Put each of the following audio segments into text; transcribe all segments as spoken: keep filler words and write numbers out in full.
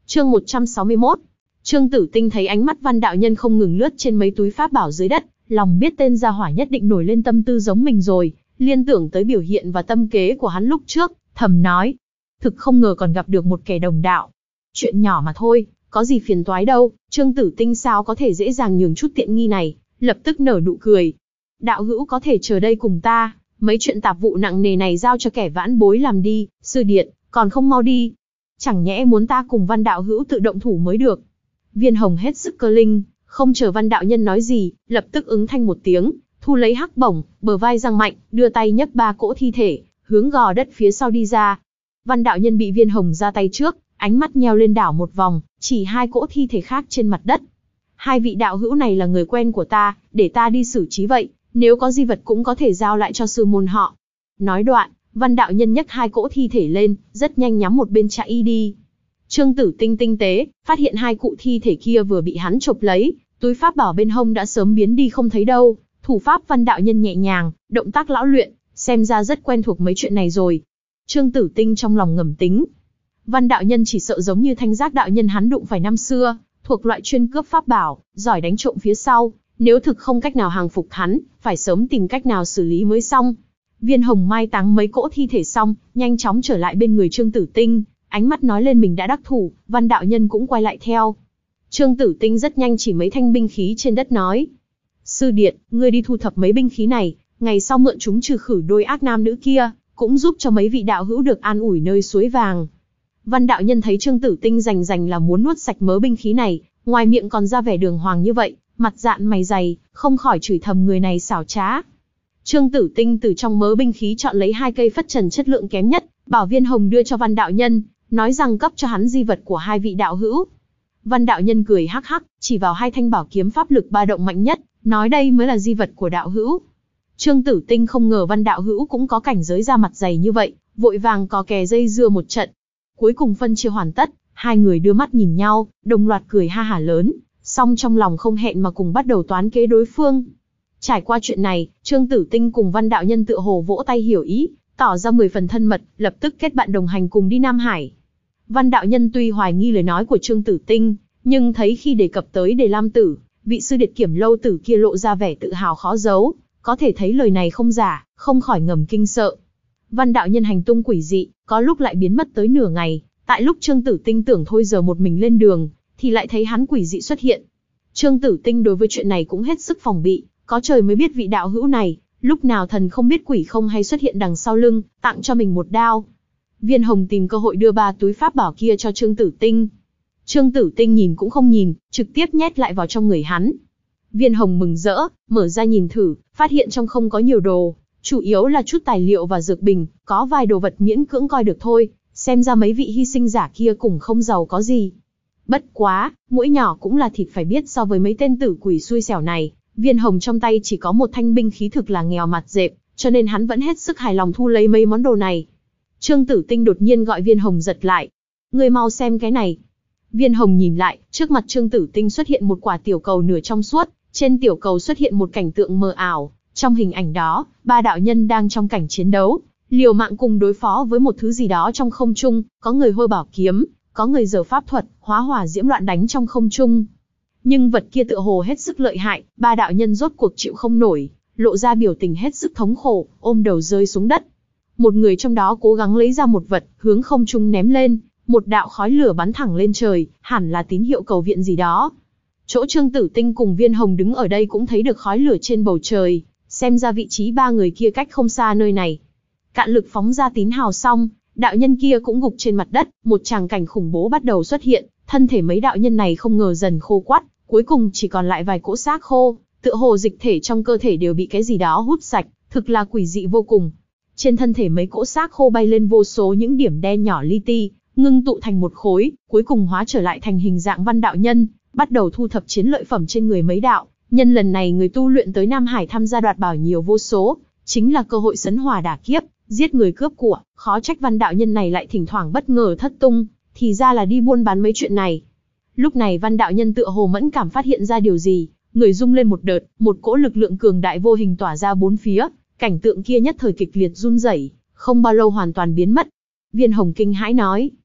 Chương một trăm sáu mươi mốt. Trương Tử Tinh thấy ánh mắt Văn đạo nhân không ngừng lướt trên mấy túi pháp bảo dưới đất, lòng biết tên gia hỏa nhất định nổi lên tâm tư giống mình rồi, liên tưởng tới biểu hiện và tâm kế của hắn lúc trước, thầm nói: thực không ngờ còn gặp được một kẻ đồng đạo. Chuyện nhỏ mà thôi, có gì phiền toái đâu. Trương Tử Tinh sao có thể dễ dàng nhường chút tiện nghi này, lập tức nở nụ cười. Đạo hữu có thể chờ đây cùng ta, mấy chuyện tạp vụ nặng nề này giao cho kẻ vãn bối làm đi. Sư điện, còn không mau đi. Chẳng nhẽ muốn ta cùng Văn đạo hữu tự động thủ mới được. Viên Hồng hết sức cơ linh, không chờ Văn đạo nhân nói gì, lập tức ứng thanh một tiếng, thu lấy hắc bổng, bờ vai giang mạnh, đưa tay nhấc ba cỗ thi thể, hướng gò đất phía sau đi ra. Văn đạo nhân bị Viên Hồng ra tay trước, ánh mắt nheo lên đảo một vòng, chỉ hai cỗ thi thể khác trên mặt đất. Hai vị đạo hữu này là người quen của ta, để ta đi xử trí vậy, nếu có di vật cũng có thể giao lại cho sư môn họ. Nói đoạn, Văn đạo nhân nhấc hai cỗ thi thể lên, rất nhanh nhắm một bên chạy đi. Trương Tử Tinh tinh tế, phát hiện hai cụ thi thể kia vừa bị hắn chộp lấy, túi pháp bảo bên hông đã sớm biến đi không thấy đâu. Thủ pháp Văn đạo nhân nhẹ nhàng, động tác lão luyện, xem ra rất quen thuộc mấy chuyện này rồi. Trương Tử Tinh trong lòng ngầm tính, Văn đạo nhân chỉ sợ giống như Thanh Giác đạo nhân hắn đụng phải năm xưa, thuộc loại chuyên cướp pháp bảo, giỏi đánh trộm phía sau, nếu thực không cách nào hàng phục hắn, phải sớm tìm cách nào xử lý mới xong. Viên Hồng mai táng mấy cỗ thi thể xong, nhanh chóng trở lại bên người Trương Tử Tinh, ánh mắt nói lên mình đã đắc thủ, Văn đạo nhân cũng quay lại theo. Trương Tử Tinh rất nhanh chỉ mấy thanh binh khí trên đất nói: sư điện, ngươi đi thu thập mấy binh khí này, ngày sau mượn chúng trừ khử đôi ác nam nữ kia, cũng giúp cho mấy vị đạo hữu được an ủi nơi suối vàng. Văn đạo nhân thấy Trương Tử Tinh rành rành là muốn nuốt sạch mớ binh khí này, ngoài miệng còn ra vẻ đường hoàng như vậy, mặt dạn mày dày, không khỏi chửi thầm người này xảo trá. Trương Tử Tinh từ trong mớ binh khí chọn lấy hai cây phất trần chất lượng kém nhất, bảo Viên Hồng đưa cho Văn đạo nhân, nói rằng cấp cho hắn di vật của hai vị đạo hữu. Văn đạo nhân cười hắc hắc, chỉ vào hai thanh bảo kiếm pháp lực ba động mạnh nhất, nói đây mới là di vật của đạo hữu. Trương Tử Tinh không ngờ Văn đạo hữu cũng có cảnh giới ra mặt dày như vậy, vội vàng có kè dây dưa một trận. Cuối cùng phân chia hoàn tất, hai người đưa mắt nhìn nhau, đồng loạt cười ha hả lớn, song trong lòng không hẹn mà cùng bắt đầu toán kế đối phương. Trải qua chuyện này, Trương Tử Tinh cùng Văn đạo nhân tựa hồ vỗ tay hiểu ý, tỏ ra mười phần thân mật, lập tức kết bạn đồng hành cùng đi Nam Hải. Văn đạo nhân tuy hoài nghi lời nói của Trương Tử Tinh, nhưng thấy khi đề cập tới Đề Lam Tử, vị sư điệt Kiểm Lâu Tử kia lộ ra vẻ tự hào khó giấu, có thể thấy lời này không giả, không khỏi ngầm kinh sợ. Văn đạo nhân hành tung quỷ dị, có lúc lại biến mất tới nửa ngày, tại lúc Trương Tử Tinh tưởng thôi giờ một mình lên đường, thì lại thấy hắn quỷ dị xuất hiện. Trương Tử Tinh đối với chuyện này cũng hết sức phòng bị, có trời mới biết vị đạo hữu này, lúc nào thần không biết quỷ không hay xuất hiện đằng sau lưng, tặng cho mình một đao. Viên Hồng tìm cơ hội đưa ba túi pháp bảo kia cho Trương Tử Tinh. Trương Tử Tinh nhìn cũng không nhìn, trực tiếp nhét lại vào trong người hắn. Viên Hồng mừng rỡ, mở ra nhìn thử, phát hiện trong không có nhiều đồ, chủ yếu là chút tài liệu và dược bình, có vài đồ vật miễn cưỡng coi được thôi, xem ra mấy vị hy sinh giả kia cũng không giàu có gì. Bất quá, mũi nhỏ cũng là thịt phải biết, so với mấy tên tử quỷ xui xẻo này, Viên Hồng trong tay chỉ có một thanh binh khí thực là nghèo mặt dẹp, cho nên hắn vẫn hết sức hài lòng thu lấy mấy món đồ này. Trương Tử Tinh đột nhiên gọi Viên Hồng giật lại. Ngươi mau xem cái này. Viên Hồng nhìn lại, trước mặt Trương Tử Tinh xuất hiện một quả tiểu cầu nửa trong suốt, trên tiểu cầu xuất hiện một cảnh tượng mờ ảo. Trong hình ảnh đó, ba đạo nhân đang trong cảnh chiến đấu, liều mạng cùng đối phó với một thứ gì đó trong không trung, có người hôi bảo kiếm, có người giở pháp thuật, hóa hỏa diễm loạn đánh trong không trung. Nhưng vật kia tựa hồ hết sức lợi hại, ba đạo nhân rốt cuộc chịu không nổi, lộ ra biểu tình hết sức thống khổ, ôm đầu rơi xuống đất. Một người trong đó cố gắng lấy ra một vật, hướng không trung ném lên, một đạo khói lửa bắn thẳng lên trời, hẳn là tín hiệu cầu viện gì đó. Chỗ Trương Tử Tinh cùng Viên Hồng đứng ở đây cũng thấy được khói lửa trên bầu trời, xem ra vị trí ba người kia cách không xa nơi này. Cạn lực phóng ra tín hào xong, đạo nhân kia cũng gục trên mặt đất, một tràng cảnh khủng bố bắt đầu xuất hiện, thân thể mấy đạo nhân này không ngờ dần khô quắt, cuối cùng chỉ còn lại vài cỗ xác khô, tựa hồ dịch thể trong cơ thể đều bị cái gì đó hút sạch, thực là quỷ dị vô cùng. Trên thân thể mấy cỗ xác khô bay lên vô số những điểm đen nhỏ li ti, ngưng tụ thành một khối, cuối cùng hóa trở lại thành hình dạng Văn đạo nhân, bắt đầu thu thập chiến lợi phẩm trên người mấy đạo. Nhân lần này người tu luyện tới Nam Hải tham gia đoạt bảo nhiều vô số, chính là cơ hội sấn hỏa đả kiếp, giết người cướp của, khó trách Văn đạo nhân này lại thỉnh thoảng bất ngờ thất tung, thì ra là đi buôn bán mấy chuyện này. Lúc này Văn đạo nhân tựa hồ mẫn cảm phát hiện ra điều gì, người rung lên một đợt, một cỗ lực lượng cường đại vô hình tỏa ra bốn phía, cảnh tượng kia nhất thời kịch liệt run rẩy, không bao lâu hoàn toàn biến mất. Viên Hồng kinh hãi nói: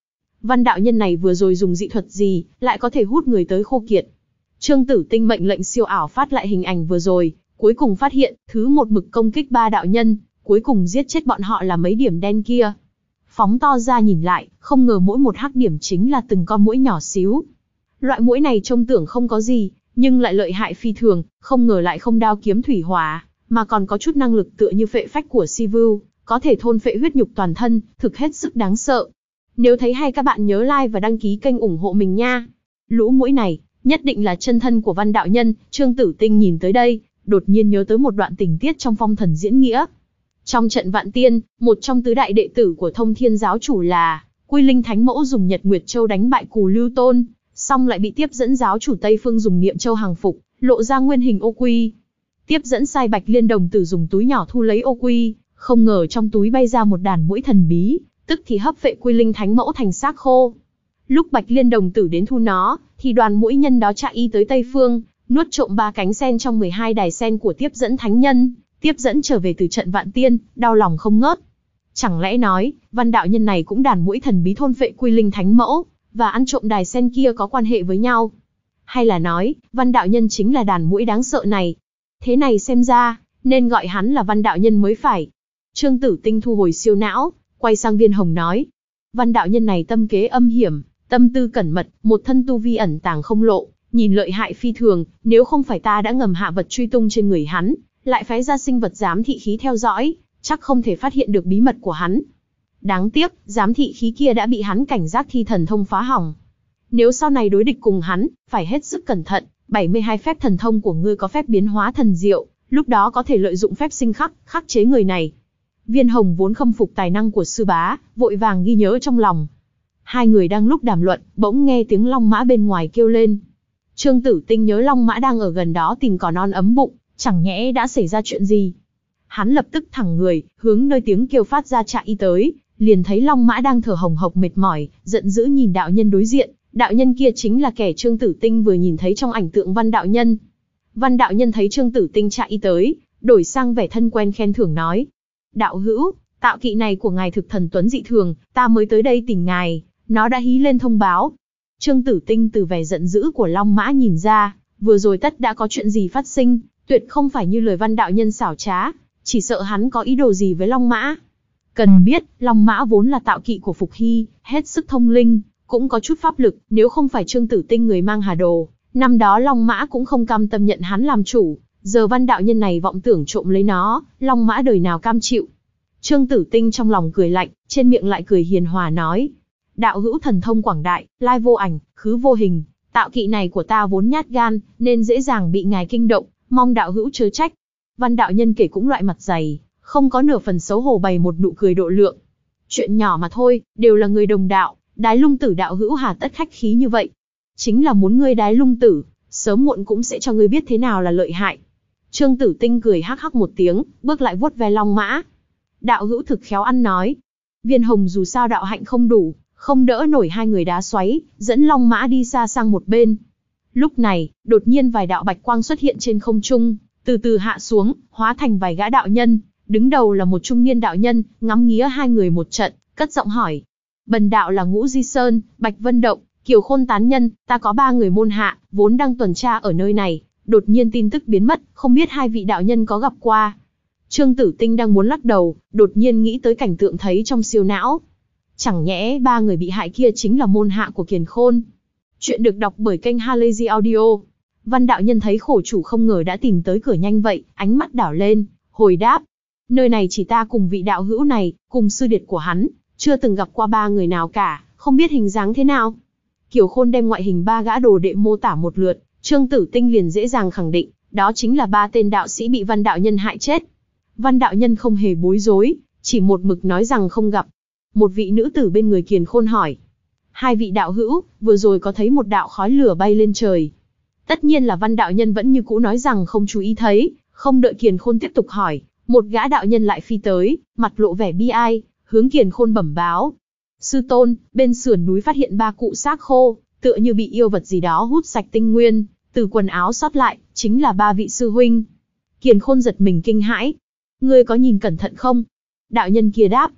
Văn đạo nhân này vừa rồi dùng dị thuật gì, lại có thể hút người tới khô kiệt. Trương Tử Tinh mệnh lệnh siêu ảo phát lại hình ảnh vừa rồi, cuối cùng phát hiện, thứ một mực công kích ba đạo nhân, cuối cùng giết chết bọn họ là mấy điểm đen kia. Phóng to ra nhìn lại, không ngờ mỗi một hắc điểm chính là từng con muỗi nhỏ xíu. Loại muỗi này trông tưởng không có gì, nhưng lại lợi hại phi thường, không ngờ lại không đao kiếm thủy hỏa, mà còn có chút năng lực tựa như phệ phách của Sivu, có thể thôn phệ huyết nhục toàn thân, thực hết sức đáng sợ. Nếu thấy hay các bạn nhớ like và đăng ký kênh ủng hộ mình nha. Lũ muỗi này, nhất định là chân thân của Văn đạo nhân. Trương Tử Tinh nhìn tới đây, đột nhiên nhớ tới một đoạn tình tiết trong Phong Thần Diễn Nghĩa. Trong trận Vạn Tiên, một trong tứ đại đệ tử của Thông Thiên giáo chủ là Quy Linh Thánh Mẫu dùng Nhật Nguyệt Châu đánh bại Cù Lưu Tôn, xong lại bị tiếp dẫn giáo chủ Tây Phương dùng Niệm Châu hàng phục, lộ ra nguyên hình ô quy. Tiếp dẫn sai Bạch Liên đồng tử dùng túi nhỏ thu lấy ô quy, không ngờ trong túi bay ra một đàn muỗi thần bí, tức thì hấp phệ Quy Linh Thánh Mẫu thành xác khô. Lúc Bạch Liên đồng tử đến thu nó, thì đoàn muỗi nhân đó chạy y tới Tây Phương, nuốt trộm ba cánh sen trong mười hai đài sen của tiếp dẫn thánh nhân. Tiếp dẫn trở về từ trận Vạn Tiên, đau lòng không ngớt. Chẳng lẽ nói, Văn đạo nhân này cũng đàn muỗi thần bí thôn phệ Quy Linh Thánh Mẫu, và ăn trộm đài sen kia có quan hệ với nhau? Hay là nói, Văn đạo nhân chính là đàn muỗi đáng sợ này? Thế này xem ra, nên gọi hắn là Văn đạo nhân mới phải. Trương Tử Tinh thu hồi siêu não, quay sang Viên Hồng nói. Văn đạo nhân này tâm kế âm hiểm, tâm tư cẩn mật, một thân tu vi ẩn tàng không lộ, nhìn lợi hại phi thường, nếu không phải ta đã ngầm hạ vật truy tung trên người hắn, lại phái ra sinh vật giám thị khí theo dõi, chắc không thể phát hiện được bí mật của hắn. Đáng tiếc, giám thị khí kia đã bị hắn cảnh giác thi thần thông phá hỏng. Nếu sau này đối địch cùng hắn, phải hết sức cẩn thận, bảy mươi hai phép thần thông của ngươi có phép biến hóa thần diệu, lúc đó có thể lợi dụng phép sinh khắc, khắc chế người này. Viên Hồng vốn khâm phục tài năng của sư bá, vội vàng ghi nhớ trong lòng. Hai người đang lúc đàm luận, bỗng nghe tiếng long mã bên ngoài kêu lên. Trương Tử Tinh nhớ long mã đang ở gần đó tìm cỏ non ấm bụng, chẳng nhẽ đã xảy ra chuyện gì. Hắn lập tức thẳng người, hướng nơi tiếng kêu phát ra chạy y tới, liền thấy long mã đang thở hồng hộc mệt mỏi, giận dữ nhìn đạo nhân đối diện. Đạo nhân kia chính là kẻ Trương Tử Tinh vừa nhìn thấy trong ảnh tượng Văn đạo nhân. Văn đạo nhân thấy Trương Tử Tinh chạy y tới, đổi sang vẻ thân quen khen thưởng nói. Đạo hữu, tạo kỵ này của ngài thực thần tuấn dị thường, ta mới tới đây tìm ngài, nó đã hí lên thông báo. Trương Tử Tinh từ vẻ giận dữ của long mã nhìn ra, vừa rồi tất đã có chuyện gì phát sinh, tuyệt không phải như lời Văn đạo nhân xảo trá, chỉ sợ hắn có ý đồ gì với long mã. Cần biết, long mã vốn là tạo kỵ của Phục Hy, hết sức thông linh, cũng có chút pháp lực, nếu không phải Trương Tử Tinh người mang hà đồ, năm đó long mã cũng không cam tâm nhận hắn làm chủ, giờ Văn đạo nhân này vọng tưởng trộm lấy nó, long mã đời nào cam chịu. Trương Tử Tinh trong lòng cười lạnh, trên miệng lại cười hiền hòa nói. Đạo hữu thần thông quảng đại, lai vô ảnh, khứ vô hình, tạo kỵ này của ta vốn nhát gan, nên dễ dàng bị ngài kinh động, mong đạo hữu chớ trách. Văn đạo nhân kể cũng loại mặt dày, không có nửa phần xấu hổ bày một nụ cười độ lượng. Chuyện nhỏ mà thôi, đều là người đồng đạo, Đái Lung Tử đạo hữu hà tất khách khí như vậy. Chính là muốn ngươi Đái Lung Tử, sớm muộn cũng sẽ cho ngươi biết thế nào là lợi hại. Trương Tử Tinh cười hắc hắc một tiếng, bước lại vuốt ve long mã. Đạo hữu thực khéo ăn nói. Viên Hồng dù sao đạo hạnh không đủ, không đỡ nổi hai người đá xoáy, dẫn long mã đi xa sang một bên. Lúc này, đột nhiên vài đạo bạch quang xuất hiện trên không trung, từ từ hạ xuống, hóa thành vài gã đạo nhân. Đứng đầu là một trung niên đạo nhân, ngắm nghía hai người một trận, cất giọng hỏi. Bần đạo là Ngũ Di Sơn, Bạch Vân Động, Kiều Khôn tán nhân, ta có ba người môn hạ, vốn đang tuần tra ở nơi này, đột nhiên tin tức biến mất, không biết hai vị đạo nhân có gặp qua. Trương Tử Tinh đang muốn lắc đầu, đột nhiên nghĩ tới cảnh tượng thấy trong siêu não. Chẳng nhẽ ba người bị hại kia chính là môn hạ của Kiền Khôn. Chuyện được đọc bởi kênh Halazy Audio. Văn đạo nhân thấy khổ chủ không ngờ đã tìm tới cửa nhanh vậy, ánh mắt đảo lên, hồi đáp. Nơi này chỉ ta cùng vị đạo hữu này, cùng sư điệt của hắn, chưa từng gặp qua ba người nào cả, không biết hình dáng thế nào. Kiều Khôn đem ngoại hình ba gã đồ đệ mô tả một lượt, Trương Tử Tinh liền dễ dàng khẳng định, đó chính là ba tên đạo sĩ bị Văn đạo nhân hại chết. Văn đạo nhân không hề bối rối, chỉ một mực nói rằng không gặp. Một vị nữ tử bên người Kiền Khôn hỏi. Hai vị đạo hữu, vừa rồi có thấy một đạo khói lửa bay lên trời. Tất nhiên là Văn đạo nhân vẫn như cũ nói rằng không chú ý thấy, không đợi Kiền Khôn tiếp tục hỏi, một gã đạo nhân lại phi tới, mặt lộ vẻ bi ai, hướng Kiền Khôn bẩm báo. Sư tôn, bên sườn núi phát hiện ba cụ xác khô, tựa như bị yêu vật gì đó hút sạch tinh nguyên, từ quần áo sót lại, chính là ba vị sư huynh. Kiền Khôn giật mình kinh hãi. Ngươi có nhìn cẩn thận không? Đạo nhân kia đáp.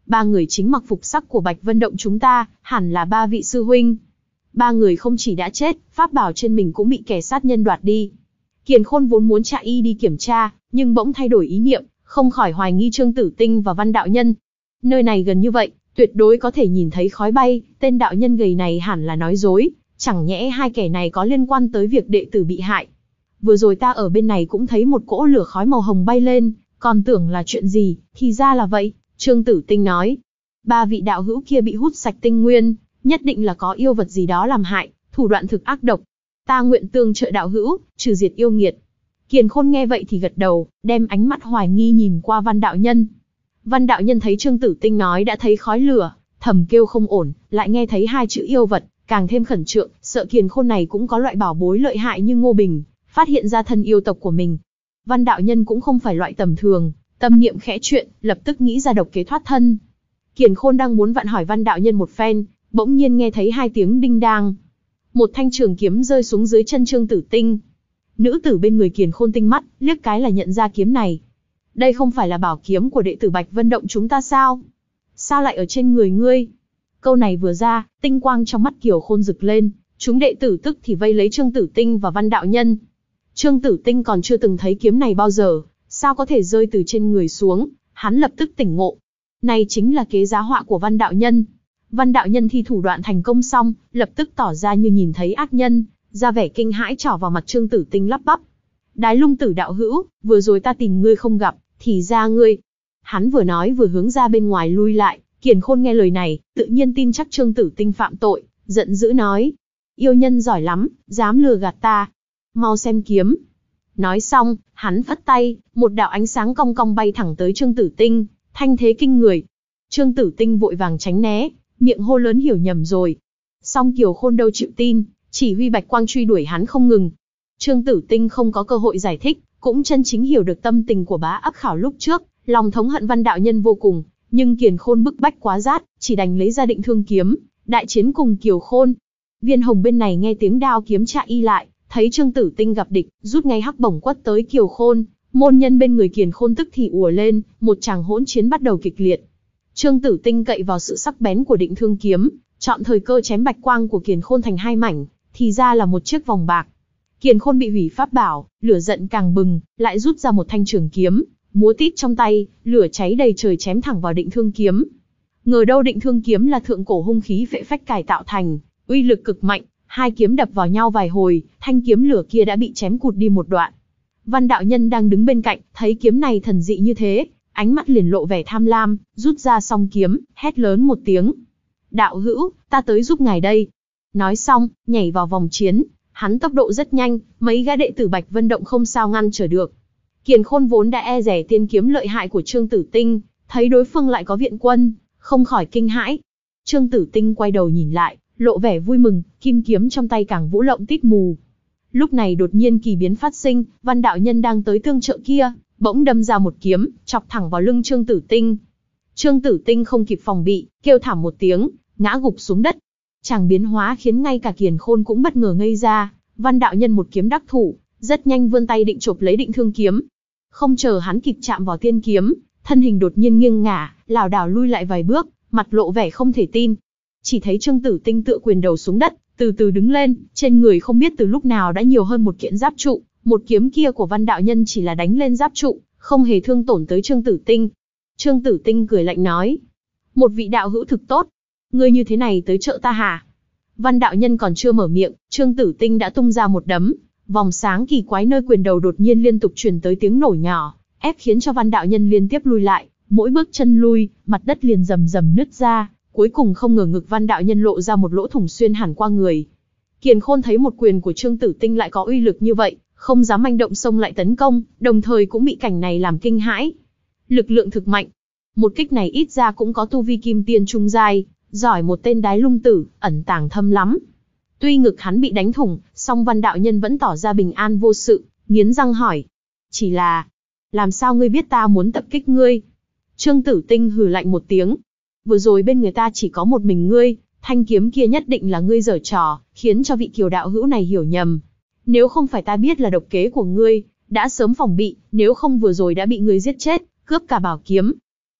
Ba người chính mặc phục sắc của Bạch Vân Động chúng ta, hẳn là ba vị sư huynh. Ba người không chỉ đã chết, pháp bảo trên mình cũng bị kẻ sát nhân đoạt đi. Kiền Khôn vốn muốn chạy y đi kiểm tra, nhưng bỗng thay đổi ý niệm, không khỏi hoài nghi Trương Tử Tinh và Văn đạo nhân. Nơi này gần như vậy, tuyệt đối có thể nhìn thấy khói bay, tên đạo nhân gầy này hẳn là nói dối, chẳng nhẽ hai kẻ này có liên quan tới việc đệ tử bị hại. Vừa rồi ta ở bên này cũng thấy một cỗ lửa khói màu hồng bay lên, còn tưởng là chuyện gì, thì ra là vậy, Trương Tử Tinh nói. Ba vị đạo hữu kia bị hút sạch tinh nguyên, nhất định là có yêu vật gì đó làm hại, thủ đoạn thực ác độc. Ta nguyện tương trợ đạo hữu, trừ diệt yêu nghiệt. Kiền Khôn nghe vậy thì gật đầu, đem ánh mắt hoài nghi nhìn qua Văn đạo nhân. Văn đạo nhân thấy Trương Tử Tinh nói đã thấy khói lửa, thầm kêu không ổn, lại nghe thấy hai chữ yêu vật, càng thêm khẩn trương, sợ Kiền Khôn này cũng có loại bảo bối lợi hại như Ngô Bình, phát hiện ra thân yêu tộc của mình. Văn đạo nhân cũng không phải loại tầm thường, tâm niệm khẽ chuyện, lập tức nghĩ ra độc kế thoát thân. Kiền Khôn đang muốn vặn hỏi Văn đạo nhân một phen, bỗng nhiên nghe thấy hai tiếng đinh đang. Một thanh trường kiếm rơi xuống dưới chân Trương Tử Tinh. Nữ tử bên người Kiền Khôn tinh mắt, liếc cái là nhận ra kiếm này. Đây không phải là bảo kiếm của đệ tử Bạch Vân Động chúng ta sao? Sao lại ở trên người ngươi? Câu này vừa ra, tinh quang trong mắt Kiều Khôn rực lên, chúng đệ tử tức thì vây lấy Trương Tử Tinh và Văn đạo nhân. Trương Tử Tinh còn chưa từng thấy kiếm này bao giờ, sao có thể rơi từ trên người xuống, hắn lập tức tỉnh ngộ. Này chính là kế giá họa của Văn đạo nhân. Văn đạo nhân thi thủ đoạn thành công xong, lập tức tỏ ra như nhìn thấy ác nhân, ra vẻ kinh hãi trỏ vào mặt Trương Tử Tinh lắp bắp. Đái Lung Tử đạo hữu, vừa rồi ta tìm ngươi không gặp, thì ra ngươi. Hắn vừa nói vừa hướng ra bên ngoài lui lại, Kiền Khôn nghe lời này, tự nhiên tin chắc Trương Tử Tinh phạm tội, giận dữ nói. Yêu nhân giỏi lắm, dám lừa gạt ta. Mau xem kiếm. Nói xong, hắn phất tay, một đạo ánh sáng cong cong bay thẳng tới Trương Tử Tinh, thanh thế kinh người. Trương Tử Tinh vội vàng tránh né, miệng hô lớn hiểu nhầm rồi. Song Kiều Khôn đâu chịu tin, chỉ huy bạch quang truy đuổi hắn không ngừng. Trương Tử Tinh không có cơ hội giải thích, cũng chân chính hiểu được tâm tình của bá ác khảo lúc trước, lòng thống hận Văn đạo nhân vô cùng, nhưng Kiền Khôn bức bách quá rát, chỉ đành lấy ra Định Thương kiếm, đại chiến cùng Kiều Khôn. Viên Hồng bên này nghe tiếng đao kiếm chạy y lại, thấy Trương Tử Tinh gặp địch, rút ngay hắc bổng quất tới Kiều Khôn. Môn nhân bên người Kiền Khôn tức thì ùa lên, một tràng hỗn chiến bắt đầu kịch liệt. Trương Tử Tinh cậy vào sự sắc bén của Định Thương kiếm, chọn thời cơ chém bạch quang của Kiền Khôn thành hai mảnh, thì ra là một chiếc vòng bạc. Kiền Khôn bị hủy pháp bảo, lửa giận càng bừng, lại rút ra một thanh trường kiếm, múa tít trong tay, lửa cháy đầy trời chém thẳng vào Định Thương kiếm. Ngờ đâu Định Thương kiếm là thượng cổ hung khí phệ phách cải tạo thành, uy lực cực mạnh, hai kiếm đập vào nhau vài hồi, thanh kiếm lửa kia đã bị chém cụt đi một đoạn. Văn đạo nhân đang đứng bên cạnh, thấy kiếm này thần dị như thế, ánh mắt liền lộ vẻ tham lam, rút ra song kiếm, hét lớn một tiếng. Đạo hữu, ta tới giúp ngài đây. Nói xong, nhảy vào vòng chiến, hắn tốc độ rất nhanh, mấy gã đệ tử Bạch Vân Động không sao ngăn trở được. Kiền Khôn vốn đã e rẻ tiên kiếm lợi hại của Trương Tử Tinh, thấy đối phương lại có viện quân, không khỏi kinh hãi. Trương Tử Tinh quay đầu nhìn lại, lộ vẻ vui mừng, kim kiếm trong tay càng vũ lộng tít mù. Lúc này đột nhiên kỳ biến phát sinh, Văn đạo nhân đang tới tương trợ kia, bỗng đâm ra một kiếm, chọc thẳng vào lưng Trương Tử Tinh. Trương Tử Tinh không kịp phòng bị, kêu thảm một tiếng, ngã gục xuống đất. Chàng biến hóa khiến ngay cả Kiền Khôn cũng bất ngờ ngây ra. Văn đạo nhân một kiếm đắc thủ, rất nhanh vươn tay định chộp lấy Định Thương kiếm. Không chờ hắn kịp chạm vào tiên kiếm, thân hình đột nhiên nghiêng ngả, lảo đảo lui lại vài bước, mặt lộ vẻ không thể tin. Chỉ thấy Trương Tử Tinh tựa quyền đầu xuống đất, từ từ đứng lên, trên người không biết từ lúc nào đã nhiều hơn một kiện giáp trụ. Một kiếm kia của Văn đạo nhân chỉ là đánh lên giáp trụ, không hề thương tổn tới Trương Tử Tinh. Trương Tử Tinh cười lạnh nói: một vị đạo hữu thực tốt, ngươi như thế này tới trợ ta hả? Văn đạo nhân còn chưa mở miệng, Trương Tử Tinh đã tung ra một đấm, vòng sáng kỳ quái nơi quyền đầu đột nhiên liên tục truyền tới tiếng nổ nhỏ, ép khiến cho Văn đạo nhân liên tiếp lui lại, mỗi bước chân lui, mặt đất liền rầm rầm nứt ra, cuối cùng không ngờ ngực Văn đạo nhân lộ ra một lỗ thủng xuyên hẳn qua người. Kiền Khôn thấy một quyền của Trương Tử Tinh lại có uy lực như vậy, không dám manh động xông lại tấn công, đồng thời cũng bị cảnh này làm kinh hãi. Lực lượng thực mạnh, một kích này ít ra cũng có tu vi kim tiên trung giai, giỏi một tên Đái Lung Tử, ẩn tàng thâm lắm. Tuy ngực hắn bị đánh thủng, song Văn đạo nhân vẫn tỏ ra bình an vô sự, nghiến răng hỏi: chỉ là, làm sao ngươi biết ta muốn tập kích ngươi? Trương Tử Tinh hừ lạnh một tiếng: vừa rồi bên người ta chỉ có một mình ngươi, thanh kiếm kia nhất định là ngươi giở trò, khiến cho vị Kiều đạo hữu này hiểu nhầm. Nếu không phải ta biết là độc kế của ngươi, đã sớm phòng bị, nếu không vừa rồi đã bị ngươi giết chết, cướp cả bảo kiếm.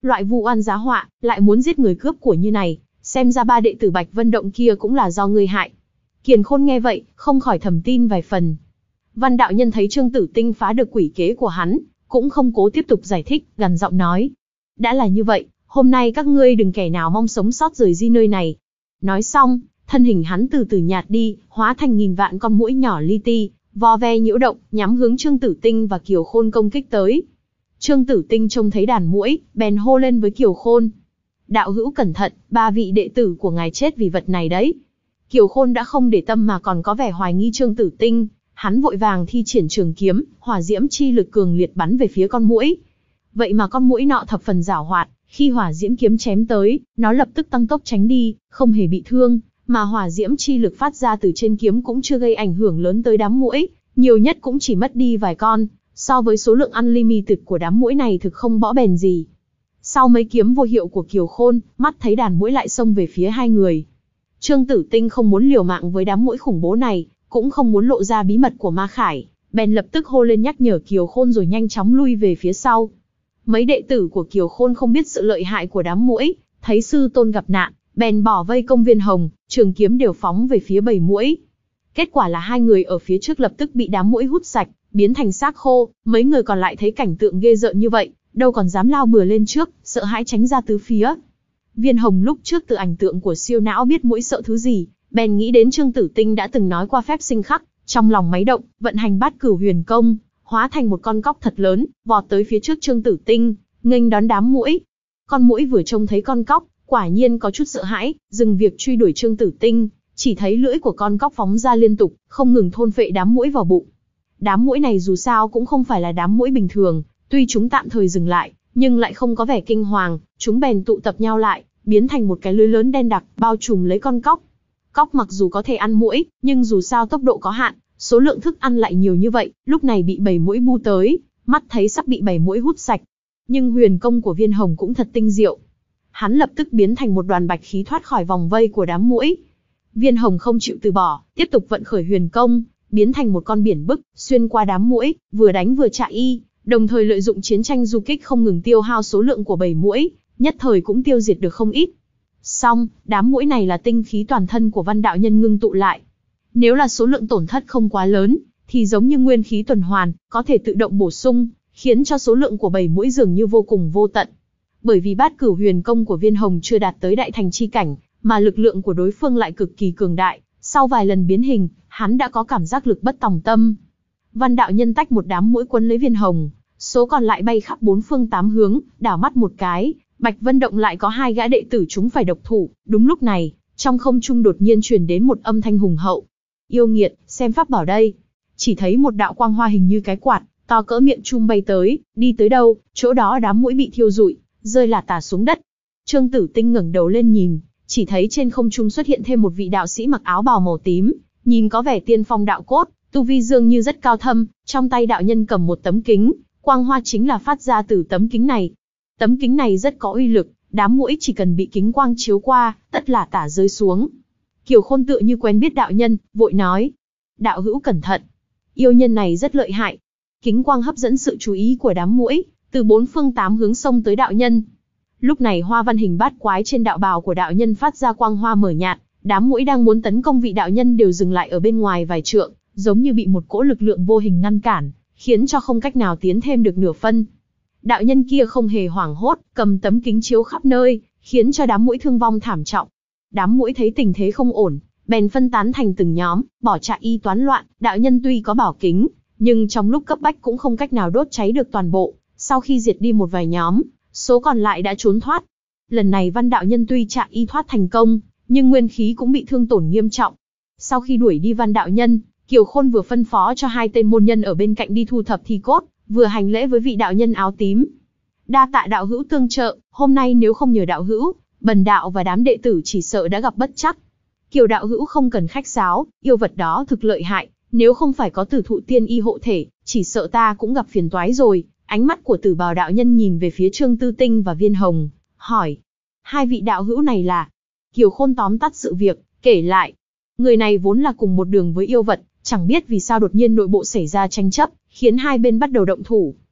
loại vu oan giá họa, lại muốn giết người cướp của như này, xem ra ba đệ tử Bạch Vân Động kia cũng là do ngươi hại. Kiền Khôn nghe vậy, không khỏi thầm tin vài phần. Văn đạo nhân thấy Trương Tử Tinh phá được quỷ kế của hắn, cũng không cố tiếp tục giải thích, gằn giọng nói. Đã là như vậy, hôm nay các ngươi đừng kẻ nào mong sống sót rời di nơi này. Nói xong, thân hình hắn từ từ nhạt đi, hóa thành nghìn vạn con muỗi nhỏ li ti, vo ve nhiễu động, nhắm hướng Trương Tử Tinh và Kiều Khôn công kích tới. Trương Tử Tinh trông thấy đàn muỗi, bèn hô lên với Kiều Khôn. Đạo hữu cẩn thận, ba vị đệ tử của ngài chết vì vật này đấy. Kiều Khôn đã không để tâm mà còn có vẻ hoài nghi Trương Tử Tinh, hắn vội vàng thi triển trường kiếm, hỏa diễm chi lực cường liệt bắn về phía con muỗi. Vậy mà con muỗi nọ thập phần giảo hoạt, khi hỏa diễm kiếm chém tới, nó lập tức tăng tốc tránh đi, không hề bị thương, mà hỏa diễm chi lực phát ra từ trên kiếm cũng chưa gây ảnh hưởng lớn tới đám muỗi, nhiều nhất cũng chỉ mất đi vài con, so với số lượng unlimited của đám muỗi này thực không bõ bèn gì. Sau mấy kiếm vô hiệu của Kiều Khôn, mắt thấy đàn muỗi lại xông về phía hai người. Trương Tử Tinh không muốn liều mạng với đám muỗi khủng bố này, cũng không muốn lộ ra bí mật của Ma Khải, bèn lập tức hô lên nhắc nhở Kiều Khôn rồi nhanh chóng lui về phía sau. Mấy đệ tử của Kiều Khôn không biết sự lợi hại của đám muỗi, thấy sư tôn gặp nạn, bèn bỏ vây công Viên Hồng, trường kiếm đều phóng về phía bầy muỗi. Kết quả là hai người ở phía trước lập tức bị đám muỗi hút sạch, biến thành xác khô, mấy người còn lại thấy cảnh tượng ghê rợn như vậy, đâu còn dám lao bừa lên trước, sợ hãi tránh ra tứ phía. Viên Hồng lúc trước từ ảnh tượng của siêu não biết muỗi sợ thứ gì, bèn nghĩ đến Trương Tử Tinh đã từng nói qua phép sinh khắc, trong lòng máy động, vận hành Bát Cửu Huyền Công, hóa thành một con cóc thật lớn, vọt tới phía trước Trương Tử Tinh, nghênh đón đám muỗi. Con muỗi vừa trông thấy con cóc, quả nhiên có chút sợ hãi, dừng việc truy đuổi Trương Tử Tinh, chỉ thấy lưỡi của con cóc phóng ra liên tục, không ngừng thôn phệ đám muỗi vào bụng. Đám muỗi này dù sao cũng không phải là đám muỗi bình thường, tuy chúng tạm thời dừng lại, nhưng lại không có vẻ kinh hoàng, chúng bèn tụ tập nhau lại, biến thành một cái lưới lớn đen đặc, bao trùm lấy con cóc. Cóc mặc dù có thể ăn muỗi, nhưng dù sao tốc độ có hạn, số lượng thức ăn lại nhiều như vậy, lúc này bị bầy muỗi bu tới, mắt thấy sắp bị bầy muỗi hút sạch. Nhưng huyền công của Viên Hồng cũng thật tinh diệu. Hắn lập tức biến thành một đoàn bạch khí thoát khỏi vòng vây của đám muỗi. Viên Hồng không chịu từ bỏ, tiếp tục vận khởi huyền công, biến thành một con biển bức, xuyên qua đám muỗi, vừa đánh vừa chạy y, đồng thời lợi dụng chiến tranh du kích không ngừng tiêu hao số lượng của bầy muỗi, nhất thời cũng tiêu diệt được không ít. Song, đám muỗi này là tinh khí toàn thân của Văn đạo nhân ngưng tụ lại. Nếu là số lượng tổn thất không quá lớn, thì giống như nguyên khí tuần hoàn, có thể tự động bổ sung, khiến cho số lượng của bầy muỗi dường như vô cùng vô tận. Bởi vì Bát Cửu Huyền Công của Viên Hồng chưa đạt tới đại thành chi cảnh, mà lực lượng của đối phương lại cực kỳ cường đại, sau vài lần biến hình, hắn đã có cảm giác lực bất tòng tâm. Văn đạo nhân tách một đám muỗi quấn lấy Viên Hồng, số còn lại bay khắp bốn phương tám hướng, đảo mắt một cái, Bạch Vân Động lại có hai gã đệ tử chúng phải độc thủ. Đúng lúc này, trong không trung đột nhiên truyền đến một âm thanh hùng hậu. Yêu nghiệt, xem pháp bảo đây. Chỉ thấy một đạo quang hoa hình như cái quạt, to cỡ miệng chum bay tới, đi tới đâu, chỗ đó đám muỗi bị thiêu rụi, rơi lả tả xuống đất. Trương Tử Tinh ngẩng đầu lên nhìn, chỉ thấy trên không trung xuất hiện thêm một vị đạo sĩ mặc áo bào màu tím, nhìn có vẻ tiên phong đạo cốt, tu vi dường như rất cao thâm, trong tay đạo nhân cầm một tấm kính, quang hoa chính là phát ra từ tấm kính này. Tấm kính này rất có uy lực, đám muỗi chỉ cần bị kính quang chiếu qua, tất là tả rơi xuống. Kiều Khôn tựa như quen biết đạo nhân, vội nói: đạo hữu cẩn thận, yêu nhân này rất lợi hại. Kính quang hấp dẫn sự chú ý của đám muỗi, từ bốn phương tám hướng xông tới đạo nhân. Lúc này hoa văn hình bát quái trên đạo bào của đạo nhân phát ra quang hoa mờ nhạt, đám muỗi đang muốn tấn công vị đạo nhân đều dừng lại ở bên ngoài vài trượng, giống như bị một cỗ lực lượng vô hình ngăn cản, khiến cho không cách nào tiến thêm được nửa phân. Đạo nhân kia không hề hoảng hốt, cầm tấm kính chiếu khắp nơi, khiến cho đám muỗi thương vong thảm trọng. Đám muỗi thấy tình thế không ổn, bèn phân tán thành từng nhóm, bỏ chạy y toán loạn. Đạo nhân tuy có bảo kính, nhưng trong lúc cấp bách cũng không cách nào đốt cháy được toàn bộ. Sau khi diệt đi một vài nhóm, số còn lại đã trốn thoát. Lần này Văn đạo nhân tuy chạy y thoát thành công, nhưng nguyên khí cũng bị thương tổn nghiêm trọng. Sau khi đuổi đi Văn đạo nhân, Kiều Khôn vừa phân phó cho hai tên môn nhân ở bên cạnh đi thu thập thi cốt, vừa hành lễ với vị đạo nhân áo tím. Đa tạ đạo hữu tương trợ, hôm nay nếu không nhờ đạo hữu, bần đạo và đám đệ tử chỉ sợ đã gặp bất trắc. Kiều đạo hữu không cần khách sáo, yêu vật đó thực lợi hại, nếu không phải có Tử Thụ Tiên Y hộ thể, chỉ sợ ta cũng gặp phiền toái rồi. Ánh mắt của Tử Bào đạo nhân nhìn về phía Trương Tư Tinh và Viên Hồng, hỏi: hai vị đạo hữu này là? Kiều Khôn tóm tắt sự việc, kể lại. Người này vốn là cùng một đường với yêu vật, chẳng biết vì sao đột nhiên nội bộ xảy ra tranh chấp, khiến hai bên bắt đầu động thủ.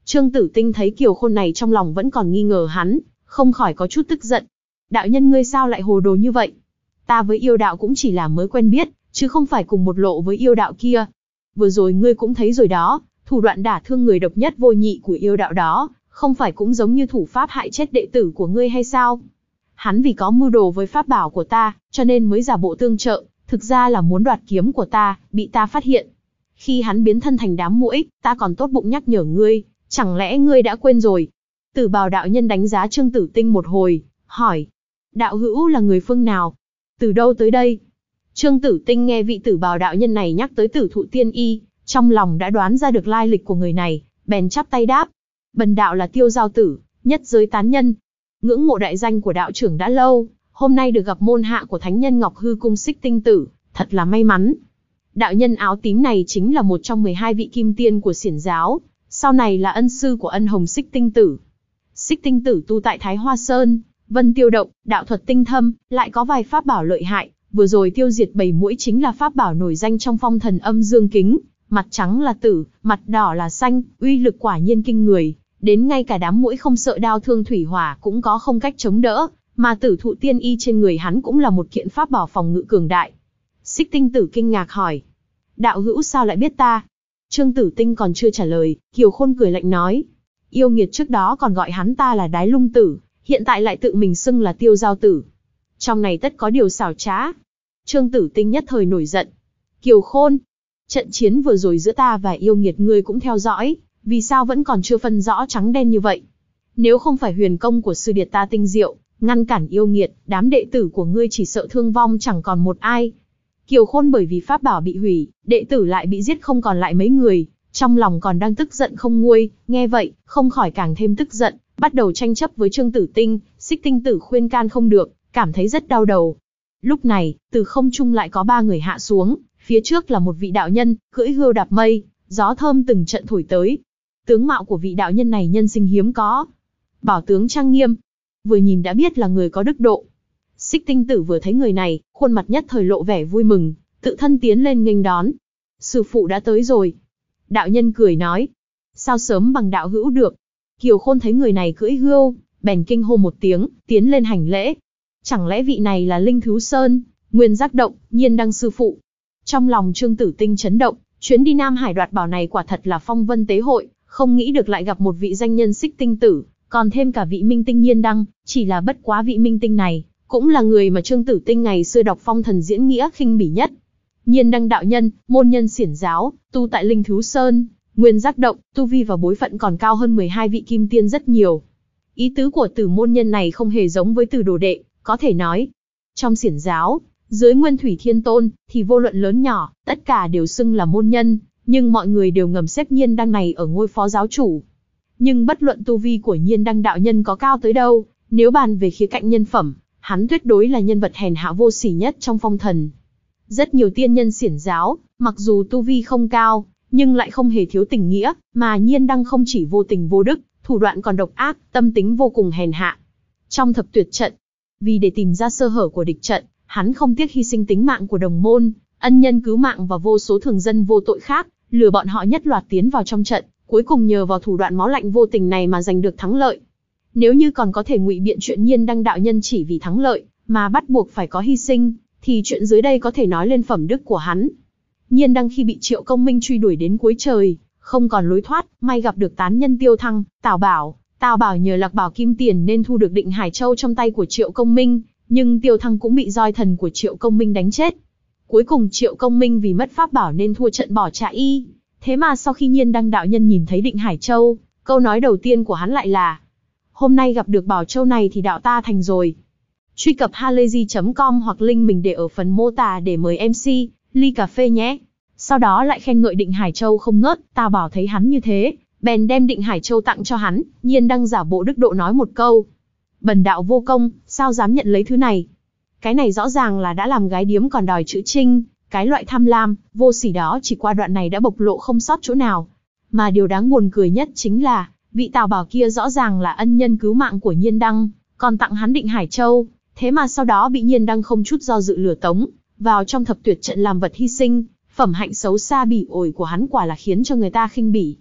Trương Tử Tinh thấy Kiều Khôn này trong lòng vẫn còn nghi ngờ hắn, không khỏi có chút tức giận. Đạo nhân ngươi sao lại hồ đồ như vậy? Ta với yêu đạo cũng chỉ là mới quen biết, chứ không phải cùng một lộ với yêu đạo kia. Vừa rồi ngươi cũng thấy rồi đó, thủ đoạn đả thương người độc nhất vô nhị của yêu đạo đó, không phải cũng giống như thủ pháp hại chết đệ tử của ngươi hay sao? Hắn vì có mưu đồ với pháp bảo của ta, cho nên mới giả bộ tương trợ, thực ra là muốn đoạt kiếm của ta, bị ta phát hiện. Khi hắn biến thân thành đám muỗi, ta còn tốt bụng nhắc nhở ngươi, chẳng lẽ ngươi đã quên rồi? Tử Bào đạo nhân đánh giá Trương Tử Tinh một hồi, hỏi: đạo hữu là người phương nào? Từ đâu tới đây? Trương Tử Tinh nghe vị Tử Bào đạo nhân này nhắc tới Tử Thụ Tiên Y, trong lòng đã đoán ra được lai lịch của người này, bèn chắp tay đáp: bần đạo là Tiêu Giao Tử, nhất giới tán nhân. Ngưỡng mộ đại danh của đạo trưởng đã lâu, hôm nay được gặp môn hạ của thánh nhân Ngọc Hư Cung Xích Tinh Tử, thật là may mắn. Đạo nhân áo tím này chính là một trong mười hai vị kim tiên của Xiển giáo, sau này là ân sư của Ân Hồng Xích Tinh Tử. Xích Tinh Tử tu tại Thái Hoa Sơn, Vân Tiêu Động, đạo thuật tinh thâm, lại có vài pháp bảo lợi hại, vừa rồi tiêu diệt bầy muỗi chính là pháp bảo nổi danh trong Phong Thần Âm Dương Kính, mặt trắng là tử, mặt đỏ là xanh, uy lực quả nhiên kinh người, đến ngay cả đám muỗi không sợ đao thương thủy hỏa cũng có không cách chống đỡ, mà Tử Thụ Tiên Y trên người hắn cũng là một kiện pháp bảo phòng ngự cường đại. Xích Tinh Tử kinh ngạc hỏi: đạo hữu sao lại biết ta? Trương Tử Tinh còn chưa trả lời, Kiều Khôn cười lạnh nói: yêu nghiệt trước đó còn gọi hắn ta là Đái Lung Tử, hiện tại lại tự mình xưng là Tiêu Giao Tử. Trong này tất có điều xảo trá. Trương Tử Tinh nhất thời nổi giận: Kiều Khôn, trận chiến vừa rồi giữa ta và yêu nghiệt ngươi cũng theo dõi, vì sao vẫn còn chưa phân rõ trắng đen như vậy? Nếu không phải huyền công của sư điệt ta tinh diệu, ngăn cản yêu nghiệt, đám đệ tử của ngươi chỉ sợ thương vong chẳng còn một ai. Kiều Khôn bởi vì pháp bảo bị hủy, đệ tử lại bị giết không còn lại mấy người, trong lòng còn đang tức giận không nguôi, nghe vậy, không khỏi càng thêm tức giận, bắt đầu tranh chấp với Trương Tử Tinh. Xích Tinh Tử khuyên can không được, cảm thấy rất đau đầu. Lúc này, từ không trung lại có ba người hạ xuống, phía trước là một vị đạo nhân, cưỡi hươu đạp mây, gió thơm từng trận thổi tới. Tướng mạo của vị đạo nhân này nhân sinh hiếm có, bảo tướng trang nghiêm, vừa nhìn đã biết là người có đức độ. Xích Tinh Tử vừa thấy người này, khuôn mặt nhất thời lộ vẻ vui mừng, tự thân tiến lên nghênh đón. Sư phụ đã tới rồi. Đạo nhân cười nói: sao sớm bằng đạo hữu được? Kiều Khôn thấy người này cưỡi hươu, bèn kinh hô một tiếng, tiến lên hành lễ. Chẳng lẽ vị này là Linh Thú Sơn, Nguyên Giác Động, Nhiên Đăng sư phụ? Trong lòng Trương Tử Tinh chấn động, chuyến đi Nam Hải đoạt bảo này quả thật là phong vân tế hội, không nghĩ được lại gặp một vị danh nhân Xích Tinh Tử, còn thêm cả vị minh tinh Nhiên Đăng, chỉ là bất quá vị minh tinh này, cũng là người mà Trương Tử Tinh ngày xưa đọc phong thần diễn nghĩa khinh bỉ nhất. Nhiên Đăng đạo nhân, môn nhân Xiển giáo, tu tại Linh Thú Sơn, Nguyên Giác Động, tu vi và bối phận còn cao hơn mười hai vị kim tiên rất nhiều. Ý tứ của Tử môn nhân này không hề giống với Tử đồ đệ, có thể nói, trong Xiển giáo, dưới Nguyên Thủy Thiên Tôn, thì vô luận lớn nhỏ, tất cả đều xưng là môn nhân, nhưng mọi người đều ngầm xếp Nhiên Đăng này ở ngôi phó giáo chủ. Nhưng bất luận tu vi của Nhiên Đăng đạo nhân có cao tới đâu, nếu bàn về khía cạnh nhân phẩm, hắn tuyệt đối là nhân vật hèn hạ vô sỉ nhất trong phong thần. Rất nhiều tiên nhân Xiển giáo, mặc dù tu vi không cao, nhưng lại không hề thiếu tình nghĩa, mà Nhiên Đăng không chỉ vô tình vô đức, thủ đoạn còn độc ác, tâm tính vô cùng hèn hạ. Trong thập tuyệt trận, vì để tìm ra sơ hở của địch trận, hắn không tiếc hy sinh tính mạng của đồng môn, ân nhân cứu mạng và vô số thường dân vô tội khác, lừa bọn họ nhất loạt tiến vào trong trận, cuối cùng nhờ vào thủ đoạn máu lạnh vô tình này mà giành được thắng lợi. Nếu như còn có thể ngụy biện chuyện Nhiên Đăng đạo nhân chỉ vì thắng lợi mà bắt buộc phải có hy sinh, thì chuyện dưới đây có thể nói lên phẩm đức của hắn. Nhiên Đăng khi bị Triệu Công Minh truy đuổi đến cuối trời, không còn lối thoát, may gặp được tán nhân Tiêu Thăng, Tào Bảo. Tào Bảo nhờ Lạc Bảo Kim Tiền nên thu được Định Hải Châu trong tay của Triệu Công Minh, nhưng Tiêu Thăng cũng bị roi thần của Triệu Công Minh đánh chết. Cuối cùng Triệu Công Minh vì mất pháp bảo nên thua trận bỏ chạy y. Thế mà sau khi Nhiên Đăng đạo nhân nhìn thấy Định Hải Châu, câu nói đầu tiên của hắn lại là: hôm nay gặp được bảo châu này thì đạo ta thành rồi. Truy cập halayzi chấm com hoặc link mình để ở phần mô tả để mời em xê, ly cà phê nhé. Sau đó lại khen ngợi Định Hải Châu không ngớt. Tào Bảo thấy hắn như thế, bèn đem Định Hải Châu tặng cho hắn. Nhiên Đăng giả bộ đức độ nói một câu: bần đạo vô công, sao dám nhận lấy thứ này? Cái này rõ ràng là đã làm gái điếm còn đòi chữ trinh, cái loại tham lam, vô sỉ đó chỉ qua đoạn này đã bộc lộ không sót chỗ nào. Mà điều đáng buồn cười nhất chính là, vị Tào Bảo kia rõ ràng là ân nhân cứu mạng của Nhiên Đăng, còn tặng hắn Định Hải Châu, thế mà sau đó bị Nhiên Đăng không chút do dự lừa tống vào trong thập tuyệt trận làm vật hy sinh. Phẩm hạnh xấu xa bỉ ổi của hắn quả là khiến cho người ta khinh bỉ.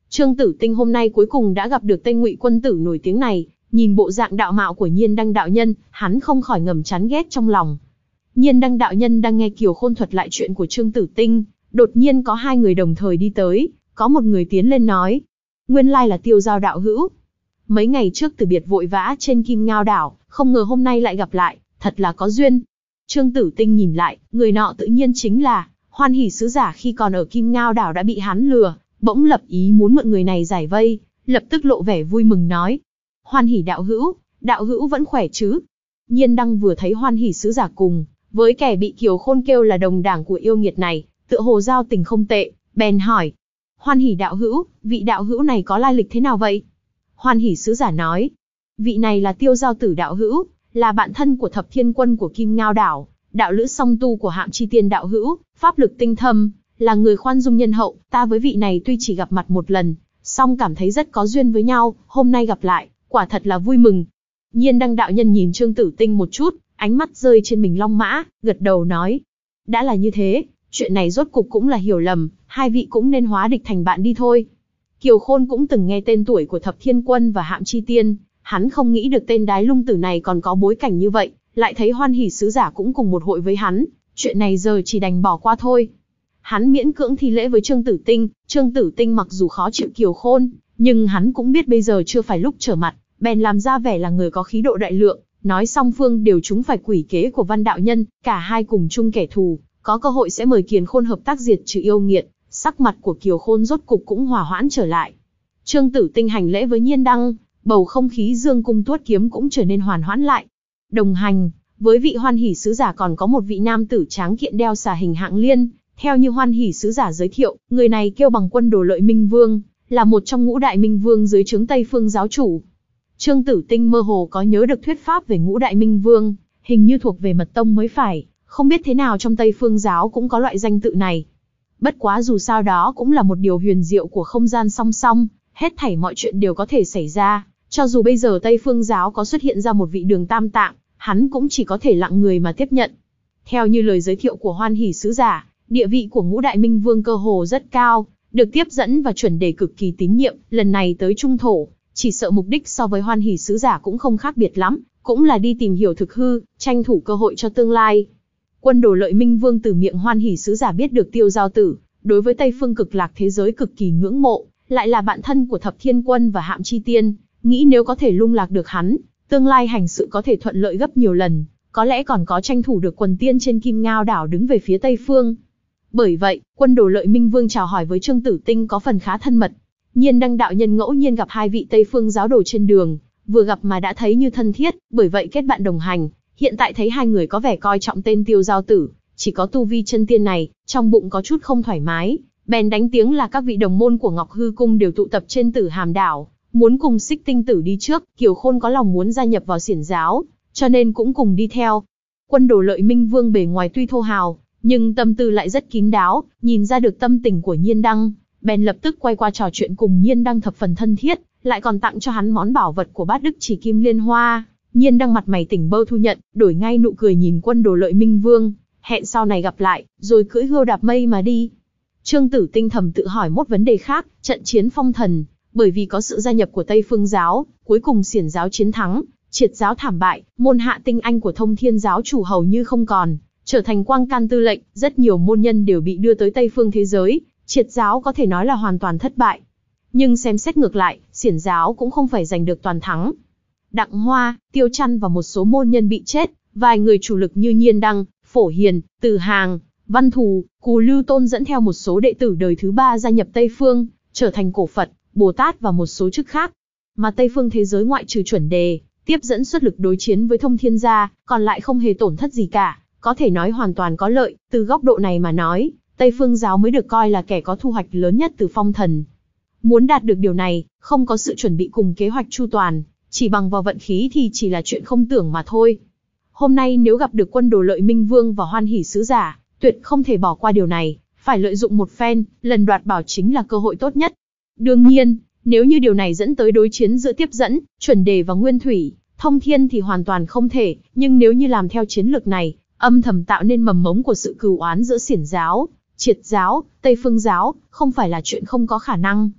Trương Tử Tinh hôm nay cuối cùng đã gặp được tên Ngụy quân tử nổi tiếng này, nhìn bộ dạng đạo mạo của Nhiên Đăng đạo nhân, hắn không khỏi ngầm chán ghét trong lòng. Nhiên Đăng đạo nhân đang nghe Kiều Khôn thuật lại chuyện của Trương Tử Tinh, đột nhiên có hai người đồng thời đi tới, có một người tiến lên nói: "Nguyên lai là Tiêu Giao đạo hữu. Mấy ngày trước từ biệt vội vã trên Kim Ngao đảo, không ngờ hôm nay lại gặp lại, thật là có duyên." Trương Tử Tinh nhìn lại, người nọ tự nhiên chính là Hoan Hỷ sứ giả khi còn ở Kim Ngao đảo đã bị hắn lừa, bỗng lập ý muốn mượn người này giải vây, lập tức lộ vẻ vui mừng nói: "Hoan Hỷ đạo hữu, đạo hữu vẫn khỏe chứ?" Nhiên Đăng vừa thấy Hoan Hỷ sứ giả cùng với kẻ bị Kiều Khôn kêu là đồng đảng của yêu nghiệt này, tựa hồ giao tình không tệ, bèn hỏi: "Hoan Hỷ đạo hữu, vị đạo hữu này có lai lịch thế nào vậy?" Hoan Hỷ sứ giả nói: "Vị này là Tiêu Giao tử đạo hữu, là bạn thân của Thập Thiên Quân của Kim Ngao đảo, đạo lữ song tu của Hạm Chi Tiên đạo hữu, pháp lực tinh thâm, là người khoan dung nhân hậu, ta với vị này tuy chỉ gặp mặt một lần, song cảm thấy rất có duyên với nhau, hôm nay gặp lại, quả thật là vui mừng." Nhiên Đăng đạo nhân nhìn Trương Tử Tinh một chút, ánh mắt rơi trên mình long mã, gật đầu nói: "Đã là như thế, chuyện này rốt cục cũng là hiểu lầm, hai vị cũng nên hóa địch thành bạn đi thôi." Kiều Khôn cũng từng nghe tên tuổi của Thập Thiên Quân và Hạm Chi Tiên, hắn không nghĩ được tên đái lung tử này còn có bối cảnh như vậy, lại thấy Hoan Hỷ sứ giả cũng cùng một hội với hắn, chuyện này giờ chỉ đành bỏ qua thôi. Hắn miễn cưỡng thi lễ với Trương Tử Tinh, Trương Tử Tinh mặc dù khó chịu Kiều Khôn, nhưng hắn cũng biết bây giờ chưa phải lúc trở mặt, bèn làm ra vẻ là người có khí độ đại lượng, nói song phương đều trúng phải quỷ kế của Văn đạo nhân, cả hai cùng chung kẻ thù, có cơ hội sẽ mời Kiền Khôn hợp tác diệt trừ yêu nghiệt. Sắc mặt của Kiều Khôn rốt cục cũng hòa hoãn trở lại. Trương Tử Tinh hành lễ với Nhiên Đăng, bầu không khí dương cung tuốt kiếm cũng trở nên hoàn hoãn lại. Đồng hành với vị Hoan Hỷ sứ giả còn có một vị nam tử tráng kiện đeo xà hình hạng liên, theo như Hoan Hỷ sứ giả giới thiệu, người này kêu bằng Quân Đồ Lợi Minh Vương, là một trong ngũ đại minh vương dưới trướng Tây Phương giáo chủ. Trương Tử Tinh mơ hồ có nhớ được thuyết pháp về ngũ đại minh vương, hình như thuộc về mật tông mới phải, không biết thế nào trong Tây Phương giáo cũng có loại danh tự này. Bất quá dù sao đó cũng là một điều huyền diệu của không gian song song, hết thảy mọi chuyện đều có thể xảy ra, cho dù bây giờ Tây Phương giáo có xuất hiện ra một vị Đường Tam Tạng, hắn cũng chỉ có thể lặng người mà tiếp nhận. Theo như lời giới thiệu của Hoan Hỷ sứ giả, địa vị của ngũ đại minh vương cơ hồ rất cao, được tiếp dẫn và chuẩn đề cực kỳ tín nhiệm, lần này tới Trung Thổ, chỉ sợ mục đích so với Hoan Hỷ sứ giả cũng không khác biệt lắm, cũng là đi tìm hiểu thực hư, tranh thủ cơ hội cho tương lai. Quân Đồ Lợi Minh Vương từ miệng Hoan Hỷ sứ giả biết được Tiêu Giao tử đối với Tây Phương Cực Lạc thế giới cực kỳ ngưỡng mộ, lại là bạn thân của Thập Thiên Quân và Hạm Chi Tiên, nghĩ nếu có thể lung lạc được hắn, tương lai hành sự có thể thuận lợi gấp nhiều lần, có lẽ còn có tranh thủ được quần tiên trên Kim Ngao đảo đứng về phía Tây Phương. Bởi vậy, Quân Đồ Lợi Minh Vương chào hỏi với Trương Tử Tinh có phần khá thân mật. Nhiên Đăng đạo nhân ngẫu nhiên gặp hai vị Tây Phương giáo đồ trên đường, vừa gặp mà đã thấy như thân thiết, bởi vậy kết bạn đồng hành. Hiện tại thấy hai người có vẻ coi trọng tên Tiêu Giao tử, chỉ có tu vi chân tiên này, trong bụng có chút không thoải mái, bèn đánh tiếng là các vị đồng môn của Ngọc Hư Cung đều tụ tập trên Tử Hàm đảo, muốn cùng Xích Tinh tử đi trước. Kiều Khôn có lòng muốn gia nhập vào xiển giáo, cho nên cũng cùng đi theo. Quân Đồ Lợi Minh Vương bề ngoài tuy thô hào, nhưng tâm tư lại rất kín đáo, nhìn ra được tâm tình của Nhiên Đăng, bèn lập tức quay qua trò chuyện cùng Nhiên Đăng thập phần thân thiết, lại còn tặng cho hắn món bảo vật của Bát Đức Chỉ Kim Liên Hoa. Nhiên Đăng mặt mày tỉnh bơ thu nhận, đổi ngay nụ cười nhìn Quân Đồ Lợi Minh Vương, hẹn sau này gặp lại, rồi cưỡi hươu đạp mây mà đi. Trương Tử Tinh thầm tự hỏi một vấn đề khác, trận chiến phong thần, bởi vì có sự gia nhập của Tây Phương giáo, cuối cùng xiển giáo chiến thắng, triệt giáo thảm bại, môn hạ tinh anh của Thông Thiên giáo chủ hầu như không còn, trở thành quang can tư lệnh, rất nhiều môn nhân đều bị đưa tới Tây Phương thế giới, triệt giáo có thể nói là hoàn toàn thất bại. Nhưng xem xét ngược lại, xiển giáo cũng không phải giành được toàn thắng. Đặng Hoa, Tiêu Chăn và một số môn nhân bị chết, vài người chủ lực như Nhiên Đăng, Phổ Hiền, Từ Hàng, Văn Thù, Cù Lưu Tôn dẫn theo một số đệ tử đời thứ ba gia nhập Tây Phương, trở thành Cổ Phật, Bồ Tát và một số chức khác. Mà Tây Phương thế giới ngoại trừ chuẩn đề, tiếp dẫn xuất lực đối chiến với Thông Thiên gia, còn lại không hề tổn thất gì cả, có thể nói hoàn toàn có lợi. Từ góc độ này mà nói, Tây Phương giáo mới được coi là kẻ có thu hoạch lớn nhất từ phong thần. Muốn đạt được điều này, không có sự chuẩn bị cùng kế hoạch chu toàn, chỉ bằng vào vận khí thì chỉ là chuyện không tưởng mà thôi. Hôm nay nếu gặp được Quân Đồ Lợi Minh Vương và Hoan Hỷ sứ giả, tuyệt không thể bỏ qua điều này, phải lợi dụng một phen, lần đoạt bảo chính là cơ hội tốt nhất. Đương nhiên, nếu như điều này dẫn tới đối chiến giữa tiếp dẫn, chuẩn đề và nguyên thủy, thông thiên thì hoàn toàn không thể, nhưng nếu như làm theo chiến lược này, âm thầm tạo nên mầm mống của sự cừu oán giữa xiển giáo, triệt giáo, Tây Phương giáo, không phải là chuyện không có khả năng.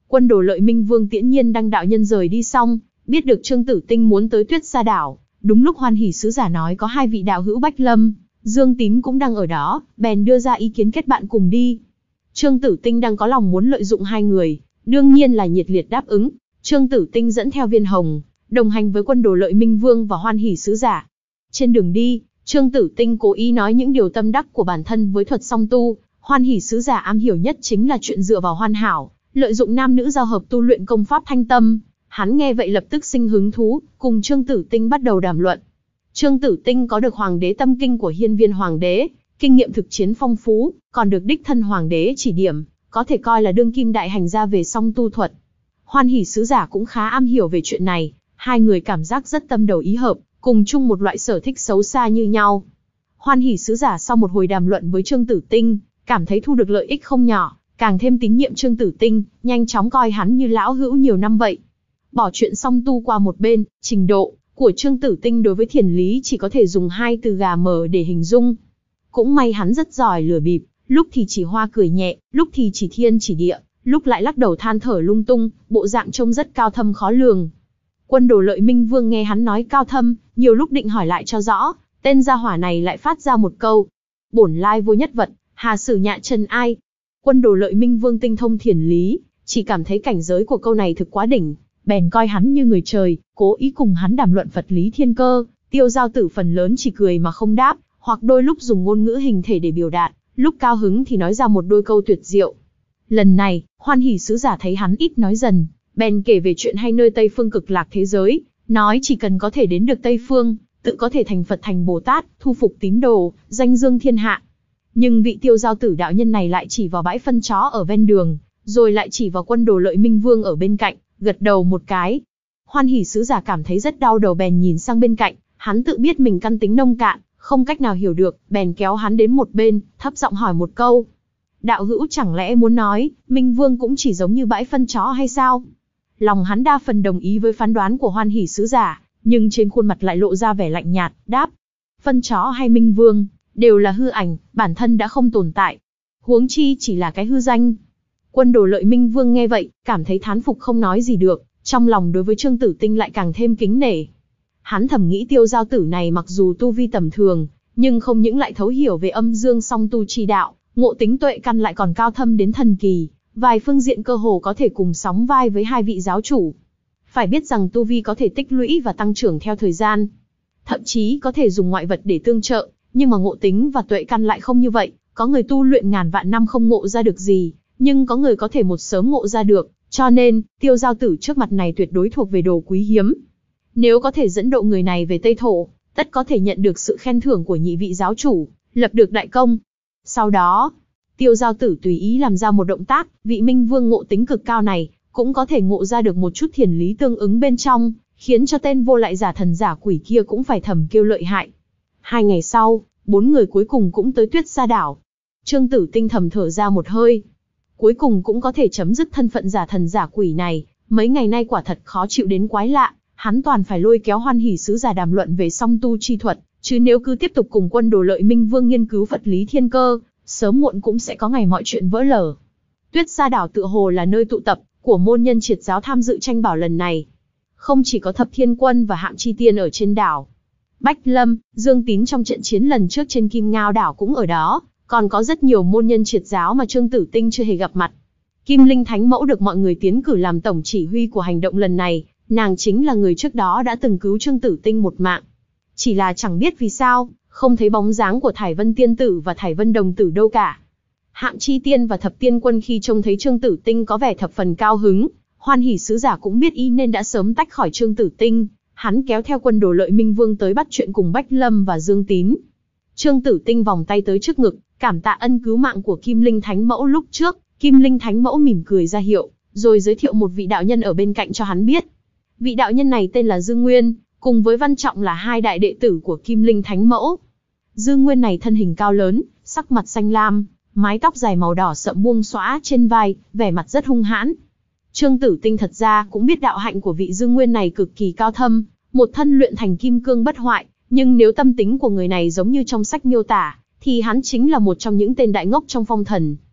Quân Đồ Lợi Minh Vương Tiễn Nhiên đăng đạo nhân rời đi xong, biết được Trương Tử Tinh muốn tới Tuyết Sa đảo, đúng lúc Hoan Hỷ sứ giả nói có hai vị đạo hữu Bách Lâm, Dương Tín cũng đang ở đó, bèn đưa ra ý kiến kết bạn cùng đi. Trương Tử Tinh đang có lòng muốn lợi dụng hai người, đương nhiên là nhiệt liệt đáp ứng. Trương Tử Tinh dẫn theo Viên Hồng, đồng hành với Quân Đồ Lợi Minh Vương và Hoan Hỷ sứ giả. Trên đường đi, Trương Tử Tinh cố ý nói những điều tâm đắc của bản thân với thuật song tu. Hoan Hỷ sứ giả am hiểu nhất chính là chuyện dựa vào hoàn hảo, lợi dụng nam nữ giao hợp tu luyện công pháp thanh tâm. Hắn nghe vậy lập tức sinh hứng thú, cùng Trương Tử Tinh bắt đầu đàm luận. Trương Tử Tinh có được Hoàng đế tâm kinh của Hiên Viên Hoàng đế, kinh nghiệm thực chiến phong phú, còn được đích thân Hoàng đế chỉ điểm, có thể coi là đương kim đại hành gia về song tu thuật. Hoan Hỷ sứ giả cũng khá am hiểu về chuyện này, hai người cảm giác rất tâm đầu ý hợp, cùng chung một loại sở thích xấu xa như nhau. Hoan Hỷ sứ giả sau một hồi đàm luận với Trương Tử Tinh, cảm thấy thu được lợi ích không nhỏ, càng thêm tín nhiệm Trương Tử Tinh, nhanh chóng coi hắn như lão hữu nhiều năm vậy. Bỏ chuyện song tu qua một bên, trình độ của Trương Tử Tinh đối với thiền lý chỉ có thể dùng hai từ gà mờ để hình dung. Cũng may hắn rất giỏi lừa bịp, lúc thì chỉ hoa cười nhẹ, lúc thì chỉ thiên chỉ địa, lúc lại lắc đầu than thở lung tung, bộ dạng trông rất cao thâm khó lường. Quân Đồ Lợi Minh Vương nghe hắn nói cao thâm, nhiều lúc định hỏi lại cho rõ, tên gia hỏa này lại phát ra một câu: bổn lai vô nhất vật, hà sử nhạ trần ai. Quân Đồ Lợi Minh Vương tinh thông thiền lý, chỉ cảm thấy cảnh giới của câu này thực quá đỉnh, bèn coi hắn như người trời, cố ý cùng hắn đàm luận Phật lý thiên cơ. Tiêu Giao Tử phần lớn chỉ cười mà không đáp, hoặc đôi lúc dùng ngôn ngữ hình thể để biểu đạt, lúc cao hứng thì nói ra một đôi câu tuyệt diệu. Lần này, Hoan Hỷ sứ giả thấy hắn ít nói dần, bèn kể về chuyện hay nơi Tây Phương Cực Lạc thế giới, nói chỉ cần có thể đến được Tây Phương, tự có thể thành Phật thành Bồ Tát, thu phục tín đồ, danh dương thiên hạ. Nhưng vị Tiêu Giao Tử đạo nhân này lại chỉ vào bãi phân chó ở ven đường, rồi lại chỉ vào Quân Đồ Lợi Minh Vương ở bên cạnh, gật đầu một cái. Hoan Hỷ sứ giả cảm thấy rất đau đầu bèn nhìn sang bên cạnh, hắn tự biết mình căn tính nông cạn, không cách nào hiểu được, bèn kéo hắn đến một bên, thấp giọng hỏi một câu. Đạo hữu chẳng lẽ muốn nói, Minh Vương cũng chỉ giống như bãi phân chó hay sao? Lòng hắn đa phần đồng ý với phán đoán của Hoan Hỷ sứ giả, nhưng trên khuôn mặt lại lộ ra vẻ lạnh nhạt, đáp. Phân chó hay Minh Vương, đều là hư ảnh, bản thân đã không tồn tại. Huống chi chỉ là cái hư danh. Quân Đồ Lợi Minh Vương nghe vậy, cảm thấy thán phục không nói gì được, trong lòng đối với Trương Tử Tinh lại càng thêm kính nể. Hắn thầm nghĩ Tiêu Giao Tử này mặc dù tu vi tầm thường, nhưng không những lại thấu hiểu về âm dương song tu chi đạo, ngộ tính tuệ căn lại còn cao thâm đến thần kỳ, vài phương diện cơ hồ có thể cùng sóng vai với hai vị giáo chủ. Phải biết rằng tu vi có thể tích lũy và tăng trưởng theo thời gian, thậm chí có thể dùng ngoại vật để tương trợ, nhưng mà ngộ tính và tuệ căn lại không như vậy. Có người tu luyện ngàn vạn năm không ngộ ra được gì, nhưng có người có thể một sớm ngộ ra được, cho nên Tiêu Giao Tử trước mặt này tuyệt đối thuộc về đồ quý hiếm. Nếu có thể dẫn độ người này về Tây Thổ, tất có thể nhận được sự khen thưởng của nhị vị giáo chủ, lập được đại công. Sau đó, Tiêu Giao Tử tùy ý làm ra một động tác, vị Minh Vương ngộ tính cực cao này, cũng có thể ngộ ra được một chút thiền lý tương ứng bên trong, khiến cho tên vô lại giả thần giả quỷ kia cũng phải thầm kêu lợi hại. Hai ngày sau, bốn người cuối cùng cũng tới Tuyết Sa đảo. Trương Tử Tinh thầm thở ra một hơi. Cuối cùng cũng có thể chấm dứt thân phận giả thần giả quỷ này, mấy ngày nay quả thật khó chịu đến quái lạ, hắn toàn phải lôi kéo Hoan Hỷ sứ giả đàm luận về song tu chi thuật, chứ nếu cứ tiếp tục cùng Quân Đồ Lợi Minh Vương nghiên cứu Phật lý thiên cơ, sớm muộn cũng sẽ có ngày mọi chuyện vỡ lở. Tuyết Sa đảo tựa hồ là nơi tụ tập của môn nhân triệt giáo tham dự tranh bảo lần này. Không chỉ có Thập Thiên Quân và Hạm Chi Tiên ở trên đảo, Bách Lâm, Dương Tín trong trận chiến lần trước trên Kim Ngao đảo cũng ở đó, còn có rất nhiều môn nhân triệt giáo mà Trương Tử Tinh chưa hề gặp mặt. Kim Linh Thánh Mẫu được mọi người tiến cử làm tổng chỉ huy của hành động lần này, nàng chính là người trước đó đã từng cứu Trương Tử Tinh một mạng. Chỉ là chẳng biết vì sao, không thấy bóng dáng của Thải Vân Tiên Tử và Thải Vân Đồng Tử đâu cả. Hạm Chi Tiên và Thập Tiên Quân khi trông thấy Trương Tử Tinh có vẻ thập phần cao hứng, Hoan Hỷ sứ giả cũng biết y nên đã sớm tách khỏi Trương Tử Tinh, hắn kéo theo Quân Đồ Lợi Minh Vương tới bắt chuyện cùng Bách Lâm và Dương Tín. Trương Tử Tinh vòng tay tới trước ngực, cảm tạ ân cứu mạng của Kim Linh Thánh Mẫu lúc trước. Kim Linh Thánh Mẫu mỉm cười ra hiệu, rồi giới thiệu một vị đạo nhân ở bên cạnh cho hắn biết. Vị đạo nhân này tên là Dương Nguyên, cùng với Văn Trọng là hai đại đệ tử của Kim Linh Thánh Mẫu. Dương Nguyên này thân hình cao lớn, sắc mặt xanh lam, mái tóc dài màu đỏ sậm buông xõa trên vai, vẻ mặt rất hung hãn. Trương Tử Tinh thật ra cũng biết đạo hạnh của vị Dương Nguyên này cực kỳ cao thâm, một thân luyện thành kim cương bất hoại, nhưng nếu tâm tính của người này giống như trong sách miêu tả, thì hắn chính là một trong những tên đại ngốc trong phong thần.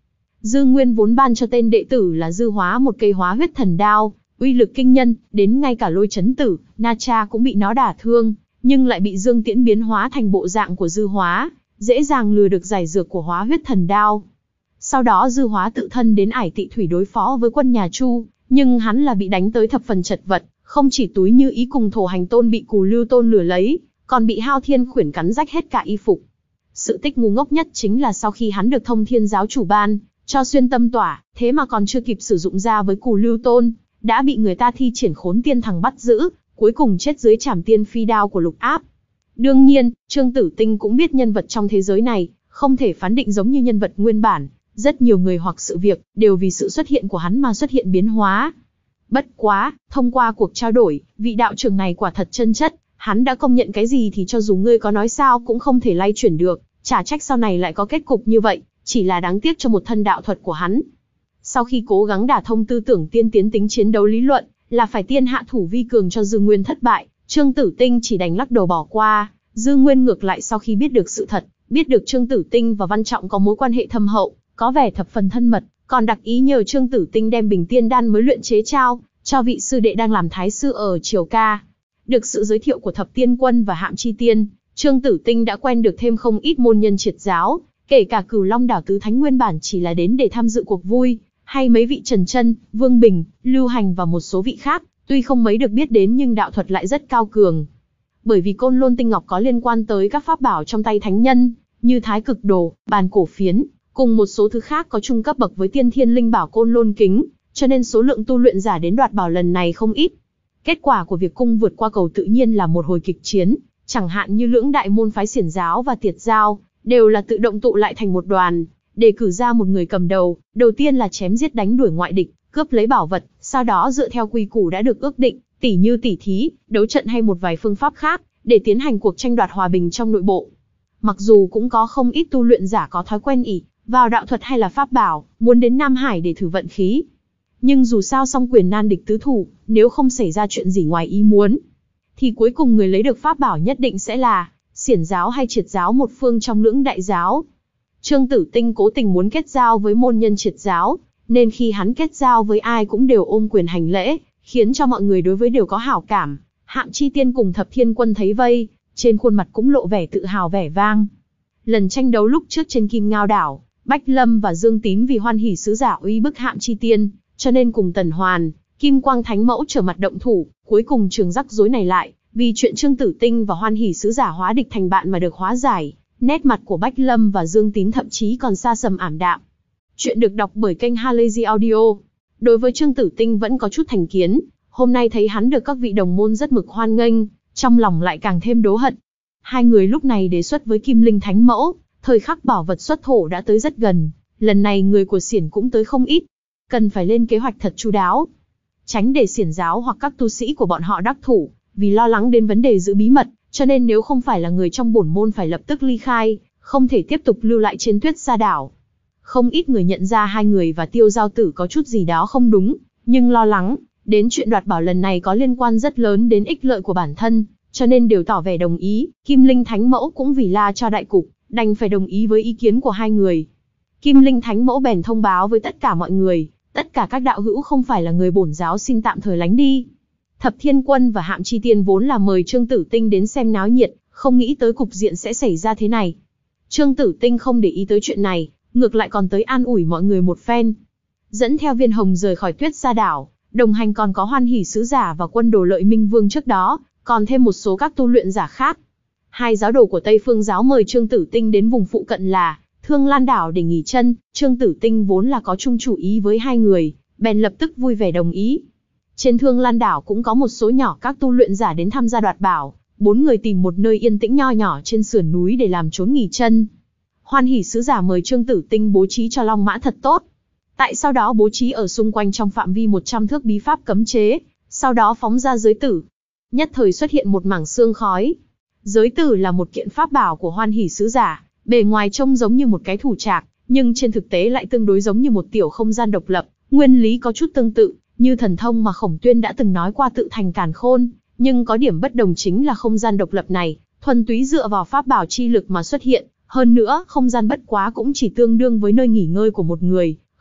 Dư Nguyên vốn ban cho tên đệ tử là Dư Hóa một cây hóa huyết thần đao, uy lực kinh nhân, đến ngay cả Lôi Chấn Tử, Na Cha cũng bị nó đả thương, nhưng lại bị Dương Tiễn biến hóa thành bộ dạng của Dư Hóa, dễ dàng lừa được giải dược của hóa huyết thần đao. Sau đó Dư Hóa tự thân đến Ải Tị Thủy đối phó với quân nhà Chu, nhưng hắn là bị đánh tới thập phần chật vật, không chỉ túi Như Ý cùng Thổ Hành Tôn bị Cù Lưu Tôn lừa lấy, còn bị Hao Thiên Khuyển cắn rách hết cả y phục. Sự tích ngu ngốc nhất chính là sau khi hắn được Thông Thiên giáo chủ ban cho xuyên tâm tỏa, thế mà còn chưa kịp sử dụng ra với Cù Lưu Tôn, đã bị người ta thi triển Khốn Tiên Thằng bắt giữ, cuối cùng chết dưới trảm tiên phi đao của Lục Áp. Đương nhiên, Trương Tử Tinh cũng biết nhân vật trong thế giới này không thể phán định giống như nhân vật nguyên bản, rất nhiều người hoặc sự việc đều vì sự xuất hiện của hắn mà xuất hiện biến hóa. Bất quá, thông qua cuộc trao đổi, vị đạo trưởng này quả thật chân chất, hắn đã công nhận cái gì thì cho dù ngươi có nói sao cũng không thể lay chuyển được, chả trách sau này lại có kết cục như vậy, chỉ là đáng tiếc cho một thân đạo thuật của hắn. Sau khi cố gắng đả thông tư tưởng tiên tiến tính chiến đấu lý luận, là phải tiên hạ thủ vi cường cho Dư Nguyên thất bại, Trương Tử Tinh chỉ đành lắc đầu bỏ qua. Dư Nguyên ngược lại sau khi biết được sự thật, biết được Trương Tử Tinh và Văn Trọng có mối quan hệ thâm hậu, có vẻ thập phần thân mật, còn đặc ý nhờ Trương Tử Tinh đem Bình Tiên Đan mới luyện chế trao cho vị sư đệ đang làm thái sư ở Triều Ca. Được sự giới thiệu của Thập Tiên Quân và Hạm Chi Tiên, Trương Tử Tinh đã quen được thêm không ít môn nhân triệt giáo, kể cả Cửu Long Đảo tứ thánh nguyên bản chỉ là đến để tham dự cuộc vui, hay mấy vị Trần Chân, Vương Bình, Lưu Hành và một số vị khác, tuy không mấy được biết đến nhưng đạo thuật lại rất cao cường. Bởi vì Côn Lôn Tinh Ngọc có liên quan tới các pháp bảo trong tay thánh nhân, như Thái Cực Đồ, Bàn Cổ Phiến, cùng một số thứ khác có chung cấp bậc với Tiên Thiên Linh Bảo Côn Lôn Kính, cho nên số lượng tu luyện giả đến đoạt bảo lần này không ít. Kết quả của việc cung vượt qua cầu tự nhiên là một hồi kịch chiến, chẳng hạn như lưỡng đại môn phái Xiển giáo và Tiệt giáo, đều là tự động tụ lại thành một đoàn, để cử ra một người cầm đầu, đầu tiên là chém giết đánh đuổi ngoại địch, cướp lấy bảo vật, sau đó dựa theo quy củ đã được ước định, tỉ như tỉ thí, đấu trận hay một vài phương pháp khác, để tiến hành cuộc tranh đoạt hòa bình trong nội bộ. Mặc dù cũng có không ít tu luyện giả có thói quen ỷ vào đạo thuật hay là pháp bảo, muốn đến Nam Hải để thử vận khí. Nhưng dù sao song quyền nan địch tứ thủ, nếu không xảy ra chuyện gì ngoài ý muốn, thì cuối cùng người lấy được pháp bảo nhất định sẽ là Xiển giáo hay Triệt giáo, một phương trong lưỡng đại giáo. Trương Tử Tinh cố tình muốn kết giao với môn nhân Triệt giáo, nên khi hắn kết giao với ai cũng đều ôm quyền hành lễ, khiến cho mọi người đối với đều có hảo cảm. Hạm Chi Tiên cùng Thập Thiên Quân thấy vây, trên khuôn mặt cũng lộ vẻ tự hào vẻ vang. Lần tranh đấu lúc trước trên Kim Ngao đảo, Bách Lâm và Dương Tín vì hoan hỉ sứ giả uy bức Hạm Chi Tiên, cho nên cùng Tần Hoàn, Kim Quang Thánh Mẫu trở mặt động thủ, cuối cùng trường rắc rối này lại, vì chuyện Trương Tử Tinh và hoan hỉ sứ giả hóa địch thành bạn mà được hóa giải. Nét mặt của Bách Lâm và Dương Tín thậm chí còn xa sầm ảm đạm. Chuyện được đọc bởi kênh Halazy Audio. Đối với Trương Tử Tinh vẫn có chút thành kiến, hôm nay thấy hắn được các vị đồng môn rất mực hoan nghênh, trong lòng lại càng thêm đố hận. Hai người lúc này đề xuất với Kim Linh Thánh Mẫu, thời khắc bảo vật xuất thổ đã tới rất gần, lần này người của Xiển cũng tới không ít, cần phải lên kế hoạch thật chu đáo, tránh để Xiển giáo hoặc các tu sĩ của bọn họ đắc thủ, vì lo lắng đến vấn đề giữ bí mật, cho nên nếu không phải là người trong bổn môn phải lập tức ly khai, không thể tiếp tục lưu lại trên Tuyết Sa đảo. Không ít người nhận ra hai người và Tiêu Giao Tử có chút gì đó không đúng, nhưng lo lắng đến chuyện đoạt bảo lần này có liên quan rất lớn đến ích lợi của bản thân, cho nên đều tỏ vẻ đồng ý. Kim Linh Thánh Mẫu cũng vì la cho đại cục, đành phải đồng ý với ý kiến của hai người. Kim Linh Thánh Mẫu bèn thông báo với tất cả mọi người, tất cả các đạo hữu không phải là người bổn giáo xin tạm thời lánh đi. Thập Thiên Quân và Hạm Chi Tiên vốn là mời Trương Tử Tinh đến xem náo nhiệt, không nghĩ tới cục diện sẽ xảy ra thế này. Trương Tử Tinh không để ý tới chuyện này, ngược lại còn tới an ủi mọi người một phen. Dẫn theo Viên Hồng rời khỏi Tuyết Sa đảo, đồng hành còn có hoan hỉ sứ giả và quân đồ Lợi Minh Vương trước đó, còn thêm một số các tu luyện giả khác. Hai giáo đồ của Tây Phương giáo mời Trương Tử Tinh đến vùng phụ cận là Thương Lan đảo để nghỉ chân. Trương Tử Tinh vốn là có chung chủ ý với hai người, bèn lập tức vui vẻ đồng ý. Trên Thương Lan đảo cũng có một số nhỏ các tu luyện giả đến tham gia đoạt bảo, bốn người tìm một nơi yên tĩnh nho nhỏ trên sườn núi để làm chốn nghỉ chân. Hoan hỉ sứ giả mời Trương Tử Tinh bố trí cho long mã thật tốt. Tại sau đó bố trí ở xung quanh trong phạm vi một trăm thước bí pháp cấm chế, sau đó phóng ra giới tử. Nhất thời xuất hiện một mảng sương khói. Giới tử là một kiện pháp bảo của hoan hỉ sứ giả, bề ngoài trông giống như một cái thủ trạc, nhưng trên thực tế lại tương đối giống như một tiểu không gian độc lập, nguyên lý có chút tương tự, như thần thông mà Khổng Tuyên đã từng nói qua tự thành càn khôn, nhưng có điểm bất đồng chính là không gian độc lập này, thuần túy dựa vào pháp bảo chi lực mà xuất hiện, hơn nữa, không gian bất quá cũng chỉ tương đương với nơi nghỉ ngơi của một người,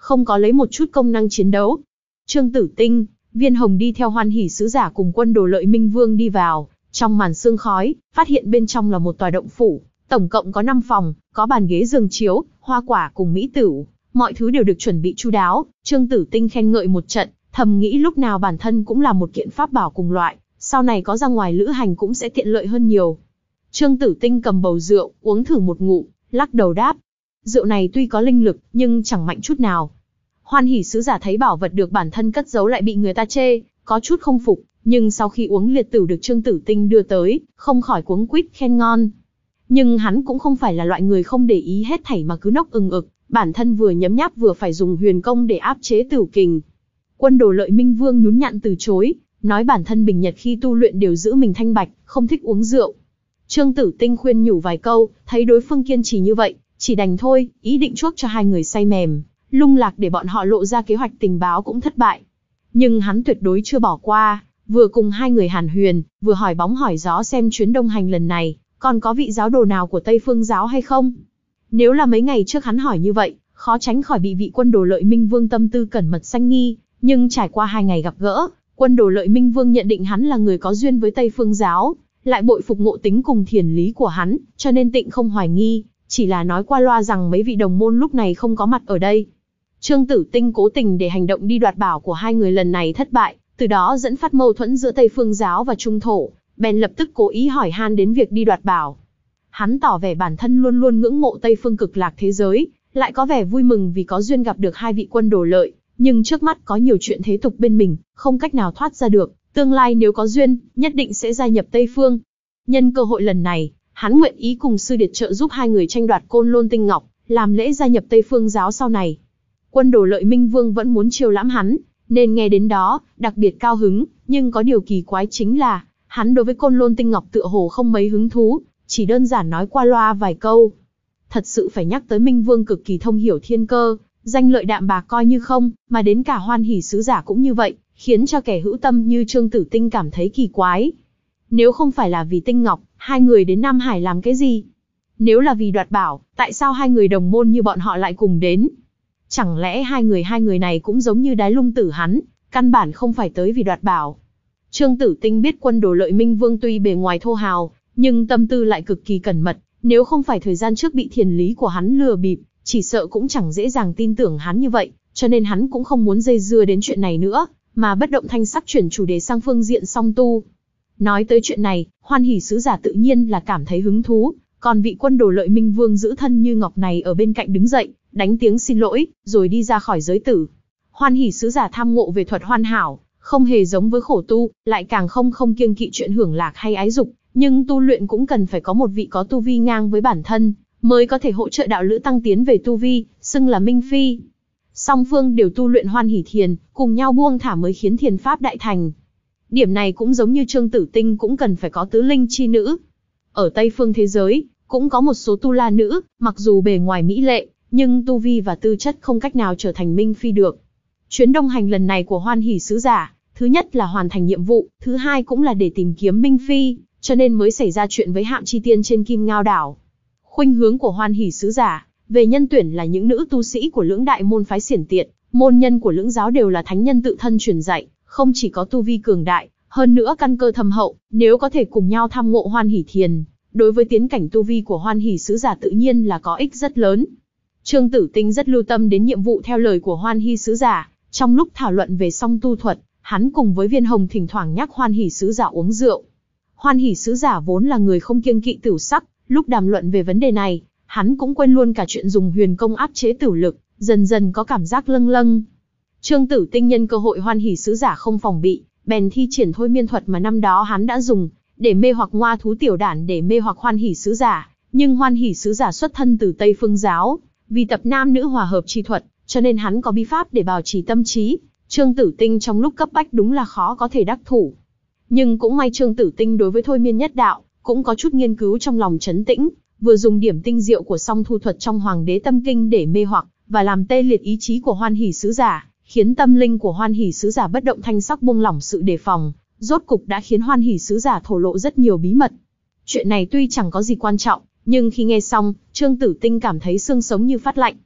không có lấy một chút công năng chiến đấu. Trương Tử Tinh, Viên Hồng đi theo Hoan Hỷ sứ giả cùng quân Đồ Lợi Minh Vương đi vào, trong màn sương khói, phát hiện bên trong là một tòa động phủ, tổng cộng có năm phòng, có bàn ghế giường chiếu, hoa quả cùng mỹ tửu, mọi thứ đều được chuẩn bị chu đáo. Trương Tử Tinh khen ngợi một trận, thầm nghĩ lúc nào bản thân cũng là một kiện pháp bảo cùng loại, sau này có ra ngoài lữ hành cũng sẽ tiện lợi hơn nhiều. Trương Tử Tinh cầm bầu rượu, uống thử một ngụm, lắc đầu đáp. Rượu này tuy có linh lực, nhưng chẳng mạnh chút nào. Hoan Hỷ sứ giả thấy bảo vật được bản thân cất giấu lại bị người ta chê, có chút không phục, nhưng sau khi uống liệt tửu được Trương Tử Tinh đưa tới, không khỏi cuống quýt khen ngon. Nhưng hắn cũng không phải là loại người không để ý hết thảy mà cứ nốc ừng ực, bản thân vừa nhấm nháp vừa phải dùng huyền công để áp chế tửu kình. Quân Đồ Lợi Minh Vương nhún nhặn từ chối, nói bản thân bình nhật khi tu luyện đều giữ mình thanh bạch, không thích uống rượu. Trương Tử Tinh khuyên nhủ vài câu, thấy đối phương kiên trì như vậy, chỉ đành thôi, ý định chuốc cho hai người say mềm, lung lạc để bọn họ lộ ra kế hoạch tình báo cũng thất bại. Nhưng hắn tuyệt đối chưa bỏ qua, vừa cùng hai người hàn huyền, vừa hỏi bóng hỏi gió xem chuyến đông hành lần này, còn có vị giáo đồ nào của Tây Phương giáo hay không. Nếu là mấy ngày trước hắn hỏi như vậy, khó tránh khỏi bị vị quân Đồ Lợi Minh Vương tâm tư cẩn mật sanh nghi, nhưng trải qua hai ngày gặp gỡ, quân Đồ Lợi Minh Vương nhận định hắn là người có duyên với Tây Phương giáo, lại bội phục ngộ tính cùng thiền lý của hắn, cho nên tịnh không hoài nghi, chỉ là nói qua loa rằng mấy vị đồng môn lúc này không có mặt ở đây. Trương Tử Tinh cố tình để hành động đi đoạt bảo của hai người lần này thất bại, từ đó dẫn phát mâu thuẫn giữa Tây Phương giáo và Trung thổ, bèn lập tức cố ý hỏi han đến việc đi đoạt bảo. Hắn tỏ vẻ bản thân luôn luôn ngưỡng mộ Tây Phương cực lạc thế giới, lại có vẻ vui mừng vì có duyên gặp được hai vị quân Đồ Lợi, nhưng trước mắt có nhiều chuyện thế tục bên mình, không cách nào thoát ra được, tương lai nếu có duyên, nhất định sẽ gia nhập Tây Phương. Nhân cơ hội lần này, hắn nguyện ý cùng sư điệt trợ giúp hai người tranh đoạt Côn Lôn Tinh Ngọc, làm lễ gia nhập Tây Phương giáo sau này. Quân Đồ Lợi Minh Vương vẫn muốn chiêu lãm hắn, nên nghe đến đó, đặc biệt cao hứng, nhưng có điều kỳ quái chính là, hắn đối với Côn Lôn Tinh Ngọc tựa hồ không mấy hứng thú, chỉ đơn giản nói qua loa vài câu. Thật sự phải nhắc tới Minh Vương cực kỳ thông hiểu thiên cơ, danh lợi đạm bạc coi như không, mà đến cả Hoan Hỷ sứ giả cũng như vậy, khiến cho kẻ hữu tâm như Trương Tử Tinh cảm thấy kỳ quái. Nếu không phải là vì Tinh Ngọc, hai người đến Nam Hải làm cái gì? Nếu là vì đoạt bảo, tại sao hai người đồng môn như bọn họ lại cùng đến? Chẳng lẽ hai người hai người này cũng giống như Đái Lung Tử hắn, căn bản không phải tới vì đoạt bảo? Trương Tử Tinh biết quân Đồ Lợi Minh Vương tuy bề ngoài thô hào, nhưng tâm tư lại cực kỳ cẩn mật, nếu không phải thời gian trước bị thiền lý của hắn lừa bịp, chỉ sợ cũng chẳng dễ dàng tin tưởng hắn như vậy, cho nên hắn cũng không muốn dây dưa đến chuyện này nữa, mà bất động thanh sắc chuyển chủ đề sang phương diện song tu. Nói tới chuyện này, Hoan Hỷ sứ giả tự nhiên là cảm thấy hứng thú, còn vị quân Đồ Lợi Minh Vương giữ thân như ngọc này ở bên cạnh đứng dậy, đánh tiếng xin lỗi, rồi đi ra khỏi giới tử. Hoan Hỷ sứ giả tham ngộ về thuật hoàn hảo, không hề giống với khổ tu, lại càng không không kiêng kỵ chuyện hưởng lạc hay ái dục, nhưng tu luyện cũng cần phải có một vị có tu vi ngang với bản thân, mới có thể hỗ trợ đạo lữ tăng tiến về tu vi, xưng là minh phi. Song phương đều tu luyện Hoan Hỷ thiền, cùng nhau buông thả mới khiến thiền pháp đại thành. Điểm này cũng giống như Trương Tử Tinh cũng cần phải có tứ linh chi nữ. Ở Tây Phương thế giới, cũng có một số tu la nữ, mặc dù bề ngoài mỹ lệ, nhưng tu vi và tư chất không cách nào trở thành minh phi được. Chuyến đông hành lần này của Hoan Hỷ sứ giả, thứ nhất là hoàn thành nhiệm vụ, thứ hai cũng là để tìm kiếm minh phi, cho nên mới xảy ra chuyện với Hạm Chi Tiên trên Kim Ngao đảo. Khuynh hướng của Hoan Hỷ sứ giả về nhân tuyển là những nữ tu sĩ của lưỡng đại môn phái xiển tiện, môn nhân của lưỡng giáo đều là thánh nhân tự thân truyền dạy, không chỉ có tu vi cường đại, hơn nữa căn cơ thâm hậu, nếu có thể cùng nhau tham ngộ Hoan Hỷ thiền, đối với tiến cảnh tu vi của Hoan Hỷ sứ giả tự nhiên là có ích rất lớn. Trương Tử Tinh rất lưu tâm đến nhiệm vụ theo lời của Hoan Hỷ sứ giả, trong lúc thảo luận về song tu thuật, hắn cùng với Viên Hồng thỉnh thoảng nhắc Hoan Hỷ sứ giả uống rượu. Hoan Hỷ sứ giả vốn là người không kiêng kỵ tửu sắc, lúc đàm luận về vấn đề này, hắn cũng quên luôn cả chuyện dùng huyền công áp chế tửu lực, dần dần có cảm giác lâng lâng. Trương Tử Tinh nhân cơ hội Hoan Hỷ sứ giả không phòng bị, bèn thi triển thôi miên thuật mà năm đó hắn đã dùng, để mê hoặc ngoa thú tiểu đản để mê hoặc Hoan Hỷ sứ giả, nhưng Hoan Hỷ sứ giả xuất thân từ Tây Phương giáo, vì tập nam nữ hòa hợp chi thuật, cho nên hắn có bí pháp để bảo trì tâm trí. Trương Tử Tinh trong lúc cấp bách đúng là khó có thể đắc thủ. Nhưng cũng may Trương Tử Tinh đối với thôi miên nhất đạo, cũng có chút nghiên cứu trong lòng trấn tĩnh, vừa dùng điểm tinh diệu của song thu thuật trong Hoàng đế tâm kinh để mê hoặc, và làm tê liệt ý chí của Hoan Hỷ sứ giả, khiến tâm linh của Hoan Hỷ sứ giả bất động thanh sắc buông lỏng sự đề phòng, rốt cục đã khiến Hoan Hỷ sứ giả thổ lộ rất nhiều bí mật. Chuyện này tuy chẳng có gì quan trọng, nhưng khi nghe xong, Trương Tử Tinh cảm thấy xương sống như phát lạnh.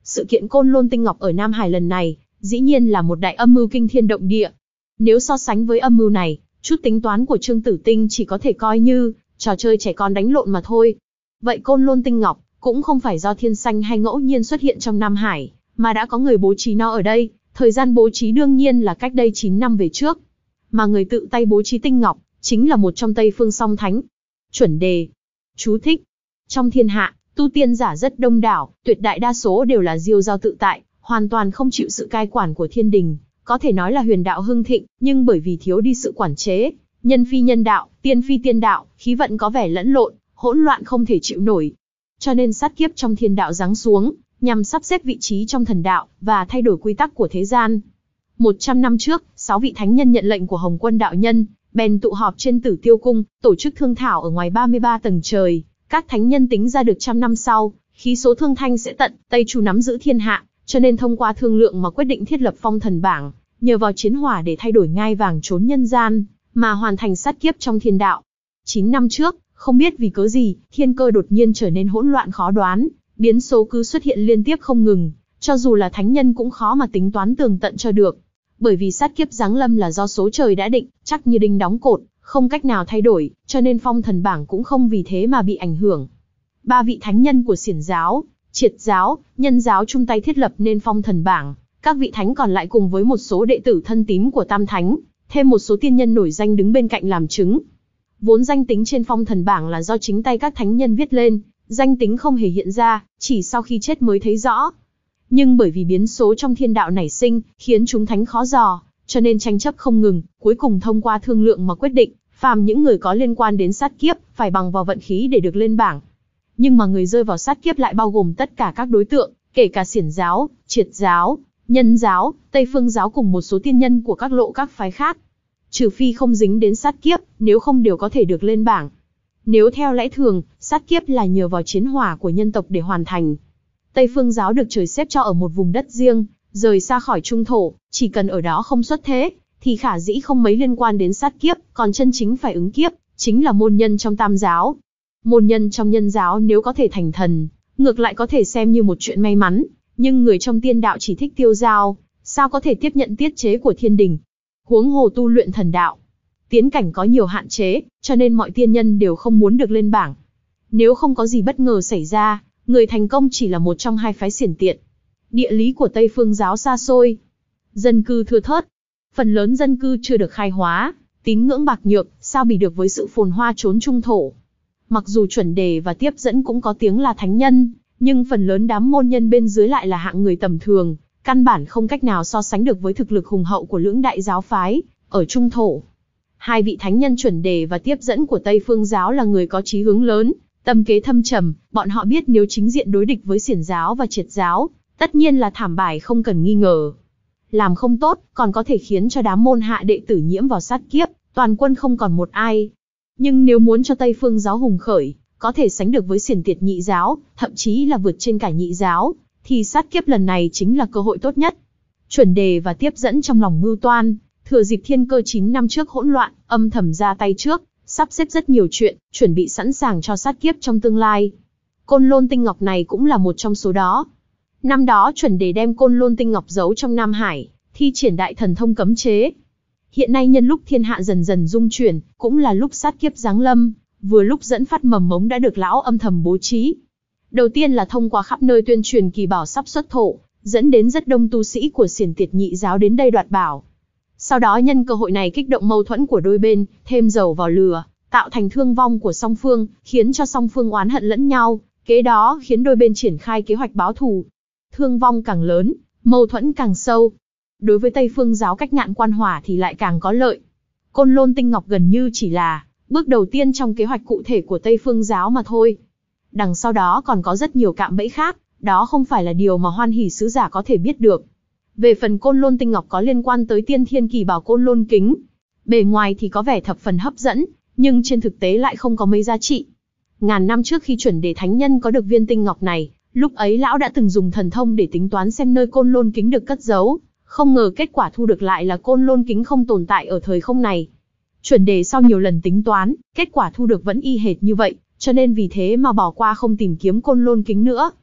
sự kiện Côn Lôn Tinh Ngọc ở Nam Hải lần này, dĩ nhiên là một đại âm mưu kinh thiên động địa. Nếu so sánh với âm mưu này, chút tính toán của Trương Tử Tinh chỉ có thể coi như trò chơi trẻ con đánh lộn mà thôi. Vậy Côn Lôn Tinh Ngọc cũng không phải do thiên sanh hay ngẫu nhiên xuất hiện trong Nam Hải, mà đã có người bố trí nó ở đây, thời gian bố trí đương nhiên là cách đây chín năm về trước. Mà người tự tay bố trí Tinh Ngọc, chính là một trong Tây Phương Song Thánh. Chuẩn đề. Chú thích. Trong thiên hạ, tu tiên giả rất đông đảo, tuyệt đại đa số đều là diêu giao tự tại, hoàn toàn không chịu sự cai quản của thiên đình, có thể nói là huyền đạo hưng thịnh, nhưng bởi vì thiếu đi sự quản chế, nhân phi nhân đạo, tiên phi tiên đạo, khí vận có vẻ lẫn lộn, hỗn loạn không thể chịu nổi. Cho nên sát kiếp trong thiên đạo giáng xuống, nhằm sắp xếp vị trí trong thần đạo, và thay đổi quy tắc của thế gian. một trăm năm trước, sáu vị thánh nhân nhận lệnh của Hồng Quân đạo nhân, bèn tụ họp trên Tử Tiêu Cung, tổ chức thương thảo ở ngoài ba mươi ba tầng trời. Các thánh nhân tính ra được trăm năm sau, khí số thương thanh sẽ tận, Tây Chu nắm giữ thiên hạ, cho nên thông qua thương lượng mà quyết định thiết lập phong thần bảng, nhờ vào chiến hỏa để thay đổi ngai vàng trốn nhân gian, mà hoàn thành sát kiếp trong thiên đạo. chín năm trước, không biết vì cớ gì, thiên cơ đột nhiên trở nên hỗn loạn khó đoán, biến số cứ xuất hiện liên tiếp không ngừng, cho dù là thánh nhân cũng khó mà tính toán tường tận cho được. Bởi vì sát kiếp giáng lâm là do số trời đã định, chắc như đinh đóng cột, không cách nào thay đổi, cho nên phong thần bảng cũng không vì thế mà bị ảnh hưởng. Ba vị thánh nhân của Xiển giáo, Triệt giáo, Nhân giáo chung tay thiết lập nên phong thần bảng, các vị thánh còn lại cùng với một số đệ tử thân tín của Tam Thánh, thêm một số tiên nhân nổi danh đứng bên cạnh làm chứng. Vốn danh tính trên phong thần bảng là do chính tay các thánh nhân viết lên, danh tính không hề hiện ra, chỉ sau khi chết mới thấy rõ. Nhưng bởi vì biến số trong thiên đạo nảy sinh, khiến chúng thánh khó dò, cho nên tranh chấp không ngừng, cuối cùng thông qua thương lượng mà quyết định, phàm những người có liên quan đến sát kiếp, phải bằng vào vận khí để được lên bảng. Nhưng mà người rơi vào sát kiếp lại bao gồm tất cả các đối tượng, kể cả Xiển giáo, Triệt giáo, Nhân giáo, Tây Phương giáo cùng một số tiên nhân của các lộ các phái khác. Trừ phi không dính đến sát kiếp, nếu không đều có thể được lên bảng. Nếu theo lẽ thường, sát kiếp là nhờ vào chiến hỏa của nhân tộc để hoàn thành. Tây Phương giáo được trời xếp cho ở một vùng đất riêng, rời xa khỏi trung thổ, chỉ cần ở đó không xuất thế, thì khả dĩ không mấy liên quan đến sát kiếp, còn chân chính phải ứng kiếp, chính là môn nhân trong Tam giáo. Môn nhân trong Nhân giáo nếu có thể thành thần, ngược lại có thể xem như một chuyện may mắn, nhưng người trong tiên đạo chỉ thích tiêu dao, sao có thể tiếp nhận tiết chế của thiên đình. Huống hồ tu luyện thần đạo, tiến cảnh có nhiều hạn chế, cho nên mọi tiên nhân đều không muốn được lên bảng. Nếu không có gì bất ngờ xảy ra, người thành công chỉ là một trong hai phái xiển tiện. Địa lý của Tây Phương giáo xa xôi, dân cư thưa thớt, phần lớn dân cư chưa được khai hóa, tín ngưỡng bạc nhược, sao bì được với sự phồn hoa trốn trung thổ. Mặc dù chuẩn đề và tiếp dẫn cũng có tiếng là thánh nhân, nhưng phần lớn đám môn nhân bên dưới lại là hạng người tầm thường, căn bản không cách nào so sánh được với thực lực hùng hậu của lưỡng đại giáo phái ở trung thổ. Hai vị thánh nhân chuẩn đề và tiếp dẫn của Tây Phương giáo là người có chí hướng lớn, tâm kế thâm trầm, bọn họ biết nếu chính diện đối địch với Xiển giáo và Triệt giáo, tất nhiên là thảm bại không cần nghi ngờ. Làm không tốt, còn có thể khiến cho đám môn hạ đệ tử nhiễm vào sát kiếp, toàn quân không còn một ai. Nhưng nếu muốn cho Tây Phương giáo hùng khởi, có thể sánh được với Xiển Tiệt nhị giáo, thậm chí là vượt trên cả nhị giáo, thì sát kiếp lần này chính là cơ hội tốt nhất. Chuẩn đề và tiếp dẫn trong lòng mưu toan, thừa dịp thiên cơ chín năm trước hỗn loạn, âm thầm ra tay trước, sắp xếp rất nhiều chuyện, chuẩn bị sẵn sàng cho sát kiếp trong tương lai. Côn Lôn Tinh Ngọc này cũng là một trong số đó. Năm đó chuẩn đề đem Côn Lôn Tinh Ngọc giấu trong Nam Hải, thi triển đại thần thông cấm chế. Hiện nay nhân lúc thiên hạ dần dần dung chuyển, cũng là lúc sát kiếp giáng lâm, vừa lúc dẫn phát mầm mống đã được lão âm thầm bố trí. Đầu tiên là thông qua khắp nơi tuyên truyền kỳ bảo sắp xuất thổ, dẫn đến rất đông tu sĩ của Xiển Tiệt nhị giáo đến đây đoạt bảo. Sau đó nhân cơ hội này kích động mâu thuẫn của đôi bên, thêm dầu vào lửa, tạo thành thương vong của song phương, khiến cho song phương oán hận lẫn nhau, kế đó khiến đôi bên triển khai kế hoạch báo thù. Thương vong càng lớn, mâu thuẫn càng sâu. Đối với Tây Phương giáo cách Ngạn Quan Hỏa thì lại càng có lợi. Côn Lôn Tinh Ngọc gần như chỉ là bước đầu tiên trong kế hoạch cụ thể của Tây Phương giáo mà thôi. Đằng sau đó còn có rất nhiều cạm bẫy khác, đó không phải là điều mà Hoan Hỷ sứ giả có thể biết được. Về phần Côn Lôn Tinh Ngọc có liên quan tới tiên thiên kỳ bảo Côn Lôn Kính. Bề ngoài thì có vẻ thập phần hấp dẫn, nhưng trên thực tế lại không có mấy giá trị. Ngàn năm trước khi chuẩn đề thánh nhân có được viên tinh ngọc này, lúc ấy lão đã từng dùng thần thông để tính toán xem nơi Côn Lôn Kính được cất giấu, không ngờ kết quả thu được lại là Côn Lôn Kính không tồn tại ở thời không này. Chuẩn đề sau nhiều lần tính toán, kết quả thu được vẫn y hệt như vậy, cho nên vì thế mà bỏ qua không tìm kiếm Côn Lôn Kính nữa.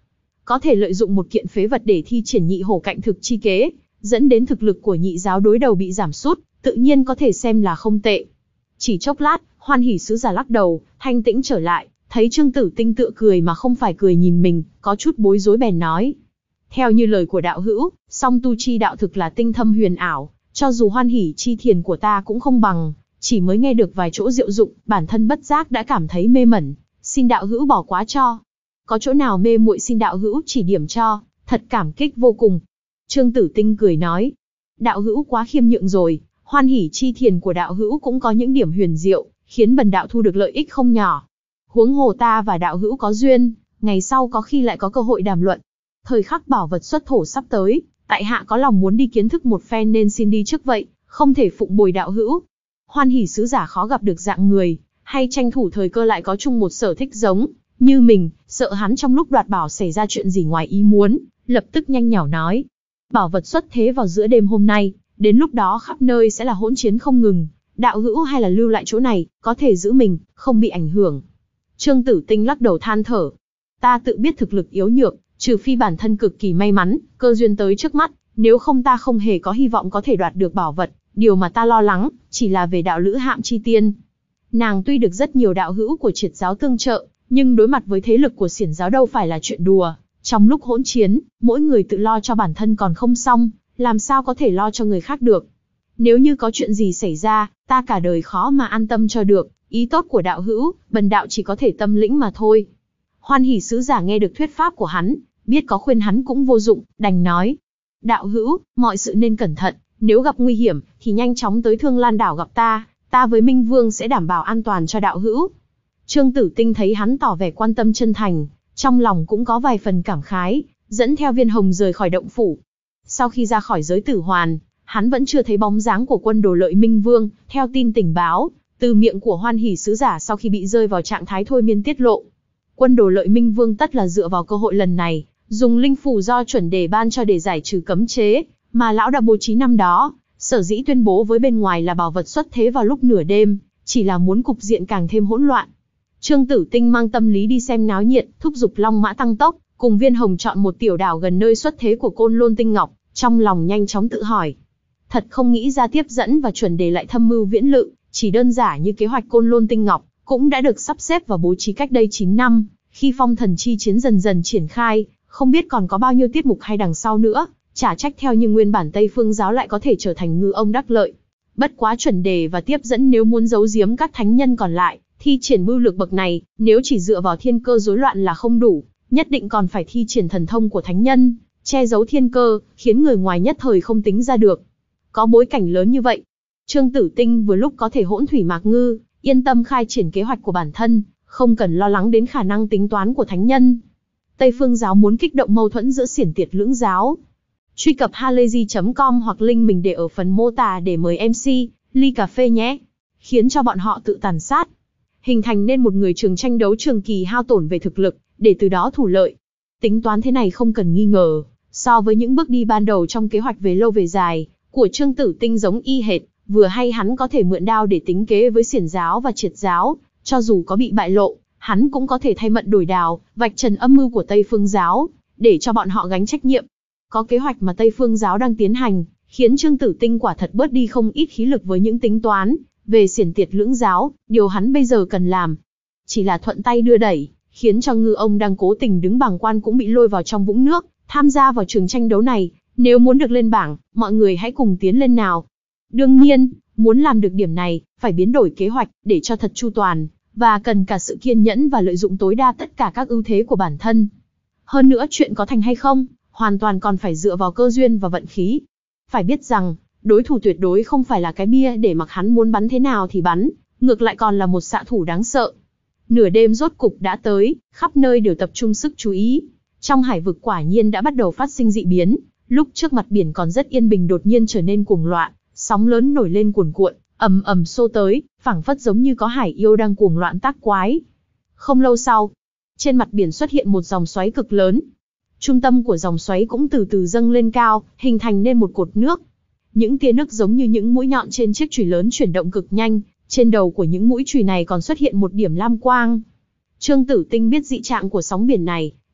có thể lợi dụng một kiện phế vật để thi triển nhị hổ cạnh thực chi kế, dẫn đến thực lực của nhị giáo đối đầu bị giảm sút, tự nhiên có thể xem là không tệ. Chỉ chốc lát, Hoan Hỷ sứ giả lắc đầu, thanh tĩnh trở lại, thấy Trương Tử Tinh tựa cười mà không phải cười nhìn mình, có chút bối rối bèn nói. Theo như lời của đạo hữu, song tu chi đạo thực là tinh thâm huyền ảo, cho dù Hoan Hỷ chi thiền của ta cũng không bằng, chỉ mới nghe được vài chỗ diệu dụng, bản thân bất giác đã cảm thấy mê mẩn, xin đạo hữu bỏ quá cho. Có chỗ nào mê muội xin đạo hữu chỉ điểm cho, thật cảm kích vô cùng. Trương Tử Tinh cười nói, đạo hữu quá khiêm nhượng rồi, Hoan Hỷ chi thiền của đạo hữu cũng có những điểm huyền diệu, khiến bần đạo thu được lợi ích không nhỏ. Huống hồ ta và đạo hữu có duyên, ngày sau có khi lại có cơ hội đàm luận. Thời khắc bảo vật xuất thổ sắp tới, tại hạ có lòng muốn đi kiến thức một phen nên xin đi trước vậy, không thể phụng bồi đạo hữu. Hoan Hỷ sứ giả khó gặp được dạng người, hay tranh thủ thời cơ lại có chung một sở thích giống như mình, sợ hắn trong lúc đoạt bảo xảy ra chuyện gì ngoài ý muốn, lập tức nhanh nhảu nói. Bảo vật xuất thế vào giữa đêm hôm nay, đến lúc đó khắp nơi sẽ là hỗn chiến không ngừng, đạo hữu hay là lưu lại chỗ này, có thể giữ mình, không bị ảnh hưởng. Trương Tử Tinh lắc đầu than thở. Ta tự biết thực lực yếu nhược, trừ phi bản thân cực kỳ may mắn, cơ duyên tới trước mắt, nếu không ta không hề có hy vọng có thể đoạt được bảo vật. Điều mà ta lo lắng, chỉ là về đạo lữ Hạm Chi Tiên. Nàng tuy được rất nhiều đạo hữu của Triệt giáo tương trợ, nhưng đối mặt với thế lực của Xiển giáo đâu phải là chuyện đùa. Trong lúc hỗn chiến, mỗi người tự lo cho bản thân còn không xong, làm sao có thể lo cho người khác được. Nếu như có chuyện gì xảy ra, ta cả đời khó mà an tâm cho được, ý tốt của đạo hữu, bần đạo chỉ có thể tâm lĩnh mà thôi. Hoan Hỷ sứ giả nghe được thuyết pháp của hắn, biết có khuyên hắn cũng vô dụng, đành nói. Đạo hữu, mọi sự nên cẩn thận, nếu gặp nguy hiểm, thì nhanh chóng tới Thương Lan đảo gặp ta, ta với Minh Vương sẽ đảm bảo an toàn cho đạo hữu. Trương Tử Tinh thấy hắn tỏ vẻ quan tâm chân thành, trong lòng cũng có vài phần cảm khái, dẫn theo Viên Hồng rời khỏi động phủ. Sau khi ra khỏi giới tử hoàn, hắn vẫn chưa thấy bóng dáng của quân Đồ Lợi Minh Vương, theo tin tình báo, từ miệng của Hoan Hỷ sứ giả sau khi bị rơi vào trạng thái thôi miên tiết lộ. Quân Đồ Lợi Minh Vương tất là dựa vào cơ hội lần này, dùng linh phù do chuẩn đề ban cho để giải trừ cấm chế, mà lão đã bố trí năm đó, sở dĩ tuyên bố với bên ngoài là bảo vật xuất thế vào lúc nửa đêm, chỉ là muốn cục diện càng thêm hỗn loạn. Trương Tử Tinh mang tâm lý đi xem náo nhiệt, thúc giục long mã tăng tốc, cùng Viên Hồng chọn một tiểu đảo gần nơi xuất thế của Côn Lôn Tinh Ngọc, trong lòng nhanh chóng tự hỏi. Thật không nghĩ ra tiếp dẫn và chuẩn đề lại thâm mưu viễn lự, chỉ đơn giản như kế hoạch Côn Lôn Tinh Ngọc, cũng đã được sắp xếp và bố trí cách đây chín năm, khi phong thần chi chiến dần dần triển khai, không biết còn có bao nhiêu tiết mục hay đằng sau nữa. Chả trách theo như nguyên bản Tây Phương giáo lại có thể trở thành ngư ông đắc lợi. Bất quá chuẩn đề và tiếp dẫn nếu muốn giấu giếm các thánh nhân còn lại, thi triển mưu lược bậc này, nếu chỉ dựa vào thiên cơ rối loạn là không đủ, nhất định còn phải thi triển thần thông của thánh nhân, che giấu thiên cơ, khiến người ngoài nhất thời không tính ra được. Có bối cảnh lớn như vậy, Trương Tử Tinh vừa lúc có thể hỗn thủy mạc ngư, yên tâm khai triển kế hoạch của bản thân, không cần lo lắng đến khả năng tính toán của thánh nhân. Tây Phương giáo muốn kích động mâu thuẫn giữa xiển tiệt lưỡng giáo. Truy cập halayzi chấm com hoặc link mình để ở phần mô tả để mời em xê, ly cà phê nhé. Khiến cho bọn họ tự tàn sát. Hình thành nên một người trường tranh đấu trường kỳ hao tổn về thực lực, để từ đó thủ lợi. Tính toán thế này không cần nghi ngờ, so với những bước đi ban đầu trong kế hoạch về lâu về dài, của Trương Tử Tinh giống y hệt, vừa hay hắn có thể mượn đao để tính kế với xiển giáo và triệt giáo, cho dù có bị bại lộ, hắn cũng có thể thay mận đổi đào, vạch trần âm mưu của Tây Phương giáo, để cho bọn họ gánh trách nhiệm. Có kế hoạch mà Tây Phương giáo đang tiến hành, khiến Trương Tử Tinh quả thật bớt đi không ít khí lực với những tính toán về xiển tiệt lưỡng giáo, điều hắn bây giờ cần làm chỉ là thuận tay đưa đẩy, khiến cho ngư ông đang cố tình đứng bàng quan cũng bị lôi vào trong vũng nước, tham gia vào trường tranh đấu này. Nếu muốn được lên bảng, mọi người hãy cùng tiến lên nào. Đương nhiên, muốn làm được điểm này, phải biến đổi kế hoạch để cho thật chu toàn, và cần cả sự kiên nhẫn và lợi dụng tối đa tất cả các ưu thế của bản thân. Hơn nữa, chuyện có thành hay không, hoàn toàn còn phải dựa vào cơ duyên và vận khí. Phải biết rằng, đối thủ tuyệt đối không phải là cái bia để mặc hắn muốn bắn thế nào thì bắn, ngược lại còn là một xạ thủ đáng sợ. Nửa đêm rốt cục đã tới, khắp nơi đều tập trung sức chú ý. Trong hải vực quả nhiên đã bắt đầu phát sinh dị biến, lúc trước mặt biển còn rất yên bình đột nhiên trở nên cuồng loạn, sóng lớn nổi lên cuồn cuộn, ầm ầm xô tới, phảng phất giống như có hải yêu đang cuồng loạn tác quái. Không lâu sau, trên mặt biển xuất hiện một dòng xoáy cực lớn. Trung tâm của dòng xoáy cũng từ từ dâng lên cao, hình thành nên một cột nước. Những tia nước giống như những mũi nhọn trên chiếc chùy lớn chuyển động cực nhanh, trên đầu của những mũi chùy này còn xuất hiện một điểm lam quang. Trương Tử Tinh biết dị trạng của sóng biển này,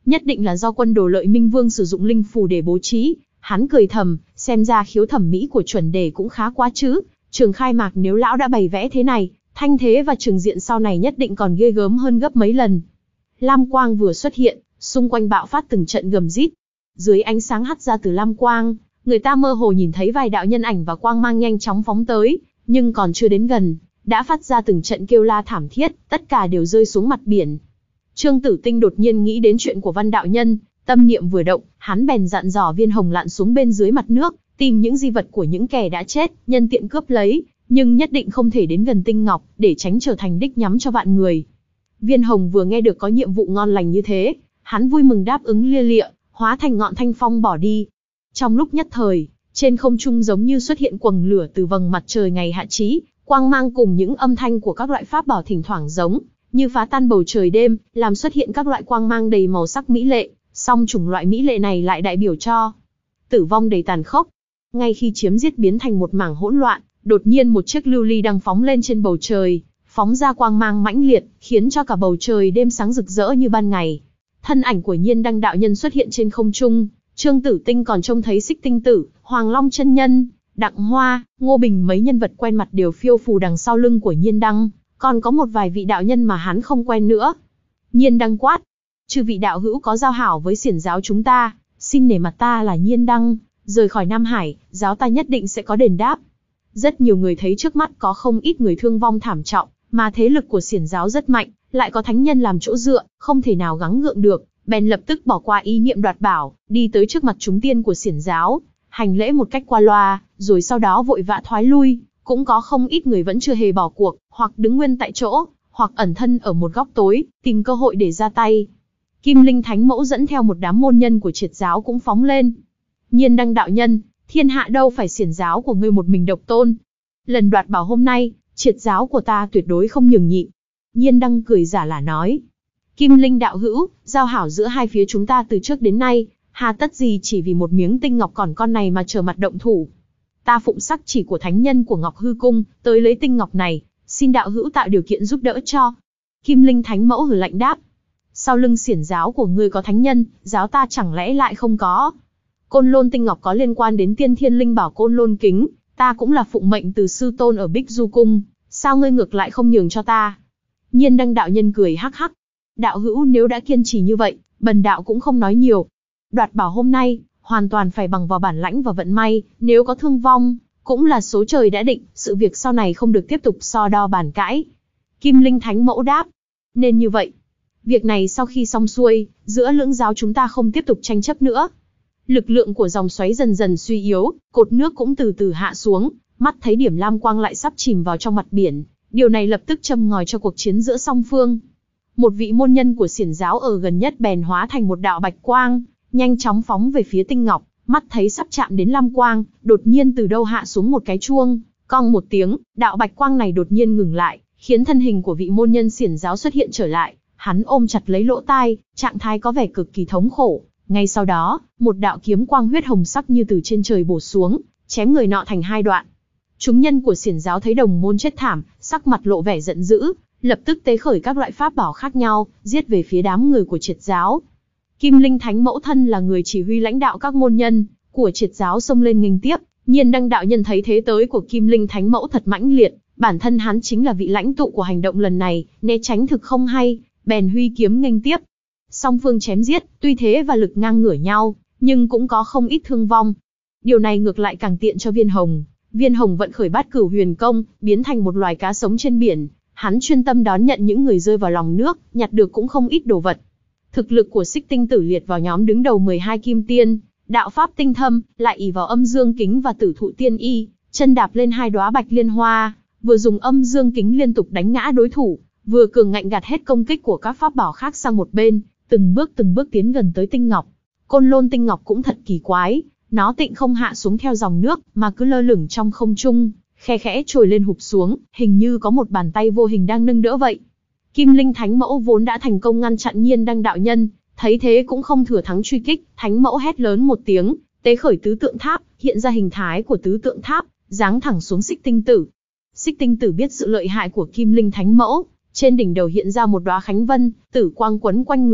nhất định là do quân đồ Lợi Minh Vương sử dụng linh phù để bố trí. Hắn cười thầm, xem ra khiếu thẩm mỹ của chuẩn đề cũng khá quá chứ. Trường khai mạc nếu lão đã bày vẽ thế này, thanh thế và trường diện sau này nhất định còn ghê gớm hơn gấp mấy lần. Lam quang vừa xuất hiện, xung quanh bạo phát từng trận gầm rít. Dưới ánh sáng hắt ra từ lam quang, người ta mơ hồ nhìn thấy vài đạo nhân ảnh và quang mang nhanh chóng phóng tới, nhưng còn chưa đến gần, đã phát ra từng trận kêu la thảm thiết, tất cả đều rơi xuống mặt biển. Trương Tử Tinh đột nhiên nghĩ đến chuyện của Văn đạo nhân, tâm niệm vừa động, hắn bèn dặn dò Viên Hồng lặn xuống bên dưới mặt nước, tìm những di vật của những kẻ đã chết, nhân tiện cướp lấy, nhưng nhất định không thể đến gần tinh ngọc, để tránh trở thành đích nhắm cho vạn người. Viên Hồng vừa nghe được có nhiệm vụ ngon lành như thế, hắn vui mừng đáp ứng lia lịa, hóa thành ngọn thanh phong bỏ đi. Trong lúc nhất thời, trên không trung giống như xuất hiện quầng lửa từ vầng mặt trời ngày hạ chí, quang mang cùng những âm thanh của các loại pháp bảo thỉnh thoảng giống như phá tan bầu trời đêm, làm xuất hiện các loại quang mang đầy màu sắc mỹ lệ, song chủng loại mỹ lệ này lại đại biểu cho tử vong đầy tàn khốc. Ngay khi chiếm giết biến thành một mảng hỗn loạn, đột nhiên một chiếc lưu ly đang phóng lên trên bầu trời, phóng ra quang mang mãnh liệt, khiến cho cả bầu trời đêm sáng rực rỡ như ban ngày. Thân ảnh của Nhiên Đăng đạo nhân xuất hiện trên không trung, Trương Tử Tinh còn trông thấy Xích Tinh Tử, Hoàng Long chân nhân, Đặng Hoa, Ngô Bình mấy nhân vật quen mặt đều phiêu phù đằng sau lưng của Nhiên Đăng, còn có một vài vị đạo nhân mà hắn không quen nữa. Nhiên Đăng quát: "Chư vị đạo hữu có giao hảo với xiển giáo chúng ta, xin nể mặt ta là Nhiên Đăng, rời khỏi Nam Hải, giáo ta nhất định sẽ có đền đáp." Rất nhiều người thấy trước mắt có không ít người thương vong thảm trọng, mà thế lực của xiển giáo rất mạnh, lại có thánh nhân làm chỗ dựa, không thể nào gắng gượng được, bèn lập tức bỏ qua ý niệm đoạt bảo, đi tới trước mặt chúng tiên của xiển giáo, hành lễ một cách qua loa, rồi sau đó vội vã thoái lui. Cũng có không ít người vẫn chưa hề bỏ cuộc, hoặc đứng nguyên tại chỗ, hoặc ẩn thân ở một góc tối, tìm cơ hội để ra tay. Kim Linh Thánh Mẫu dẫn theo một đám môn nhân của triệt giáo cũng phóng lên. Nhiên Đăng đạo nhân, thiên hạ đâu phải xiển giáo của ngươi một mình độc tôn. Lần đoạt bảo hôm nay, triệt giáo của ta tuyệt đối không nhường nhịn. Nhiên Đăng cười giả lả nói: Kim Linh đạo hữu, giao hảo giữa hai phía chúng ta từ trước đến nay, hà tất gì chỉ vì một miếng tinh ngọc còn con này mà chờ mặt động thủ. Ta phụng sắc chỉ của thánh nhân của Ngọc Hư Cung, tới lấy tinh ngọc này, xin đạo hữu tạo điều kiện giúp đỡ cho. Kim Linh Thánh Mẫu hừ lạnh đáp: Sau lưng xiển giáo của ngươi có thánh nhân, giáo ta chẳng lẽ lại không có? Côn Lôn tinh ngọc có liên quan đến Tiên Thiên Linh Bảo Côn Lôn Kính, ta cũng là phụng mệnh từ sư tôn ở Bích Du Cung, sao ngươi ngược lại không nhường cho ta? Nhiên Đăng đạo nhân cười hắc hắc: Đạo hữu nếu đã kiên trì như vậy, bần đạo cũng không nói nhiều. Đoạt bảo hôm nay, hoàn toàn phải bằng vào bản lãnh và vận may, nếu có thương vong, cũng là số trời đã định, sự việc sau này không được tiếp tục so đo bàn cãi. Kim Linh Thánh Mẫu đáp: Nên như vậy. Việc này sau khi xong xuôi, giữa lưỡng giáo chúng ta không tiếp tục tranh chấp nữa. Lực lượng của dòng xoáy dần dần suy yếu, cột nước cũng từ từ hạ xuống, mắt thấy điểm lam quang lại sắp chìm vào trong mặt biển, điều này lập tức châm ngòi cho cuộc chiến giữa song phương. Một vị môn nhân của xiển giáo ở gần nhất bèn hóa thành một đạo bạch quang, nhanh chóng phóng về phía tinh ngọc, mắt thấy sắp chạm đến lam quang, đột nhiên từ đâu hạ xuống một cái chuông, cong một tiếng, đạo bạch quang này đột nhiên ngừng lại, khiến thân hình của vị môn nhân xiển giáo xuất hiện trở lại, hắn ôm chặt lấy lỗ tai, trạng thái có vẻ cực kỳ thống khổ. Ngay sau đó, một đạo kiếm quang huyết hồng sắc như từ trên trời bổ xuống, chém người nọ thành hai đoạn. Chúng nhân của xiển giáo thấy đồng môn chết thảm, sắc mặt lộ vẻ giận dữ, lập tức tế khởi các loại pháp bảo khác nhau, giết về phía đám người của triệt giáo. Kim Linh Thánh Mẫu thân là người chỉ huy lãnh đạo các môn nhân của triệt giáo xông lên nghênh tiếp. Nhiên Đăng đạo nhân thấy thế tới của Kim Linh Thánh Mẫu thật mãnh liệt, bản thân hắn chính là vị lãnh tụ của hành động lần này, né tránh thực không hay, bèn huy kiếm nghênh tiếp. Song phương chém giết, tuy thế và lực ngang ngửa nhau, nhưng cũng có không ít thương vong. Điều này ngược lại càng tiện cho Viên Hồng. Viên Hồng vận khởi Bát Cửu Huyền Công, biến thành một loài cá sống trên biển. Hắn chuyên tâm đón nhận những người rơi vào lòng nước, nhặt được cũng không ít đồ vật. Thực lực của Xích Tinh Tử liệt vào nhóm đứng đầu mười hai kim tiên, đạo pháp tinh thâm, lại ỷ vào Âm Dương Kính và Tử Thụ Tiên Y, chân đạp lên hai đóa bạch liên hoa, vừa dùng Âm Dương Kính liên tục đánh ngã đối thủ, vừa cường ngạnh gạt hết công kích của các pháp bảo khác sang một bên, từng bước từng bước tiến gần tới tinh ngọc. Côn Lôn tinh ngọc cũng thật kỳ quái, nó tịnh không hạ xuống theo dòng nước, mà cứ lơ lửng trong không trung, khe khẽ trồi lên hụp xuống, hình như có một bàn tay vô hình đang nâng đỡ vậy. Kim Linh Thánh Mẫu vốn đã thành công ngăn chặn Nhiên Đăng đạo nhân, thấy thế cũng không thừa thắng truy kích, Thánh Mẫu hét lớn một tiếng, tế khởi tứ tượng tháp, hiện ra hình thái của tứ tượng tháp, giáng thẳng xuống Xích Tinh Tử. Xích Tinh Tử biết sự lợi hại của Kim Linh Thánh Mẫu, trên đỉnh đầu hiện ra một đóa khánh vân, tử quang quấn quanh người,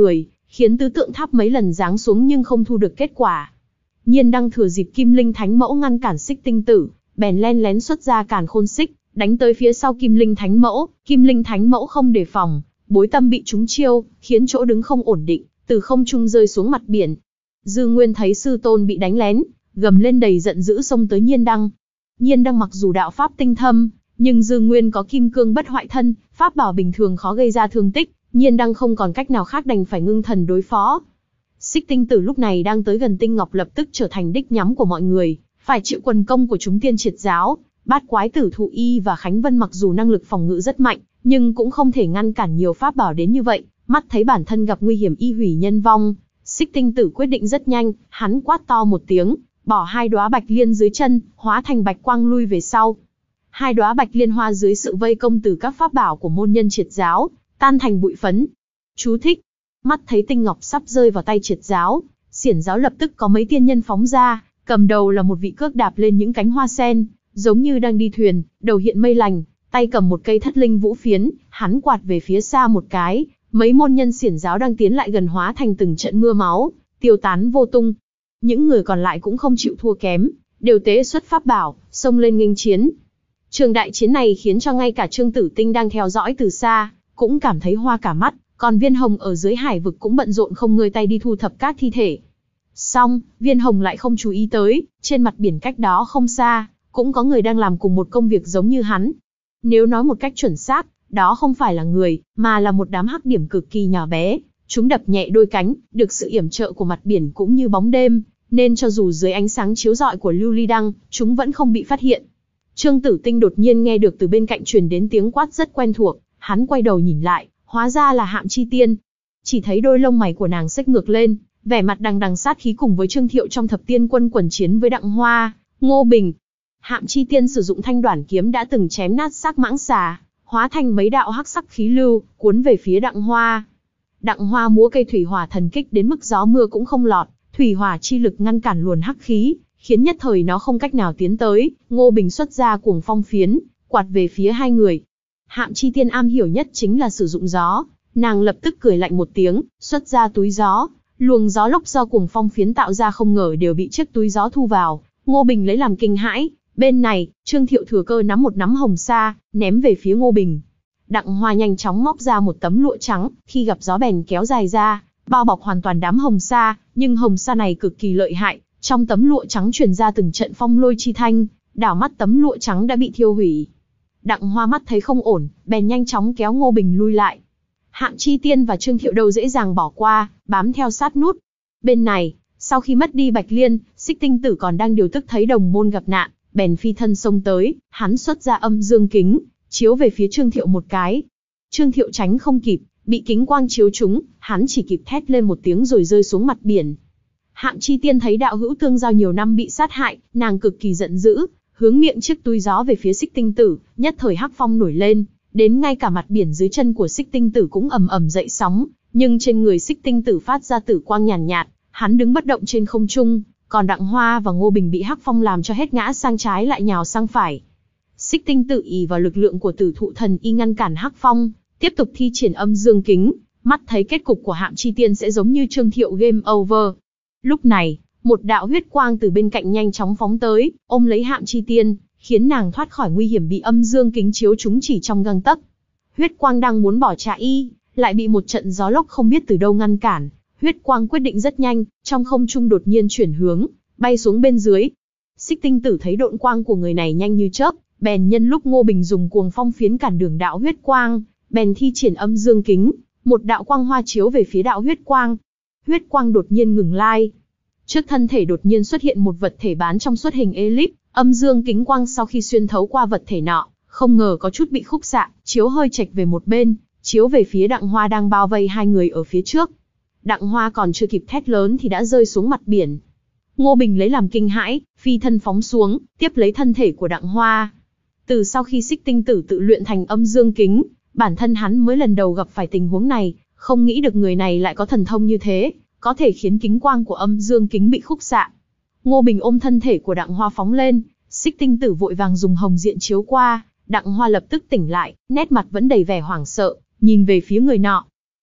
khiến tứ tượng tháp mấy lần giáng xuống nhưng không thu được kết quả. Nhiên Đăng thừa dịp Kim Linh Thánh Mẫu ngăn cản Xích Tinh Tử, bèn len lén xuất ra Càn Khôn Xích, đánh tới phía sau Kim Linh Thánh Mẫu. Kim Linh Thánh Mẫu không đề phòng, bối tâm bị trúng chiêu, khiến chỗ đứng không ổn định, từ không trung rơi xuống mặt biển. Dư Nguyên thấy sư tôn bị đánh lén, gầm lên đầy giận dữ xông tới Nhiên Đăng. Nhiên Đăng mặc dù đạo pháp tinh thâm, nhưng Dư Nguyên có kim cương bất hoại thân, pháp bảo bình thường khó gây ra thương tích, Nhiên Đăng không còn cách nào khác đành phải ngưng thần đối phó. Xích Tinh Tử lúc này đang tới gần Tinh Ngọc lập tức trở thành đích nhắm của mọi người, phải chịu quần công của chúng Tiên Triệt Giáo. Bát Quái Tử Thụ Y và Khánh Vân mặc dù năng lực phòng ngự rất mạnh, nhưng cũng không thể ngăn cản nhiều pháp bảo đến như vậy. Mắt thấy bản thân gặp nguy hiểm y hủy nhân vong, Xích Tinh Tử quyết định rất nhanh, hắn quát to một tiếng, bỏ hai đóa bạch liên dưới chân, hóa thành bạch quang lui về sau. Hai đóa bạch liên hoa dưới sự vây công từ các pháp bảo của môn nhân Triệt Giáo, tan thành bụi phấn. Chú thích: mắt thấy tinh ngọc sắp rơi vào tay Triệt Giáo, Xiển Giáo lập tức có mấy tiên nhân phóng ra, cầm đầu là một vị cước đạp lên những cánh hoa sen, giống như đang đi thuyền, đầu hiện mây lành, tay cầm một cây thất linh vũ phiến, hắn quạt về phía xa một cái, mấy môn nhân Xiển Giáo đang tiến lại gần hóa thành từng trận mưa máu, tiêu tán vô tung. Những người còn lại cũng không chịu thua kém, đều tế xuất pháp bảo, xông lên nghênh chiến. Trường đại chiến này khiến cho ngay cả Trương Tử Tinh đang theo dõi từ xa, cũng cảm thấy hoa cả mắt, còn Viên Hồng ở dưới hải vực cũng bận rộn không ngơi tay đi thu thập các thi thể. Xong, Viên Hồng lại không chú ý tới, trên mặt biển cách đó không xa, cũng có người đang làm cùng một công việc giống như hắn. Nếu nói một cách chuẩn xác, đó không phải là người, mà là một đám hắc điểm cực kỳ nhỏ bé. Chúng đập nhẹ đôi cánh, được sự yểm trợ của mặt biển cũng như bóng đêm, nên cho dù dưới ánh sáng chiếu rọi của lưu ly đăng, chúng vẫn không bị phát hiện. Trương Tử Tinh đột nhiên nghe được từ bên cạnh truyền đến tiếng quát rất quen thuộc, hắn quay đầu nhìn lại, hóa ra là Hạm Chi Tiên. Chỉ thấy đôi lông mày của nàng xếch ngược lên, vẻ mặt đằng đằng sát khí cùng với Trương Thiệu trong thập tiên quân quần chiến với Đặng Hoa, Ngô Bình. Hạm Chi Tiên sử dụng thanh đoản kiếm đã từng chém nát xác mãng xà, hóa thành mấy đạo hắc sắc khí lưu, cuốn về phía Đặng Hoa. Đặng Hoa múa cây thủy hỏa thần kích đến mức gió mưa cũng không lọt, thủy hỏa chi lực ngăn cản luồn hắc khí, khiến nhất thời nó không cách nào tiến tới. Ngô Bình xuất ra cuồng phong phiến, quạt về phía hai người. Hạm Chi Tiên am hiểu nhất chính là sử dụng gió, nàng lập tức cười lạnh một tiếng, xuất ra túi gió, luồng gió lốc do cuồng phong phiến tạo ra không ngờ đều bị chiếc túi gió thu vào. Ngô Bình lấy làm kinh hãi. Bên này, Trương Thiệu thừa cơ nắm một nắm hồng sa, ném về phía Ngô Bình. Đặng Hoa nhanh chóng móc ra một tấm lụa trắng, khi gặp gió bèn kéo dài ra, bao bọc hoàn toàn đám hồng sa, nhưng hồng sa này cực kỳ lợi hại, trong tấm lụa trắng truyền ra từng trận phong lôi chi thanh, đảo mắt tấm lụa trắng đã bị thiêu hủy. Đặng Hoa mắt thấy không ổn, bèn nhanh chóng kéo Ngô Bình lui lại. Hạm Chi Tiên và Trương Thiệu đâu dễ dàng bỏ qua, bám theo sát nút. Bên này, sau khi mất đi Bạch Liên, Xích Tinh Tử còn đang điều tức thấy đồng môn gặp nạn, bèn phi thân xông tới, hắn xuất ra âm dương kính, chiếu về phía Trương Thiệu một cái. Trương Thiệu tránh không kịp, bị kính quang chiếu trúng, hắn chỉ kịp thét lên một tiếng rồi rơi xuống mặt biển. Hạm Chi Tiên thấy đạo hữu tương giao nhiều năm bị sát hại, nàng cực kỳ giận dữ, hướng miệng chiếc túi gió về phía Xích Tinh Tử, nhất thời hắc phong nổi lên, đến ngay cả mặt biển dưới chân của Xích Tinh Tử cũng ầm ầm dậy sóng, nhưng trên người Xích Tinh Tử phát ra tử quang nhàn nhạt, nhạt, hắn đứng bất động trên không trung, còn Đặng Hoa và Ngô Bình bị hắc phong làm cho hết ngã sang trái lại nhào sang phải. Xích Tinh Tử ỷ vào lực lượng của Tử Thụ Thần y ngăn cản hắc phong, tiếp tục thi triển âm dương kính, mắt thấy kết cục của Hạm Chi Tiên sẽ giống như Trương Thiệu game over. Lúc này, một đạo huyết quang từ bên cạnh nhanh chóng phóng tới, ôm lấy Hạm Chi Tiên, khiến nàng thoát khỏi nguy hiểm bị âm dương kính chiếu trúng chỉ trong gang tấc. Huyết quang đang muốn bỏ chạy, lại bị một trận gió lốc không biết từ đâu ngăn cản. Huyết quang quyết định rất nhanh, trong không trung đột nhiên chuyển hướng, bay xuống bên dưới. Xích Tinh Tử thấy độn quang của người này nhanh như chớp, bèn nhân lúc Ngô Bình dùng cuồng phong phiến cản đường đạo huyết quang, bèn thi triển âm dương kính, một đạo quang hoa chiếu về phía đạo huyết quang. Huyết quang đột nhiên ngừng lai. Trước thân thể đột nhiên xuất hiện một vật thể bán trong suốt hình elip, âm dương kính quang sau khi xuyên thấu qua vật thể nọ, không ngờ có chút bị khúc xạ, chiếu hơi chệch về một bên, chiếu về phía Đặng Hoa đang bao vây hai người ở phía trước. Đặng Hoa còn chưa kịp thét lớn thì đã rơi xuống mặt biển. Ngô Bình lấy làm kinh hãi, phi thân phóng xuống, tiếp lấy thân thể của Đặng Hoa. Từ sau khi Xích Tinh Tử tự luyện thành âm dương kính, bản thân hắn mới lần đầu gặp phải tình huống này, không nghĩ được người này lại có thần thông như thế, có thể khiến kính quang của âm dương kính bị khúc xạ. Ngô Bình ôm thân thể của Đặng Hoa phóng lên, Xích Tinh Tử vội vàng dùng hồng diện chiếu qua, Đặng Hoa lập tức tỉnh lại, nét mặt vẫn đầy vẻ hoảng sợ, nhìn về phía người nọ.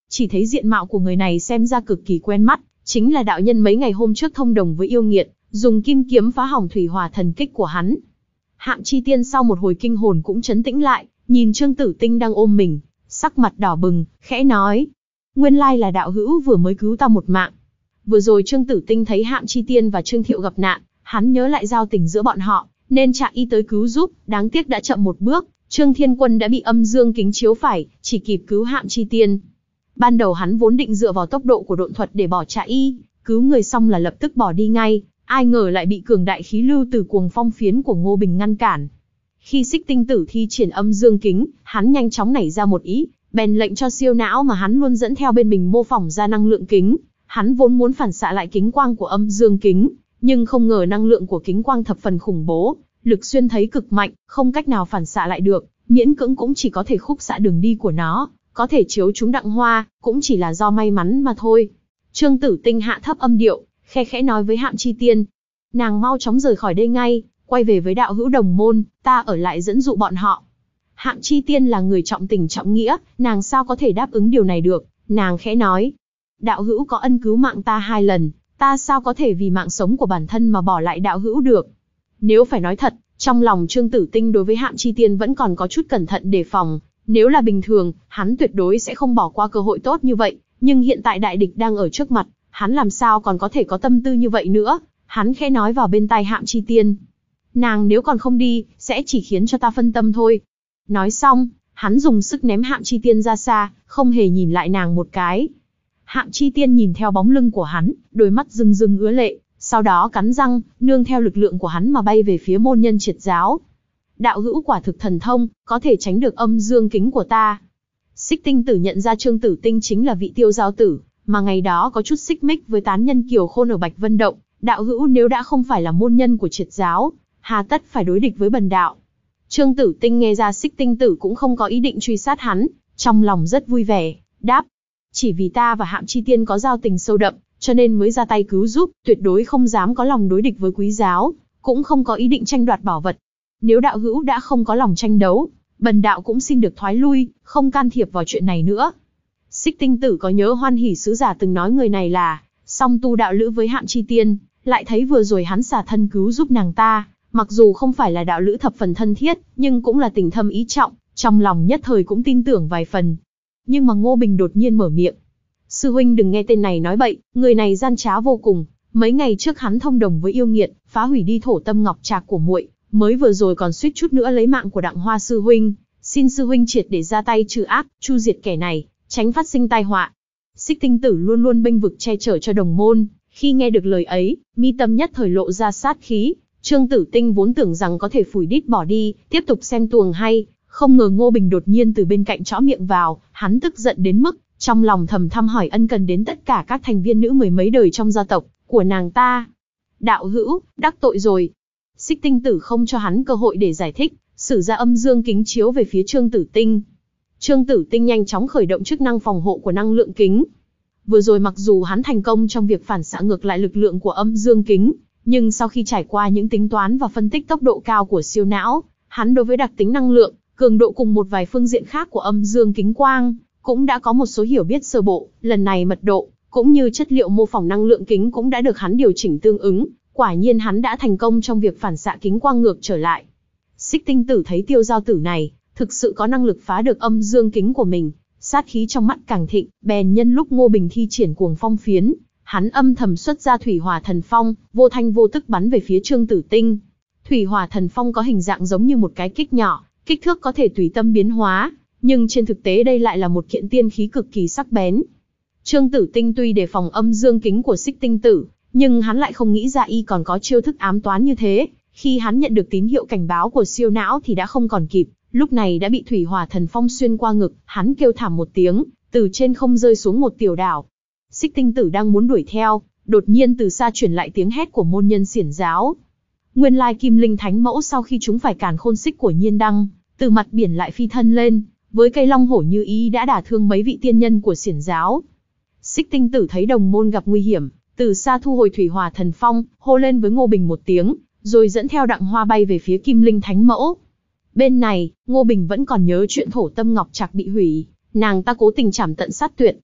chỉ thấy diện mạo của người này xem ra cực kỳ quen mắt, chính là đạo nhân mấy ngày hôm trước thông đồng với yêu nghiệt, dùng kim kiếm phá hỏng thủy hỏa thần kích của hắn. Hạm Chi Tiên sau một hồi kinh hồn cũng trấn tĩnh lại, nhìn Trương Tử Tinh đang ôm mình, sắc mặt đỏ bừng, khẽ nói: nguyên lai là đạo hữu vừa mới cứu ta một mạng. Vừa rồi Trương Tử Tinh thấy Hạm Chi Tiên và Trương Thiệu gặp nạn, hắn nhớ lại giao tình giữa bọn họ, nên chạy y tới cứu giúp, đáng tiếc đã chậm một bước, Trương Thiên Quân đã bị âm dương kính chiếu phải, chỉ kịp cứu Hạm Chi Tiên. Ban đầu hắn vốn định dựa vào tốc độ của độn thuật để bỏ chạy y, cứu người xong là lập tức bỏ đi ngay, ai ngờ lại bị cường đại khí lưu từ cuồng phong phiến của Ngô Bình ngăn cản. Khi Xích Tinh Tử thi triển âm dương kính, hắn nhanh chóng nảy ra một ý, bèn lệnh cho siêu não mà hắn luôn dẫn theo bên mình mô phỏng ra năng lượng kính. Hắn vốn muốn phản xạ lại kính quang của âm dương kính, nhưng không ngờ năng lượng của kính quang thập phần khủng bố, lực xuyên thấy cực mạnh, không cách nào phản xạ lại được, miễn cưỡng cũng chỉ có thể khúc xạ đường đi của nó, có thể chiếu trúng Đặng Hoa, cũng chỉ là do may mắn mà thôi. Trương Tử Tinh hạ thấp âm điệu, khe khẽ nói với Hạm Chi Tiên: nàng mau chóng rời khỏi đây ngay, quay về với đạo hữu đồng môn, ta ở lại dẫn dụ bọn họ. Hạm Chi Tiên là người trọng tình trọng nghĩa, nàng sao có thể đáp ứng điều này được, nàng khẽ nói: đạo hữu có ân cứu mạng ta hai lần, ta sao có thể vì mạng sống của bản thân mà bỏ lại đạo hữu được. Nếu phải nói thật, trong lòng Trương Tử Tinh đối với Hạm Chi Tiên vẫn còn có chút cẩn thận đề phòng, nếu là bình thường, hắn tuyệt đối sẽ không bỏ qua cơ hội tốt như vậy, nhưng hiện tại đại địch đang ở trước mặt, hắn làm sao còn có thể có tâm tư như vậy nữa. Hắn khẽ nói vào bên tai Hạm Chi Tiên: nàng nếu còn không đi, sẽ chỉ khiến cho ta phân tâm thôi. Nói xong, hắn dùng sức ném Hạm Chi Tiên ra xa, không hề nhìn lại nàng một cái. Hạm Chi Tiên nhìn theo bóng lưng của hắn, đôi mắt rưng rưng ứa lệ, sau đó cắn răng, nương theo lực lượng của hắn mà bay về phía môn nhân triệt giáo. Đạo hữu quả thực thần thông, có thể tránh được âm dương kính của ta. Xích Tinh Tử nhận ra Trương Tử Tinh chính là vị Tiêu Giao Tử, mà ngày đó có chút xích mích với tán nhân Kiều Khôn ở Bạch Vân Động. Đạo hữu nếu đã không phải là môn nhân của triệt giáo, hà tất phải đối địch với bần đạo. Trương Tử Tinh nghe ra Xích Tinh Tử cũng không có ý định truy sát hắn, trong lòng rất vui vẻ, đáp: chỉ vì ta và Hạm Chi Tiên có giao tình sâu đậm, cho nên mới ra tay cứu giúp, tuyệt đối không dám có lòng đối địch với quý giáo, cũng không có ý định tranh đoạt bảo vật. Nếu đạo hữu đã không có lòng tranh đấu, bần đạo cũng xin được thoái lui, không can thiệp vào chuyện này nữa. Xích Tinh Tử có nhớ Hoan Hỷ sứ giả từng nói người này là song tu đạo lữ với Hạm Chi Tiên, lại thấy vừa rồi hắn xả thân cứu giúp nàng ta, mặc dù không phải là đạo lữ thập phần thân thiết, nhưng cũng là tình thâm ý trọng, trong lòng nhất thời cũng tin tưởng vài phần. Nhưng mà Ngô Bình đột nhiên mở miệng: sư huynh đừng nghe tên này nói bậy, người này gian trá vô cùng. Mấy ngày trước hắn thông đồng với yêu nghiệt, phá hủy đi thổ tâm ngọc trạc của muội, mới vừa rồi còn suýt chút nữa lấy mạng của Đặng Hoa sư huynh. Xin sư huynh triệt để ra tay trừ ác, chu diệt kẻ này, tránh phát sinh tai họa. Xích Tinh Tử luôn luôn bênh vực che chở cho đồng môn, khi nghe được lời ấy, mi tâm nhất thời lộ ra sát khí. Trương Tử Tinh vốn tưởng rằng có thể phủi đít bỏ đi, tiếp tục xem tuồng hay, không ngờ Ngô Bình đột nhiên từ bên cạnh chõ miệng vào, hắn tức giận đến mức trong lòng thầm thăm hỏi ân cần đến tất cả các thành viên nữ mười mấy đời trong gia tộc của nàng ta. Đạo hữu, đắc tội rồi. Xích Tinh Tử không cho hắn cơ hội để giải thích, sử ra âm dương kính chiếu về phía Trương Tử Tinh. Trương Tử Tinh nhanh chóng khởi động chức năng phòng hộ của năng lượng kính. Vừa rồi mặc dù hắn thành công trong việc phản xạ ngược lại lực lượng của âm dương kính, nhưng sau khi trải qua những tính toán và phân tích tốc độ cao của siêu não, hắn đối với đặc tính năng lượng, cường độ cùng một vài phương diện khác của âm dương kính quang, cũng đã có một số hiểu biết sơ bộ. Lần này mật độ, cũng như chất liệu mô phỏng năng lượng kính cũng đã được hắn điều chỉnh tương ứng, quả nhiên hắn đã thành công trong việc phản xạ kính quang ngược trở lại. Xích Tinh Tử thấy Tiêu Giao Tử này, thực sự có năng lực phá được âm dương kính của mình, sát khí trong mắt càng thịnh, bèn nhân lúc Ngô Bình thi triển cuồng phong phiến, hắn âm thầm xuất ra Thủy Hỏa Thần Phong, vô thanh vô tức bắn về phía Trương Tử Tinh. Thủy Hỏa Thần Phong có hình dạng giống như một cái kích nhỏ, kích thước có thể tùy tâm biến hóa, nhưng trên thực tế đây lại là một kiện tiên khí cực kỳ sắc bén. Trương Tử Tinh tuy đề phòng âm dương kính của Xích Tinh Tử, nhưng hắn lại không nghĩ ra y còn có chiêu thức ám toán như thế. Khi hắn nhận được tín hiệu cảnh báo của siêu não thì đã không còn kịp, lúc này đã bị Thủy Hỏa Thần Phong xuyên qua ngực, hắn kêu thảm một tiếng, từ trên không rơi xuống một tiểu đảo. Xích Tinh Tử đang muốn đuổi theo, đột nhiên từ xa truyền lại tiếng hét của môn nhân xiển giáo. Nguyên lai Kim Linh Thánh Mẫu sau khi chúng phải càn khôn xích của Nhiên Đăng, từ mặt biển lại phi thân lên, với cây long hổ như ý đã đả thương mấy vị tiên nhân của xiển giáo. Xích Tinh Tử thấy đồng môn gặp nguy hiểm, từ xa thu hồi Thủy Hỏa Thần Phong, hô lên với Ngô Bình một tiếng, rồi dẫn theo Đặng Hoa bay về phía Kim Linh Thánh Mẫu. Bên này, Ngô Bình vẫn còn nhớ chuyện thổ tâm ngọc trạc bị hủy, nàng ta cố tình trảm tận sát tuyệt.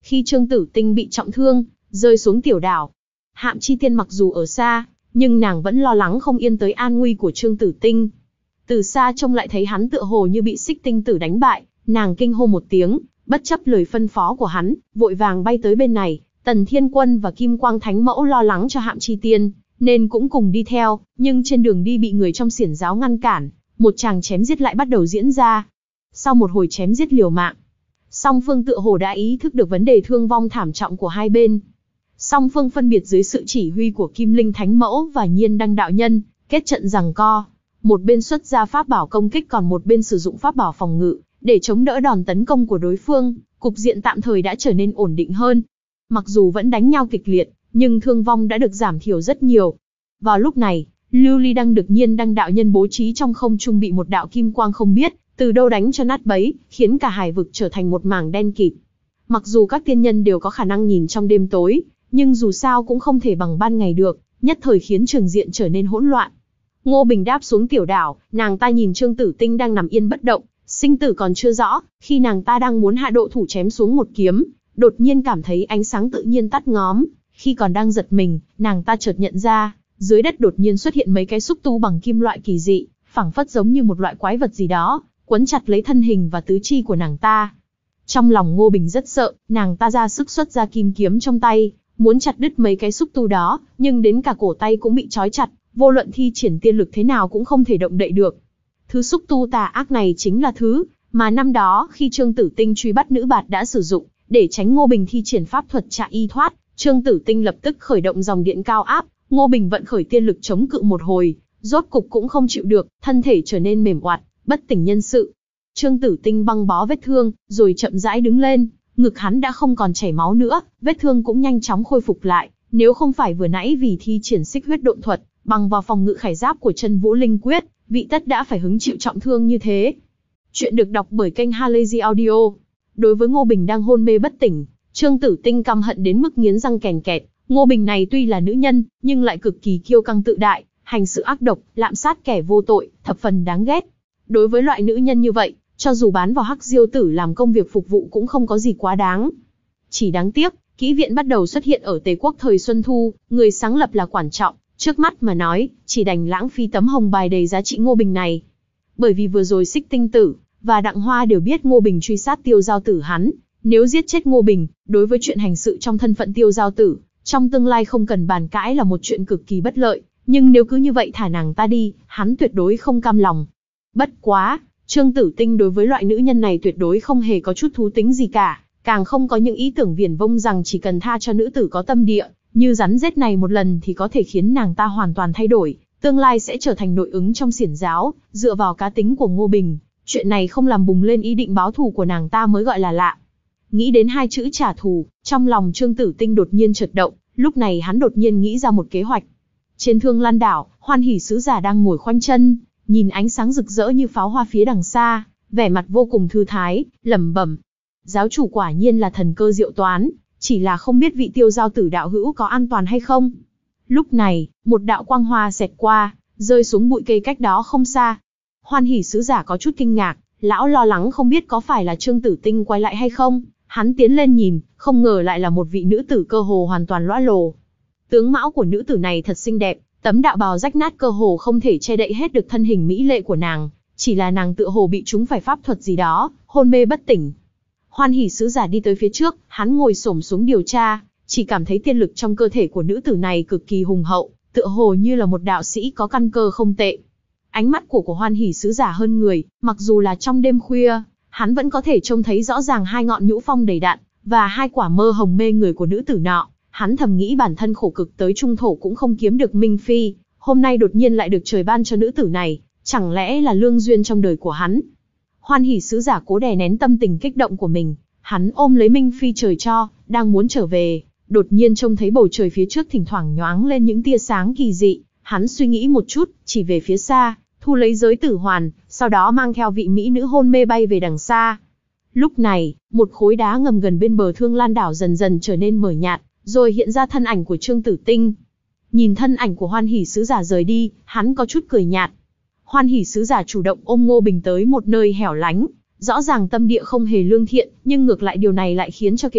khi Trương Tử Tinh bị trọng thương, rơi xuống tiểu đảo. Hạm Chi Tiên mặc dù ở xa, nhưng nàng vẫn lo lắng không yên tới an nguy của Trương Tử Tinh. Từ xa trông lại thấy hắn tựa hồ như bị Xích Tinh Tử đánh bại, nàng kinh hô một tiếng, bất chấp lời phân phó của hắn, vội vàng bay tới bên này. Tần Thiên Quân và Kim Quang Thánh Mẫu lo lắng cho Hạm Chi Tiên, nên cũng cùng đi theo, nhưng trên đường đi bị người trong xiển giáo ngăn cản, một tràng chém giết lại bắt đầu diễn ra. Sau một hồi chém giết liều mạng, song phương tựa hồ đã ý thức được vấn đề thương vong thảm trọng của hai bên. Song phương phân biệt dưới sự chỉ huy của Kim Linh Thánh Mẫu và Nhiên Đăng Đạo Nhân, kết trận giằng co. Một bên xuất ra pháp bảo công kích, còn một bên sử dụng pháp bảo phòng ngự, để chống đỡ đòn tấn công của đối phương. Cục diện tạm thời đã trở nên ổn định hơn. Mặc dù vẫn đánh nhau kịch liệt, nhưng thương vong đã được giảm thiểu rất nhiều. Vào lúc này, Lưu Ly Đăng được Nhiên Đăng Đạo Nhân bố trí trong không trung bị một đạo kim quang không biết từ đâu đánh cho nát bấy, khiến cả hải vực trở thành một mảng đen kịt. Mặc dù các tiên nhân đều có khả năng nhìn trong đêm tối, nhưng dù sao cũng không thể bằng ban ngày được, nhất thời khiến trường diện trở nên hỗn loạn. Ngô Bình đáp xuống tiểu đảo, nàng ta nhìn Trương Tử Tinh đang nằm yên bất động, sinh tử còn chưa rõ, khi nàng ta đang muốn hạ độ thủ chém xuống một kiếm, đột nhiên cảm thấy ánh sáng tự nhiên tắt ngóm. Khi còn đang giật mình, nàng ta chợt nhận ra, dưới đất đột nhiên xuất hiện mấy cái xúc tu bằng kim loại kỳ dị, phảng phất giống như một loại quái vật gì đó, quấn chặt lấy thân hình và tứ chi của nàng ta. Trong lòng Ngô Bình rất sợ, nàng ta ra sức xuất ra kim kiếm trong tay, muốn chặt đứt mấy cái xúc tu đó, nhưng đến cả cổ tay cũng bị trói chặt, vô luận thi triển tiên lực thế nào cũng không thể động đậy được. Thứ xúc tu tà ác này chính là thứ mà năm đó khi Trương Tử Tinh truy bắt nữ bạt đã sử dụng, để tránh Ngô Bình thi triển pháp thuật chạy y thoát. Trương Tử Tinh lập tức khởi động dòng điện cao áp, Ngô Bình vận khởi tiên lực chống cự một hồi, rốt cục cũng không chịu được, thân thể trở nên mềm oặt, bất tỉnh nhân sự. Trương Tử Tinh băng bó vết thương, rồi chậm rãi đứng lên, ngực hắn đã không còn chảy máu nữa, vết thương cũng nhanh chóng khôi phục lại. Nếu không phải vừa nãy vì thi triển xích huyết độn thuật, bằng vào phòng ngự khải giáp của Chân Vũ Linh Quyết, vị tất đã phải hứng chịu trọng thương như thế. Chuyện được đọc bởi kênh Halazy Audio. Đối với Ngô Bình đang hôn mê bất tỉnh, Trương Tử Tinh căm hận đến mức nghiến răng kèn kẹt. Ngô Bình này tuy là nữ nhân, nhưng lại cực kỳ kiêu căng tự đại, hành sự ác độc, lạm sát kẻ vô tội, thập phần đáng ghét. Đối với loại nữ nhân như vậy, cho dù bán vào Hắc Diêu Tử làm công việc phục vụ cũng không có gì quá đáng. Chỉ đáng tiếc, kỹ viện bắt đầu xuất hiện ở Tề Quốc thời Xuân Thu, người sáng lập là Quản Trọng, trước mắt mà nói, chỉ đành lãng phí tấm hồng bài đầy giá trị Ngô Bình này. Bởi vì vừa rồi Xích Tinh Tử và Đặng Hoa đều biết Ngô Bình truy sát Tiêu Giao Tử hắn, nếu giết chết Ngô Bình, đối với chuyện hành sự trong thân phận Tiêu Giao Tử, trong tương lai không cần bàn cãi là một chuyện cực kỳ bất lợi, nhưng nếu cứ như vậy thả nàng ta đi, hắn tuyệt đối không cam lòng. Bất quá, Trương Tử Tinh đối với loại nữ nhân này tuyệt đối không hề có chút thú tính gì cả, càng không có những ý tưởng viển vông rằng chỉ cần tha cho nữ tử có tâm địa, như rắn rết này một lần thì có thể khiến nàng ta hoàn toàn thay đổi, tương lai sẽ trở thành nội ứng trong xiển giáo. Dựa vào cá tính của Ngô Bình, chuyện này không làm bùng lên ý định báo thù của nàng ta mới gọi là lạ. Nghĩ đến hai chữ trả thù, trong lòng Trương Tử Tinh đột nhiên chợt động, lúc này hắn đột nhiên nghĩ ra một kế hoạch. Trên Thương Lan đảo, Hoan Hỷ sứ giả đang ngồi khoanh chân, nhìn ánh sáng rực rỡ như pháo hoa phía đằng xa, vẻ mặt vô cùng thư thái, lẩm bẩm: giáo chủ quả nhiên là thần cơ diệu toán, chỉ là không biết vị Tiêu Giao Tử đạo hữu có an toàn hay không. Lúc này, một đạo quang hoa xẹt qua, rơi xuống bụi cây cách đó không xa. Hoan Hỷ sứ giả có chút kinh ngạc, lão lo lắng không biết có phải là Trương Tử Tinh quay lại hay không. Hắn tiến lên nhìn, không ngờ lại là một vị nữ tử cơ hồ hoàn toàn lõa lồ. Tướng mạo của nữ tử này thật xinh đẹp, tấm đạo bào rách nát cơ hồ không thể che đậy hết được thân hình mỹ lệ của nàng, chỉ là nàng tựa hồ bị trúng phải pháp thuật gì đó, hôn mê bất tỉnh. Hoan Hỷ sứ giả đi tới phía trước, hắn ngồi xổm xuống điều tra, chỉ cảm thấy tiên lực trong cơ thể của nữ tử này cực kỳ hùng hậu, tựa hồ như là một đạo sĩ có căn cơ không tệ. Ánh mắt của của Hoan Hỷ sứ giả hơn người, mặc dù là trong đêm khuya, hắn vẫn có thể trông thấy rõ ràng hai ngọn nhũ phong đầy đặn và hai quả mơ hồng mê người của nữ tử nọ. Hắn thầm nghĩ bản thân khổ cực tới trung thổ cũng không kiếm được Minh Phi, hôm nay đột nhiên lại được trời ban cho nữ tử này, chẳng lẽ là lương duyên trong đời của hắn. Hoan Hỷ sứ giả cố đè nén tâm tình kích động của mình, hắn ôm lấy Minh Phi trời cho, đang muốn trở về, đột nhiên trông thấy bầu trời phía trước thỉnh thoảng nhoáng lên những tia sáng kỳ dị. Hắn suy nghĩ một chút, chỉ về phía xa, thu lấy giới tử hoàn, sau đó mang theo vị mỹ nữ hôn mê bay về đằng xa. Lúc này, một khối đá ngầm gần bên bờ Thương Lan đảo dần dần trở nên mờ nhạt, rồi hiện ra thân ảnh của Trương Tử Tinh. Nhìn thân ảnh của Hoan Hỷ sứ giả rời đi, hắn có chút cười nhạt. Hoan Hỷ sứ giả chủ động ôm Ngô Bình tới một nơi hẻo lánh, rõ ràng tâm địa không hề lương thiện, nhưng ngược lại điều này lại khiến cho kế hoạch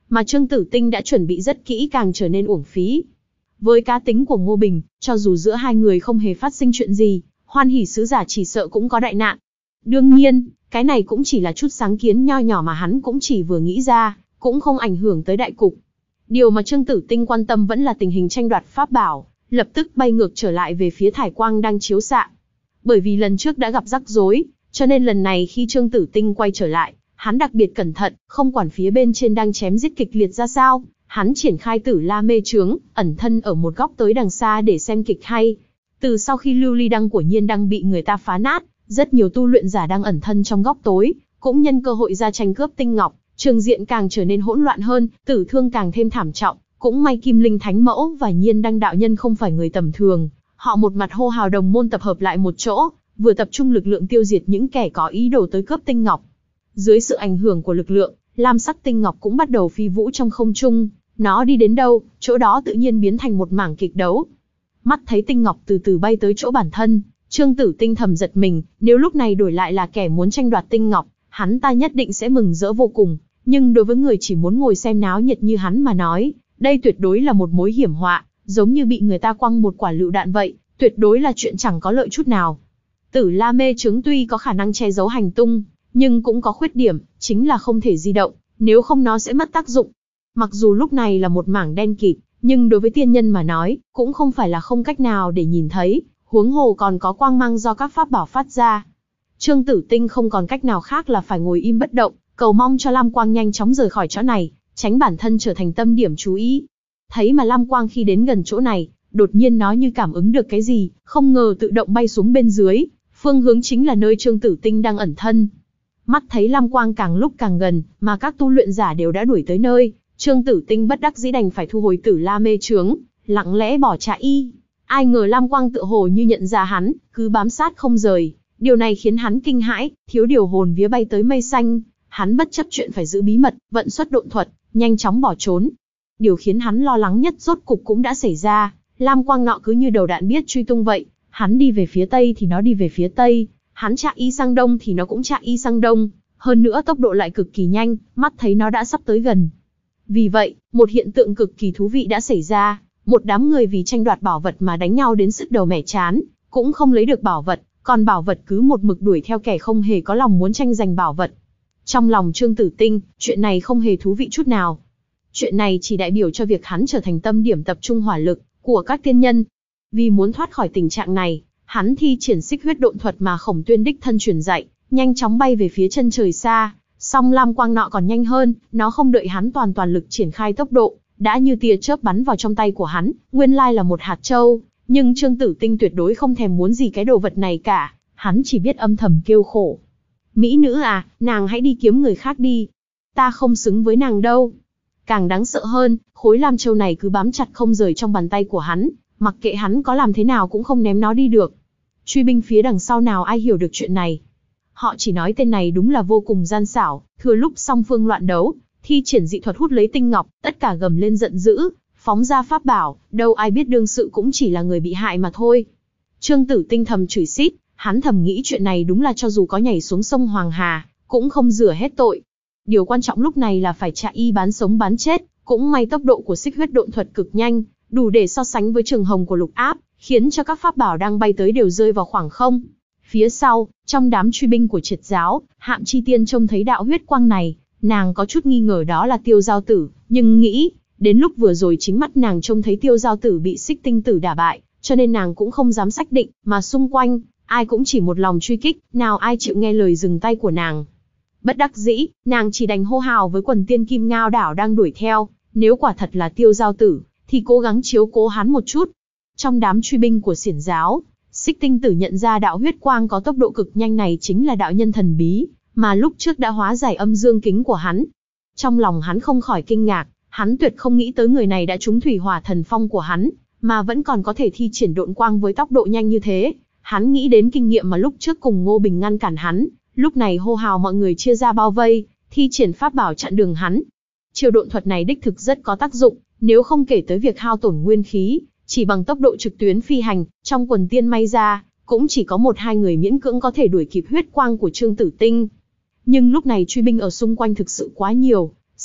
mà Trương Tử Tinh đã chuẩn bị rất kỹ càng trở nên uổng phí. Với cá tính của Ngô Bình, cho dù giữa hai người không hề phát sinh chuyện gì, Hoan Hỷ sứ giả chỉ sợ cũng có đại nạn. Đương nhiên, cái này cũng chỉ là chút sáng kiến nho nhỏ mà hắn cũng chỉ vừa nghĩ ra, cũng không ảnh hưởng tới đại cục. Điều mà Trương Tử Tinh quan tâm vẫn là tình hình tranh đoạt pháp bảo, lập tức bay ngược trở lại về phía thải quang đang chiếu xạ. Bởi vì lần trước đã gặp rắc rối, cho nên lần này khi Trương Tử Tinh quay trở lại, hắn đặc biệt cẩn thận, không quản phía bên trên đang chém giết kịch liệt ra sao, hắn triển khai Tử La mê trướng, ẩn thân ở một góc tới đằng xa để xem kịch hay. Từ sau khi lưu ly đăng của Nhiên Đăng bị người ta phá nát, rất nhiều tu luyện giả đang ẩn thân trong góc tối, cũng nhân cơ hội ra tranh cướp tinh ngọc, trường diện càng trở nên hỗn loạn hơn, tử thương càng thêm thảm trọng. Cũng may Kim Linh Thánh Mẫu và Nhiên Đăng đạo nhân không phải người tầm thường, họ một mặt hô hào đồng môn tập hợp lại một chỗ, vừa tập trung lực lượng tiêu diệt những kẻ có ý đồ tới cướp tinh ngọc. Dưới sự ảnh hưởng của lực lượng, lam sắc tinh ngọc cũng bắt đầu phi vũ trong không trung, nó đi đến đâu, chỗ đó tự nhiên biến thành một mảng kịch đấu. Mắt thấy tinh ngọc từ từ bay tới chỗ bản thân, Trương Tử Tinh thầm giật mình, nếu lúc này đổi lại là kẻ muốn tranh đoạt tinh ngọc, hắn ta nhất định sẽ mừng rỡ vô cùng, nhưng đối với người chỉ muốn ngồi xem náo nhiệt như hắn mà nói, đây tuyệt đối là một mối hiểm họa, giống như bị người ta quăng một quả lựu đạn vậy, tuyệt đối là chuyện chẳng có lợi chút nào. Tử La mê trướng tuy có khả năng che giấu hành tung, nhưng cũng có khuyết điểm, chính là không thể di động, nếu không nó sẽ mất tác dụng. Mặc dù lúc này là một mảng đen kịt, nhưng đối với tiên nhân mà nói, cũng không phải là không cách nào để nhìn thấy, huống hồ còn có quang mang do các pháp bảo phát ra. Trương Tử Tinh không còn cách nào khác là phải ngồi im bất động, cầu mong cho lam quang nhanh chóng rời khỏi chỗ này, tránh bản thân trở thành tâm điểm chú ý. Thấy mà lam quang khi đến gần chỗ này, đột nhiên nó như cảm ứng được cái gì, không ngờ tự động bay xuống bên dưới, phương hướng chính là nơi Trương Tử Tinh đang ẩn thân. Mắt thấy lam quang càng lúc càng gần, mà các tu luyện giả đều đã đuổi tới nơi, Trương Tử Tinh bất đắc dĩ đành phải thu hồi Tử La mê trướng, lặng lẽ bỏ chạy. Ai ngờ lam quang tựa hồ như nhận ra hắn, cứ bám sát không rời. Điều này khiến hắn kinh hãi, thiếu điều hồn vía bay tới mây xanh. Hắn bất chấp chuyện phải giữ bí mật, vận xuất độn thuật, nhanh chóng bỏ trốn. Điều khiến hắn lo lắng nhất rốt cục cũng đã xảy ra, lam quang nọ cứ như đầu đạn biết truy tung vậy. Hắn đi về phía tây thì nó đi về phía tây, hắn chạy y sang đông thì nó cũng chạy y sang đông. Hơn nữa tốc độ lại cực kỳ nhanh, mắt thấy nó đã sắp tới gần. Vì vậy, một hiện tượng cực kỳ thú vị đã xảy ra, một đám người vì tranh đoạt bảo vật mà đánh nhau đến sứt đầu mẻ chán, cũng không lấy được bảo vật, còn bảo vật cứ một mực đuổi theo kẻ không hề có lòng muốn tranh giành bảo vật. Trong lòng Trương Tử Tinh, chuyện này không hề thú vị chút nào. Chuyện này chỉ đại biểu cho việc hắn trở thành tâm điểm tập trung hỏa lực của các tiên nhân. Vì muốn thoát khỏi tình trạng này, hắn thi triển xích huyết độn thuật mà Khổng Tuyên đích thân truyền dạy, nhanh chóng bay về phía chân trời xa. Song lam quang nọ còn nhanh hơn, nó không đợi hắn toàn toàn lực triển khai tốc độ, đã như tia chớp bắn vào trong tay của hắn, nguyên lai là một hạt châu, nhưng Trương Tử Tinh tuyệt đối không thèm muốn gì cái đồ vật này cả, hắn chỉ biết âm thầm kêu khổ. Mỹ nữ à, nàng hãy đi kiếm người khác đi, ta không xứng với nàng đâu. Càng đáng sợ hơn, khối lam châu này cứ bám chặt không rời trong bàn tay của hắn, mặc kệ hắn có làm thế nào cũng không ném nó đi được. Truy binh phía đằng sau nào ai hiểu được chuyện này. Họ chỉ nói tên này đúng là vô cùng gian xảo, thừa lúc song phương loạn đấu, thi triển dị thuật hút lấy tinh ngọc, tất cả gầm lên giận dữ, phóng ra pháp bảo, đâu ai biết đương sự cũng chỉ là người bị hại mà thôi. Trương Tử Tinh thầm chửi xít, hắn thầm nghĩ chuyện này đúng là cho dù có nhảy xuống sông Hoàng Hà, cũng không rửa hết tội. Điều quan trọng lúc này là phải chạy y bán sống bán chết, cũng may tốc độ của xích huyết độn thuật cực nhanh, đủ để so sánh với trường hồng của Lục Áp, khiến cho các pháp bảo đang bay tới đều rơi vào khoảng không. Phía sau, trong đám truy binh của Triệt giáo, Hạm Chi Tiên trông thấy đạo huyết quang này, nàng có chút nghi ngờ đó là Tiêu Giao Tử, nhưng nghĩ, đến lúc vừa rồi chính mắt nàng trông thấy Tiêu Giao Tử bị Xích Tinh Tử đả bại, cho nên nàng cũng không dám xác định, mà xung quanh, ai cũng chỉ một lòng truy kích, nào ai chịu nghe lời dừng tay của nàng. Bất đắc dĩ, nàng chỉ đành hô hào với quần tiên Kim Ngao Đảo đang đuổi theo, nếu quả thật là Tiêu Giao Tử, thì cố gắng chiếu cố hắn một chút. Trong đám truy binh của Xiển giáo, Xích Tinh Tử nhận ra đạo huyết quang có tốc độ cực nhanh này chính là đạo nhân thần bí, mà lúc trước đã hóa giải âm dương kính của hắn. Trong lòng hắn không khỏi kinh ngạc, hắn tuyệt không nghĩ tới người này đã trúng thủy hỏa thần phong của hắn, mà vẫn còn có thể thi triển độn quang với tốc độ nhanh như thế. Hắn nghĩ đến kinh nghiệm mà lúc trước cùng Ngô Bình ngăn cản hắn, lúc này hô hào mọi người chia ra bao vây, thi triển pháp bảo chặn đường hắn. Chiêu độn thuật này đích thực rất có tác dụng, nếu không kể tới việc hao tổn nguyên khí, chỉ bằng tốc độ trực tuyến phi hành, trong quần tiên may ra, cũng chỉ có một hai người miễn cưỡng có thể đuổi kịp huyết quang của Trương Tử Tinh. Nhưng lúc này truy binh ở xung quanh thực sự quá nhiều,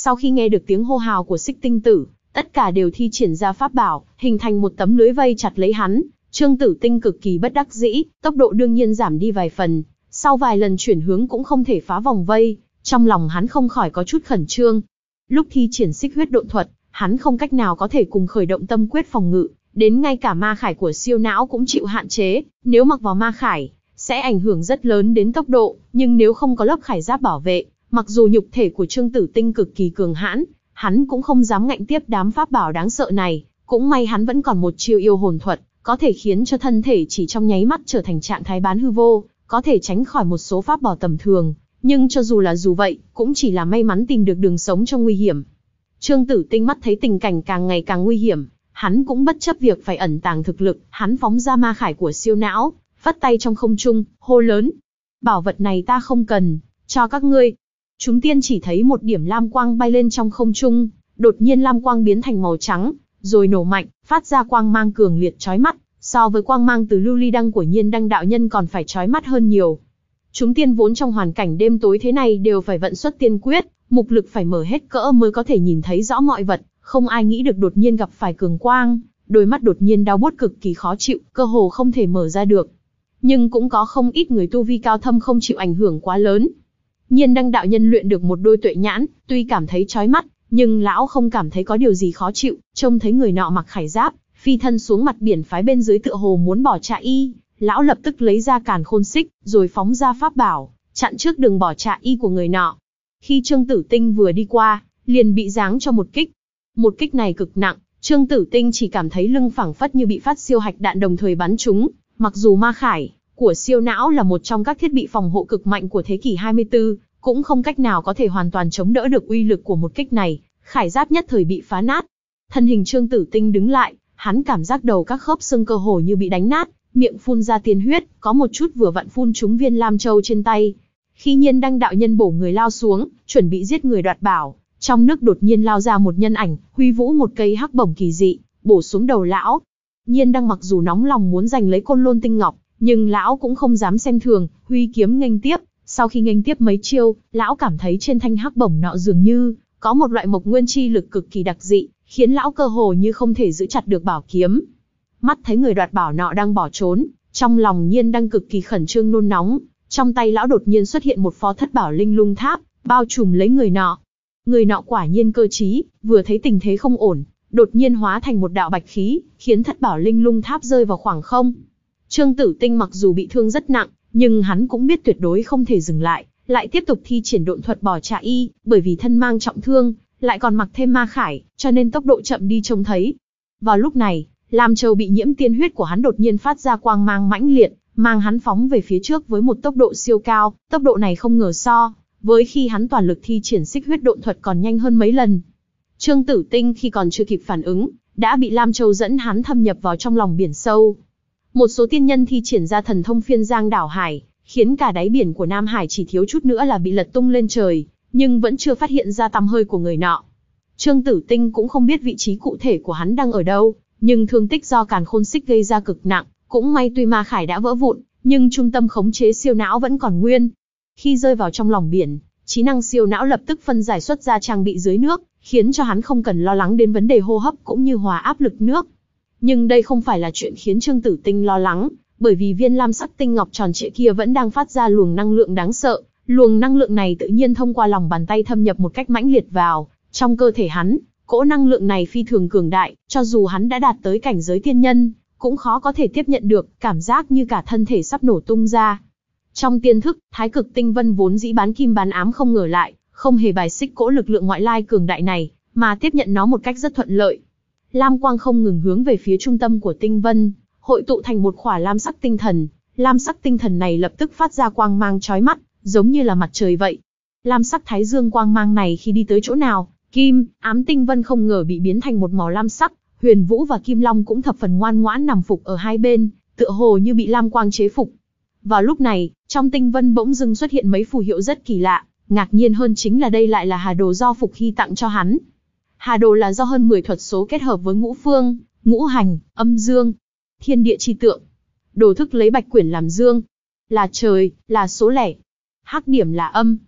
Sau khi nghe được tiếng hô hào của Xích Tinh Tử, tất cả đều thi triển ra pháp bảo, hình thành một tấm lưới vây chặt lấy hắn. Trương Tử Tinh cực kỳ bất đắc dĩ, tốc độ đương nhiên giảm đi vài phần, sau vài lần chuyển hướng cũng không thể phá vòng vây, trong lòng hắn không khỏi có chút khẩn trương. Lúc thi triển xích huyết độn thuật, hắn không cách nào có thể cùng khởi động tâm quyết phòng ngự, đến ngay cả ma khải của siêu não cũng chịu hạn chế, nếu mặc vào ma khải, sẽ ảnh hưởng rất lớn đến tốc độ, nhưng nếu không có lớp khải giáp bảo vệ, mặc dù nhục thể của Trương Tử Tinh cực kỳ cường hãn, hắn cũng không dám ngạnh tiếp đám pháp bảo đáng sợ này, cũng may hắn vẫn còn một chiêu yêu hồn thuật, có thể khiến cho thân thể chỉ trong nháy mắt trở thành trạng thái bán hư vô, có thể tránh khỏi một số pháp bảo tầm thường, nhưng cho dù là dù vậy, cũng chỉ là may mắn tìm được đường sống trong nguy hiểm. Trương Tử Tinh mắt thấy tình cảnh càng ngày càng nguy hiểm, hắn cũng bất chấp việc phải ẩn tàng thực lực, hắn phóng ra ma khải của siêu não, vắt tay trong không trung, hô lớn: "Bảo vật này ta không cần, cho các ngươi." Chúng tiên chỉ thấy một điểm lam quang bay lên trong không trung, đột nhiên lam quang biến thành màu trắng, rồi nổ mạnh, phát ra quang mang cường liệt chói mắt, so với quang mang từ lưu ly đăng của Nhiên Đăng đạo nhân còn phải chói mắt hơn nhiều. Chúng tiên vốn trong hoàn cảnh đêm tối thế này đều phải vận xuất tiên quyết, mục lực phải mở hết cỡ mới có thể nhìn thấy rõ mọi vật, không ai nghĩ được đột nhiên gặp phải cường quang, đôi mắt đột nhiên đau buốt cực kỳ khó chịu, cơ hồ không thể mở ra được. Nhưng cũng có không ít người tu vi cao thâm không chịu ảnh hưởng quá lớn. Nhiên Đăng đạo nhân luyện được một đôi tuệ nhãn, tuy cảm thấy chói mắt, nhưng lão không cảm thấy có điều gì khó chịu, trông thấy người nọ mặc khải giáp, phi thân xuống mặt biển phái bên dưới tựa hồ muốn bỏ chạy y, lão lập tức lấy ra càn khôn xích, rồi phóng ra pháp bảo, chặn trước đường bỏ chạy y của người nọ. Khi Trương Tử Tinh vừa đi qua, liền bị giáng cho một kích. Một kích này cực nặng, Trương Tử Tinh chỉ cảm thấy lưng phẳng phất như bị phát siêu hạch đạn đồng thời bắn trúng, mặc dù ma khải của siêu não là một trong các thiết bị phòng hộ cực mạnh của thế kỷ hai mươi tư, cũng không cách nào có thể hoàn toàn chống đỡ được uy lực của một kích này, khải giáp nhất thời bị phá nát. Thân hình Trương Tử Tinh đứng lại, hắn cảm giác đầu các khớp xương cơ hồ như bị đánh nát, miệng phun ra tiên huyết, có một chút vừa vặn phun trúng viên lam châu trên tay. Khi Nhiên Đăng đạo nhân bổ người lao xuống, chuẩn bị giết người đoạt bảo, trong nước đột nhiên lao ra một nhân ảnh, huy vũ một cây hắc bổng kỳ dị, bổ xuống đầu lão. Nhiên Đăng mặc dù nóng lòng muốn giành lấy côn lôn tinh ngọc, nhưng lão cũng không dám xem thường, huy kiếm nghênh tiếp. Sau khi nghênh tiếp mấy chiêu, lão cảm thấy trên thanh hắc bổng nọ dường như có một loại mộc nguyên chi lực cực kỳ đặc dị, khiến lão cơ hồ như không thể giữ chặt được bảo kiếm. Mắt thấy người đoạt bảo nọ đang bỏ trốn, trong lòng Nhiên Đăng cực kỳ khẩn trương nôn nóng, trong tay lão đột nhiên xuất hiện một phó thất bảo linh lung tháp, bao trùm lấy người nọ. Người nọ quả nhiên cơ trí, vừa thấy tình thế không ổn, đột nhiên hóa thành một đạo bạch khí, khiến thất bảo linh lung tháp rơi vào khoảng không. Trương Tử Tinh mặc dù bị thương rất nặng, nhưng hắn cũng biết tuyệt đối không thể dừng lại, lại tiếp tục thi triển độn thuật bỏ chạy y, bởi vì thân mang trọng thương, lại còn mặc thêm ma khải, cho nên tốc độ chậm đi trông thấy. Vào lúc này, Lam Châu bị nhiễm tiên huyết của hắn đột nhiên phát ra quang mang mãnh liệt, mang hắn phóng về phía trước với một tốc độ siêu cao, tốc độ này không ngờ so với khi hắn toàn lực thi triển xích huyết độn thuật còn nhanh hơn mấy lần. Trương Tử Tinh khi còn chưa kịp phản ứng, đã bị Lam Châu dẫn hắn thâm nhập vào trong lòng biển sâu. Một số tiên nhân thi triển ra thần thông phiên giang đảo hải, khiến cả đáy biển của Nam Hải chỉ thiếu chút nữa là bị lật tung lên trời, nhưng vẫn chưa phát hiện ra tăm hơi của người nọ. Trương Tử Tinh cũng không biết vị trí cụ thể của hắn đang ở đâu, nhưng thương tích do càn khôn xích gây ra cực nặng, cũng may tuy ma khải đã vỡ vụn, nhưng trung tâm khống chế siêu não vẫn còn nguyên. Khi rơi vào trong lòng biển, trí năng siêu não lập tức phân giải xuất ra trang bị dưới nước, khiến cho hắn không cần lo lắng đến vấn đề hô hấp cũng như hòa áp lực nước. Nhưng đây không phải là chuyện khiến Trương Tử Tinh lo lắng, bởi vì viên lam sắc tinh ngọc tròn trịa kia vẫn đang phát ra luồng năng lượng đáng sợ. Luồng năng lượng này tự nhiên thông qua lòng bàn tay thâm nhập một cách mãnh liệt vào trong cơ thể hắn. Cỗ năng lượng này phi thường cường đại, cho dù hắn đã đạt tới cảnh giới tiên nhân, cũng khó có thể tiếp nhận được, cảm giác như cả thân thể sắp nổ tung ra. Trong tiên thức, Thái Cực Tinh Vân vốn dĩ bán kim bán ám không ngờ lại, không hề bài xích cỗ lực lượng ngoại lai cường đại này, mà tiếp nhận nó một cách rất thuận lợi. Lam quang không ngừng hướng về phía trung tâm của Tinh Vân, hội tụ thành một khỏa lam sắc tinh thần. Lam sắc tinh thần này lập tức phát ra quang mang chói mắt, giống như là mặt trời vậy. Lam sắc thái dương quang mang này khi đi tới chỗ nào, kim, ám tinh vân không ngờ bị biến thành một màu lam sắc. Huyền Vũ và Kim Long cũng thập phần ngoan ngoãn nằm phục ở hai bên, tựa hồ như bị lam quang chế phục. Vào lúc này, trong tinh vân bỗng dưng xuất hiện mấy phù hiệu rất kỳ lạ, ngạc nhiên hơn chính là đây lại là hà đồ do Phục Hy tặng cho hắn. Hà đồ là do hơn mười thuật số kết hợp với ngũ phương, ngũ hành, âm dương, thiên địa chi tượng. Đồ thức lấy bạch quyển làm dương, là trời, là số lẻ. Hắc điểm là âm,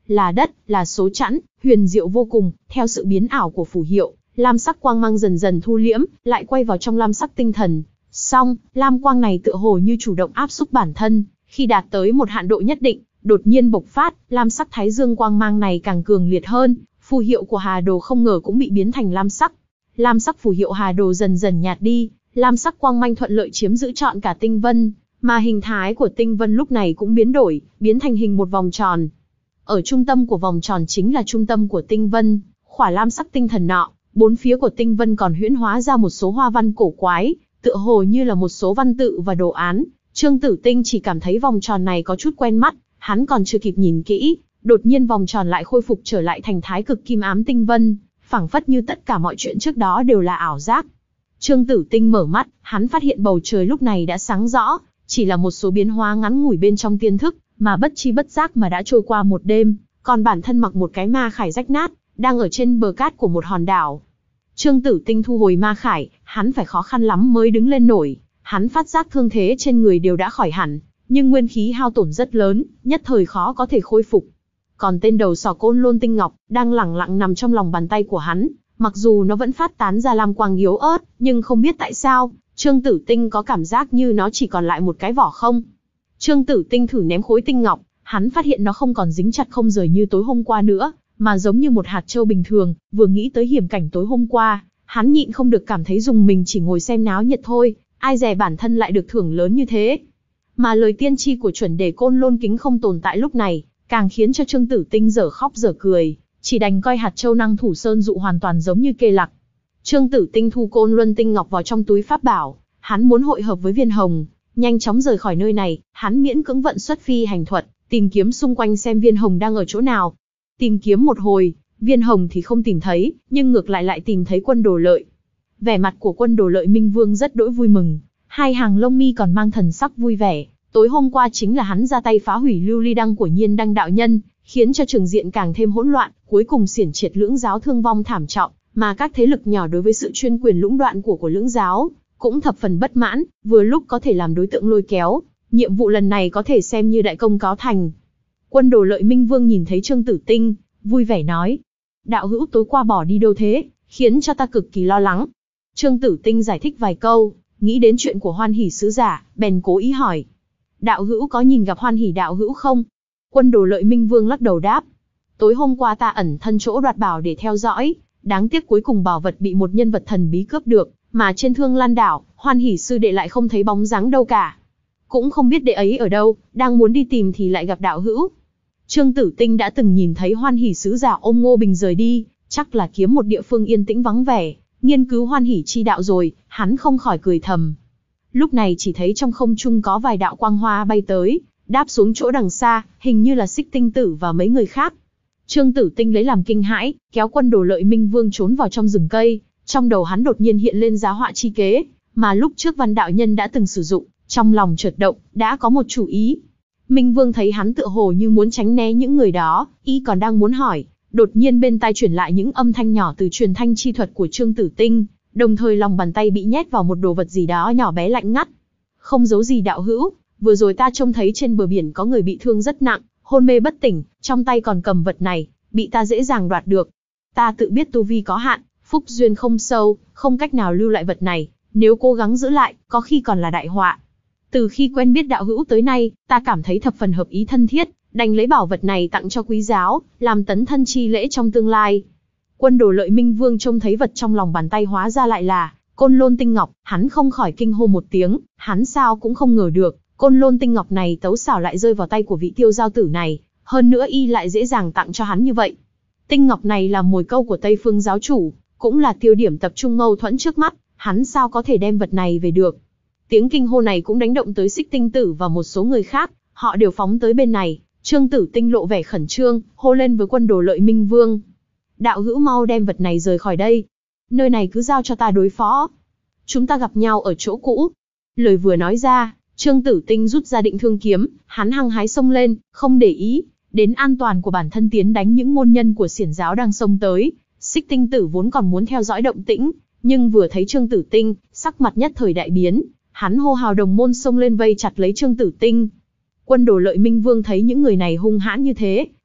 là đất, là số chẵn, huyền diệu vô cùng. Theo sự biến ảo của phù hiệu, lam sắc quang mang dần dần thu liễm, lại quay vào trong lam sắc tinh thần. Xong, lam quang này tựa hồ như chủ động áp xúc bản thân, khi đạt tới một hạn độ nhất định, đột nhiên bộc phát, lam sắc thái dương quang mang này càng cường liệt hơn, phù hiệu của Hà Đồ không ngờ cũng bị biến thành lam sắc. Lam sắc phù hiệu Hà Đồ dần dần nhạt đi, lam sắc quang mang thuận lợi chiếm giữ trọn cả tinh vân, mà hình thái của tinh vân lúc này cũng biến đổi, biến thành hình một vòng tròn. Ở trung tâm của vòng tròn chính là trung tâm của tinh vân, khỏa lam sắc tinh thần nọ, bốn phía của tinh vân còn huyễn hóa ra một số hoa văn cổ quái, tựa hồ như là một số văn tự và đồ án. Trương Tử Tinh chỉ cảm thấy vòng tròn này có chút quen mắt, hắn còn chưa kịp nhìn kỹ, đột nhiên vòng tròn lại khôi phục trở lại thành thái cực kim ám tinh vân, phảng phất như tất cả mọi chuyện trước đó đều là ảo giác. Trương Tử Tinh mở mắt, hắn phát hiện bầu trời lúc này đã sáng rõ, chỉ là một số biến hóa ngắn ngủi bên trong tiên thức, mà bất chi bất giác mà đã trôi qua một đêm, còn bản thân mặc một cái ma khải rách nát, đang ở trên bờ cát của một hòn đảo. Trương Tử Tinh thu hồi ma khải, hắn phải khó khăn lắm mới đứng lên nổi, hắn phát giác thương thế trên người đều đã khỏi hẳn, nhưng nguyên khí hao tổn rất lớn, nhất thời khó có thể khôi phục. Còn tên đầu sỏ Côn Lôn Tinh Ngọc, đang lẳng lặng nằm trong lòng bàn tay của hắn, mặc dù nó vẫn phát tán ra lam quang yếu ớt, nhưng không biết tại sao, Trương Tử Tinh có cảm giác như nó chỉ còn lại một cái vỏ không. Trương Tử Tinh thử ném khối tinh ngọc, hắn phát hiện nó không còn dính chặt không rời như tối hôm qua nữa, mà giống như một hạt châu bình thường. Vừa nghĩ tới hiểm cảnh tối hôm qua, hắn nhịn không được cảm thấy dùng mình chỉ ngồi xem náo nhiệt thôi, ai dè bản thân lại được thưởng lớn như thế. Mà lời tiên tri của chuẩn đề Côn Lôn Kính không tồn tại lúc này, càng khiến cho Trương Tử Tinh dở khóc dở cười, chỉ đành coi hạt châu năng thủ sơn dụ hoàn toàn giống như kê lặc. Trương Tử Tinh thu Côn Luân Tinh Ngọc vào trong túi pháp bảo, hắn muốn hội hợp với Viên Hồng, nhanh chóng rời khỏi nơi này. Hắn miễn cưỡng vận xuất phi hành thuật, tìm kiếm xung quanh xem Viên Hồng đang ở chỗ nào. Tìm kiếm một hồi, Viên Hồng thì không tìm thấy, nhưng ngược lại lại tìm thấy Quân Đồ Lợi. Vẻ mặt của Quân Đồ Lợi Minh Vương rất đỗi vui mừng, hai hàng lông mi còn mang thần sắc vui vẻ. Tối hôm qua chính là hắn ra tay phá hủy lưu ly đăng của Nhiên Đăng đạo nhân, khiến cho trường diện càng thêm hỗn loạn, cuối cùng xiển triệt lưỡng giáo thương vong thảm trọng, mà các thế lực nhỏ đối với sự chuyên quyền lũng đoạn của của lưỡng giáo cũng thập phần bất mãn, vừa lúc có thể làm đối tượng lôi kéo, nhiệm vụ lần này có thể xem như đại công cáo thành. Quân Đồ Lợi Minh Vương nhìn thấy Trương Tử Tinh, vui vẻ nói: đạo hữu tối qua bỏ đi đâu thế, khiến cho ta cực kỳ lo lắng. Trương Tử Tinh giải thích vài câu, nghĩ đến chuyện của Hoan Hỷ sứ giả, bèn cố ý hỏi: đạo hữu có nhìn gặp Hoan Hỷ đạo hữu không? Quân Đồ Lợi Minh Vương lắc đầu đáp: tối hôm qua ta ẩn thân chỗ đoạt bảo để theo dõi, đáng tiếc cuối cùng bảo vật bị một nhân vật thần bí cướp được, mà trên Thương Lan đảo, Hoan Hỷ sư đệ lại không thấy bóng dáng đâu cả. Cũng không biết đệ ấy ở đâu, đang muốn đi tìm thì lại gặp đạo hữu. Trương Tử Tinh đã từng nhìn thấy Hoan Hỷ sứ giả ôm Ngô Bình rời đi, chắc là kiếm một địa phương yên tĩnh vắng vẻ, nghiên cứu Hoan Hỷ chi đạo rồi, hắn không khỏi cười thầm. Lúc này chỉ thấy trong không trung có vài đạo quang hoa bay tới, đáp xuống chỗ đằng xa, hình như là Xích Tinh Tử và mấy người khác. Trương Tử Tinh lấy làm kinh hãi, kéo Quân Đồ Lợi Minh Vương trốn vào trong rừng cây. Trong đầu hắn đột nhiên hiện lên giá họa chi kế, mà lúc trước Văn đạo nhân đã từng sử dụng, trong lòng chợt động, đã có một chủ ý. Minh Vương thấy hắn tựa hồ như muốn tránh né những người đó, y còn đang muốn hỏi, đột nhiên bên tai truyền lại những âm thanh nhỏ từ truyền thanh chi thuật của Trương Tử Tinh, đồng thời lòng bàn tay bị nhét vào một đồ vật gì đó nhỏ bé lạnh ngắt. Không giấu gì đạo hữu, vừa rồi ta trông thấy trên bờ biển có người bị thương rất nặng, hôn mê bất tỉnh, trong tay còn cầm vật này, bị ta dễ dàng đoạt được. Ta tự biết tu vi có hạn, phúc duyên không sâu, không cách nào lưu lại vật này, nếu cố gắng giữ lại, có khi còn là đại họa. Từ khi quen biết đạo hữu tới nay, ta cảm thấy thập phần hợp ý thân thiết, đành lấy bảo vật này tặng cho quý giáo, làm tấn thân chi lễ trong tương lai. Quân Đồ Lợi Minh Vương trông thấy vật trong lòng bàn tay hóa ra lại là Côn Lôn Tinh Ngọc, hắn không khỏi kinh hô một tiếng, hắn sao cũng không ngờ được, Côn Lôn Tinh Ngọc này tấu xảo lại rơi vào tay của vị tiêu giao tử này, hơn nữa y lại dễ dàng tặng cho hắn như vậy. Tinh Ngọc này là mồi câu của Tây Phương giáo chủ, cũng là tiêu điểm tập trung mâu thuẫn trước mắt, hắn sao có thể đem vật này về được. Tiếng kinh hô này cũng đánh động tới Xích Tinh Tử và một số người khác, họ đều phóng tới bên này. Trương Tử Tinh lộ vẻ khẩn trương, hô lên với Quân Đồ Lợi Minh Vương: đạo hữu mau đem vật này rời khỏi đây, nơi này cứ giao cho ta đối phó, chúng ta gặp nhau ở chỗ cũ. Lời vừa nói ra, Trương Tử Tinh rút ra định thương kiếm, hắn hăng hái xông lên, không để ý đến an toàn của bản thân tiến đánh những môn nhân của xiển giáo đang xông tới. Xích Tinh Tử vốn còn muốn theo dõi động tĩnh, nhưng vừa thấy Trương Tử Tinh, sắc mặt nhất thời đại biến, hắn hô hào đồng môn xông lên vây chặt lấy Trương Tử Tinh. Quân Đồ Lợi Minh Vương thấy những người này hung hãn như thế,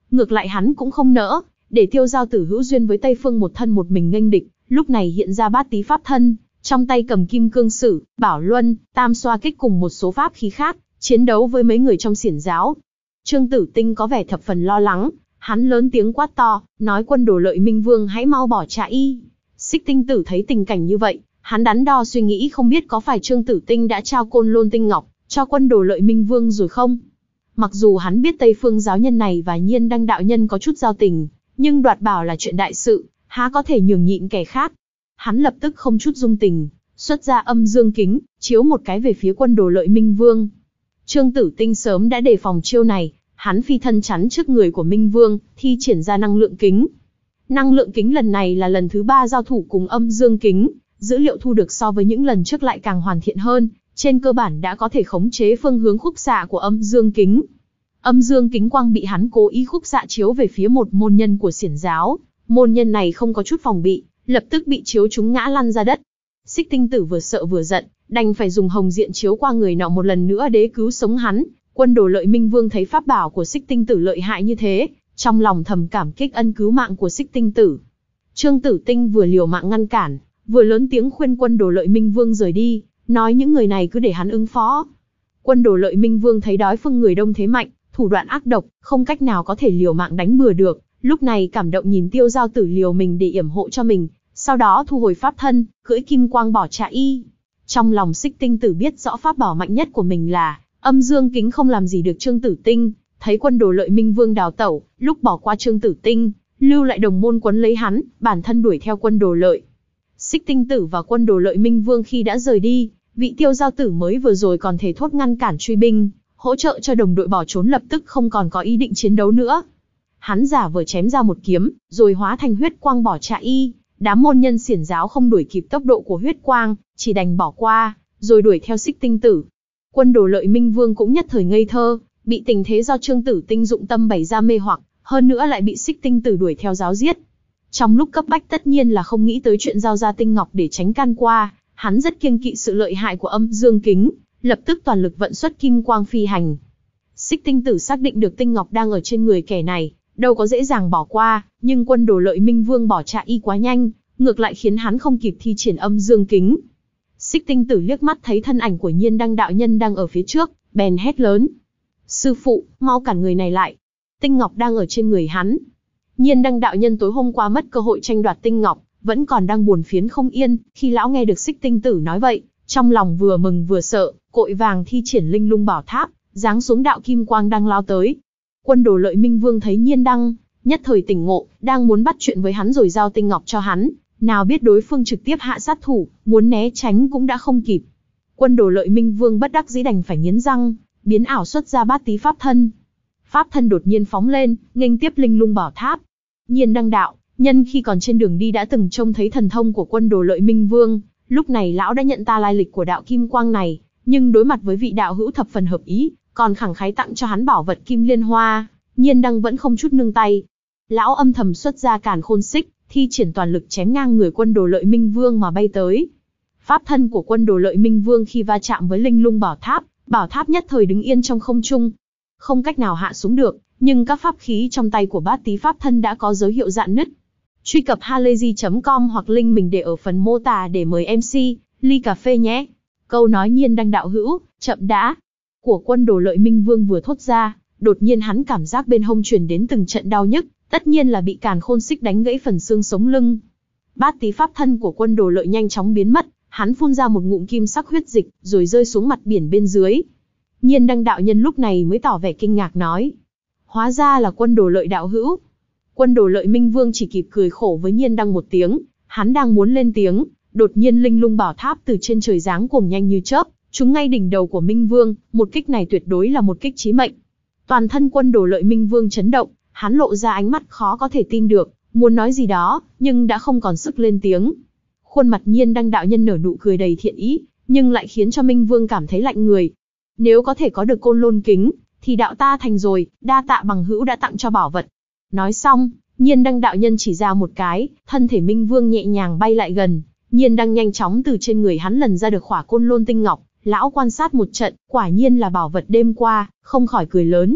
Ngược lại hắn cũng không nỡ để Tiêu Giao Tử hữu duyên với Tây Phương một thân một mình nghênh địch, lúc này hiện ra bát tí pháp thân, trong tay cầm kim cương sử, bảo luân, tam xoa kích cùng một số pháp khí khác, chiến đấu với mấy người trong xiển giáo. Trương Tử Tinh có vẻ thập phần lo lắng, hắn lớn tiếng quát to, nói Quân Đồ Lợi Minh Vương hãy mau bỏ chạy. Xích Tinh Tử thấy tình cảnh như vậy, hắn đắn đo suy nghĩ không biết có phải Trương Tử Tinh đã trao Côn Lôn Tinh Ngọc cho Quân Đồ Lợi Minh Vương rồi không. Mặc dù hắn biết Tây Phương giáo nhân này và Nhiên Đăng đạo nhân có chút giao tình, nhưng đoạt bảo là chuyện đại sự, há có thể nhường nhịn kẻ khác. Hắn lập tức không chút dung tình, xuất ra âm dương kính, chiếu một cái về phía Quân Đồ Lợi Minh Vương. Trương Tử Tinh sớm đã đề phòng chiêu này, hắn phi thân chắn trước người của Minh Vương, thi triển ra năng lượng kính. Năng lượng kính lần này là lần thứ ba giao thủ cùng âm dương kính, dữ liệu thu được so với những lần trước lại càng hoàn thiện hơn, trên cơ bản đã có thể khống chế phương hướng khúc xạ của âm dương kính. Âm dương kính quang bị hắn cố ý khúc xạ chiếu về phía một môn nhân của xiển giáo, môn nhân này không có chút phòng bị, lập tức bị chiếu trúng ngã lăn ra đất. Xích Tinh Tử vừa sợ vừa giận, đành phải dùng hồng diện chiếu qua người nọ một lần nữa để cứu sống hắn. Quân Đồ Lợi Minh Vương thấy pháp bảo của Xích Tinh Tử lợi hại như thế, trong lòng thầm cảm kích ân cứu mạng của Xích Tinh Tử. Trương Tử Tinh vừa liều mạng ngăn cản, vừa lớn tiếng khuyên Quân Đồ Lợi Minh Vương rời đi, nói những người này cứ để hắn ứng phó. Quân Đồ Lợi Minh Vương thấy đối phương người đông thế mạnh, thủ đoạn ác độc, không cách nào có thể liều mạng đánh bừa được, lúc này cảm động nhìn Tiêu Giao Tử liều mình để yểm hộ cho mình, sau đó thu hồi pháp thân, cưỡi kim quang bỏ chạy. Trong lòng Xích Tinh Tử biết rõ pháp bảo mạnh nhất của mình là âm dương kính không làm gì được Trương Tử Tinh, thấy Quân Đồ Lợi Minh Vương đào tẩu, lúc bỏ qua Trương Tử Tinh, lưu lại đồng môn quấn lấy hắn, bản thân đuổi theo Quân Đồ Lợi. Xích Tinh Tử và Quân Đồ Lợi Minh Vương khi đã rời đi, vị Tiêu Giao Tử mới vừa rồi còn thể thốt ngăn cản truy binh, hỗ trợ cho đồng đội bỏ trốn lập tức không còn có ý định chiến đấu nữa. Hắn giả vờ chém ra một kiếm, rồi hóa thành huyết quang bỏ chạy. Đám môn nhân xiển giáo không đuổi kịp tốc độ của huyết quang, chỉ đành bỏ qua, rồi đuổi theo Xích Tinh Tử. Quân Đồ Lợi Minh Vương cũng nhất thời ngây thơ, bị tình thế do Trương Tử Tinh dụng tâm bày ra mê hoặc, hơn nữa lại bị Xích Tinh Tử đuổi theo giáo giết. Trong lúc cấp bách tất nhiên là không nghĩ tới chuyện giao ra tinh ngọc để tránh can qua, hắn rất kiêng kỵ sự lợi hại của âm dương kính, lập tức toàn lực vận xuất kim quang phi hành. Xích Tinh Tử xác định được tinh ngọc đang ở trên người kẻ này, đâu có dễ dàng bỏ qua, nhưng Quân Đồ Lợi Minh Vương bỏ chạy y quá nhanh, ngược lại khiến hắn không kịp thi triển âm dương kính. Xích Tinh Tử liếc mắt thấy thân ảnh của Nhiên Đăng đạo nhân đang ở phía trước, bèn hét lớn: "Sư phụ, mau cản người này lại! Tinh ngọc đang ở trên người hắn." Nhiên Đăng đạo nhân tối hôm qua mất cơ hội tranh đoạt tinh ngọc, vẫn còn đang buồn phiền không yên, khi lão nghe được Xích Tinh Tử nói vậy, trong lòng vừa mừng vừa sợ, cội vàng thi triển Linh Lung Bảo Tháp, giáng xuống đạo kim quang đang lao tới. Quân Đồ Lợi Minh Vương thấy Nhiên Đăng, nhất thời tỉnh ngộ, đang muốn bắt chuyện với hắn rồi giao tinh ngọc cho hắn, nào biết đối phương trực tiếp hạ sát thủ, muốn né tránh cũng đã không kịp. Quân Đồ Lợi Minh Vương bất đắc dĩ đành phải nghiến răng, biến ảo xuất ra bát tí pháp thân. Pháp thân đột nhiên phóng lên, nghênh tiếp Linh Lung Bảo Tháp. Nhiên Đăng đạo nhân khi còn trên đường đi đã từng trông thấy thần thông của Quân Đồ Lợi Minh Vương, lúc này lão đã nhận ta lai lịch của đạo kim quang này, nhưng đối mặt với vị đạo hữu thập phần hợp ý, còn khẳng khái tặng cho hắn bảo vật Kim Liên Hoa, Nhiên Đăng vẫn không chút nương tay. Lão âm thầm xuất ra Càn Khôn Xích, thi triển toàn lực chém ngang người Quân Đồ Lợi Minh Vương mà bay tới. Pháp thân của Quân Đồ Lợi Minh Vương khi va chạm với Linh Lung Bảo Tháp, bảo tháp nhất thời đứng yên trong không trung, không cách nào hạ xuống được, nhưng các pháp khí trong tay của bát tí pháp thân đã có dấu hiệu rạn nứt. Truy cập halayzi chấm com hoặc link mình để ở phần mô tả để mời em xê, ly cà phê nhé. Câu nói Nhiên Đăng đạo hữu, chậm đã, của Quân Đồ Lợi Minh Vương vừa thốt ra, đột nhiên hắn cảm giác bên hông truyền đến từng trận đau nhức, tất nhiên là bị Càn Khôn Xích đánh gãy phần xương sống lưng. Bát tí pháp thân của Quân Đồ Lợi nhanh chóng biến mất, hắn phun ra một ngụm kim sắc huyết dịch, rồi rơi xuống mặt biển bên dưới. Nhiên Đăng đạo nhân lúc này mới tỏ vẻ kinh ngạc nói: "Hóa ra là Quân Đồ Lợi đạo hữu." Quân Đồ Lợi Minh Vương chỉ kịp cười khổ với Nhiên Đăng một tiếng, hắn đang muốn lên tiếng, đột nhiên Linh Lung Bảo Tháp từ trên trời giáng cuồng nhanh như chớp, trúng ngay đỉnh đầu của Minh Vương, một kích này tuyệt đối là một kích chí mệnh. Toàn thân Quân Đồ Lợi Minh Vương chấn động, hắn lộ ra ánh mắt khó có thể tin được, muốn nói gì đó, nhưng đã không còn sức lên tiếng. Khuôn mặt Nhiên Đăng đạo nhân nở nụ cười đầy thiện ý, nhưng lại khiến cho Minh Vương cảm thấy lạnh người. Nếu có thể có được Côn Lôn kính, thì đạo ta thành rồi, đa tạ bằng hữu đã tặng cho bảo vật. Nói xong, Nhiên Đăng đạo nhân chỉ ra một cái, thân thể Minh Vương nhẹ nhàng bay lại gần, Nhiên Đăng nhanh chóng từ trên người hắn lần ra được khỏa Côn Lôn tinh ngọc, lão quan sát một trận, quả nhiên là bảo vật đêm qua, không khỏi cười lớn.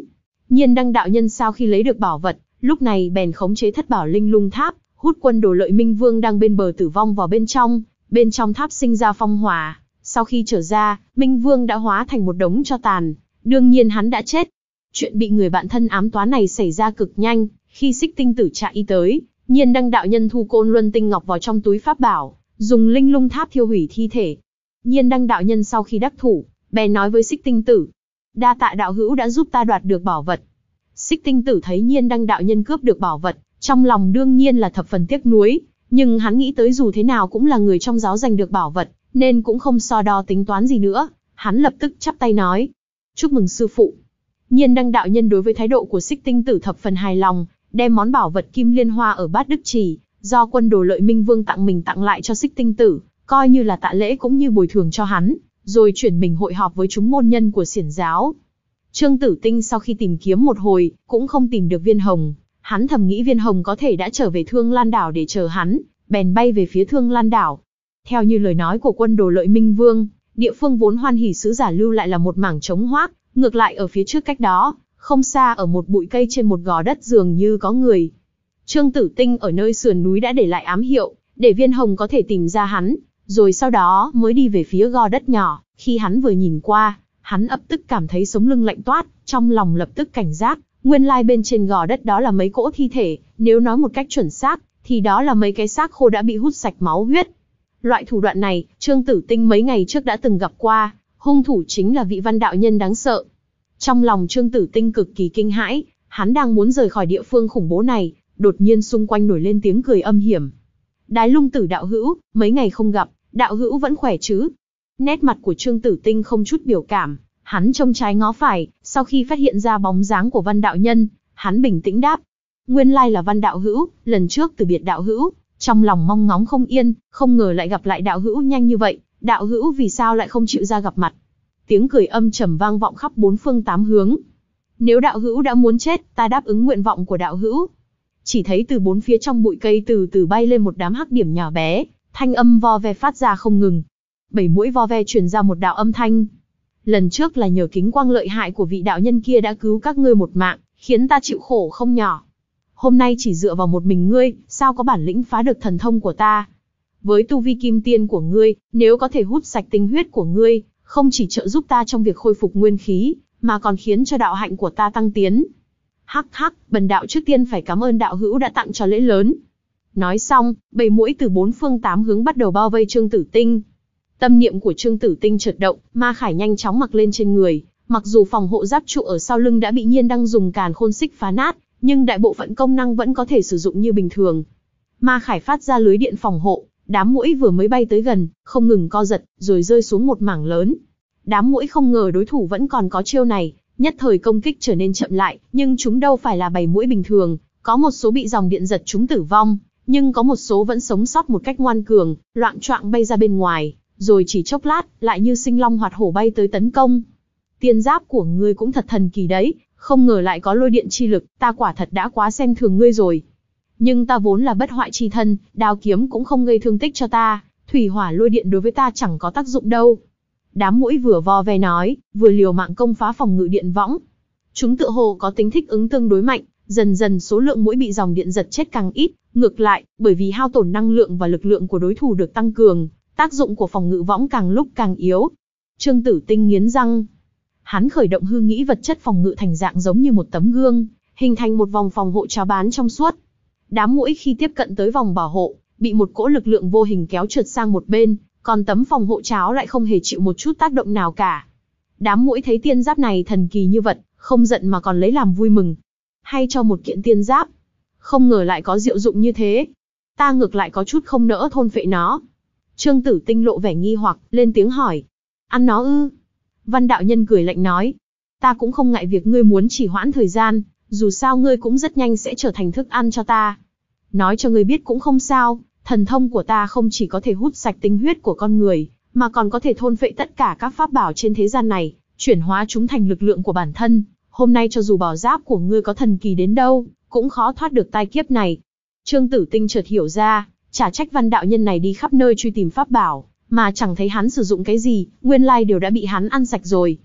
Nhiên Đăng đạo nhân sau khi lấy được bảo vật, lúc này bèn khống chế thất bảo linh lung tháp, hút quân Đồ Lợi Minh Vương đang bên bờ tử vong vào bên trong, bên trong tháp sinh ra phong hỏa. Sau khi trở ra, Minh Vương đã hóa thành một đống tro tàn, đương nhiên hắn đã chết. Chuyện bị người bạn thân ám toán này xảy ra cực nhanh, khi Xích Tinh Tử chạy tới, Nhiên Đăng đạo nhân thu Côn Luân Tinh Ngọc vào trong túi pháp bảo, dùng linh lung tháp thiêu hủy thi thể. Nhiên Đăng đạo nhân sau khi đắc thủ, bèn nói với Xích Tinh Tử: đa tạ đạo hữu đã giúp ta đoạt được bảo vật. Xích Tinh Tử thấy Nhiên Đăng đạo nhân cướp được bảo vật, trong lòng đương nhiên là thập phần tiếc nuối, nhưng hắn nghĩ tới dù thế nào cũng là người trong giáo giành được bảo vật, nên cũng không so đo tính toán gì nữa. Hắn lập tức chắp tay nói: chúc mừng sư phụ. Nhiên Đăng đạo nhân đối với thái độ của Xích Tinh Tử thập phần hài lòng, đem món bảo vật Kim Liên Hoa ở Bát Đức Trì, do quân Đồ Lợi Minh Vương tặng mình tặng lại cho Xích Tinh Tử, coi như là tạ lễ cũng như bồi thường cho hắn, rồi chuyển mình hội họp với chúng môn nhân của Xiển giáo. Trương Tử Tinh sau khi tìm kiếm một hồi, cũng không tìm được viên hồng, hắn thầm nghĩ viên hồng có thể đã trở về Thương Lan đảo để chờ hắn, bèn bay về phía Thương Lan đảo. Theo như lời nói của quân Đồ Lợi Minh Vương, địa phương vốn hoan hỉ sứ giả lưu lại là một mảng trống hoác, ngược lại ở phía trước cách đó, không xa ở một bụi cây trên một gò đất dường như có người. Trương Tử Tinh ở nơi sườn núi đã để lại ám hiệu, để viên hồng có thể tìm ra hắn, rồi sau đó mới đi về phía gò đất nhỏ. Khi hắn vừa nhìn qua, hắn lập tức cảm thấy sống lưng lạnh toát, trong lòng lập tức cảnh giác, nguyên lai bên trên gò đất đó là mấy cỗ thi thể, nếu nói một cách chuẩn xác, thì đó là mấy cái xác khô đã bị hút sạch máu huyết. Loại thủ đoạn này, Trương Tử Tinh mấy ngày trước đã từng gặp qua, hung thủ chính là vị Văn đạo nhân đáng sợ. Trong lòng Trương Tử Tinh cực kỳ kinh hãi, hắn đang muốn rời khỏi địa phương khủng bố này, đột nhiên xung quanh nổi lên tiếng cười âm hiểm. Đái Lung Tử đạo hữu, mấy ngày không gặp, đạo hữu vẫn khỏe chứ? Nét mặt của Trương Tử Tinh không chút biểu cảm, hắn trông trái ngó phải, sau khi phát hiện ra bóng dáng của Văn đạo nhân, hắn bình tĩnh đáp: nguyên lai là Văn đạo hữu, lần trước từ biệt đạo hữu, trong lòng mong ngóng không yên, không ngờ lại gặp lại đạo hữu nhanh như vậy, đạo hữu vì sao lại không chịu ra gặp mặt? Tiếng cười âm trầm vang vọng khắp bốn phương tám hướng. Nếu đạo hữu đã muốn chết, ta đáp ứng nguyện vọng của đạo hữu. Chỉ thấy từ bốn phía trong bụi cây từ từ bay lên một đám hắc điểm nhỏ bé, thanh âm vo ve phát ra không ngừng. Bảy mũi vo ve truyền ra một đạo âm thanh. Lần trước là nhờ kính quang lợi hại của vị đạo nhân kia đã cứu các ngươi một mạng, khiến ta chịu khổ không nhỏ. Hôm nay chỉ dựa vào một mình ngươi, sao có bản lĩnh phá được thần thông của ta? Với tu vi kim tiên của ngươi, nếu có thể hút sạch tinh huyết của ngươi, không chỉ trợ giúp ta trong việc khôi phục nguyên khí, mà còn khiến cho đạo hạnh của ta tăng tiến. Hắc hắc, bần đạo trước tiên phải cảm ơn đạo hữu đã tặng cho lễ lớn. Nói xong, bầy muỗi từ bốn phương tám hướng bắt đầu bao vây Trương Tử Tinh. Tâm niệm của Trương Tử Tinh chợt động, ma khải nhanh chóng mặc lên trên người. Mặc dù phòng hộ giáp trụ ở sau lưng đã bị Nhiên Đăng dùng càn khôn xích phá nát, nhưng đại bộ phận công năng vẫn có thể sử dụng như bình thường. Ma khải phát ra lưới điện phòng hộ, đám muỗi vừa mới bay tới gần, không ngừng co giật, rồi rơi xuống một mảng lớn. Đám muỗi không ngờ đối thủ vẫn còn có chiêu này, nhất thời công kích trở nên chậm lại, nhưng chúng đâu phải là bầy muỗi bình thường, có một số bị dòng điện giật chúng tử vong, nhưng có một số vẫn sống sót một cách ngoan cường, loạng choạng bay ra bên ngoài, rồi chỉ chốc lát, lại như sinh long hoạt hổ bay tới tấn công. Tiên giáp của ngươi cũng thật thần kỳ đấy, không ngờ lại có lôi điện chi lực, ta quả thật đã quá xem thường ngươi rồi. Nhưng ta vốn là bất hoại chi thân, đao kiếm cũng không gây thương tích cho ta, thủy hỏa lôi điện đối với ta chẳng có tác dụng đâu. Đám muỗi vừa vo ve nói, vừa liều mạng công phá phòng ngự điện võng. Chúng tựa hồ có tính thích ứng tương đối mạnh, dần dần số lượng muỗi bị dòng điện giật chết càng ít, ngược lại, bởi vì hao tổn năng lượng và lực lượng của đối thủ được tăng cường, tác dụng của phòng ngự võng càng lúc càng yếu. Trương Tử Tinh nghiến răng. Hắn khởi động hư nghĩ vật chất phòng ngự thành dạng giống như một tấm gương, hình thành một vòng phòng hộ cháo bán trong suốt. Đám muỗi khi tiếp cận tới vòng bảo hộ, bị một cỗ lực lượng vô hình kéo trượt sang một bên, còn tấm phòng hộ cháo lại không hề chịu một chút tác động nào cả. Đám muỗi thấy tiên giáp này thần kỳ như vật, không giận mà còn lấy làm vui mừng. Hay cho một kiện tiên giáp, không ngờ lại có diệu dụng như thế. Ta ngược lại có chút không nỡ thôn phệ nó. Trương Tử Tinh lộ vẻ nghi hoặc, lên tiếng hỏi. Ăn nó ư? Văn đạo nhân cười lạnh nói. Ta cũng không ngại việc ngươi muốn chỉ hoãn thời gian, dù sao ngươi cũng rất nhanh sẽ trở thành thức ăn cho ta. Nói cho ngươi biết cũng không sao, thần thông của ta không chỉ có thể hút sạch tinh huyết của con người, mà còn có thể thôn phệ tất cả các pháp bảo trên thế gian này, chuyển hóa chúng thành lực lượng của bản thân. Hôm nay cho dù bảo giáp của ngươi có thần kỳ đến đâu, cũng khó thoát được tai kiếp này. Trương Tử Tinh chợt hiểu ra, chả trách Văn đạo nhân này đi khắp nơi truy tìm pháp bảo, mà chẳng thấy hắn sử dụng cái gì, nguyên lai đều đã bị hắn ăn sạch rồi.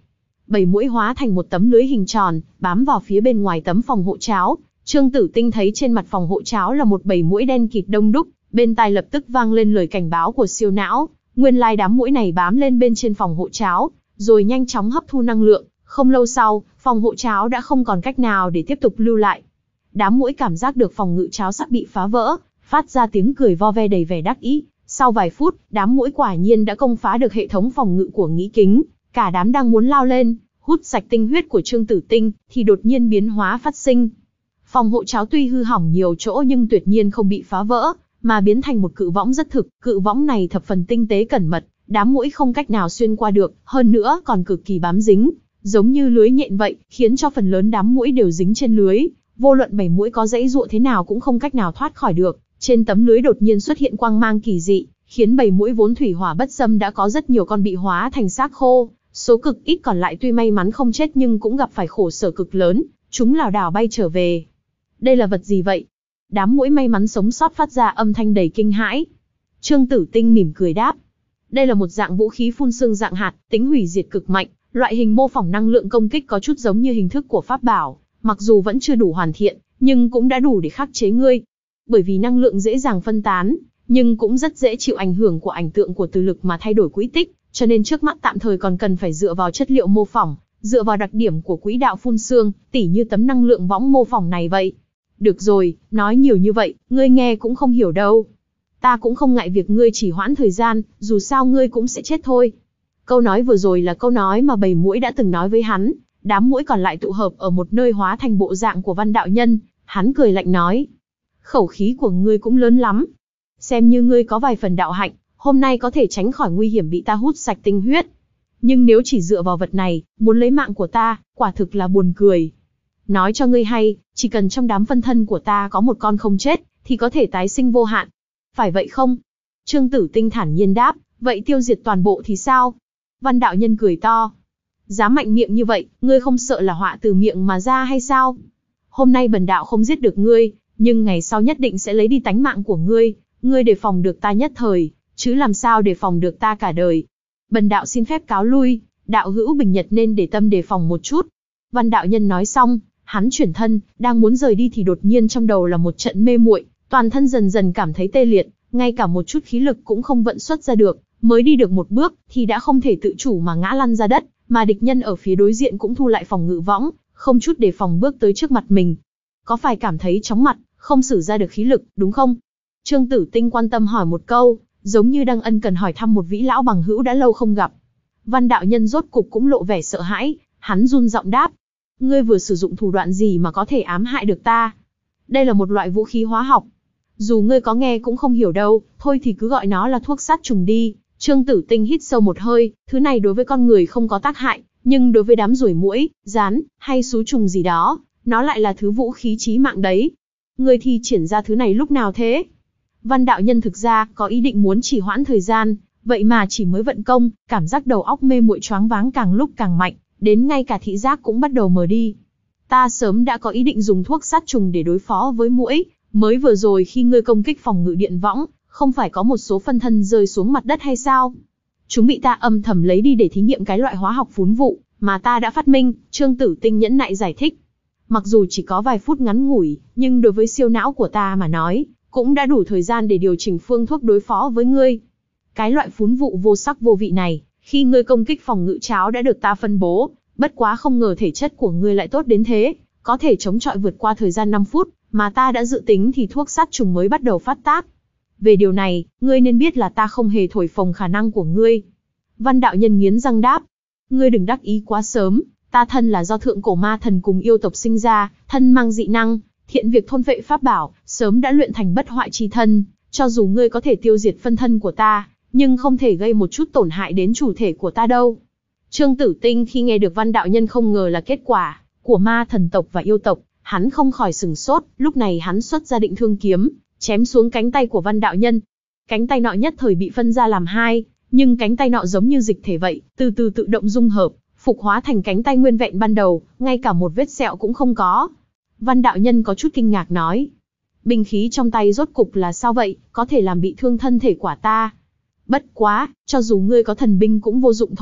Bầy muỗi hóa thành một tấm lưới hình tròn, bám vào phía bên ngoài tấm phòng hộ cháo. Trương Tử Tinh thấy trên mặt phòng hộ cháo là một bầy muỗi đen kịt đông đúc, bên tai lập tức vang lên lời cảnh báo của siêu não. Nguyên lai đám muỗi này bám lên bên trên phòng hộ cháo, rồi nhanh chóng hấp thu năng lượng. Không lâu sau, phòng hộ cháo đã không còn cách nào để tiếp tục lưu lại. Đám muỗi cảm giác được phòng ngự cháo sắp bị phá vỡ, phát ra tiếng cười vo ve đầy vẻ đắc ý. Sau vài phút, đám muỗi quả nhiên đã công phá được hệ thống phòng ngự của Nghĩ Kính. Cả đám đang muốn lao lên, hút sạch tinh huyết của Trương Tử Tinh, thì đột nhiên biến hóa phát sinh. Phòng hộ cháo tuy hư hỏng nhiều chỗ nhưng tuyệt nhiên không bị phá vỡ, mà biến thành một cự võng rất thực. Cự võng này thập phần tinh tế cẩn mật, đám muỗi không cách nào xuyên qua được, hơn nữa còn cực kỳ bám dính, giống như lưới nhện vậy, khiến cho phần lớn đám muỗi đều dính trên lưới. Vô luận bầy muỗi có giãy giụa thế nào cũng không cách nào thoát khỏi được. Trên tấm lưới đột nhiên xuất hiện quang mang kỳ dị, khiến bầy muỗi vốn thủy hỏa bất xâm đã có rất nhiều con bị hóa thành xác khô. Số cực ít còn lại tuy may mắn không chết nhưng cũng gặp phải khổ sở cực lớn, chúng lảo đảo bay trở về. Đây là vật gì vậy? Đám muỗi may mắn sống sót phát ra âm thanh đầy kinh hãi. Trương Tử Tinh mỉm cười đáp. Đây là một dạng vũ khí phun sương dạng hạt, tính hủy diệt cực mạnh, loại hình mô phỏng năng lượng công kích có chút giống như hình thức của pháp bảo, mặc dù vẫn chưa đủ hoàn thiện, nhưng cũng đã đủ để khắc chế ngươi. Bởi vì năng lượng dễ dàng phân tán, nhưng cũng rất dễ chịu ảnh hưởng của ảnh tượng của từ lực mà thay đổi quỹ tích, cho nên trước mắt tạm thời còn cần phải dựa vào chất liệu mô phỏng, dựa vào đặc điểm của quỹ đạo phun sương, tỉ như tấm năng lượng võng mô phỏng này vậy. Được rồi, nói nhiều như vậy, ngươi nghe cũng không hiểu đâu. Ta cũng không ngại việc ngươi chỉ hoãn thời gian, dù sao ngươi cũng sẽ chết thôi. Câu nói vừa rồi là câu nói mà bầy muỗi đã từng nói với hắn. Đám muỗi còn lại tụ hợp ở một nơi hóa thành bộ dạng của Văn đạo nhân, hắn cười lạnh nói. Khẩu khí của ngươi cũng lớn lắm. Xem như ngươi có vài phần đạo hạnh, hôm nay có thể tránh khỏi nguy hiểm bị ta hút sạch tinh huyết. Nhưng nếu chỉ dựa vào vật này, muốn lấy mạng của ta, quả thực là buồn cười. Nói cho ngươi hay, chỉ cần trong đám phân thân của ta có một con không chết, thì có thể tái sinh vô hạn. Phải vậy không? Trương Tử Tinh thản nhiên đáp, vậy tiêu diệt toàn bộ thì sao? Văn đạo nhân cười to. Dám mạnh miệng như vậy, ngươi không sợ là họa từ miệng mà ra hay sao? Hôm nay bần đạo không giết được ngươi, nhưng ngày sau nhất định sẽ lấy đi tánh mạng của ngươi. Ngươi đề phòng được ta nhất thời, chứ làm sao đề phòng được ta cả đời. Bần đạo xin phép cáo lui, đạo hữu bình nhật nên để tâm đề phòng một chút. Văn đạo nhân nói xong, hắn chuyển thân, đang muốn rời đi thì đột nhiên trong đầu là một trận mê muội, toàn thân dần dần cảm thấy tê liệt, ngay cả một chút khí lực cũng không vận xuất ra được, mới đi được một bước thì đã không thể tự chủ mà ngã lăn ra đất, mà địch nhân ở phía đối diện cũng thu lại phòng ngự võng, không chút đề phòng bước tới trước mặt mình. Có phải cảm thấy chóng mặt, không sử ra được khí lực, đúng không? Trương Tử Tinh quan tâm hỏi một câu, giống như đang ân cần hỏi thăm một vĩ lão bằng hữu đã lâu không gặp. Văn đạo nhân rốt cục cũng lộ vẻ sợ hãi, hắn run giọng đáp. Ngươi vừa sử dụng thủ đoạn gì mà có thể ám hại được ta? Đây là một loại vũ khí hóa học. Dù ngươi có nghe cũng không hiểu đâu, thôi thì cứ gọi nó là thuốc sát trùng đi. Trương Tử Tinh hít sâu một hơi, thứ này đối với con người không có tác hại, nhưng đối với đám ruồi muỗi, gián, hay xú trùng gì đó, nó lại là thứ vũ khí chí mạng đấy. Ngươi thi triển ra thứ này lúc nào thế? Văn đạo nhân thực ra có ý định muốn chỉ hoãn thời gian, vậy mà chỉ mới vận công, cảm giác đầu óc mê muội choáng váng càng lúc càng mạnh, đến ngay cả thị giác cũng bắt đầu mờ đi. Ta sớm đã có ý định dùng thuốc sát trùng để đối phó với muỗi, mới vừa rồi khi ngươi công kích phòng ngự điện võng, không phải có một số phân thân rơi xuống mặt đất hay sao? Chúng bị ta âm thầm lấy đi để thí nghiệm cái loại hóa học phún vụ mà ta đã phát minh, Trương Tử Tinh nhẫn nại giải thích. Mặc dù chỉ có vài phút ngắn ngủi, nhưng đối với siêu não của ta mà nói, cũng đã đủ thời gian để điều chỉnh phương thuốc đối phó với ngươi. Cái loại phún vụ vô sắc vô vị này, khi ngươi công kích phòng ngự cháo đã được ta phân bố, bất quá không ngờ thể chất của ngươi lại tốt đến thế, có thể chống chọi vượt qua thời gian năm phút, mà ta đã dự tính thì thuốc sát trùng mới bắt đầu phát tác. Về điều này, ngươi nên biết là ta không hề thổi phồng khả năng của ngươi. Văn đạo nhân nghiến răng đáp. Ngươi đừng đắc ý quá sớm, ta thân là do thượng cổ ma thần cùng yêu tộc sinh ra, thân mang dị năng, thiện việc thôn vệ pháp bảo, sớm đã luyện thành bất hoại chi thân, cho dù ngươi có thể tiêu diệt phân thân của ta, nhưng không thể gây một chút tổn hại đến chủ thể của ta đâu. Trương Tử Tinh khi nghe được Văn đạo nhân không ngờ là kết quả của ma thần tộc và yêu tộc, hắn không khỏi sửng sốt, lúc này hắn xuất ra định thương kiếm, chém xuống cánh tay của Văn đạo nhân. Cánh tay nọ nhất thời bị phân ra làm hai, nhưng cánh tay nọ giống như dịch thể vậy, từ từ tự động dung hợp, phục hóa thành cánh tay nguyên vẹn ban đầu, ngay cả một vết sẹo cũng không có. Văn đạo nhân có chút kinh ngạc nói, binh khí trong tay rốt cục là sao vậy, có thể làm bị thương thân thể quả ta. Bất quá, cho dù ngươi có thần binh cũng vô dụng thôi,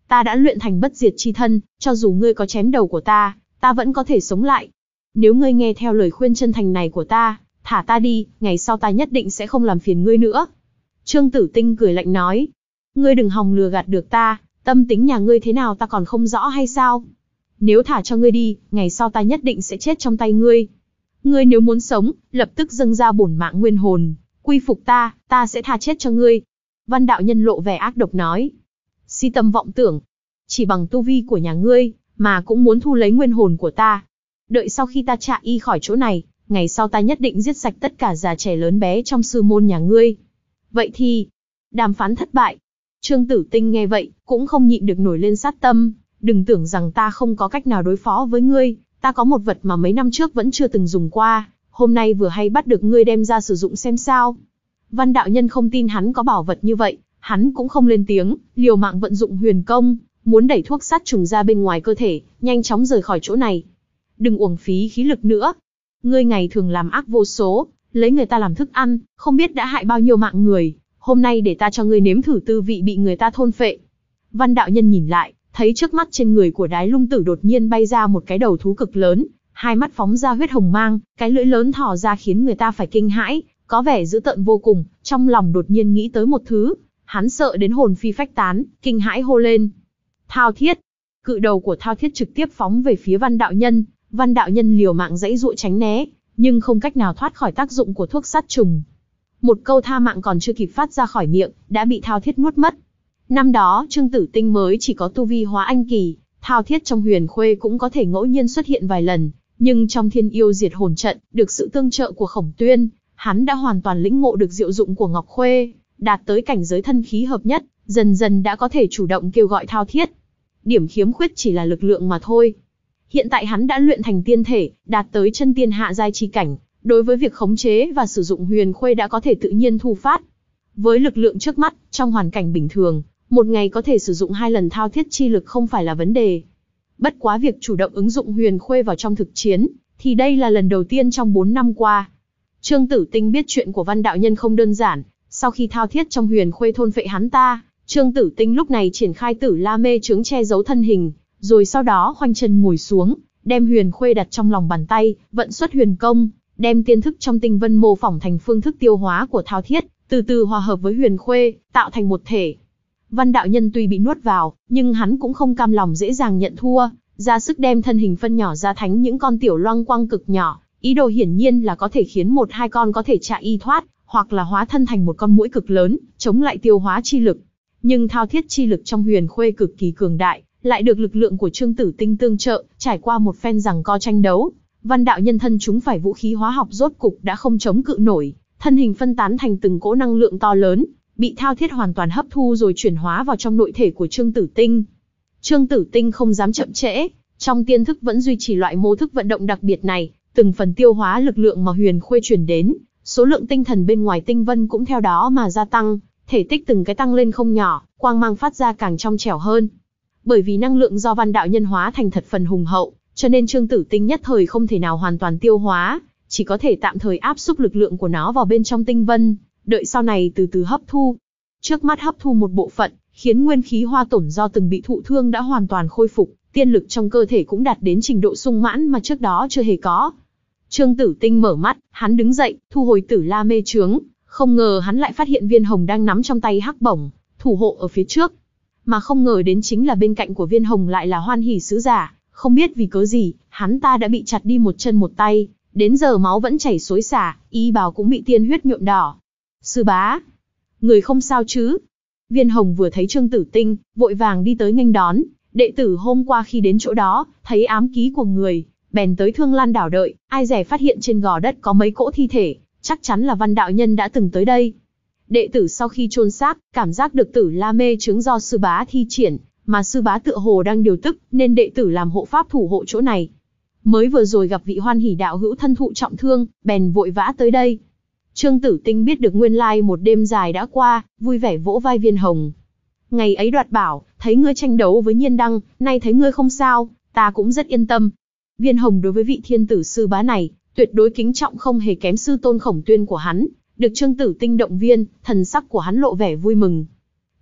ta đã luyện thành bất diệt chi thân, cho dù ngươi có chém đầu của ta, ta vẫn có thể sống lại. Nếu ngươi nghe theo lời khuyên chân thành này của ta, thả ta đi, ngày sau ta nhất định sẽ không làm phiền ngươi nữa. Trương Tử Tinh cười lạnh nói, ngươi đừng hòng lừa gạt được ta, tâm tính nhà ngươi thế nào ta còn không rõ hay sao? Nếu thả cho ngươi đi, ngày sau ta nhất định sẽ chết trong tay ngươi. Ngươi nếu muốn sống, lập tức dâng ra bổn mạng nguyên hồn, quy phục ta, ta sẽ tha chết cho ngươi. Văn đạo nhân lộ vẻ ác độc nói, si tâm vọng tưởng, chỉ bằng tu vi của nhà ngươi, mà cũng muốn thu lấy nguyên hồn của ta. Đợi sau khi ta trả y khỏi chỗ này, ngày sau ta nhất định giết sạch tất cả già trẻ lớn bé trong sư môn nhà ngươi. Vậy thì, đàm phán thất bại. Trương Tử Tinh nghe vậy, cũng không nhịn được nổi lên sát tâm, đừng tưởng rằng ta không có cách nào đối phó với ngươi, ta có một vật mà mấy năm trước vẫn chưa từng dùng qua, hôm nay vừa hay bắt được ngươi đem ra sử dụng xem sao. Văn đạo nhân không tin hắn có bảo vật như vậy, hắn cũng không lên tiếng, liều mạng vận dụng huyền công, muốn đẩy thuốc sát trùng ra bên ngoài cơ thể, nhanh chóng rời khỏi chỗ này. Đừng uổng phí khí lực nữa. Ngươi ngày thường làm ác vô số, lấy người ta làm thức ăn, không biết đã hại bao nhiêu mạng người, hôm nay để ta cho ngươi nếm thử tư vị bị người ta thôn phệ. Văn đạo nhân nhìn lại, thấy trước mắt trên người của Đái Lung Tử đột nhiên bay ra một cái đầu thú cực lớn, hai mắt phóng ra huyết hồng mang, cái lưỡi lớn thò ra khiến người ta phải kinh hãi, có vẻ dữ tợn vô cùng, trong lòng đột nhiên nghĩ tới một thứ, hắn sợ đến hồn phi phách tán, kinh hãi hô lên. Thao thiết! Cự đầu của Thao thiết trực tiếp phóng về phía Văn đạo nhân, Văn đạo nhân liều mạng giãy giụa tránh né, nhưng không cách nào thoát khỏi tác dụng của thuốc sát trùng. Một câu tha mạng còn chưa kịp phát ra khỏi miệng, đã bị Thao thiết nuốt mất. Năm đó, Trương Tử Tinh mới chỉ có tu vi hóa anh kỳ, Thao thiết trong huyền khuê cũng có thể ngẫu nhiên xuất hiện vài lần, nhưng trong thiên yêu diệt hồn trận, được sự tương trợ của Khổng Tuyên, hắn đã hoàn toàn lĩnh ngộ được diệu dụng của Ngọc Khuê, đạt tới cảnh giới thân khí hợp nhất, dần dần đã có thể chủ động kêu gọi Thao thiết. Điểm khiếm khuyết chỉ là lực lượng mà thôi. Hiện tại hắn đã luyện thành tiên thể, đạt tới chân tiên hạ giai chi cảnh, đối với việc khống chế và sử dụng huyền khuê đã có thể tự nhiên thu phát. Với lực lượng trước mắt, trong hoàn cảnh bình thường, một ngày có thể sử dụng hai lần thao thiết chi lực không phải là vấn đề. Bất quá việc chủ động ứng dụng huyền khuê vào trong thực chiến, thì đây là lần đầu tiên trong bốn năm qua. Trương Tử Tinh biết chuyện của Văn đạo nhân không đơn giản, sau khi thao thiết trong huyền khuê thôn phệ hắn ta, Trương Tử Tinh lúc này triển khai Tử La Mê chướng che giấu thân hình, rồi sau đó khoanh chân ngồi xuống, đem huyền khuê đặt trong lòng bàn tay, vận xuất huyền công, đem tiên thức trong tinh vân mô phỏng thành phương thức tiêu hóa của thao thiết, từ từ hòa hợp với huyền khuê, tạo thành một thể. Văn đạo nhân tuy bị nuốt vào, nhưng hắn cũng không cam lòng dễ dàng nhận thua, ra sức đem thân hình phân nhỏ ra thành những con tiểu loang quang cực nhỏ, ý đồ hiển nhiên là có thể khiến một hai con có thể chạy y thoát, hoặc là hóa thân thành một con muỗi cực lớn, chống lại tiêu hóa chi lực. Nhưng thao thiết chi lực trong huyền khuê cực kỳ cường đại, lại được lực lượng của Trương Tử Tinh tương trợ, trải qua một phen giằng co tranh đấu, Văn đạo nhân thân chúng phải vũ khí hóa học rốt cục đã không chống cự nổi, thân hình phân tán thành từng cỗ năng lượng to lớn, bị thao thiết hoàn toàn hấp thu rồi chuyển hóa vào trong nội thể của Trương Tử Tinh. Trương Tử Tinh không dám chậm trễ, trong tiên thức vẫn duy trì loại mô thức vận động đặc biệt này, từng phần tiêu hóa lực lượng mà huyền khuê truyền đến, số lượng tinh thần bên ngoài tinh vân cũng theo đó mà gia tăng, thể tích từng cái tăng lên không nhỏ, quang mang phát ra càng trong trẻo hơn. Bởi vì năng lượng do Văn đạo nhân hóa thành thật phần hùng hậu, cho nên Trương Tử Tinh nhất thời không thể nào hoàn toàn tiêu hóa, chỉ có thể tạm thời áp xúc lực lượng của nó vào bên trong tinh vân, đợi sau này từ từ hấp thu. Trước mắt hấp thu một bộ phận, khiến nguyên khí hoa tổn do từng bị thụ thương đã hoàn toàn khôi phục, tiên lực trong cơ thể cũng đạt đến trình độ sung mãn mà trước đó chưa hề có. Trương Tử Tinh mở mắt, hắn đứng dậy, thu hồi Tử La Mê chướng, không ngờ hắn lại phát hiện viên hồng đang nắm trong tay hắc bổng, thủ hộ ở phía trước. Mà không ngờ đến chính là bên cạnh của viên hồng lại là Hoan Hỷ sứ giả, không biết vì cớ gì, hắn ta đã bị chặt đi một chân một tay, đến giờ máu vẫn chảy xối xả, y bào cũng bị tiên huyết nhuộm đỏ. Sư bá, người không sao chứ? Viên hồng vừa thấy Trương Tử Tinh, vội vàng đi tới nghênh đón, đệ tử hôm qua khi đến chỗ đó, thấy ám ký của người, bèn tới Thương Lan đảo đợi, ai dè phát hiện trên gò đất có mấy cỗ thi thể, chắc chắn là Văn đạo nhân đã từng tới đây. Đệ tử sau khi chôn xác, cảm giác được Tử La Mê chướng do sư bá thi triển, mà sư bá tựa hồ đang điều tức, nên đệ tử làm hộ pháp thủ hộ chỗ này. Mới vừa rồi gặp vị Hoan Hỷ đạo hữu thân thụ trọng thương, bèn vội vã tới đây. Trương Tử Tinh biết được nguyên lai một đêm dài đã qua, vui vẻ vỗ vai viên hồng. Ngày ấy đoạt bảo, thấy ngươi tranh đấu với Nhiên Đăng, nay thấy ngươi không sao, ta cũng rất yên tâm. Viên hồng đối với vị thiên tử sư bá này, tuyệt đối kính trọng không hề kém sư tôn Khổng Tuyên của hắn. Được Trương Tử Tinh động viên, thần sắc của hắn lộ vẻ vui mừng.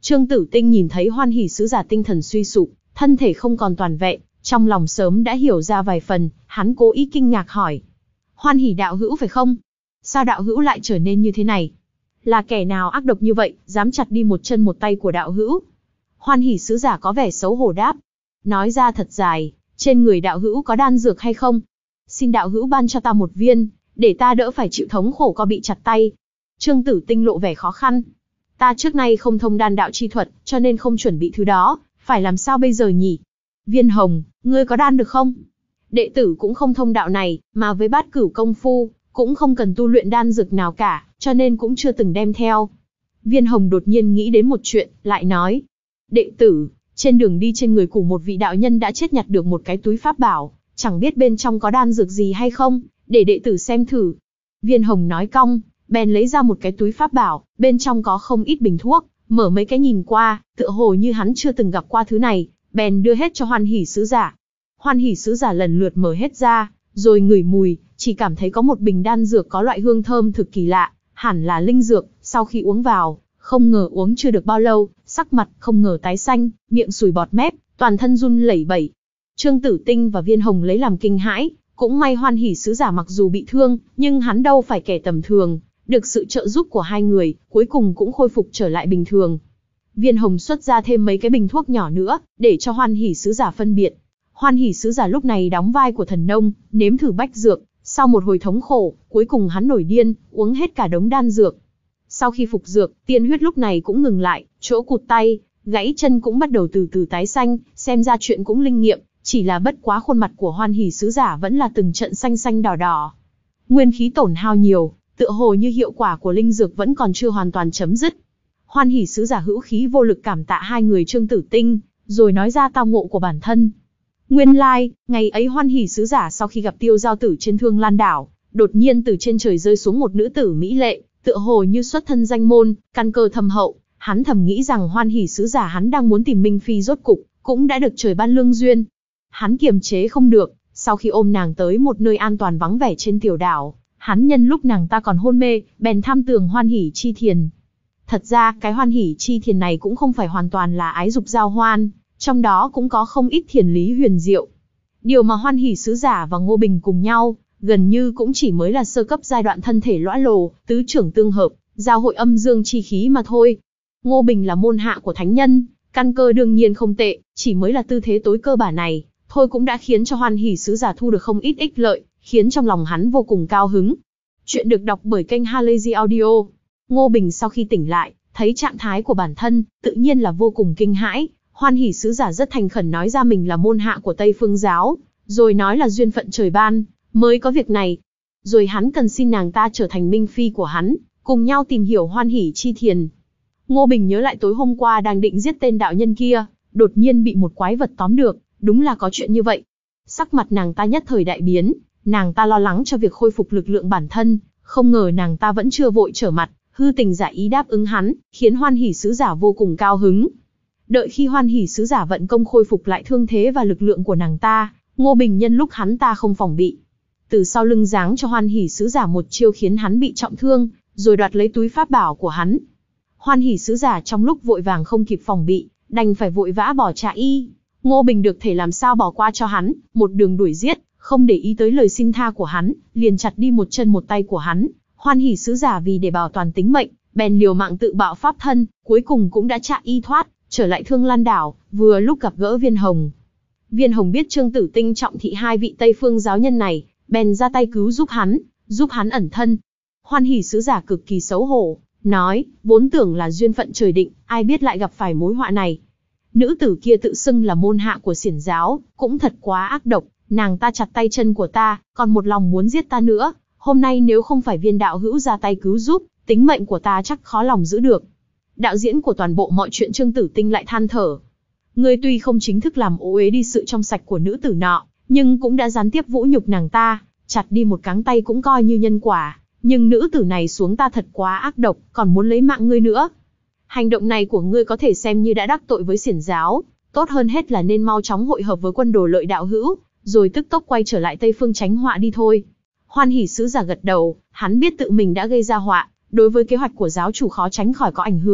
Trương Tử Tinh nhìn thấy Hoan Hỷ sứ giả tinh thần suy sụp, thân thể không còn toàn vẹn, trong lòng sớm đã hiểu ra vài phần, hắn cố ý kinh ngạc hỏi. Hoan Hỷ đạo hữu phải không? Sao đạo hữu lại trở nên như thế này? Là kẻ nào ác độc như vậy, dám chặt đi một chân một tay của đạo hữu? Hoan Hỷ sứ giả có vẻ xấu hổ đáp. Nói ra thật dài, trên người đạo hữu có đan dược hay không? Xin đạo hữu ban cho ta một viên, để ta đỡ phải chịu thống khổ có bị chặt tay. Trương Tử Tinh lộ vẻ khó khăn. Ta trước nay không thông đan đạo chi thuật, cho nên không chuẩn bị thứ đó, phải làm sao bây giờ nhỉ? Viên Hồng, ngươi có đan được không? Đệ tử cũng không thông đạo này, mà với bát cửu công phu, cũng không cần tu luyện đan dược nào cả, cho nên cũng chưa từng đem theo. Viên Hồng đột nhiên nghĩ đến một chuyện, lại nói. Đệ tử, trên đường đi trên người của một vị đạo nhân đã chết nhặt được một cái túi pháp bảo, chẳng biết bên trong có đan dược gì hay không, để đệ tử xem thử. Viên Hồng nói cong, bèn lấy ra một cái túi pháp bảo, bên trong có không ít bình thuốc, mở mấy cái nhìn qua, tựa hồ như hắn chưa từng gặp qua thứ này, bèn đưa hết cho Hoan Hỷ sứ giả. Hoan Hỷ sứ giả lần lượt mở hết ra, rồi ngửi mùi, chỉ cảm thấy có một bình đan dược có loại hương thơm thực kỳ lạ, hẳn là linh dược, sau khi uống vào, không ngờ uống chưa được bao lâu, sắc mặt không ngờ tái xanh, miệng sùi bọt mép, toàn thân run lẩy bẩy. Trương Tử Tinh và Viên Hồng lấy làm kinh hãi, cũng may Hoan Hỷ sứ giả mặc dù bị thương, nhưng hắn đâu phải kẻ tầm thường, được sự trợ giúp của hai người, cuối cùng cũng khôi phục trở lại bình thường. Viên Hồng xuất ra thêm mấy cái bình thuốc nhỏ nữa, để cho Hoan Hỷ sứ giả phân biệt. Hoan Hỷ sứ giả lúc này đóng vai của thần nông, nếm thử bách dược, sau một hồi thống khổ, cuối cùng hắn nổi điên, uống hết cả đống đan dược. Sau khi phục dược, tiên huyết lúc này cũng ngừng lại, chỗ cụt tay, gãy chân cũng bắt đầu từ từ tái xanh, xem ra chuyện cũng linh nghiệm, chỉ là bất quá khuôn mặt của Hoan Hỷ sứ giả vẫn là từng trận xanh xanh đỏ đỏ. Nguyên khí tổn hao nhiều, tựa hồ như hiệu quả của linh dược vẫn còn chưa hoàn toàn chấm dứt. Hoan Hỷ sứ giả hữu khí vô lực cảm tạ hai người Trương Tử Tinh, rồi nói ra tao ngộ của bản thân. Nguyên lai, ngày ấy Hoan Hỷ sứ giả sau khi gặp Tiêu Giao Tử trên Thương Lan đảo, đột nhiên từ trên trời rơi xuống một nữ tử mỹ lệ, tựa hồ như xuất thân danh môn, căn cơ thâm hậu, hắn thầm nghĩ rằng Hoan Hỷ sứ giả hắn đang muốn tìm Minh Phi rốt cục, cũng đã được trời ban lương duyên. Hắn kiềm chế không được, sau khi ôm nàng tới một nơi an toàn vắng vẻ trên tiểu đảo, hắn nhân lúc nàng ta còn hôn mê, bèn tham tưởng Hoan Hỷ chi thiền. Thật ra, cái Hoan Hỷ chi thiền này cũng không phải hoàn toàn là ái dục giao hoan, trong đó cũng có không ít thiền lý huyền diệu. Điều mà Hoan Hỷ sứ giả và Ngô Bình cùng nhau, gần như cũng chỉ mới là sơ cấp giai đoạn thân thể lõa lồ, tứ trưởng tương hợp, giao hội âm dương chi khí mà thôi. Ngô Bình là môn hạ của thánh nhân, căn cơ đương nhiên không tệ, chỉ mới là tư thế tối cơ bản này, thôi cũng đã khiến cho Hoan Hỷ sứ giả thu được không ít ích lợi, khiến trong lòng hắn vô cùng cao hứng. Chuyện được đọc bởi kênh Halazy Audio. Ngô Bình sau khi tỉnh lại, thấy trạng thái của bản thân, tự nhiên là vô cùng kinh hãi. Hoan Hỷ sứ giả rất thành khẩn nói ra mình là môn hạ của Tây Phương giáo, rồi nói là duyên phận trời ban, mới có việc này. Rồi hắn cần xin nàng ta trở thành Minh Phi của hắn, cùng nhau tìm hiểu Hoan Hỷ chi thiền. Ngô Bình nhớ lại tối hôm qua đang định giết tên đạo nhân kia, đột nhiên bị một quái vật tóm được, đúng là có chuyện như vậy. Sắc mặt nàng ta nhất thời đại biến, nàng ta lo lắng cho việc khôi phục lực lượng bản thân, không ngờ nàng ta vẫn chưa vội trở mặt, hư tình giả ý đáp ứng hắn, khiến Hoan Hỷ sứ giả vô cùng cao hứng. Đợi khi Hoan Hỷ sứ giả vận công khôi phục lại thương thế và lực lượng của nàng ta, Ngô Bình nhân lúc hắn ta không phòng bị, từ sau lưng giáng cho Hoan Hỷ sứ giả một chiêu khiến hắn bị trọng thương, rồi đoạt lấy túi pháp bảo của hắn. Hoan Hỷ sứ giả trong lúc vội vàng không kịp phòng bị, đành phải vội vã bỏ chạy. Ngô Bình được thể làm sao bỏ qua cho hắn, một đường đuổi giết, không để ý tới lời xin tha của hắn, liền chặt đi một chân một tay của hắn. Hoan Hỷ sứ giả vì để bảo toàn tính mệnh, bèn liều mạng tự bạo pháp thân, cuối cùng cũng đã chạy y thoát, trở lại Thương Lan đảo, vừa lúc gặp gỡ Viên Hồng. Viên Hồng biết Trương Tử Tinh trọng thị hai vị Tây Phương giáo nhân này, bèn ra tay cứu giúp hắn, giúp hắn ẩn thân. Hoan Hỷ sứ giả cực kỳ xấu hổ, nói, vốn tưởng là duyên phận trời định, ai biết lại gặp phải mối họa này. Nữ tử kia tự xưng là môn hạ của Xiển giáo, cũng thật quá ác độc, nàng ta chặt tay chân của ta, còn một lòng muốn giết ta nữa. Hôm nay nếu không phải Viên đạo hữu ra tay cứu giúp, tính mệnh của ta chắc khó lòng giữ được. Đạo diễn của toàn bộ mọi chuyện Trương Tử Tinh lại than thở. Ngươi tuy không chính thức làm ô uế đi sự trong sạch của nữ tử nọ, nhưng cũng đã gián tiếp vũ nhục nàng ta, chặt đi một cáng tay cũng coi như nhân quả. Nhưng nữ tử này xuống ta thật quá ác độc, còn muốn lấy mạng ngươi nữa. Hành động này của ngươi có thể xem như đã đắc tội với Xiển giáo, tốt hơn hết là nên mau chóng hội hợp với quân Đồ Lợi đạo hữu, rồi tức tốc quay trở lại Tây Phương tránh họa đi thôi. Hoan Hỷ sứ giả gật đầu, hắn biết tự mình đã gây ra họa, đối với kế hoạch của giáo chủ khó tránh khỏi có ảnh hưởng,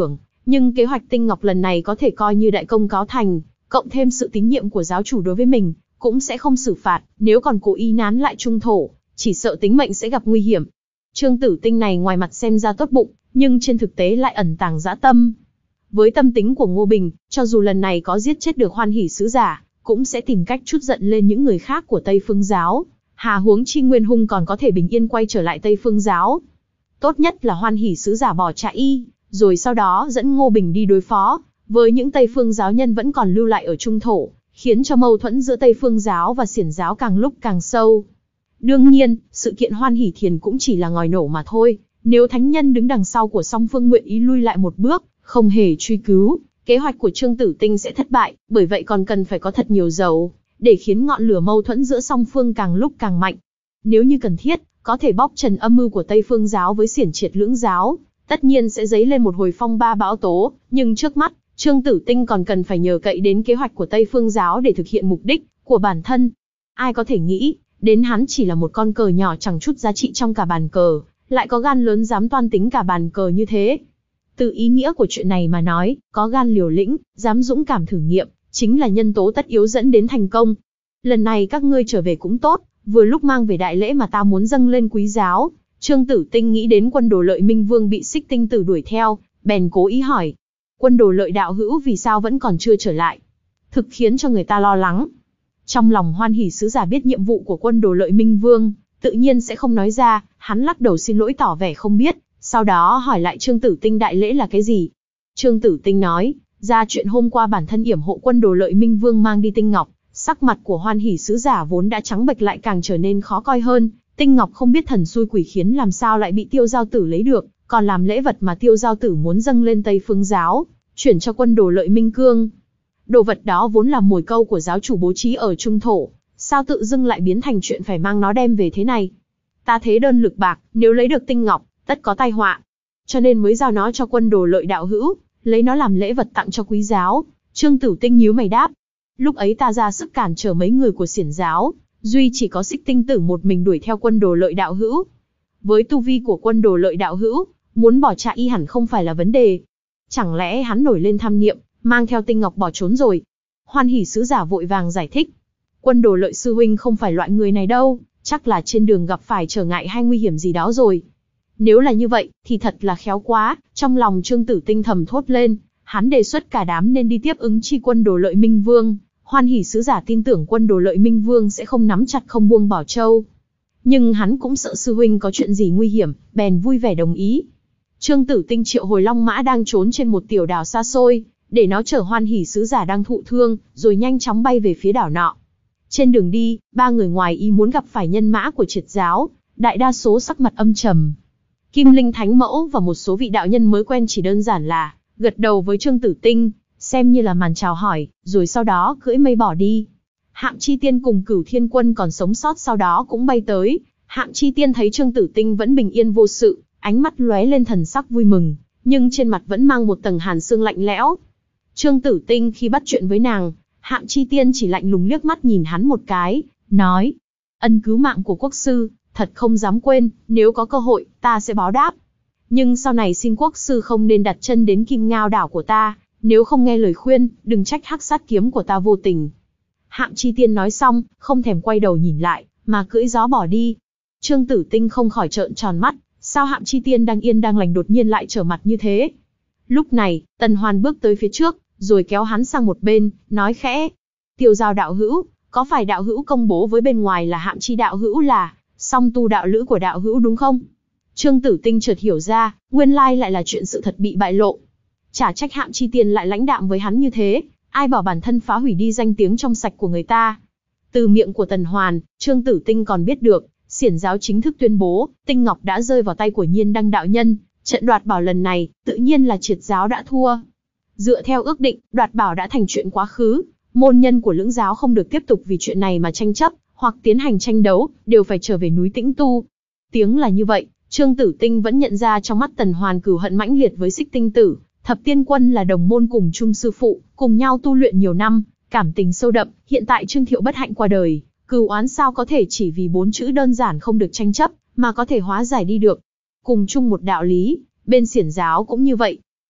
Nhưng kế hoạch tinh ngọc lần này có thể coi như đại công cáo thành, cộng thêm sự tín nhiệm của giáo chủ đối với mình, cũng sẽ không xử phạt, nếu còn cố ý nán lại trung thổ, chỉ sợ tính mệnh sẽ gặp nguy hiểm. Trương Tử Tinh này ngoài mặt xem ra tốt bụng, nhưng trên thực tế lại ẩn tàng dã tâm. Với tâm tính của Ngô Bình, cho dù lần này có giết chết được Hoan Hỷ sứ giả, cũng sẽ tìm cách trút giận lên những người khác của Tây Phương giáo. Hà huống chi Nguyên Hung còn có thể bình yên quay trở lại Tây Phương giáo. Tốt nhất là Hoan Hỷ sứ giả bỏ chạy y, rồi sau đó dẫn Ngô Bình đi đối phó với những Tây Phương giáo nhân vẫn còn lưu lại ở trung thổ, khiến cho mâu thuẫn giữa Tây Phương giáo và Xiển giáo càng lúc càng sâu. Đương nhiên, sự kiện Hoan Hỷ Thiền cũng chỉ là ngòi nổ mà thôi. Nếu thánh nhân đứng đằng sau của song phương nguyện ý lui lại một bước, không hề truy cứu, kế hoạch của Trương Tử Tinh sẽ thất bại, bởi vậy còn cần phải có thật nhiều dầu, để khiến ngọn lửa mâu thuẫn giữa song phương càng lúc càng mạnh. Nếu như cần thiết, có thể bóp trần âm mưu của Tây Phương giáo với Xiển Triệt lưỡng giáo, tất nhiên sẽ dấy lên một hồi phong ba bão tố, nhưng trước mắt, Trương Tử Tinh còn cần phải nhờ cậy đến kế hoạch của Tây Phương giáo để thực hiện mục đích của bản thân. Ai có thể nghĩ, đến hắn chỉ là một con cờ nhỏ chẳng chút giá trị trong cả bàn cờ, lại có gan lớn dám toan tính cả bàn cờ như thế. Từ ý nghĩa của chuyện này mà nói, có gan liều lĩnh, dám dũng cảm thử nghiệm, chính là nhân tố tất yếu dẫn đến thành công. Lần này các ngươi trở về cũng tốt, vừa lúc mang về đại lễ mà ta muốn dâng lên quý giáo. Trương Tử Tinh nghĩ đến Quân Đồ Lợi Minh Vương bị Xích Tinh Tử đuổi theo, bèn cố ý hỏi. Quân Đồ Lợi đạo hữu vì sao vẫn còn chưa trở lại? Thực khiến cho người ta lo lắng. Trong lòng Hoan Hỷ sứ giả biết nhiệm vụ của Quân Đồ Lợi Minh Vương, tự nhiên sẽ không nói ra, hắn lắc đầu xin lỗi tỏ vẻ không biết, sau đó hỏi lại Trương Tử Tinh đại lễ là cái gì. Trương Tử Tinh nói, ra chuyện hôm qua bản thân yểm hộ Quân Đồ Lợi Minh Vương mang đi tinh ngọc, sắc mặt của Hoan Hỷ sứ giả vốn đã trắng bệch lại càng trở nên khó coi hơn, tinh ngọc không biết thần xui quỷ khiến làm sao lại bị Tiêu Giao Tử lấy được, còn làm lễ vật mà Tiêu Giao Tử muốn dâng lên Tây Phương giáo, chuyển cho Quân Đồ Lợi Minh Cương. Đồ vật đó vốn là mồi câu của giáo chủ bố trí ở trung thổ, sao tự dưng lại biến thành chuyện phải mang nó đem về thế này? Ta thế đơn lực bạc, nếu lấy được tinh ngọc, tất có tai họa. Cho nên mới giao nó cho Quân Đồ Lợi đạo hữu, lấy nó làm lễ vật tặng cho quý giáo. Trương Tử Tinh nhíu mày đáp. Lúc ấy ta ra sức cản trở mấy người của Xiển giáo, duy chỉ có Xích Tinh Tử một mình đuổi theo Quân Đồ Lợi đạo hữu. Với tu vi của Quân Đồ Lợi đạo hữu, muốn bỏ chạy y hẳn không phải là vấn đề. Chẳng lẽ hắn nổi lên tham niệm, mang theo tinh ngọc bỏ trốn rồi? Hoan Hỷ sứ giả vội vàng giải thích. Quân Đồ Lợi sư huynh không phải loại người này đâu, chắc là trên đường gặp phải trở ngại hay nguy hiểm gì đó rồi. Nếu là như vậy, thì thật là khéo quá. Trong lòng Trương Tử Tinh thầm thốt lên, hắn đề xuất cả đám nên đi tiếp ứng chi Quân Đồ Lợi Minh Vương. Hoan Hỷ sứ giả tin tưởng Quân Đồ Lợi Minh Vương sẽ không nắm chặt không buông Bảo Châu. Nhưng hắn cũng sợ sư huynh có chuyện gì nguy hiểm, bèn vui vẻ đồng ý. Trương Tử Tinh triệu hồi long mã đang trốn trên một tiểu đảo xa xôi, để nó chở Hoan Hỷ sứ giả đang thụ thương, rồi nhanh chóng bay về phía đảo nọ. Trên đường đi, ba người ngoài ý muốn gặp phải nhân mã của Triệt giáo, đại đa số sắc mặt âm trầm. Kim Linh Thánh Mẫu và một số vị đạo nhân mới quen chỉ đơn giản là gật đầu với Trương Tử Tinh, xem như là màn chào hỏi, rồi sau đó cưỡi mây bỏ đi. Hạm Chi Tiên cùng Cửu Thiên Quân còn sống sót sau đó cũng bay tới. Hạm Chi Tiên thấy Trương Tử Tinh vẫn bình yên vô sự, ánh mắt lóe lên thần sắc vui mừng, nhưng trên mặt vẫn mang một tầng hàn sương lạnh lẽo. Trương Tử Tinh khi bắt chuyện với nàng, Hạm Chi Tiên chỉ lạnh lùng liếc mắt nhìn hắn một cái, nói: ân cứu mạng của quốc sư, thật không dám quên, nếu có cơ hội, ta sẽ báo đáp. Nhưng sau này xin quốc sư không nên đặt chân đến Kim Ngao đảo của ta, nếu không nghe lời khuyên, đừng trách hắc sát kiếm của ta vô tình. Hạm Chi Tiên nói xong, không thèm quay đầu nhìn lại, mà cưỡi gió bỏ đi. Trương Tử Tinh không khỏi trợn tròn mắt, sao Hạm Chi Tiên đang yên đang lành đột nhiên lại trở mặt như thế? Lúc này, Tần Hoan bước tới phía trước, rồi kéo hắn sang một bên, nói khẽ: Tiêu Giao đạo hữu, có phải đạo hữu công bố với bên ngoài là Hạm Chi đạo hữu là song tu đạo lữ của đạo hữu đúng không? Trương Tử Tinh chợt hiểu ra, nguyên lai lại là chuyện sự thật bị bại lộ. Chả trách Hạm Chi Tiên lại lãnh đạm với hắn như thế, ai bảo bản thân phá hủy đi danh tiếng trong sạch của người ta. Từ miệng của Tần Hoàn, Trương Tử Tinh còn biết được, Xiển giáo chính thức tuyên bố, tinh ngọc đã rơi vào tay của Nhiên Đăng đạo nhân, trận đoạt bảo lần này, tự nhiên là Triệt giáo đã thua. Dựa theo ước định, đoạt bảo đã thành chuyện quá khứ, môn nhân của lưỡng giáo không được tiếp tục vì chuyện này mà tranh chấp, hoặc tiến hành tranh đấu, đều phải trở về núi Tĩnh Tu. Tiếng là như vậy, Trương Tử Tinh vẫn nhận ra trong mắt Tần Hoàn cừu hận mãnh liệt với Xích Tinh Tử. Thập Tiên Quân là đồng môn cùng chung sư phụ, cùng nhau tu luyện nhiều năm, cảm tình sâu đậm, hiện tại Trương Thiệu bất hạnh qua đời, cừu oán sao có thể chỉ vì bốn chữ đơn giản không được tranh chấp, mà có thể hóa giải đi được. Cùng chung một đạo lý, bên Xiển giáo cũng như vậy.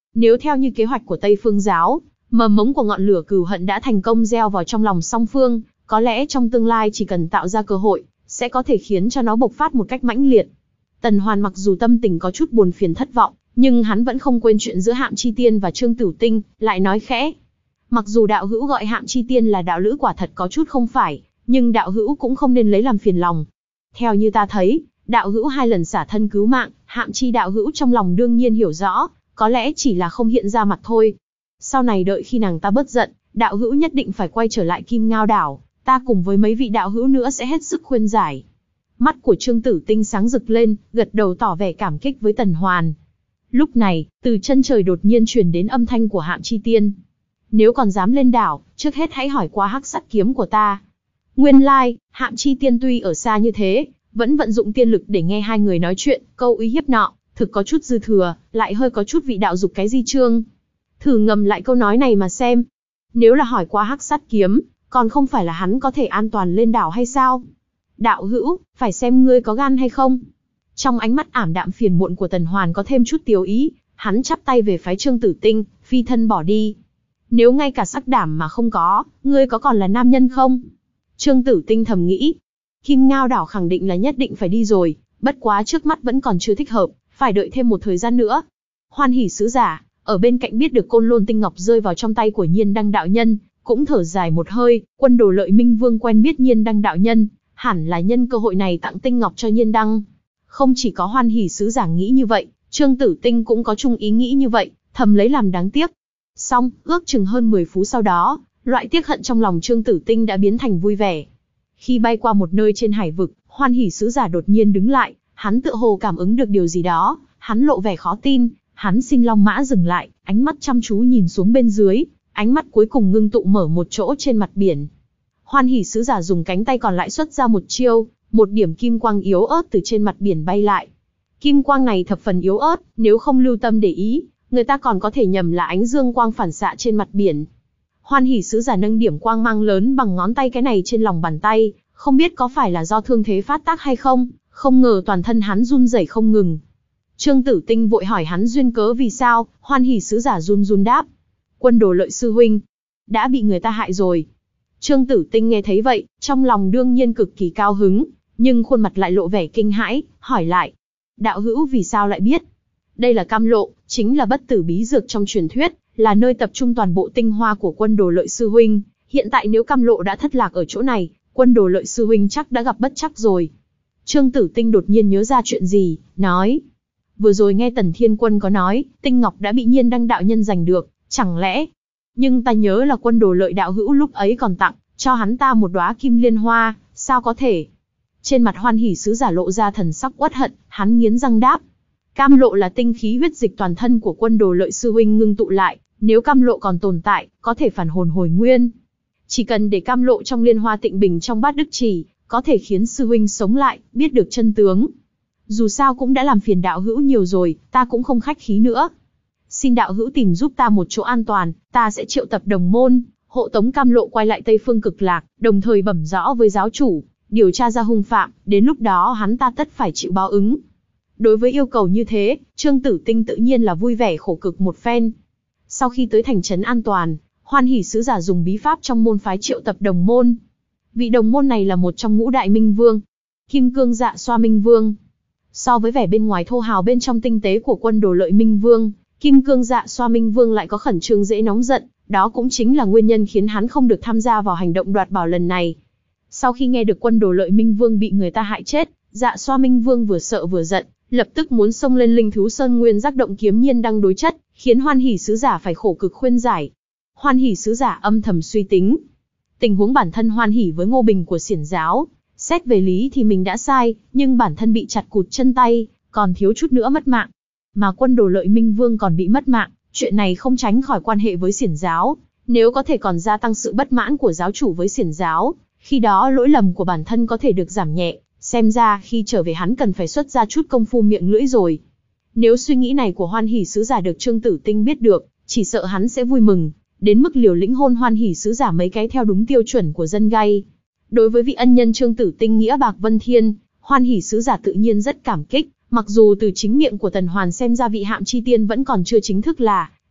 Nếu theo như kế hoạch của Tây Phương giáo, mầm mống của ngọn lửa cừu hận đã thành công gieo vào trong lòng song phương, có lẽ trong tương lai chỉ cần tạo ra cơ hội, sẽ có thể khiến cho nó bộc phát một cách mãnh liệt. Tần Hoàn mặc dù tâm tình có chút buồn phiền thất vọng, nhưng hắn vẫn không quên chuyện giữa Hạm Chi Tiên và Trương Tử Tinh, lại nói khẽ. Mặc dù đạo hữu gọi Hạm Chi Tiên là đạo lữ quả thật có chút không phải, nhưng đạo hữu cũng không nên lấy làm phiền lòng. Theo như ta thấy, đạo hữu hai lần xả thân cứu mạng, Hạm Chi đạo hữu trong lòng đương nhiên hiểu rõ, có lẽ chỉ là không hiện ra mặt thôi. Sau này đợi khi nàng ta bớt giận, đạo hữu nhất định phải quay trở lại Kim Ngao đảo, ta cùng với mấy vị đạo hữu nữa sẽ hết sức khuyên giải. Mắt của Trương Tử Tinh sáng rực lên, gật đầu tỏ vẻ cảm kích với Tần Hoàn. Lúc này, từ chân trời đột nhiên truyền đến âm thanh của Hạm Chi Tiên. Nếu còn dám lên đảo, trước hết hãy hỏi qua hắc sắt kiếm của ta. Nguyên lai, Hạm Chi Tiên tuy ở xa như thế, vẫn vận dụng tiên lực để nghe hai người nói chuyện, câu uy hiếp nọ, thực có chút dư thừa, lại hơi có chút vị đạo dục cái di chương. Thử ngầm lại câu nói này mà xem. Nếu là hỏi qua hắc sắt kiếm, còn không phải là hắn có thể an toàn lên đảo hay sao? Đạo hữu, phải xem ngươi có gan hay không. Trong ánh mắt ảm đạm phiền muộn của Tần Hoàn có thêm chút tiếu ý, hắn chắp tay về phái Trương Tử Tinh, phi thân bỏ đi. Nếu ngay cả sắc đảm mà không có, ngươi có còn là nam nhân không? Trương Tử Tinh thầm nghĩ. Kim Ngao đảo khẳng định là nhất định phải đi rồi, bất quá trước mắt vẫn còn chưa thích hợp, phải đợi thêm một thời gian nữa. Hoan Hỉ sứ giả, ở bên cạnh biết được Côn Lôn Tinh Ngọc rơi vào trong tay của Nhiên Đăng đạo nhân, cũng thở dài một hơi. Quân Đồ Lợi Minh Vương quen biết Nhiên Đăng đạo nhân, hẳn là nhân cơ hội này tặng Tinh Ngọc cho Nhiên Đăng. Không chỉ có Hoan Hỉ sứ giả nghĩ như vậy, Trương Tử Tinh cũng có chung ý nghĩ như vậy, thầm lấy làm đáng tiếc. Xong, ước chừng hơn mười phút sau đó, loại tiếc hận trong lòng Trương Tử Tinh đã biến thành vui vẻ. Khi bay qua một nơi trên hải vực, Hoan Hỉ sứ giả đột nhiên đứng lại, hắn tựa hồ cảm ứng được điều gì đó, hắn lộ vẻ khó tin, hắn xin Long Mã dừng lại, ánh mắt chăm chú nhìn xuống bên dưới, ánh mắt cuối cùng ngưng tụ mở một chỗ trên mặt biển. Hoan Hỉ sứ giả dùng cánh tay còn lại xuất ra một chiêu, một điểm kim quang yếu ớt từ trên mặt biển bay lại. Kim quang này thập phần yếu ớt, nếu không lưu tâm để ý, người ta còn có thể nhầm là ánh dương quang phản xạ trên mặt biển. Hoan Hỉ sứ giả nâng điểm quang mang lớn bằng ngón tay cái này trên lòng bàn tay, không biết có phải là do thương thế phát tác hay không, không ngờ toàn thân hắn run rẩy không ngừng. Trương Tử Tinh vội hỏi hắn duyên cớ vì sao, Hoan Hỉ sứ giả run run đáp. Quân Đồ Lợi sư huynh, đã bị người ta hại rồi. Trương Tử Tinh nghe thấy vậy, trong lòng đương nhiên cực kỳ cao hứng, nhưng khuôn mặt lại lộ vẻ kinh hãi, hỏi lại. Đạo hữu vì sao lại biết? Đây là cam lộ, chính là bất tử bí dược trong truyền thuyết, là nơi tập trung toàn bộ tinh hoa của Quân Đồ Lợi sư huynh. Hiện tại nếu cam lộ đã thất lạc ở chỗ này, Quân Đồ Lợi sư huynh chắc đã gặp bất trắc rồi. Trương Tử Tinh đột nhiên nhớ ra chuyện gì, nói. Vừa rồi nghe Tần Thiên Quân có nói, Tinh Ngọc đã bị Nhiên Đăng đạo nhân giành được, chẳng lẽ... Nhưng ta nhớ là Quân Đồ Lợi đạo hữu lúc ấy còn tặng cho hắn ta một đóa kim liên hoa, sao có thể? Trên mặt Hoan Hỉ sứ giả lộ ra thần sắc uất hận, hắn nghiến răng đáp. Cam lộ là tinh khí huyết dịch toàn thân của Quân Đồ Lợi sư huynh ngưng tụ lại, nếu cam lộ còn tồn tại, có thể phản hồn hồi nguyên. Chỉ cần để cam lộ trong liên hoa tịnh bình trong bát đức chỉ, có thể khiến sư huynh sống lại, biết được chân tướng. Dù sao cũng đã làm phiền đạo hữu nhiều rồi, ta cũng không khách khí nữa. Xin đạo hữu tìm giúp ta một chỗ an toàn, ta sẽ triệu tập đồng môn, hộ tống cam lộ quay lại Tây Phương Cực Lạc, đồng thời bẩm rõ với giáo chủ, điều tra ra hung phạm, đến lúc đó hắn ta tất phải chịu báo ứng. Đối với yêu cầu như thế, Trương Tử Tinh tự nhiên là vui vẻ khổ cực một phen. Sau khi tới thành trấn an toàn, Hoan Hỉ sứ giả dùng bí pháp trong môn phái triệu tập đồng môn. Vị đồng môn này là một trong ngũ đại minh vương, Kim Cương Dạ Xoa Minh Vương. So với vẻ bên ngoài thô hào bên trong tinh tế của Quân Đồ Lợi Minh Vương, Kim Cương Dạ Xoa Minh Vương lại có khẩn trương dễ nóng giận, đó cũng chính là nguyên nhân khiến hắn không được tham gia vào hành động đoạt bảo lần này. Sau khi nghe được Quân Đồ Lợi Minh Vương bị người ta hại chết, Dạ Xoa Minh Vương vừa sợ vừa giận, lập tức muốn xông lên Linh Thú Sơn Nguyên Giác Động kiếm Nhiên Đăng đối chất, khiến Hoan Hỉ sứ giả phải khổ cực khuyên giải. Hoan Hỉ sứ giả âm thầm suy tính, tình huống bản thân Hoan Hỉ với Ngô Bình của Xiển giáo, xét về lý thì mình đã sai, nhưng bản thân bị chặt cụt chân tay, còn thiếu chút nữa mất mạng. Mà Quân Đồ Lợi Minh Vương còn bị mất mạng, chuyện này không tránh khỏi quan hệ với Xiển giáo, nếu có thể còn gia tăng sự bất mãn của giáo chủ với Xiển giáo, khi đó lỗi lầm của bản thân có thể được giảm nhẹ, xem ra khi trở về hắn cần phải xuất ra chút công phu miệng lưỡi rồi. Nếu suy nghĩ này của Hoan Hỉ sứ giả được Trương Tử Tinh biết được, chỉ sợ hắn sẽ vui mừng, đến mức liều lĩnh hôn Hoan Hỉ sứ giả mấy cái theo đúng tiêu chuẩn của dân gay. Đối với vị ân nhân Trương Tử Tinh nghĩa bạc vân thiên, Hoan Hỉ sứ giả tự nhiên rất cảm kích, mặc dù từ chính miệng của Tần Hoàn xem ra vị Hạm Chi Tiên vẫn còn chưa chính thức là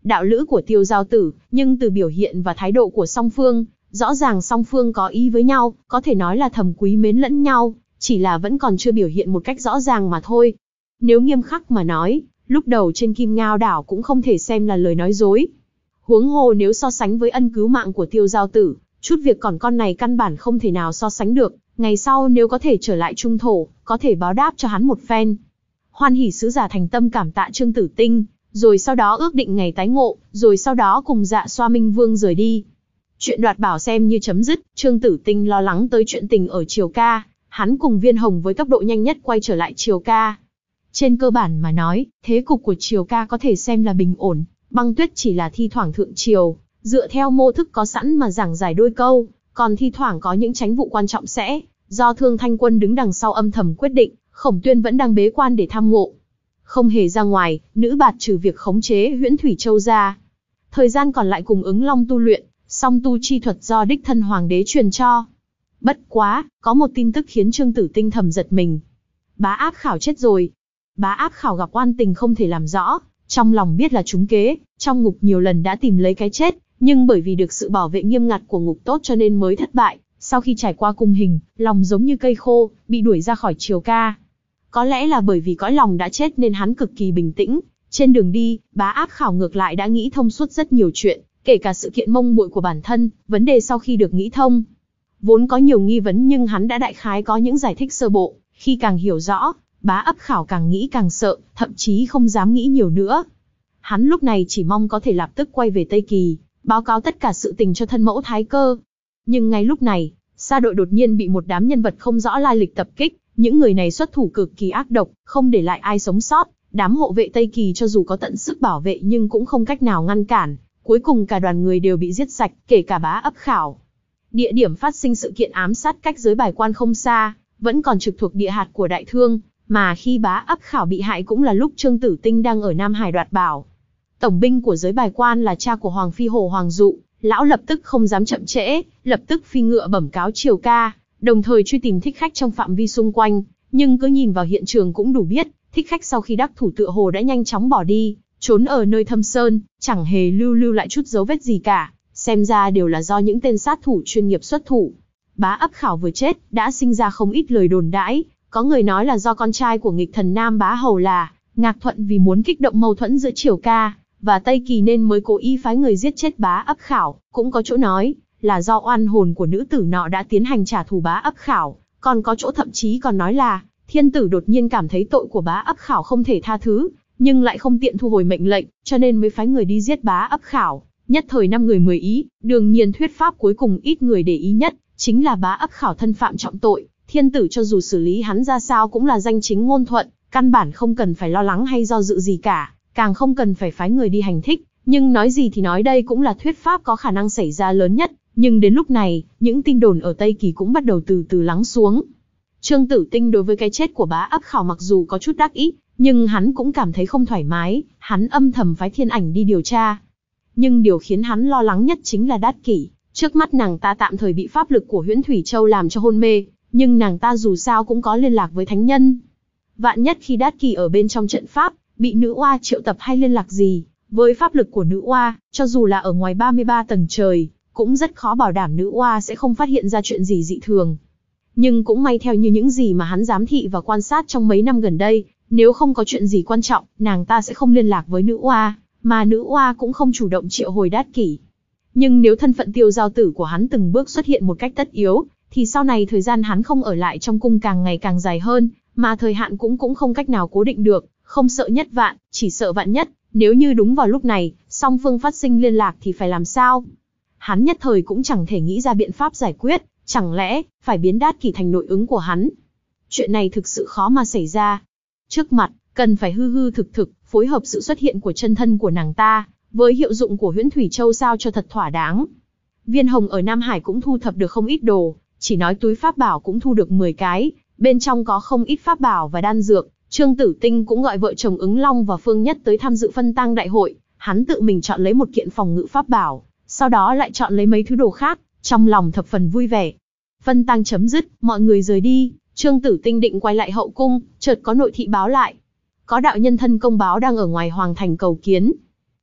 đạo lữ của Tiêu Giao Tử, nhưng từ biểu hiện và thái độ của song phương, rõ ràng song phương có ý với nhau, có thể nói là thầm quý mến lẫn nhau, chỉ là vẫn còn chưa biểu hiện một cách rõ ràng mà thôi. Nếu nghiêm khắc mà nói, lúc đầu trên Kim Ngao đảo cũng không thể xem là lời nói dối. Huống hồ nếu so sánh với ân cứu mạng của Tiêu Giao Tử, chút việc còn con này căn bản không thể nào so sánh được, ngày sau nếu có thể trở lại trung thổ, có thể báo đáp cho hắn một phen. Hoan hỉ sứ giả thành tâm cảm tạ Trương Tử Tinh, rồi sau đó ước định ngày tái ngộ, rồi sau đó cùng Dạ Xoa Minh Vương rời đi. Chuyện đoạt bảo xem như chấm dứt, Trương Tử Tinh lo lắng tới chuyện tình ở Triều Ca, hắn cùng Viên Hồng với tốc độ nhanh nhất quay trở lại Triều Ca. Trên cơ bản mà nói, thế cục của Triều Ca có thể xem là bình ổn, Băng Tuyết chỉ là thi thoảng thượng triều, dựa theo mô thức có sẵn mà giảng giải đôi câu, còn thi thoảng có những chánh vụ quan trọng sẽ do Thương Thanh Quân đứng đằng sau âm thầm quyết định. Khổng Tuyên vẫn đang bế quan để tham ngộ, không hề ra ngoài. Nữ bạt trừ việc khống chế Huyễn Thủy Châu ra, thời gian còn lại cùng ứng long tu luyện, song tu chi thuật do đích thân hoàng đế truyền cho. Bất quá, có một tin tức khiến Trương Tử Tinh thầm giật mình. Bá Áp Khảo chết rồi. Bá Áp Khảo gặp oan tình không thể làm rõ, trong lòng biết là trúng kế, trong ngục nhiều lần đã tìm lấy cái chết, nhưng bởi vì được sự bảo vệ nghiêm ngặt của ngục tốt cho nên mới thất bại. Sau khi trải qua cung hình, lòng giống như cây khô, bị đuổi ra khỏi Triều Ca. Có lẽ là bởi vì cõi lòng đã chết nên hắn cực kỳ bình tĩnh. Trên đường đi, Bá Áp Khảo ngược lại đã nghĩ thông suốt rất nhiều chuyện, kể cả sự kiện mông muội của bản thân, vấn đề sau khi được nghĩ thông. Vốn có nhiều nghi vấn nhưng hắn đã đại khái có những giải thích sơ bộ, khi càng hiểu rõ, Bá Áp Khảo càng nghĩ càng sợ, thậm chí không dám nghĩ nhiều nữa. Hắn lúc này chỉ mong có thể lập tức quay về Tây Kỳ, báo cáo tất cả sự tình cho thân mẫu Thái Cơ. Nhưng ngay lúc này, Sa đội đột nhiên bị một đám nhân vật không rõ lai lịch tập kích, những người này xuất thủ cực kỳ ác độc, không để lại ai sống sót, đám hộ vệ Tây Kỳ cho dù có tận sức bảo vệ nhưng cũng không cách nào ngăn cản, cuối cùng cả đoàn người đều bị giết sạch, kể cả Bá Áp Khảo. Địa điểm phát sinh sự kiện ám sát cách giới Bài Quan không xa, vẫn còn trực thuộc địa hạt của Đại Thương, mà khi Bá Áp Khảo bị hại cũng là lúc Trương Tử Tinh đang ở Nam Hải đoạt bảo. Tổng binh của giới Bài Quan là cha của Hoàng Phi Hồ Hoàng Dụ, lão lập tức không dám chậm trễ, lập tức phi ngựa bẩm cáo Triều Ca, đồng thời truy tìm thích khách trong phạm vi xung quanh, nhưng cứ nhìn vào hiện trường cũng đủ biết, thích khách sau khi đắc thủ tựa hồ đã nhanh chóng bỏ đi, trốn ở nơi thâm sơn, chẳng hề lưu lưu lại chút dấu vết gì cả, xem ra đều là do những tên sát thủ chuyên nghiệp xuất thủ. Bá Áp Khảo vừa chết, đã sinh ra không ít lời đồn đãi, có người nói là do con trai của nghịch thần Nam Bá Hầu là Ngạc Thuận vì muốn kích động mâu thuẫn giữa Triều Ca và Tây Kỳ nên mới cố ý phái người giết chết Bá Áp Khảo, cũng có chỗ nói là do oan hồn của nữ tử nọ đã tiến hành trả thù Bá Áp Khảo, còn có chỗ thậm chí còn nói là thiên tử đột nhiên cảm thấy tội của Bá Áp Khảo không thể tha thứ, nhưng lại không tiện thu hồi mệnh lệnh, cho nên mới phái người đi giết Bá Áp Khảo. Nhất thời năm người mười ý, đương nhiên thuyết pháp cuối cùng ít người để ý nhất, chính là Bá Áp Khảo thân phạm trọng tội, thiên tử cho dù xử lý hắn ra sao cũng là danh chính ngôn thuận, căn bản không cần phải lo lắng hay do dự gì cả, càng không cần phải phái người đi hành thích, nhưng nói gì thì nói đây cũng là thuyết pháp có khả năng xảy ra lớn nhất, nhưng đến lúc này, những tin đồn ở Tây Kỳ cũng bắt đầu từ từ lắng xuống. Trương Tử Tinh đối với cái chết của Bá Áp Khảo mặc dù có chút đắc ý, nhưng hắn cũng cảm thấy không thoải mái, hắn âm thầm phái Thiên Ảnh đi điều tra. Nhưng điều khiến hắn lo lắng nhất chính là Đát Kỷ, trước mắt nàng ta tạm thời bị pháp lực của Huyễn Thủy Châu làm cho hôn mê, nhưng nàng ta dù sao cũng có liên lạc với thánh nhân. Vạn nhất khi Đát Kỷ ở bên trong trận pháp, bị nữ oa triệu tập hay liên lạc gì, với pháp lực của nữ oa, cho dù là ở ngoài ba mươi ba tầng trời, cũng rất khó bảo đảm nữ oa sẽ không phát hiện ra chuyện gì dị thường. Nhưng cũng may theo như những gì mà hắn giám thị và quan sát trong mấy năm gần đây, nếu không có chuyện gì quan trọng, nàng ta sẽ không liên lạc với nữ oa, mà nữ oa cũng không chủ động triệu hồi Đát Kỷ. Nhưng nếu thân phận Tiêu Giao Tử của hắn từng bước xuất hiện một cách tất yếu, thì sau này thời gian hắn không ở lại trong cung càng ngày càng dài hơn, mà thời hạn cũng cũng không cách nào cố định được, không sợ nhất vạn, chỉ sợ vạn nhất, nếu như đúng vào lúc này, song phương phát sinh liên lạc thì phải làm sao? Hắn nhất thời cũng chẳng thể nghĩ ra biện pháp giải quyết, chẳng lẽ phải biến Đát Kỷ thành nội ứng của hắn? Chuyện này thực sự khó mà xảy ra. Trước mặt, cần phải hư hư thực thực, phối hợp sự xuất hiện của chân thân của nàng ta, với hiệu dụng của Huyễn Thủy Châu sao cho thật thỏa đáng. Viên Hồng ở Nam Hải cũng thu thập được không ít đồ, chỉ nói túi pháp bảo cũng thu được mười cái, bên trong có không ít pháp bảo và đan dược. Trương Tử Tinh cũng gọi vợ chồng Ứng Long và Phương Nhất tới tham dự phân tang đại hội, hắn tự mình chọn lấy một kiện phòng ngự pháp bảo, sau đó lại chọn lấy mấy thứ đồ khác, trong lòng thập phần vui vẻ. Phân tang chấm dứt, mọi người rời đi, Trương Tử Tinh định quay lại hậu cung, chợt có nội thị báo lại. Có đạo nhân thân công báo đang ở ngoài hoàng thành cầu kiến.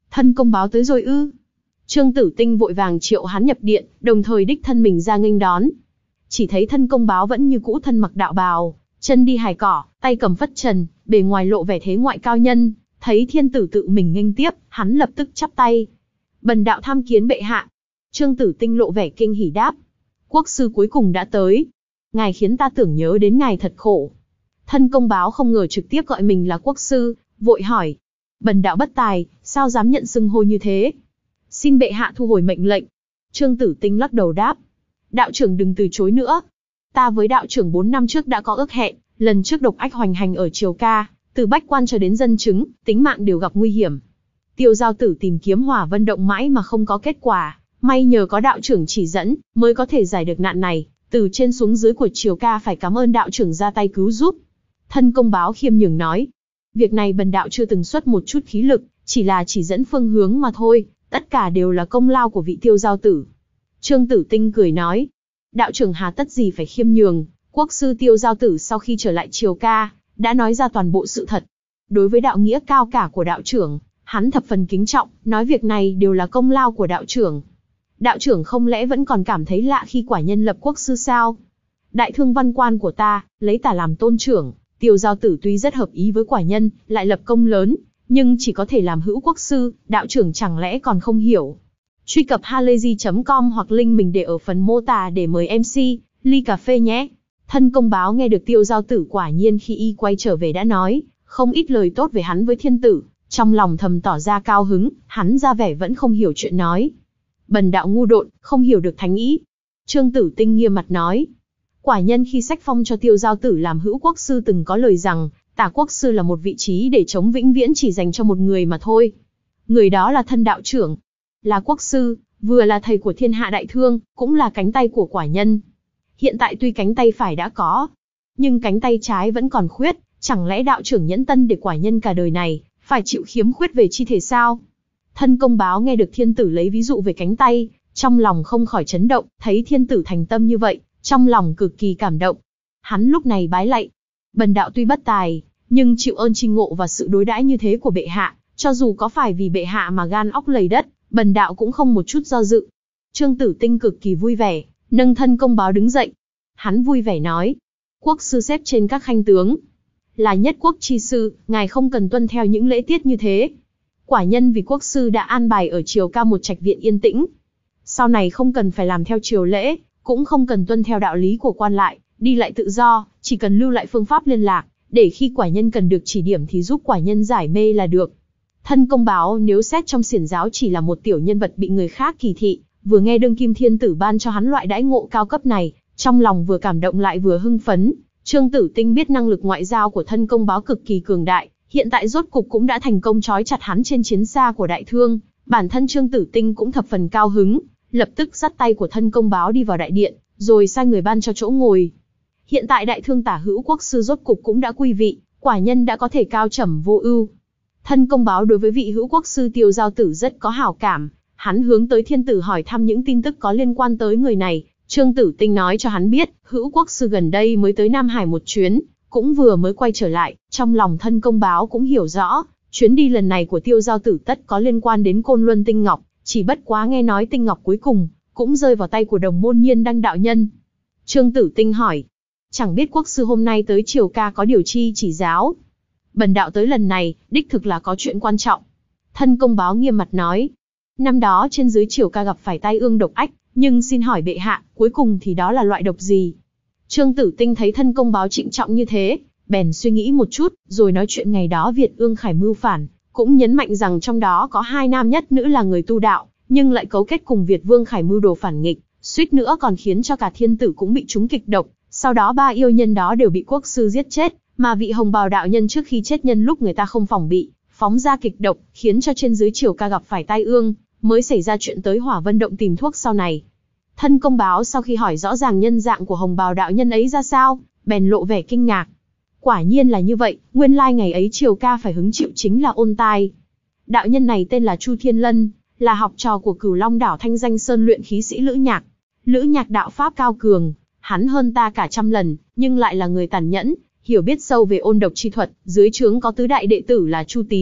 Thân công báo tới rồi ư? Trương Tử Tinh vội vàng triệu hắn nhập điện, đồng thời đích thân mình ra nghênh đón. Chỉ thấy thân công báo vẫn như cũ thân mặc đạo bào, chân đi hài cỏ, tay cầm phất trần, bề ngoài lộ vẻ thế ngoại cao nhân. Thấy thiên tử tự mình nghênh tiếp, hắn lập tức chắp tay. Bần đạo tham kiến bệ hạ. Trương Tử Tinh lộ vẻ kinh hỉ đáp. Quốc sư cuối cùng đã tới. Ngài khiến ta tưởng nhớ đến ngài thật khổ. Thân công báo không ngờ trực tiếp gọi mình là quốc sư, vội hỏi. Bần đạo bất tài, sao dám nhận xưng hô như thế? Xin bệ hạ thu hồi mệnh lệnh. Trương Tử Tinh lắc đầu đáp. Đạo trưởng đừng từ chối nữa. Ta với đạo trưởng bốn năm trước đã có ước hẹn, lần trước độc ách hoành hành ở Triều Ca, từ bách quan cho đến dân chứng, tính mạng đều gặp nguy hiểm. Tiêu Giao Tử tìm kiếm Hỏa Vân Động mãi mà không có kết quả, may nhờ có đạo trưởng chỉ dẫn, mới có thể giải được nạn này. Từ trên xuống dưới của Triều Ca phải cảm ơn đạo trưởng ra tay cứu giúp. Thân công báo khiêm nhường nói. Việc này bần đạo chưa từng xuất một chút khí lực, chỉ là chỉ dẫn phương hướng mà thôi, tất cả đều là công lao của vị Tiêu Giao Tử. Trương Tử Tinh cười nói. Đạo trưởng hà tất gì phải khiêm nhường, quốc sư Tiêu Giao Tử sau khi trở lại Triều Ca, đã nói ra toàn bộ sự thật. Đối với đạo nghĩa cao cả của đạo trưởng, hắn thập phần kính trọng, nói việc này đều là công lao của đạo trưởng. Đạo trưởng không lẽ vẫn còn cảm thấy lạ khi quả nhân lập quốc sư sao? Đại thương văn quan của ta, lấy ta làm tôn trưởng, Tiêu Giao Tử tuy rất hợp ý với quả nhân, lại lập công lớn, nhưng chỉ có thể làm hữu quốc sư, đạo trưởng chẳng lẽ còn không hiểu. Truy cập halayzi chấm com hoặc link mình để ở phần mô tả để mời em xê, ly cà phê nhé. Thân công báo nghe được Tiêu Giao Tử quả nhiên khi y quay trở về đã nói, không ít lời tốt về hắn với thiên tử, trong lòng thầm tỏ ra cao hứng, hắn ra vẻ vẫn không hiểu chuyện nói. Bần đạo ngu độn, không hiểu được thánh ý. Trương Tử Tinh nghiêm mặt nói. Quả nhân khi sách phong cho Tiêu Giao Tử làm hữu quốc sư từng có lời rằng, tả quốc sư là một vị trí để chống vĩnh viễn chỉ dành cho một người mà thôi. Người đó là thân đạo trưởng. Là quốc sư, vừa là thầy của thiên hạ đại thương, cũng là cánh tay của quả nhân. Hiện tại tuy cánh tay phải đã có, nhưng cánh tay trái vẫn còn khuyết, chẳng lẽ đạo trưởng nhẫn tân để quả nhân cả đời này, phải chịu khiếm khuyết về chi thể sao? Thân công báo nghe được thiên tử lấy ví dụ về cánh tay, trong lòng không khỏi chấn động, thấy thiên tử thành tâm như vậy, trong lòng cực kỳ cảm động. Hắn lúc này bái lạy. Bần đạo tuy bất tài, nhưng chịu ơn tri ngộ và sự đối đãi như thế của bệ hạ, cho dù có phải vì bệ hạ mà gan óc lầy đất, bần đạo cũng không một chút do dự. Trương Tử Tinh cực kỳ vui vẻ, nâng thân công báo đứng dậy. Hắn vui vẻ nói, quốc sư xếp trên các khanh tướng, là nhất quốc chi sư, ngài không cần tuân theo những lễ tiết như thế. Quả nhân vì quốc sư đã an bài ở Triều Ca một trạch viện yên tĩnh. Sau này không cần phải làm theo triều lễ, cũng không cần tuân theo đạo lý của quan lại, đi lại tự do, chỉ cần lưu lại phương pháp liên lạc, để khi quả nhân cần được chỉ điểm thì giúp quả nhân giải mê là được. Thân công báo nếu xét trong xiển giáo chỉ là một tiểu nhân vật bị người khác kỳ thị, vừa nghe đương kim thiên tử ban cho hắn loại đãi ngộ cao cấp này, trong lòng vừa cảm động lại vừa hưng phấn. Trương Tử Tinh biết năng lực ngoại giao của thân công báo cực kỳ cường đại, hiện tại rốt cục cũng đã thành công trói chặt hắn trên chiến xa của đại thương, bản thân Trương Tử Tinh cũng thập phần cao hứng, lập tức dắt tay của thân công báo đi vào đại điện, rồi sai người ban cho chỗ ngồi. Hiện tại đại thương tả hữu quốc sư rốt cục cũng đã quy vị, quả nhân đã có thể cao trầm vô ưu. Thân công báo đối với vị hữu quốc sư Tiêu Giao Tử rất có hảo cảm, hắn hướng tới thiên tử hỏi thăm những tin tức có liên quan tới người này. Trương Tử Tinh nói cho hắn biết, hữu quốc sư gần đây mới tới Nam Hải một chuyến, cũng vừa mới quay trở lại, trong lòng thân công báo cũng hiểu rõ, chuyến đi lần này của Tiêu Giao Tử tất có liên quan đến Côn Luân Tinh Ngọc, chỉ bất quá nghe nói Tinh Ngọc cuối cùng, cũng rơi vào tay của Đồng Môn Nhiên Đăng đạo nhân. Trương Tử Tinh hỏi, chẳng biết quốc sư hôm nay tới Triều Ca có điều chi chỉ giáo? Bần đạo tới lần này, đích thực là có chuyện quan trọng. Thân công báo nghiêm mặt nói, năm đó trên dưới Triều Ca gặp phải tai ương độc ách, nhưng xin hỏi bệ hạ, cuối cùng thì đó là loại độc gì? Trương Tử Tinh thấy thân công báo trịnh trọng như thế, bèn suy nghĩ một chút, rồi nói chuyện ngày đó Việt Ương Khải mưu phản, cũng nhấn mạnh rằng trong đó có hai nam nhất nữ là người tu đạo, nhưng lại cấu kết cùng Việt Vương Khải mưu đồ phản nghịch, suýt nữa còn khiến cho cả thiên tử cũng bị trúng kịch độc. Sau đó ba yêu nhân đó đều bị quốc sư giết chết, mà vị hồng bào đạo nhân trước khi chết nhân lúc người ta không phòng bị, phóng ra kịch độc, khiến cho trên dưới Triều Ca gặp phải tai ương, mới xảy ra chuyện tới Hỏa Vân Động tìm thuốc sau này. Thân công báo sau khi hỏi rõ ràng nhân dạng của hồng bào đạo nhân ấy ra sao, bèn lộ vẻ kinh ngạc. Quả nhiên là như vậy, nguyên lai ngày ấy Triều Ca phải hứng chịu chính là ôn tai. Đạo nhân này tên là Chu Thiên Lân, là học trò của Cửu Long Đảo Thanh Danh Sơn luyện khí sĩ Lữ Nhạc. Lữ Nhạc đạo pháp cao cường, hắn hơn ta cả trăm lần, nhưng lại là người tàn nhẫn, hiểu biết sâu về ôn độc chi thuật. Dưới trướng có tứ đại đệ tử là Chu Tín,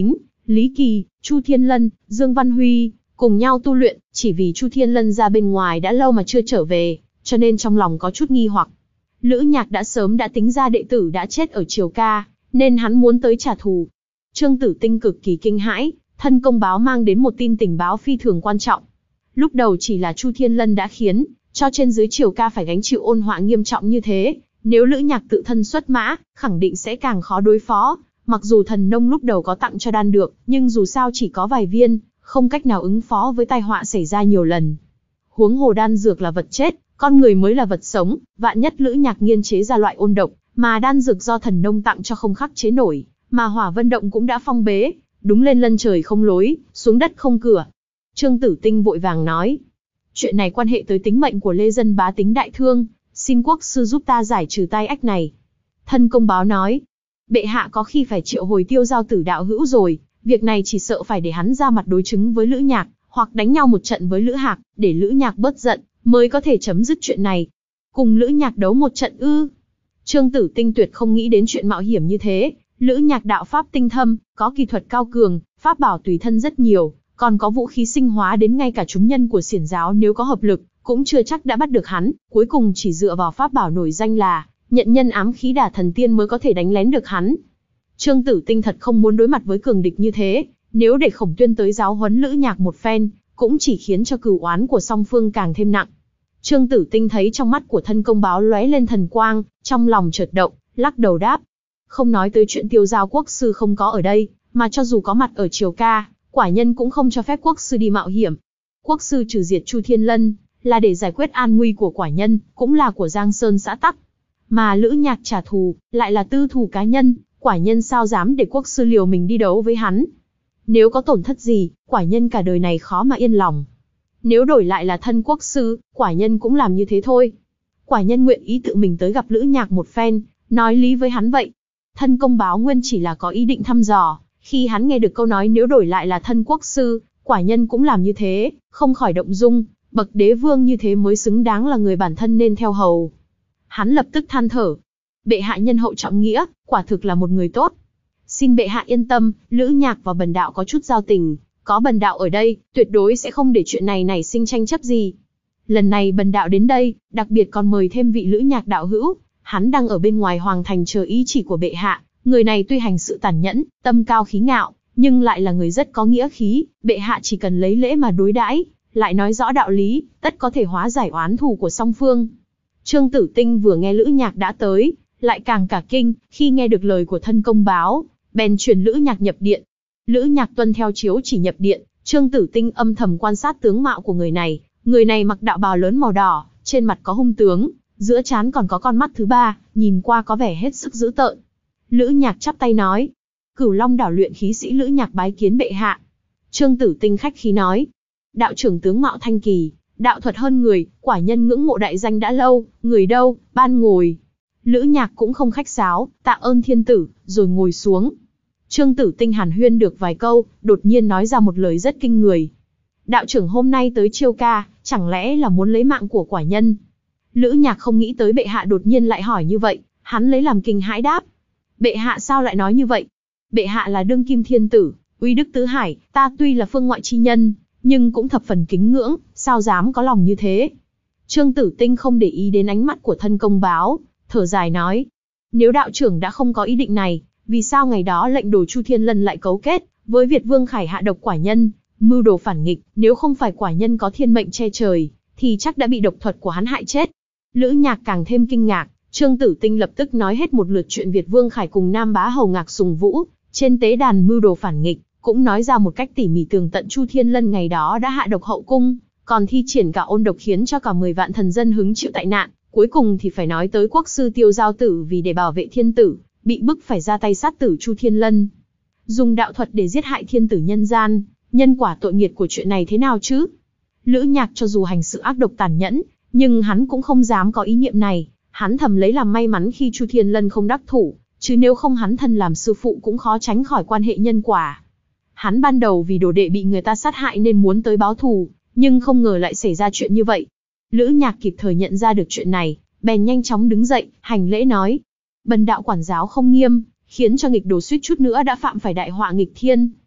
Lý Kỳ, Chu Thiên Lân, Dương Văn Huy, cùng nhau tu luyện, chỉ vì Chu Thiên Lân ra bên ngoài đã lâu mà chưa trở về, cho nên trong lòng có chút nghi hoặc. Lữ Nhạc đã sớm đã tính ra đệ tử đã chết ở Triều Ca, nên hắn muốn tới trả thù. Trương Tử Tinh cực kỳ kinh hãi, thân công báo mang đến một tin tình báo phi thường quan trọng. Lúc đầu chỉ là Chu Thiên Lân đã khiến cho trên dưới Triều Ca phải gánh chịu ôn họa nghiêm trọng như thế, nếu Lữ Nhạc tự thân xuất mã, khẳng định sẽ càng khó đối phó. Mặc dù thần nông lúc đầu có tặng cho đan được, nhưng dù sao chỉ có vài viên, không cách nào ứng phó với tai họa xảy ra nhiều lần. Huống hồ đan dược là vật chết, con người mới là vật sống, vạn nhất Lữ Nhạc nghiên chế ra loại ôn độc, mà đan dược do thần nông tặng cho không khắc chế nổi, mà Hỏa Vân Động cũng đã phong bế, đúng lên lân trời không lối, xuống đất không cửa. Trương Tử Tinh vội vàng nói, chuyện này quan hệ tới tính mệnh của lê dân bá tính đại thương, xin quốc sư giúp ta giải trừ tai ách này. Thân công báo nói, bệ hạ có khi phải triệu hồi Tiêu Giao Tử đạo hữu rồi, việc này chỉ sợ phải để hắn ra mặt đối chứng với Lữ Nhạc, hoặc đánh nhau một trận với Lữ Hạc, để Lữ Nhạc bớt giận, mới có thể chấm dứt chuyện này. Cùng Lữ Nhạc đấu một trận ư? Trương Tử Tinh tuyệt không nghĩ đến chuyện mạo hiểm như thế. Lữ Nhạc đạo pháp tinh thâm, có kỳ thuật cao cường, pháp bảo tùy thân rất nhiều, còn có vũ khí sinh hóa đến ngay cả chúng nhân của xiển giáo nếu có hợp lực, cũng chưa chắc đã bắt được hắn, cuối cùng chỉ dựa vào pháp bảo nổi danh là nhận nhân ám khí đả thần tiên mới có thể đánh lén được hắn. Trương Tử Tinh thật không muốn đối mặt với cường địch như thế, nếu để Khổng Tuyên tới giáo huấn Lữ Nhạc một phen, cũng chỉ khiến cho cửu oán của song phương càng thêm nặng. Trương Tử Tinh thấy trong mắt của thân công báo lóe lên thần quang, trong lòng chợt động, lắc đầu đáp. Không nói tới chuyện Tiêu Giao quốc sư không có ở đây, mà cho dù có mặt ở Triều Ca, quả nhân cũng không cho phép quốc sư đi mạo hiểm. Quốc sư trừ diệt Chu Thiên Lân, là để giải quyết an nguy của quả nhân, cũng là của Giang Sơn xã tắc. Mà Lữ Nhạc trả thù, lại là tư thù cá nhân, quả nhân sao dám để quốc sư liều mình đi đấu với hắn. Nếu có tổn thất gì, quả nhân cả đời này khó mà yên lòng. Nếu đổi lại là thân quốc sư, quả nhân cũng làm như thế thôi. Quả nhân nguyện ý tự mình tới gặp Lữ Nhạc một phen, nói lý với hắn vậy. Thân công báo nguyên chỉ là có ý định thăm dò, khi hắn nghe được câu nói nếu đổi lại là thân quốc sư, quả nhân cũng làm như thế, không khỏi động dung, bậc đế vương như thế mới xứng đáng là người bản thân nên theo hầu. Hắn lập tức than thở, bệ hạ nhân hậu trọng nghĩa, quả thực là một người tốt. Xin bệ hạ yên tâm, Lữ Nhạc và bần đạo có chút giao tình, có bần đạo ở đây, tuyệt đối sẽ không để chuyện này nảy sinh tranh chấp gì. Lần này bần đạo đến đây, đặc biệt còn mời thêm vị Lữ Nhạc đạo hữu, hắn đang ở bên ngoài hoàng thành chờ ý chỉ của bệ hạ. Người này tuy hành sự tàn nhẫn, tâm cao khí ngạo, nhưng lại là người rất có nghĩa khí, bệ hạ chỉ cần lấy lễ mà đối đãi, lại nói rõ đạo lý, tất có thể hóa giải oán thù của song phương. Trương Tử Tinh vừa nghe Lữ Nhạc đã tới, lại càng cả kinh, khi nghe được lời của thân công báo, bèn truyền Lữ Nhạc nhập điện. Lữ Nhạc tuân theo chiếu chỉ nhập điện, Trương Tử Tinh âm thầm quan sát tướng mạo của người này, người này mặc đạo bào lớn màu đỏ, trên mặt có hung tướng, giữa trán còn có con mắt thứ ba, nhìn qua có vẻ hết sức dữ tợn. Lữ Nhạc chắp tay nói, Cửu Long đảo luyện khí sĩ Lữ Nhạc bái kiến bệ hạ. Trương Tử Tinh khách khí nói, đạo trưởng tướng mạo thanh kỳ, đạo thuật hơn người, quả nhân ngưỡng mộ đại danh đã lâu, người đâu, ban ngồi. Lữ Nhạc cũng không khách sáo, tạ ơn thiên tử, rồi ngồi xuống. Trương Tử Tinh hàn huyên được vài câu, đột nhiên nói ra một lời rất kinh người. Đạo trưởng hôm nay tới Triều Ca, chẳng lẽ là muốn lấy mạng của quả nhân? Lữ Nhạc không nghĩ tới bệ hạ đột nhiên lại hỏi như vậy, hắn lấy làm kinh hãi đáp. Bệ hạ sao lại nói như vậy? Bệ hạ là đương kim thiên tử, uy đức tứ hải, ta tuy là phương ngoại chi nhân, nhưng cũng thập phần kính ngưỡng, sao dám có lòng như thế? Trương Tử Tinh không để ý đến ánh mắt của thân công báo, thở dài nói. Nếu đạo trưởng đã không có ý định này, vì sao ngày đó lệnh đồ Chu Thiên Lân lại cấu kết với Việt Vương Khải hạ độc quả nhân, mưu đồ phản nghịch, nếu không phải quả nhân có thiên mệnh che trời, thì chắc đã bị độc thuật của hắn hại chết. Lữ Nhạc càng thêm kinh ngạc, Trương Tử Tinh lập tức nói hết một lượt chuyện Việt Vương Khải cùng Nam Bá Hầu Ngạc Sùng Vũ trên tế đàn mưu đồ phản nghịch, cũng nói ra một cách tỉ mỉ tường tận Chu Thiên Lân ngày đó đã hạ độc hậu cung, còn thi triển cả ôn độc khiến cho cả mười vạn thần dân hứng chịu tại nạn. Cuối cùng thì phải nói tới quốc sư Tiêu Giao Tử vì để bảo vệ thiên tử, bị bức phải ra tay sát tử Chu Thiên Lân. Dùng đạo thuật để giết hại thiên tử nhân gian, nhân quả tội nghiệt của chuyện này thế nào chứ? Lữ Nhạc cho dù hành sự ác độc tàn nhẫn, nhưng hắn cũng không dám có ý niệm này, hắn thầm lấy làm may mắn khi Chu Thiên Lân không đắc thủ, chứ nếu không hắn thân làm sư phụ cũng khó tránh khỏi quan hệ nhân quả. Hắn ban đầu vì đồ đệ bị người ta sát hại nên muốn tới báo thù, nhưng không ngờ lại xảy ra chuyện như vậy. Lữ Nhạc kịp thời nhận ra được chuyện này, bèn nhanh chóng đứng dậy, hành lễ nói. Bần đạo quản giáo không nghiêm, khiến cho nghịch đồ suýt chút nữa đã phạm phải đại họa nghịch thiên.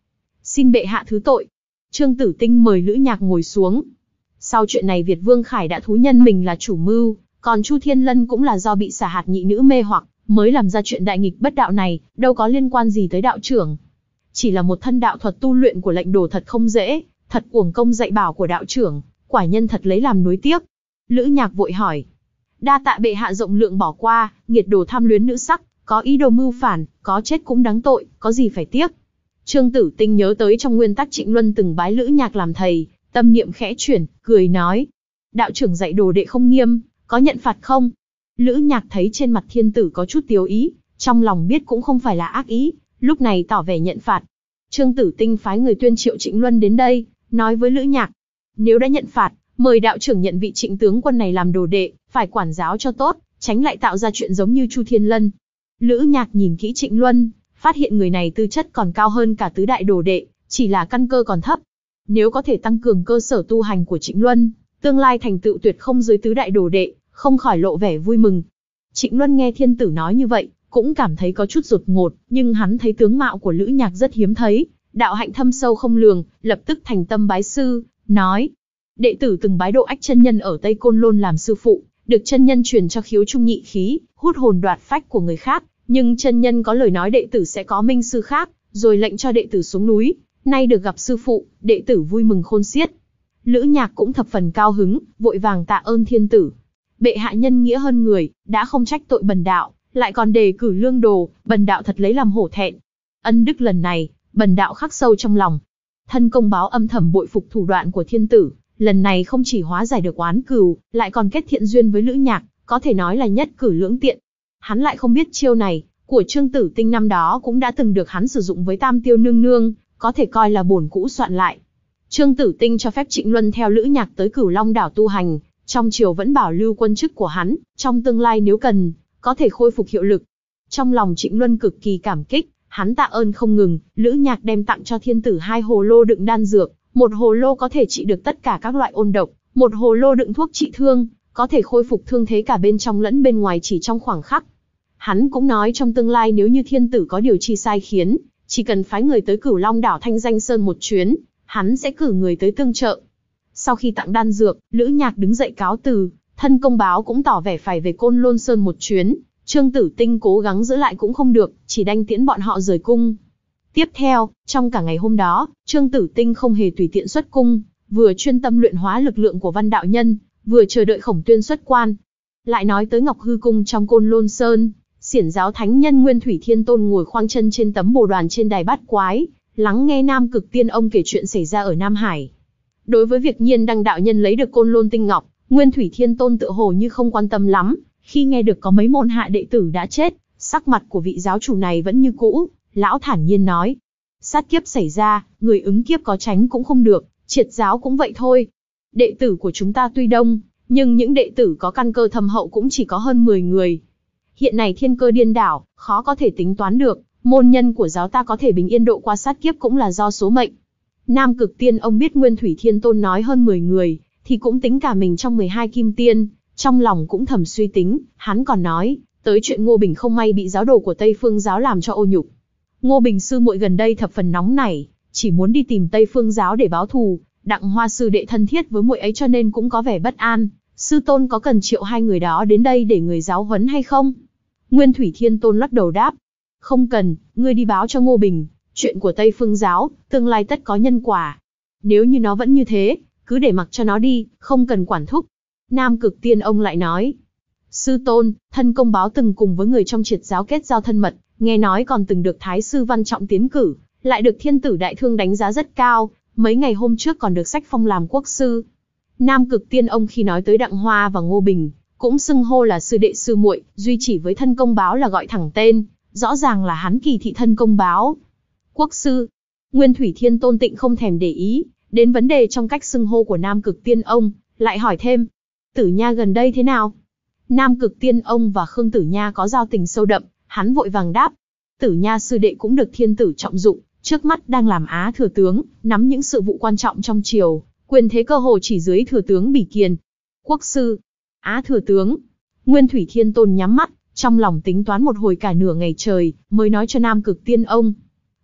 Xin bệ hạ thứ tội. Trương Tử Tinh mời Lữ Nhạc ngồi xuống. Sau chuyện này Việt Vương Khải đã thú nhân mình là chủ mưu, còn Chu Thiên Lân cũng là do bị xả hạt nhị nữ mê hoặc, mới làm ra chuyện đại nghịch bất đạo này, đâu có liên quan gì tới đạo trưởng. Chỉ là một thân đạo thuật tu luyện của lệnh đồ thật không dễ, thật uổng công dạy bảo của đạo trưởng, quả nhân thật lấy làm nuối tiếc. Lữ Nhạc vội hỏi. Đa tạ bệ hạ rộng lượng bỏ qua, nghiệt đồ tham luyến nữ sắc, có ý đồ mưu phản, có chết cũng đáng tội, có gì phải tiếc. Trương Tử Tinh nhớ tới trong nguyên tắc Trịnh Luân từng bái Lữ Nhạc làm thầy, tâm niệm khẽ chuyển, cười nói. Đạo trưởng dạy đồ đệ không nghiêm, có nhận phạt không? Lữ Nhạc thấy trên mặt thiên tử có chút tiếu ý, trong lòng biết cũng không phải là ác ý, lúc này tỏ vẻ nhận phạt. Trương Tử Tinh phái người tuyên triệu Trịnh Luân đến đây, nói với Lữ Nhạc. Nếu đã nhận phạt, mời đạo trưởng nhận vị Trịnh tướng quân này làm đồ đệ, phải quản giáo cho tốt, tránh lại tạo ra chuyện giống như Chu Thiên Lân. Lữ Nhạc nhìn kỹ Trịnh Luân, phát hiện người này tư chất còn cao hơn cả tứ đại đồ đệ, chỉ là căn cơ còn thấp. Nếu có thể tăng cường cơ sở tu hành của Trịnh Luân, tương lai thành tựu tuyệt không dưới tứ đại đồ đệ, không khỏi lộ vẻ vui mừng. Trịnh Luân nghe thiên tử nói như vậy, cũng cảm thấy có chút đột ngột, nhưng hắn thấy tướng mạo của Lữ Nhạc rất hiếm thấy, đạo hạnh thâm sâu không lường, lập tức thành tâm bái sư, nói: đệ tử từng bái Độ Ách chân nhân ở Tây Côn Lôn làm sư phụ, được chân nhân truyền cho khiếu trung nhị khí, hút hồn đoạt phách của người khác, nhưng chân nhân có lời nói đệ tử sẽ có minh sư khác, rồi lệnh cho đệ tử xuống núi. Nay được gặp sư phụ, đệ tử vui mừng khôn xiết. Lữ Nhạc cũng thập phần cao hứng, vội vàng tạ ơn thiên tử. Bệ hạ nhân nghĩa hơn người, đã không trách tội bần đạo, lại còn đề cử lương đồ, bần đạo thật lấy làm hổ thẹn. Ân đức lần này, bần đạo khắc sâu trong lòng. Thân công báo âm thầm bội phục thủ đoạn của thiên tử, lần này không chỉ hóa giải được oán cừu, lại còn kết thiện duyên với Lữ Nhạc, có thể nói là nhất cử lưỡng tiện. Hắn lại không biết chiêu này của Trương Tử Tinh năm đó cũng đã từng được hắn sử dụng với Tam Tiêu nương nương, có thể coi là bổn cũ soạn lại. Trương Tử Tinh cho phép Trịnh Luân theo Lữ Nhạc tới Cửu Long đảo tu hành, trong triều vẫn bảo lưu quân chức của hắn, trong tương lai nếu cần, có thể khôi phục hiệu lực. Trong lòng Trịnh Luân cực kỳ cảm kích, hắn tạ ơn không ngừng. Lữ Nhạc đem tặng cho thiên tử hai hồ lô đựng đan dược, một hồ lô có thể trị được tất cả các loại ôn độc, một hồ lô đựng thuốc trị thương, có thể khôi phục thương thế cả bên trong lẫn bên ngoài chỉ trong khoảng khắc. Hắn cũng nói trong tương lai nếu như thiên tử có điều chi sai khiến, chỉ cần phái người tới Cửu Long đảo Thanh Danh Sơn một chuyến, hắn sẽ cử người tới tương trợ. Sau khi tặng đan dược, Lữ Nhạc đứng dậy cáo từ, thân công báo cũng tỏ vẻ phải về Côn Lôn Sơn một chuyến. Trương Tử Tinh cố gắng giữ lại cũng không được, chỉ đành tiễn bọn họ rời cung. Tiếp theo, trong cả ngày hôm đó, Trương Tử Tinh không hề tùy tiện xuất cung, vừa chuyên tâm luyện hóa lực lượng của Văn đạo nhân, vừa chờ đợi Khổng Tuyên xuất quan. Lại nói tới Ngọc Hư cung trong Côn Lôn Sơn, Xiển giáo thánh nhân Nguyên Thủy Thiên Tôn ngồi khoanh chân trên tấm bồ đoàn trên đài bát quái, lắng nghe Nam Cực Tiên ông kể chuyện xảy ra ở Nam Hải. Đối với việc Nhiên Đăng đạo nhân lấy được Côn Lôn tinh ngọc, Nguyên Thủy Thiên Tôn tựa hồ như không quan tâm lắm, khi nghe được có mấy môn hạ đệ tử đã chết, sắc mặt của vị giáo chủ này vẫn như cũ, lão thản nhiên nói: sát kiếp xảy ra, người ứng kiếp có tránh cũng không được, triệt giáo cũng vậy thôi. Đệ tử của chúng ta tuy đông, nhưng những đệ tử có căn cơ thâm hậu cũng chỉ có hơn mười người. Hiện nay thiên cơ điên đảo, khó có thể tính toán được, môn nhân của giáo ta có thể bình yên độ qua sát kiếp cũng là do số mệnh. Nam Cực Tiên ông biết Nguyên Thủy Thiên Tôn nói hơn mười người, thì cũng tính cả mình trong mười hai kim tiên, trong lòng cũng thầm suy tính. Hắn còn nói tới chuyện Ngô Bình không may bị giáo đồ của Tây Phương giáo làm cho ô nhục. Ngô Bình sư muội gần đây thập phần nóng nảy, chỉ muốn đi tìm Tây Phương giáo để báo thù. Đặng Hoa sư đệ thân thiết với muội ấy cho nên cũng có vẻ bất an. Sư tôn có cần triệu hai người đó đến đây để người giáo huấn hay không? Nguyên Thủy Thiên Tôn lắc đầu đáp: không cần, ngươi đi báo cho Ngô Bình, chuyện của Tây Phương giáo, tương lai tất có nhân quả. Nếu như nó vẫn như thế, cứ để mặc cho nó đi, không cần quản thúc. Nam Cực Tiên ông lại nói: sư tôn, thân công báo từng cùng với người trong triệt giáo kết giao thân mật, nghe nói còn từng được Thái sư Văn Trọng tiến cử, lại được thiên tử Đại Thương đánh giá rất cao, mấy ngày hôm trước còn được sách phong làm quốc sư. Nam Cực Tiên ông khi nói tới Đặng Hoa và Ngô Bình, cũng xưng hô là sư đệ sư muội, duy chỉ với thân công báo là gọi thẳng tên, rõ ràng là hắn kỳ thị thân công báo. Quốc sư. Nguyên Thủy Thiên Tôn tịnh không thèm để ý đến vấn đề trong cách xưng hô của Nam Cực Tiên ông, lại hỏi thêm: Tử Nha gần đây thế nào? Nam Cực Tiên ông và Khương Tử Nha có giao tình sâu đậm, hắn vội vàng đáp: Tử Nha sư đệ cũng được thiên tử trọng dụng, trước mắt đang làm Á thừa tướng, nắm những sự vụ quan trọng trong triều, quyền thế cơ hồ chỉ dưới thừa tướng Bỉ Kiền. Quốc sư. Á thừa tướng. Nguyên Thủy Thiên Tôn nhắm mắt, trong lòng tính toán một hồi cả nửa ngày trời, mới nói cho Nam Cực Tiên ông: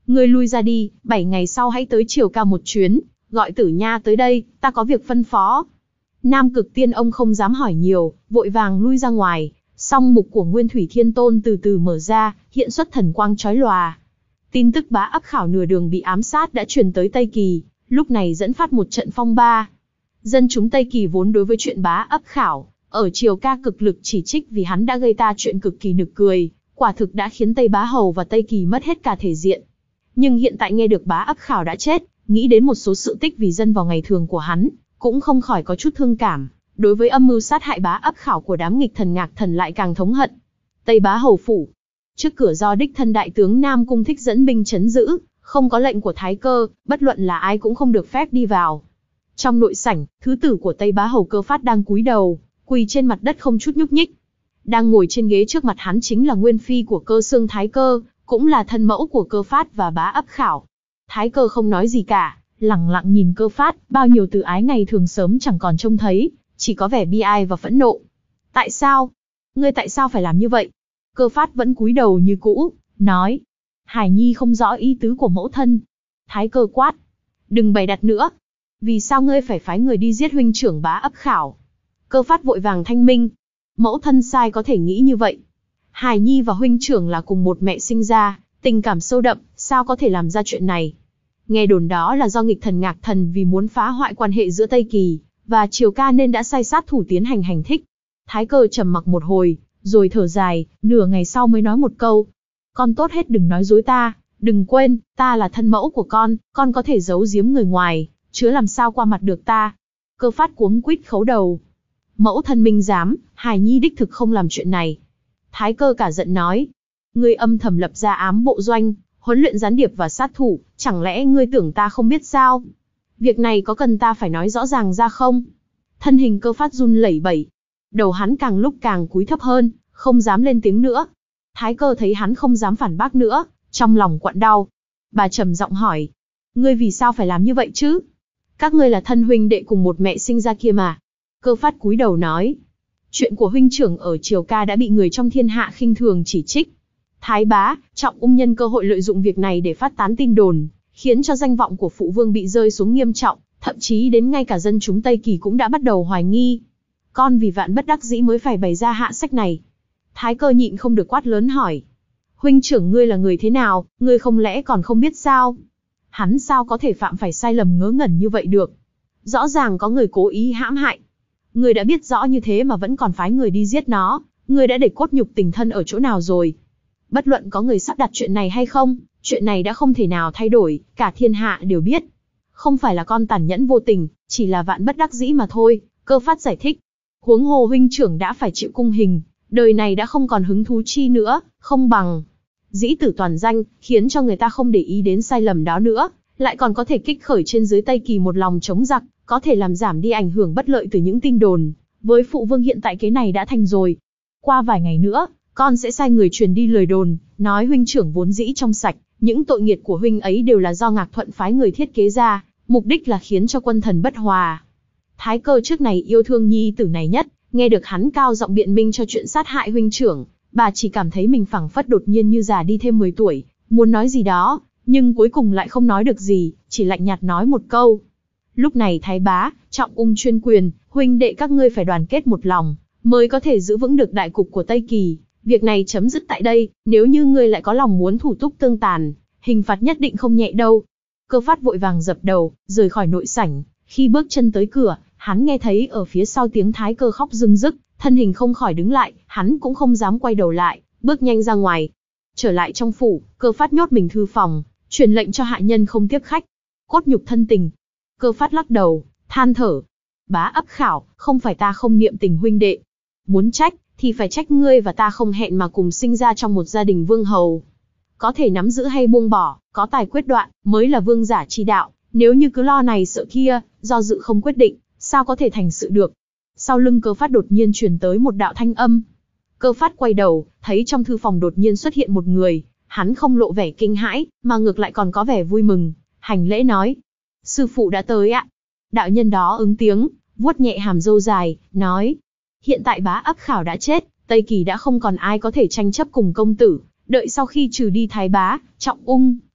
Ngươi lui ra đi, bảy ngày sau hãy tới Triều Ca một chuyến, gọi Tử Nha tới đây, ta có việc phân phó. Nam Cực Tiên ông không dám hỏi nhiều, vội vàng lui ra ngoài. Song mục của Nguyên Thủy Thiên Tôn từ từ mở ra, hiện xuất thần quang chói lòa. Tin tức Bá Ấp Khảo nửa đường bị ám sát đã truyền tới Tây Kỳ, lúc này dẫn phát một trận phong ba. Dân chúng Tây Kỳ vốn đối với chuyện Bá Ấp Khảo ở Triều Ca cực lực chỉ trích vì hắn đã gây ta chuyện cực kỳ nực cười, quả thực đã khiến Tây Bá Hầu và Tây Kỳ mất hết cả thể diện. Nhưng hiện tại nghe được Bá Ấp Khảo đã chết, nghĩ đến một số sự tích vì dân vào ngày thường của hắn, cũng không khỏi có chút thương cảm. Đối với âm mưu sát hại Bá Ấp Khảo của đám nghịch thần Ngạc Thần lại càng thống hận. Tây Bá Hầu phủ, trước cửa do đích thân đại tướng Nam Cung Thích dẫn binh trấn giữ, không có lệnh của Thái Cơ, bất luận là ai cũng không được phép đi vào. Trong nội sảnh, thứ tử của Tây Bá Hầu Cơ Phát đang cúi đầu, quỳ trên mặt đất không chút nhúc nhích. Đang ngồi trên ghế trước mặt hắn chính là nguyên phi của Cơ Xương Thái Cơ, cũng là thân mẫu của Cơ Phát và Bá Ấp Khảo. Thái Cơ không nói gì cả, lẳng lặng nhìn Cơ Phát, bao nhiêu từ ái ngày thường sớm chẳng còn trông thấy, chỉ có vẻ bi ai và phẫn nộ. Tại sao? Ngươi tại sao phải làm như vậy? Cơ Phát vẫn cúi đầu như cũ, nói. Hải Nhi không rõ ý tứ của mẫu thân. Thái Cơ quát. Đừng bày đặt nữa. Vì sao ngươi phải phái người đi giết huynh trưởng Bá Ấp Khảo? Cơ Phát vội vàng thanh minh. Mẫu thân sai có thể nghĩ như vậy. Hải Nhi và huynh trưởng là cùng một mẹ sinh ra, tình cảm sâu đậm, sao có thể làm ra chuyện này? Nghe đồn đó là do nghịch thần Ngạc Thần vì muốn phá hoại quan hệ giữa Tây Kỳ và Triều Ca nên đã sai sát thủ tiến hành hành thích. Thái Cơ trầm mặc một hồi, rồi thở dài, nửa ngày sau mới nói một câu. Con tốt hết đừng nói dối ta, đừng quên, ta là thân mẫu của con, con có thể giấu giếm người ngoài, chứ làm sao qua mặt được ta. Cơ Phát cuống quýt khấu đầu. Mẫu thân minh giám, Hải Nhi đích thực không làm chuyện này. Thái Cơ cả giận nói. Ngươi âm thầm lập ra ám bộ doanh, huấn luyện gián điệp và sát thủ, chẳng lẽ ngươi tưởng ta không biết sao? Việc này có cần ta phải nói rõ ràng ra không? Thân hình Cơ Phát run lẩy bẩy. Đầu hắn càng lúc càng cúi thấp hơn, không dám lên tiếng nữa. Thái Cơ thấy hắn không dám phản bác nữa, trong lòng quặn đau. Bà trầm giọng hỏi. Ngươi vì sao phải làm như vậy chứ? Các ngươi là thân huynh đệ cùng một mẹ sinh ra kia mà. Cơ Phát cúi đầu nói. Chuyện của huynh trưởng ở Triều Ca đã bị người trong thiên hạ khinh thường chỉ trích. Thái Bá, Trọng Ung nhân cơ hội lợi dụng việc này để phát tán tin đồn, khiến cho danh vọng của phụ vương bị rơi xuống nghiêm trọng, thậm chí đến ngay cả dân chúng Tây Kỳ cũng đã bắt đầu hoài nghi. Con vì vạn bất đắc dĩ mới phải bày ra hạ sách này. Thái Cơ nhịn không được quát lớn hỏi. Huynh trưởng ngươi là người thế nào, ngươi không lẽ còn không biết sao? Hắn sao có thể phạm phải sai lầm ngớ ngẩn như vậy được? Rõ ràng có người cố ý hãm hại. Ngươi đã biết rõ như thế mà vẫn còn phái người đi giết nó, ngươi đã để cốt nhục tình thân ở chỗ nào rồi? Bất luận có người sắp đặt chuyện này hay không, chuyện này đã không thể nào thay đổi, cả thiên hạ đều biết. Không phải là con tàn nhẫn vô tình, chỉ là vạn bất đắc dĩ mà thôi, Cơ Phát giải thích. Huống hồ huynh trưởng đã phải chịu cung hình, đời này đã không còn hứng thú chi nữa, không bằng dĩ tử toàn danh, khiến cho người ta không để ý đến sai lầm đó nữa, lại còn có thể kích khởi trên dưới Tây Kỳ một lòng chống giặc, có thể làm giảm đi ảnh hưởng bất lợi từ những tin đồn. Với phụ vương hiện tại cái này đã thành rồi. Qua vài ngày nữa, con sẽ sai người truyền đi lời đồn, nói huynh trưởng vốn dĩ trong sạch, những tội nghiệt của huynh ấy đều là do Ngạc Thuận phái người thiết kế ra, mục đích là khiến cho quân thần bất hòa. Thái Cơ trước này yêu thương nhi tử này nhất, nghe được hắn cao giọng biện minh cho chuyện sát hại huynh trưởng, bà chỉ cảm thấy mình phảng phất đột nhiên như già đi thêm mười tuổi, muốn nói gì đó, nhưng cuối cùng lại không nói được gì, chỉ lạnh nhạt nói một câu. Lúc này Thái Bá, Trọng Ung chuyên quyền, huynh đệ các ngươi phải đoàn kết một lòng, mới có thể giữ vững được đại cục của Tây Kỳ. Việc này chấm dứt tại đây, nếu như ngươi lại có lòng muốn thủ túc tương tàn, hình phạt nhất định không nhẹ đâu. Cơ Phát vội vàng dập đầu, rời khỏi nội sảnh. Khi bước chân tới cửa, hắn nghe thấy ở phía sau tiếng Thái Cơ khóc rưng rức, thân hình không khỏi đứng lại, hắn cũng không dám quay đầu lại, bước nhanh ra ngoài. Trở lại trong phủ, Cơ Phát nhốt mình thư phòng, truyền lệnh cho hạ nhân không tiếp khách. Cốt nhục thân tình. Cơ Phát lắc đầu, than thở. Bá Ấp Khảo, không phải ta không niệm tình huynh đệ. Muốn trách, thì phải trách ngươi và ta không hẹn mà cùng sinh ra trong một gia đình vương hầu. Có thể nắm giữ hay buông bỏ, có tài quyết đoạn, mới là vương giả chi đạo. Nếu như cứ lo này sợ kia, do dự không quyết định, sao có thể thành sự được. Sau lưng Cơ Phát đột nhiên truyền tới một đạo thanh âm. Cơ Phát quay đầu, thấy trong thư phòng đột nhiên xuất hiện một người. Hắn không lộ vẻ kinh hãi, mà ngược lại còn có vẻ vui mừng. Hành lễ nói. Sư phụ đã tới ạ. Đạo nhân đó ứng tiếng, vuốt nhẹ hàm râu dài, nói. Hiện tại Bá Ấp Khảo đã chết, Tây Kỳ đã không còn ai có thể tranh chấp cùng công tử. Đợi sau khi trừ đi Thái Bá, Trọng Ung,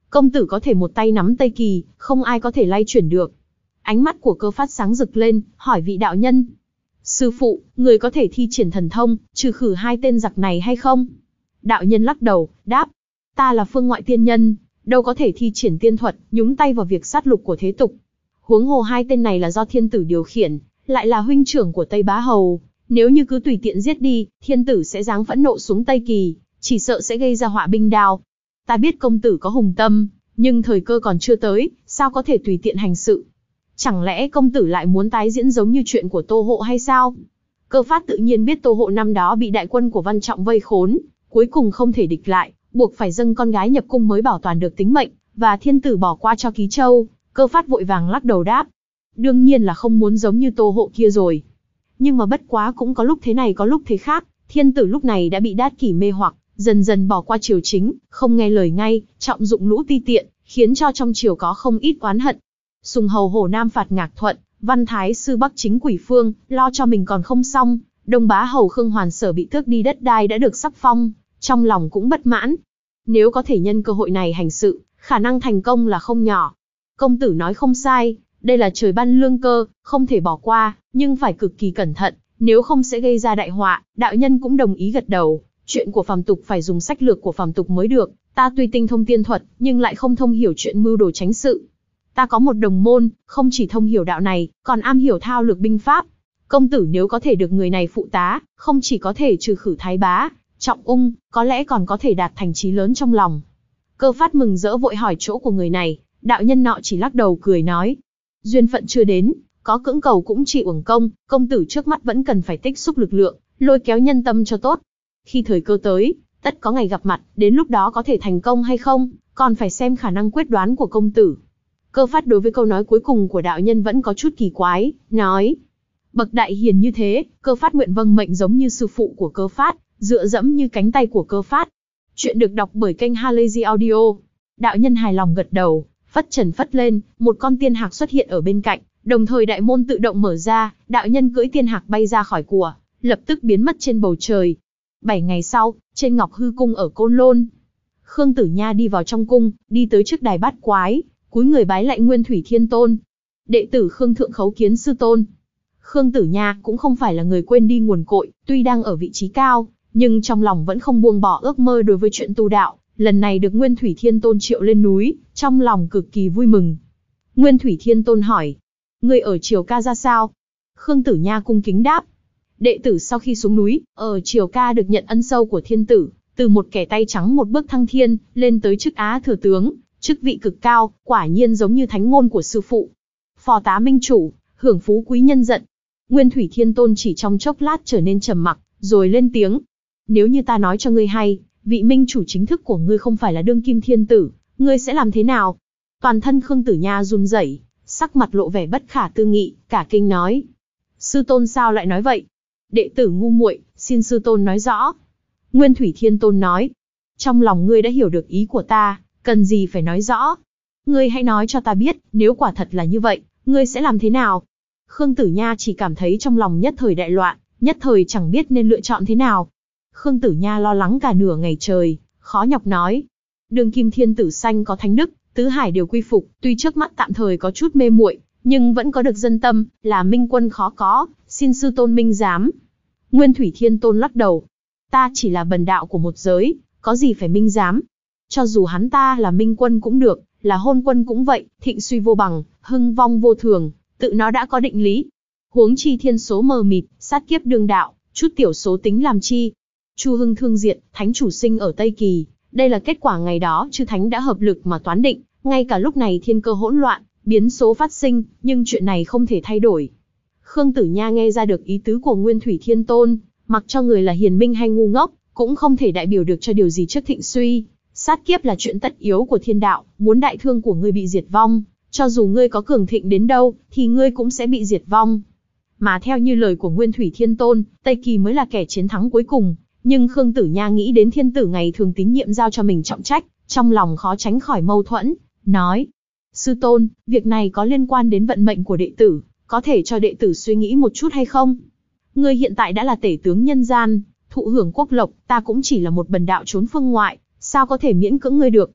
Công tử có thể một tay nắm Tây Kỳ, không ai có thể lay chuyển được. Ánh mắt của Cơ Phát sáng rực lên, hỏi vị đạo nhân. Sư phụ, người có thể thi triển thần thông, trừ khử hai tên giặc này hay không? Đạo nhân lắc đầu, đáp. Ta là phương ngoại tiên nhân, đâu có thể thi triển tiên thuật, nhúng tay vào việc sát lục của thế tục. Huống hồ hai tên này là do thiên tử điều khiển, lại là huynh trưởng của Tây Bá Hầu. Nếu như cứ tùy tiện giết đi, thiên tử sẽ giáng phẫn nộ xuống Tây Kỳ, chỉ sợ sẽ gây ra họa binh đao. Ta biết công tử có hùng tâm, nhưng thời cơ còn chưa tới, sao có thể tùy tiện hành sự? Chẳng lẽ công tử lại muốn tái diễn giống như chuyện của Tô Hộ hay sao? Cơ Phát tự nhiên biết Tô Hộ năm đó bị đại quân của Văn Trọng vây khốn, cuối cùng không thể địch lại, buộc phải dâng con gái nhập cung mới bảo toàn được tính mệnh, và thiên tử bỏ qua cho Ký Châu. Cơ Phát vội vàng lắc đầu đáp. Đương nhiên là không muốn giống như Tô Hộ kia rồi. Nhưng mà bất quá cũng có lúc thế này có lúc thế khác, thiên tử lúc này đã bị Đát Kỷ mê hoặc, dần dần bỏ qua triều chính, không nghe lời ngay, trọng dụng lũ ti tiện, khiến cho trong triều có không ít oán hận. Sùng hầu Hồ Nam phạt Ngạc Thuận, Văn Thái sư Bắc chính Quỷ Phương, lo cho mình còn không xong, Đông Bá hầu Khương Hoàn Sở bị tước đi đất đai đã được sắc phong, trong lòng cũng bất mãn. Nếu có thể nhân cơ hội này hành sự, khả năng thành công là không nhỏ. Công tử nói không sai, đây là trời ban lương cơ, không thể bỏ qua, nhưng phải cực kỳ cẩn thận, nếu không sẽ gây ra đại họa. Đạo nhân cũng đồng ý gật đầu, chuyện của phàm tục phải dùng sách lược của phàm tục mới được, ta tuy tinh thông tiên thuật, nhưng lại không thông hiểu chuyện mưu đồ tránh sự. Ta có một đồng môn, không chỉ thông hiểu đạo này, còn am hiểu thao lược binh pháp. Công tử nếu có thể được người này phụ tá, không chỉ có thể trừ khử Thái Bá, Trọng Ung, có lẽ còn có thể đạt thành chí lớn trong lòng. Cơ Phát mừng rỡ vội hỏi chỗ của người này, đạo nhân nọ chỉ lắc đầu cười nói. Duyên phận chưa đến, có cưỡng cầu cũng chỉ uổng công, công tử trước mắt vẫn cần phải tích xúc lực lượng, lôi kéo nhân tâm cho tốt. Khi thời cơ tới, tất có ngày gặp mặt, đến lúc đó có thể thành công hay không, còn phải xem khả năng quyết đoán của công tử. Cơ Phát đối với câu nói cuối cùng của đạo nhân vẫn có chút kỳ quái, nói. Bậc đại hiền như thế, Cơ Phát nguyện vâng mệnh giống như sư phụ của Cơ Phát, dựa dẫm như cánh tay của Cơ Phát. Chuyện được đọc bởi kênh Halazy Audio. Đạo nhân hài lòng gật đầu, phất trần phất lên, một con tiên hạc xuất hiện ở bên cạnh, đồng thời đại môn tự động mở ra, đạo nhân cưỡi tiên hạc bay ra khỏi của, lập tức biến mất trên bầu trời. Bảy ngày sau, trên Ngọc Hư Cung ở Côn Lôn, Khương Tử Nha đi vào trong cung, đi tới trước đài bát quái, cúi người bái lạy Nguyên Thủy Thiên Tôn. Đệ tử Khương thượng khấu kiến sư tôn. Khương Tử Nha cũng không phải là người quên đi nguồn cội, tuy đang ở vị trí cao, nhưng trong lòng vẫn không buông bỏ ước mơ đối với chuyện tu đạo. Lần này được Nguyên Thủy Thiên Tôn triệu lên núi, trong lòng cực kỳ vui mừng. Nguyên Thủy Thiên Tôn hỏi, người ở Triều Ca ra sao? Khương Tử Nha cung kính đáp, đệ tử sau khi xuống núi, ở Triều Ca được nhận ân sâu của thiên tử, từ một kẻ tay trắng một bước thăng thiên, lên tới chức Á thừa tướng, chức vị cực cao, quả nhiên giống như thánh ngôn của sư phụ. Phò tá minh chủ, hưởng phú quý nhân giận. Nguyên Thủy Thiên Tôn chỉ trong chốc lát trở nên trầm mặc, rồi lên tiếng. Nếu như ta nói cho ngươi hay, vị minh chủ chính thức của ngươi không phải là đương kim thiên tử, ngươi sẽ làm thế nào? Toàn thân Khương Tử Nha run rẩy, sắc mặt lộ vẻ bất khả tư nghị, cả kinh nói. Sư tôn sao lại nói vậy? Đệ tử ngu muội, xin sư tôn nói rõ. Nguyên Thủy Thiên Tôn nói. Trong lòng ngươi đã hiểu được ý của ta, cần gì phải nói rõ? Ngươi hãy nói cho ta biết, nếu quả thật là như vậy, ngươi sẽ làm thế nào? Khương Tử Nha chỉ cảm thấy trong lòng nhất thời đại loạn, nhất thời chẳng biết nên lựa chọn thế nào. Khương Tử Nha lo lắng cả nửa ngày trời, khó nhọc nói. Đương kim thiên tử sanh có thánh đức, tứ hải đều quy phục, tuy trước mắt tạm thời có chút mê muội, nhưng vẫn có được dân tâm, là minh quân khó có, xin sư tôn minh giám. Nguyên Thủy Thiên Tôn lắc đầu. Ta chỉ là bần đạo của một giới, có gì phải minh giám? Cho dù hắn ta là minh quân cũng được, là hôn quân cũng vậy, thịnh suy vô bằng, hưng vong vô thường, tự nó đã có định lý. Huống chi thiên số mờ mịt, sát kiếp đương đạo, chút tiểu số tính làm chi? Chu Hưng thương diệt, thánh chủ sinh ở Tây Kỳ, đây là kết quả ngày đó chư thánh đã hợp lực mà toán định, ngay cả lúc này thiên cơ hỗn loạn, biến số phát sinh, nhưng chuyện này không thể thay đổi. Khương Tử Nha nghe ra được ý tứ của Nguyên Thủy Thiên Tôn, mặc cho người là hiền minh hay ngu ngốc, cũng không thể đại biểu được cho điều gì trước thịnh suy. Sát kiếp là chuyện tất yếu của thiên đạo, muốn đại thương của ngươi bị diệt vong, cho dù ngươi có cường thịnh đến đâu, thì ngươi cũng sẽ bị diệt vong. Mà theo như lời của Nguyên Thủy Thiên Tôn, Tây Kỳ mới là kẻ chiến thắng cuối cùng, nhưng Khương Tử Nha nghĩ đến thiên tử ngày thường tín nhiệm giao cho mình trọng trách, trong lòng khó tránh khỏi mâu thuẫn, nói. Sư tôn, việc này có liên quan đến vận mệnh của đệ tử, có thể cho đệ tử suy nghĩ một chút hay không? Ngươi hiện tại đã là tể tướng nhân gian, thụ hưởng quốc lộc, ta cũng chỉ là một bần đạo trốn phương ngoại, sao có thể miễn cưỡng ngươi được?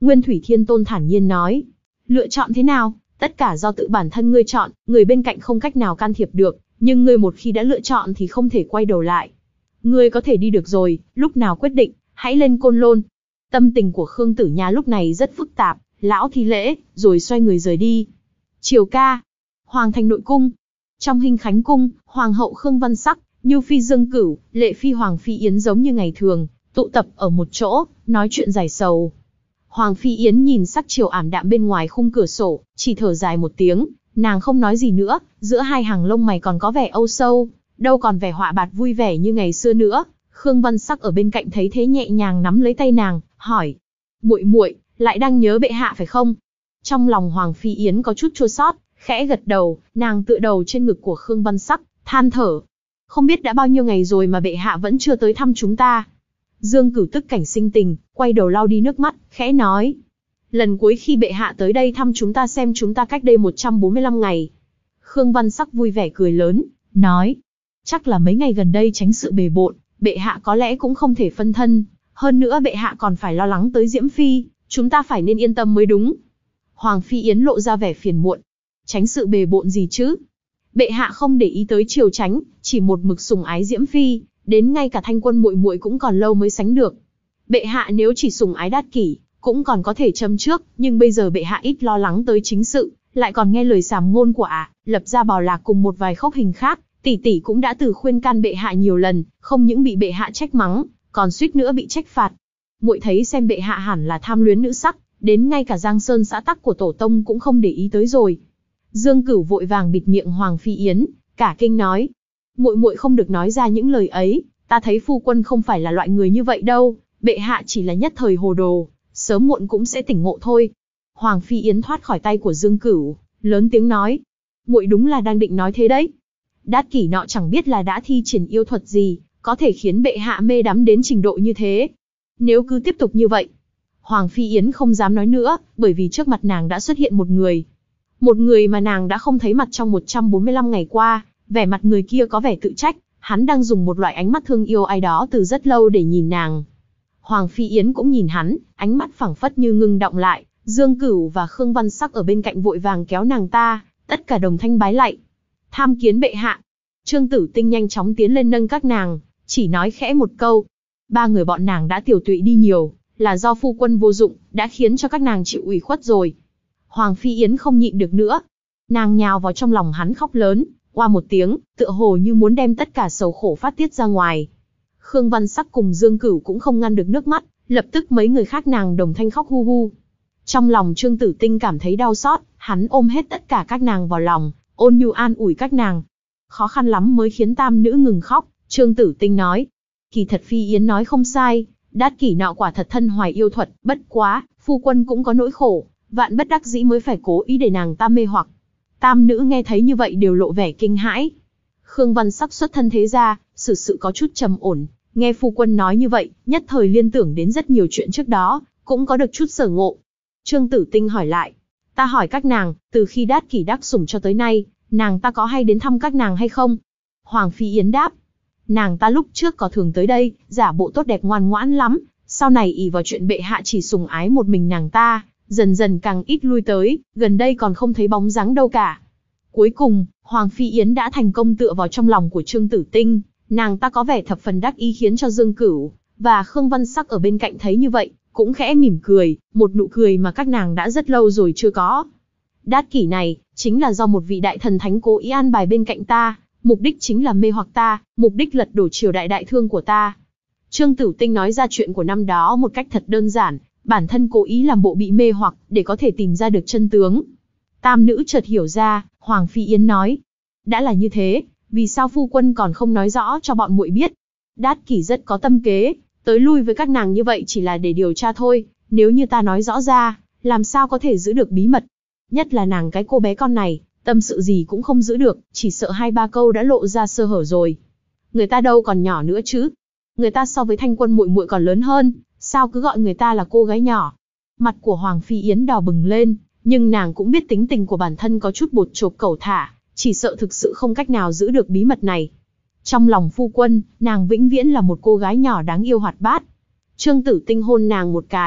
Nguyên Thủy Thiên Tôn thản nhiên nói. Lựa chọn thế nào? Tất cả do tự bản thân ngươi chọn, người bên cạnh không cách nào can thiệp được, nhưng ngươi một khi đã lựa chọn thì không thể quay đầu lại. Ngươi có thể đi được rồi, lúc nào quyết định, hãy lên Côn Lôn. Tâm tình của Khương Tử Nha lúc này rất phức tạp, lão thi lễ, rồi xoay người rời đi. Triều ca, Hoàng thành nội cung. Trong Hinh Khánh cung, Hoàng hậu Khương Văn Sắc, Như Phi Dương Cửu, Lệ Phi Hoàng Phi Yến giống như ngày thường, tụ tập ở một chỗ, nói chuyện giải sầu. Hoàng Phi Yến nhìn sắc chiều ảm đạm bên ngoài khung cửa sổ, chỉ thở dài một tiếng, nàng không nói gì nữa, giữa hai hàng lông mày còn có vẻ âu sâu, đâu còn vẻ họa bạt vui vẻ như ngày xưa nữa. Khương Văn Sắc ở bên cạnh thấy thế nhẹ nhàng nắm lấy tay nàng, hỏi: "Muội muội, lại đang nhớ bệ hạ phải không?" Trong lòng Hoàng Phi Yến có chút chua xót, khẽ gật đầu, nàng tựa đầu trên ngực của Khương Văn Sắc, than thở: "Không biết đã bao nhiêu ngày rồi mà bệ hạ vẫn chưa tới thăm chúng ta." Dương Cửu tức cảnh sinh tình, quay đầu lau đi nước mắt, khẽ nói: "Lần cuối khi bệ hạ tới đây thăm chúng ta xem chúng ta cách đây một trăm bốn mươi lăm ngày." Khương Văn Sắc vui vẻ cười lớn, nói: "Chắc là mấy ngày gần đây tránh sự bề bộn, bệ hạ có lẽ cũng không thể phân thân, hơn nữa bệ hạ còn phải lo lắng tới Diễm Phi, chúng ta phải nên yên tâm mới đúng." Hoàng Phi Yến lộ ra vẻ phiền muộn: "Tránh sự bề bộn gì chứ? Bệ hạ không để ý tới triều tránh, chỉ một mực sủng ái Diễm Phi, đến ngay cả Thanh Quân muội muội cũng còn lâu mới sánh được. Bệ hạ nếu chỉ sủng ái Đát Kỷ, cũng còn có thể châm trước, nhưng bây giờ bệ hạ ít lo lắng tới chính sự, lại còn nghe lời sàm ngôn của ả, lập ra Bảo Lạc cùng một vài khốc hình khác, tỷ tỷ cũng đã từ khuyên can bệ hạ nhiều lần, không những bị bệ hạ trách mắng, còn suýt nữa bị trách phạt. Muội thấy xem bệ hạ hẳn là tham luyến nữ sắc, đến ngay cả Giang Sơn xã tắc của tổ tông cũng không để ý tới rồi." Dương Cửu vội vàng bịt miệng Hoàng Phi Yến, cả kinh nói: "Muội muội không được nói ra những lời ấy, ta thấy phu quân không phải là loại người như vậy đâu, bệ hạ chỉ là nhất thời hồ đồ, sớm muộn cũng sẽ tỉnh ngộ thôi." Hoàng Phi Yến thoát khỏi tay của Dương Cửu, lớn tiếng nói: "Muội đúng là đang định nói thế đấy. Đát Kỷ nọ chẳng biết là đã thi triển yêu thuật gì, có thể khiến bệ hạ mê đắm đến trình độ như thế. Nếu cứ tiếp tục như vậy..." Hoàng Phi Yến không dám nói nữa, bởi vì trước mặt nàng đã xuất hiện một người. Một người mà nàng đã không thấy mặt trong một trăm bốn mươi lăm ngày qua, vẻ mặt người kia có vẻ tự trách, hắn đang dùng một loại ánh mắt thương yêu ai đó từ rất lâu để nhìn nàng. Hoàng Phi Yến cũng nhìn hắn, ánh mắt phảng phất như ngưng động lại, Dương Cửu và Khương Văn Sắc ở bên cạnh vội vàng kéo nàng ta, tất cả đồng thanh bái lạy. "Tham kiến bệ hạ." Trương Tử Tinh nhanh chóng tiến lên nâng các nàng, chỉ nói khẽ một câu. Ba người bọn nàng đã tiểu tụy đi nhiều, là do phu quân vô dụng, đã khiến cho các nàng chịu ủy khuất rồi. Hoàng Phi Yến không nhịn được nữa. Nàng nhào vào trong lòng hắn khóc lớn, oa một tiếng, tựa hồ như muốn đem tất cả sầu khổ phát tiết ra ngoài. Khương Văn Sắc cùng Dương Cửu cũng không ngăn được nước mắt, lập tức mấy người khác nàng đồng thanh khóc hu hu. Trong lòng Trương Tử Tinh cảm thấy đau xót, hắn ôm hết tất cả các nàng vào lòng, ôn nhu an ủi các nàng. Khó khăn lắm mới khiến tam nữ ngừng khóc, Trương Tử Tinh nói: "Kỳ thật Phi Yến nói không sai, Đát Kỷ nọ quả thật thân hoài yêu thuật, bất quá, phu quân cũng có nỗi khổ, vạn bất đắc dĩ mới phải cố ý để nàng ta mê hoặc." Tam nữ nghe thấy như vậy đều lộ vẻ kinh hãi. Khương Văn Sắc xuất thân thế gia, xử sự có chút trầm ổn, nghe phu quân nói như vậy, nhất thời liên tưởng đến rất nhiều chuyện trước đó, cũng có được chút sở ngộ. Trương Tử Tinh hỏi lại: "Ta hỏi các nàng, từ khi Đát Kỷ đắc sủng cho tới nay, nàng ta có hay đến thăm các nàng hay không?" Hoàng Phi Yến đáp: "Nàng ta lúc trước có thường tới đây, giả bộ tốt đẹp ngoan ngoãn lắm, sau này ỷ vào chuyện bệ hạ chỉ sủng ái một mình nàng ta, dần dần càng ít lui tới, gần đây còn không thấy bóng dáng đâu cả." Cuối cùng, Hoàng Phi Yến đã thành công tựa vào trong lòng của Trương Tử Tinh, nàng ta có vẻ thập phần đắc ý, khiến cho Dương Cửu và Khương Văn Sắc ở bên cạnh thấy như vậy, cũng khẽ mỉm cười, một nụ cười mà các nàng đã rất lâu rồi chưa có. Đát Kỷ này, chính là do một vị đại thần thánh cố ý an bài bên cạnh ta, mục đích chính là mê hoặc ta, mục đích lật đổ triều đại đại thương của ta. Trương Tử Tinh nói ra chuyện của năm đó một cách thật đơn giản, bản thân cố ý làm bộ bị mê hoặc, để có thể tìm ra được chân tướng. Tam nữ chợt hiểu ra, Hoàng Phi Yến nói: "Đã là như thế, vì sao phu quân còn không nói rõ cho bọn muội biết? Đát Kỷ rất có tâm kế, tới lui với các nàng như vậy chỉ là để điều tra thôi, nếu như ta nói rõ ra, làm sao có thể giữ được bí mật? Nhất là nàng cái cô bé con này, tâm sự gì cũng không giữ được, chỉ sợ hai ba câu đã lộ ra sơ hở rồi. Người ta đâu còn nhỏ nữa chứ? Người ta so với Thanh Quân muội muội còn lớn hơn, sao cứ gọi người ta là cô gái nhỏ?" Mặt của Hoàng Phi Yến đỏ bừng lên, nhưng nàng cũng biết tính tình của bản thân có chút bột chộp cẩu thả, chỉ sợ thực sự không cách nào giữ được bí mật này. Trong lòng phu quân, nàng vĩnh viễn là một cô gái nhỏ đáng yêu hoạt bát. Trương Tử Tinh hôn nàng một cái,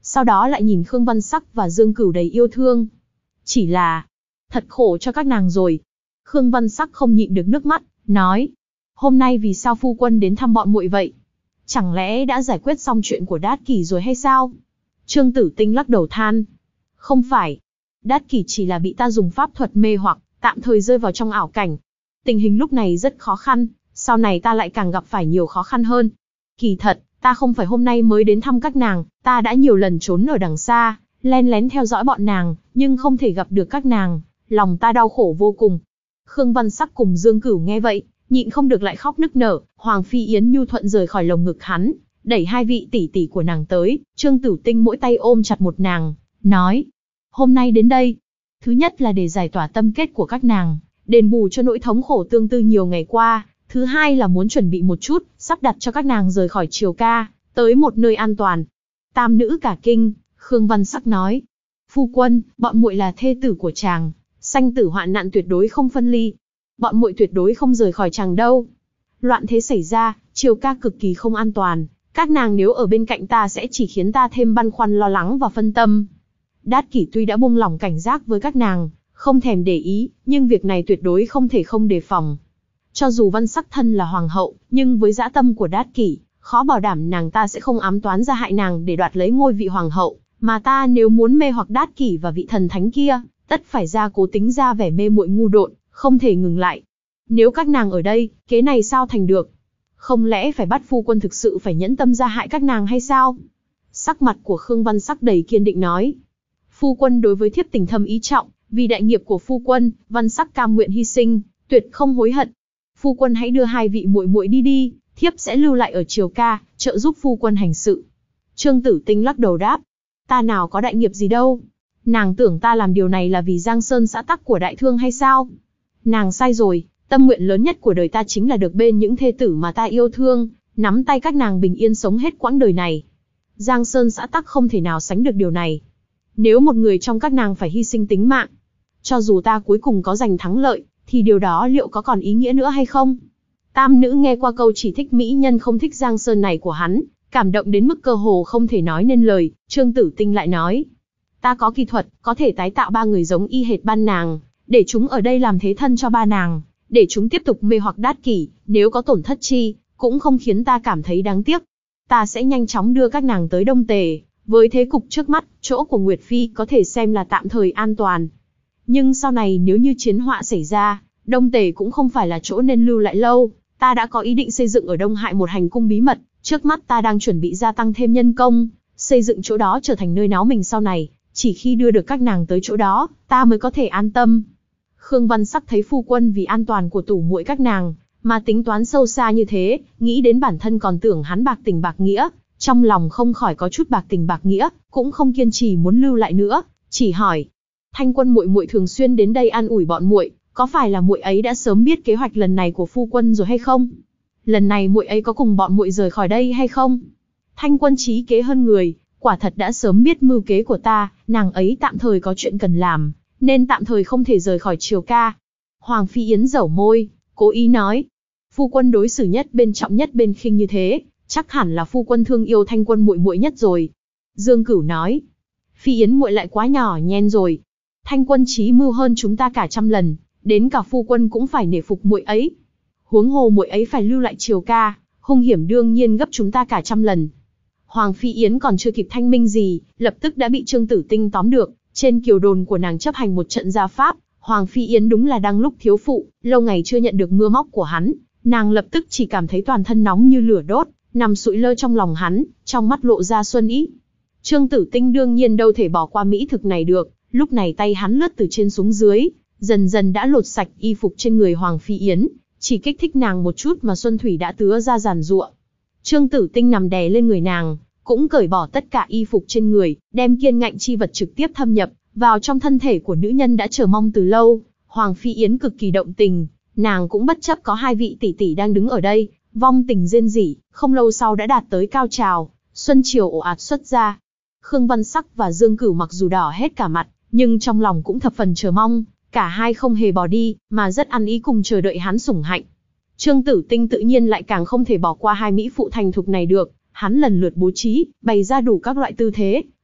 sau đó lại nhìn Khương Văn Sắc và Dương Cửu đầy yêu thương. Chỉ là, thật khổ cho các nàng rồi. Khương Văn Sắc không nhịn được nước mắt, nói, hôm nay vì sao phu quân đến thăm bọn muội vậy? Chẳng lẽ đã giải quyết xong chuyện của Đát Kỷ rồi hay sao? Trương Tử Tinh lắc đầu than, không phải, Đát Kỷ chỉ là bị ta dùng pháp thuật mê hoặc, tạm thời rơi vào trong ảo cảnh. Tình hình lúc này rất khó khăn, sau này ta lại càng gặp phải nhiều khó khăn hơn. Kỳ thật, ta không phải hôm nay mới đến thăm các nàng, ta đã nhiều lần trốn ở đằng xa, len lén theo dõi bọn nàng, nhưng không thể gặp được các nàng, lòng ta đau khổ vô cùng. Khương Văn Sắc cùng Dương Cửu nghe vậy, nhịn không được lại khóc nức nở. Hoàng Phi Yến nhu thuận rời khỏi lồng ngực hắn, đẩy hai vị tỷ tỷ của nàng tới. Trương Tử Tinh mỗi tay ôm chặt một nàng, nói, hôm nay đến đây, thứ nhất là để giải tỏa tâm kết của các nàng, đền bù cho nỗi thống khổ tương tư nhiều ngày qua. Thứ hai là muốn chuẩn bị một chút, sắp đặt cho các nàng rời khỏi Triều Ca, tới một nơi an toàn. Tam nữ cả kinh, Khương Văn Sắc nói, phu quân, bọn muội là thê tử của chàng, sanh tử hoạn nạn tuyệt đối không phân ly. Bọn muội tuyệt đối không rời khỏi chàng đâu. Loạn thế xảy ra, Triều Ca cực kỳ không an toàn, các nàng nếu ở bên cạnh ta sẽ chỉ khiến ta thêm băn khoăn lo lắng và phân tâm. Đát Kỷ tuy đã buông lỏng cảnh giác với các nàng, không thèm để ý, nhưng việc này tuyệt đối không thể không đề phòng. Cho dù Văn Sắc thân là hoàng hậu, nhưng với dã tâm của Đát Kỷ, khó bảo đảm nàng ta sẽ không ám toán ra hại nàng để đoạt lấy ngôi vị hoàng hậu, mà ta nếu muốn mê hoặc Đát Kỷ và vị thần thánh kia, tất phải ra cố tính ra vẻ mê muội ngu độn, không thể ngừng lại. Nếu các nàng ở đây, kế này sao thành được? Không lẽ phải bắt phu quân thực sự phải nhẫn tâm ra hại các nàng hay sao? Sắc mặt của Khương Văn Sắc đầy kiên định nói, phu quân đối với thiếp tình thâm ý trọng, vì đại nghiệp của phu quân, Văn Sắc cam nguyện hy sinh, tuyệt không hối hận. Phu quân hãy đưa hai vị muội muội đi đi, thiếp sẽ lưu lại ở Triều Ca, trợ giúp phu quân hành sự. Trương Tử Tinh lắc đầu đáp, ta nào có đại nghiệp gì đâu. Nàng tưởng ta làm điều này là vì Giang Sơn xã tắc của đại thương hay sao? Nàng sai rồi, tâm nguyện lớn nhất của đời ta chính là được bên những thê tử mà ta yêu thương, nắm tay các nàng bình yên sống hết quãng đời này. Giang Sơn xã tắc không thể nào sánh được điều này. Nếu một người trong các nàng phải hy sinh tính mạng, cho dù ta cuối cùng có giành thắng lợi, thì điều đó liệu có còn ý nghĩa nữa hay không? Tam nữ nghe qua câu chỉ thích mỹ nhân không thích Giang Sơn này của hắn, cảm động đến mức cơ hồ không thể nói nên lời. Trương Tử Tinh lại nói, ta có kỳ thuật, có thể tái tạo ba người giống y hệt ban nàng, để chúng ở đây làm thế thân cho ba nàng, để chúng tiếp tục mê hoặc Đát Kỷ, nếu có tổn thất chi, cũng không khiến ta cảm thấy đáng tiếc. Ta sẽ nhanh chóng đưa các nàng tới Đông Tề, với thế cục trước mắt, chỗ của Nguyệt Phi có thể xem là tạm thời an toàn. Nhưng sau này nếu như chiến họa xảy ra, Đông Tề cũng không phải là chỗ nên lưu lại lâu. Ta đã có ý định xây dựng ở Đông Hải một hành cung bí mật, trước mắt ta đang chuẩn bị gia tăng thêm nhân công, xây dựng chỗ đó trở thành nơi náo mình sau này, chỉ khi đưa được các nàng tới chỗ đó, ta mới có thể an tâm. Khương Văn Sắc thấy phu quân vì an toàn của tủ muội các nàng, mà tính toán sâu xa như thế, nghĩ đến bản thân còn tưởng hắn bạc tình bạc nghĩa, trong lòng không khỏi có chút bạc tình bạc nghĩa, cũng không kiên trì muốn lưu lại nữa, chỉ hỏi: Thanh Quân muội muội thường xuyên đến đây an ủi bọn muội, có phải là muội ấy đã sớm biết kế hoạch lần này của phu quân rồi hay không? Lần này muội ấy có cùng bọn muội rời khỏi đây hay không? Thanh Quân trí kế hơn người, quả thật đã sớm biết mưu kế của ta, nàng ấy tạm thời có chuyện cần làm, nên tạm thời không thể rời khỏi Triều Ca. Hoàng Phi Yến dẩu môi, cố ý nói: Phu quân đối xử nhất bên trọng nhất bên khinh như thế, chắc hẳn là phu quân thương yêu Thanh Quân muội muội nhất rồi. Dương Cửu nói: Phi Yến muội lại quá nhỏ nhen rồi. Thanh Quân trí mưu hơn chúng ta cả trăm lần, đến cả phu quân cũng phải nể phục muội ấy. Huống hồ muội ấy phải lưu lại Triều Ca, hung hiểm đương nhiên gấp chúng ta cả trăm lần. Hoàng Phi Yến còn chưa kịp thanh minh gì, lập tức đã bị Trương Tử Tinh tóm được. Trên kiều đồn của nàng chấp hành một trận gia pháp, Hoàng Phi Yến đúng là đang lúc thiếu phụ, lâu ngày chưa nhận được mưa móc của hắn, nàng lập tức chỉ cảm thấy toàn thân nóng như lửa đốt, nằm sụi lơ trong lòng hắn, trong mắt lộ ra xuân ý. Trương Tử Tinh đương nhiên đâu thể bỏ qua mỹ thực này được, lúc này tay hắn lướt từ trên xuống dưới, dần dần đã lột sạch y phục trên người Hoàng Phi Yến, chỉ kích thích nàng một chút mà xuân thủy đã tứa ra giàn giụa. Trương Tử Tinh nằm đè lên người nàng, cũng cởi bỏ tất cả y phục trên người, đem kiên ngạnh chi vật trực tiếp thâm nhập vào trong thân thể của nữ nhân đã chờ mong từ lâu. Hoàng Phi Yến cực kỳ động tình, nàng cũng bất chấp có hai vị tỷ tỷ đang đứng ở đây, vong tình rên rỉ, không lâu sau đã đạt tới cao trào, xuân chiều ồ ạt xuất ra. Khương Văn Sắc và Dương Cửu mặc dù đỏ hết cả mặt, nhưng trong lòng cũng thập phần chờ mong, cả hai không hề bỏ đi, mà rất ăn ý cùng chờ đợi hắn sủng hạnh. Trương Tử Tinh tự nhiên lại càng không thể bỏ qua hai mỹ phụ thành thục này được, hắn lần lượt bố trí, bày ra đủ các loại tư thế,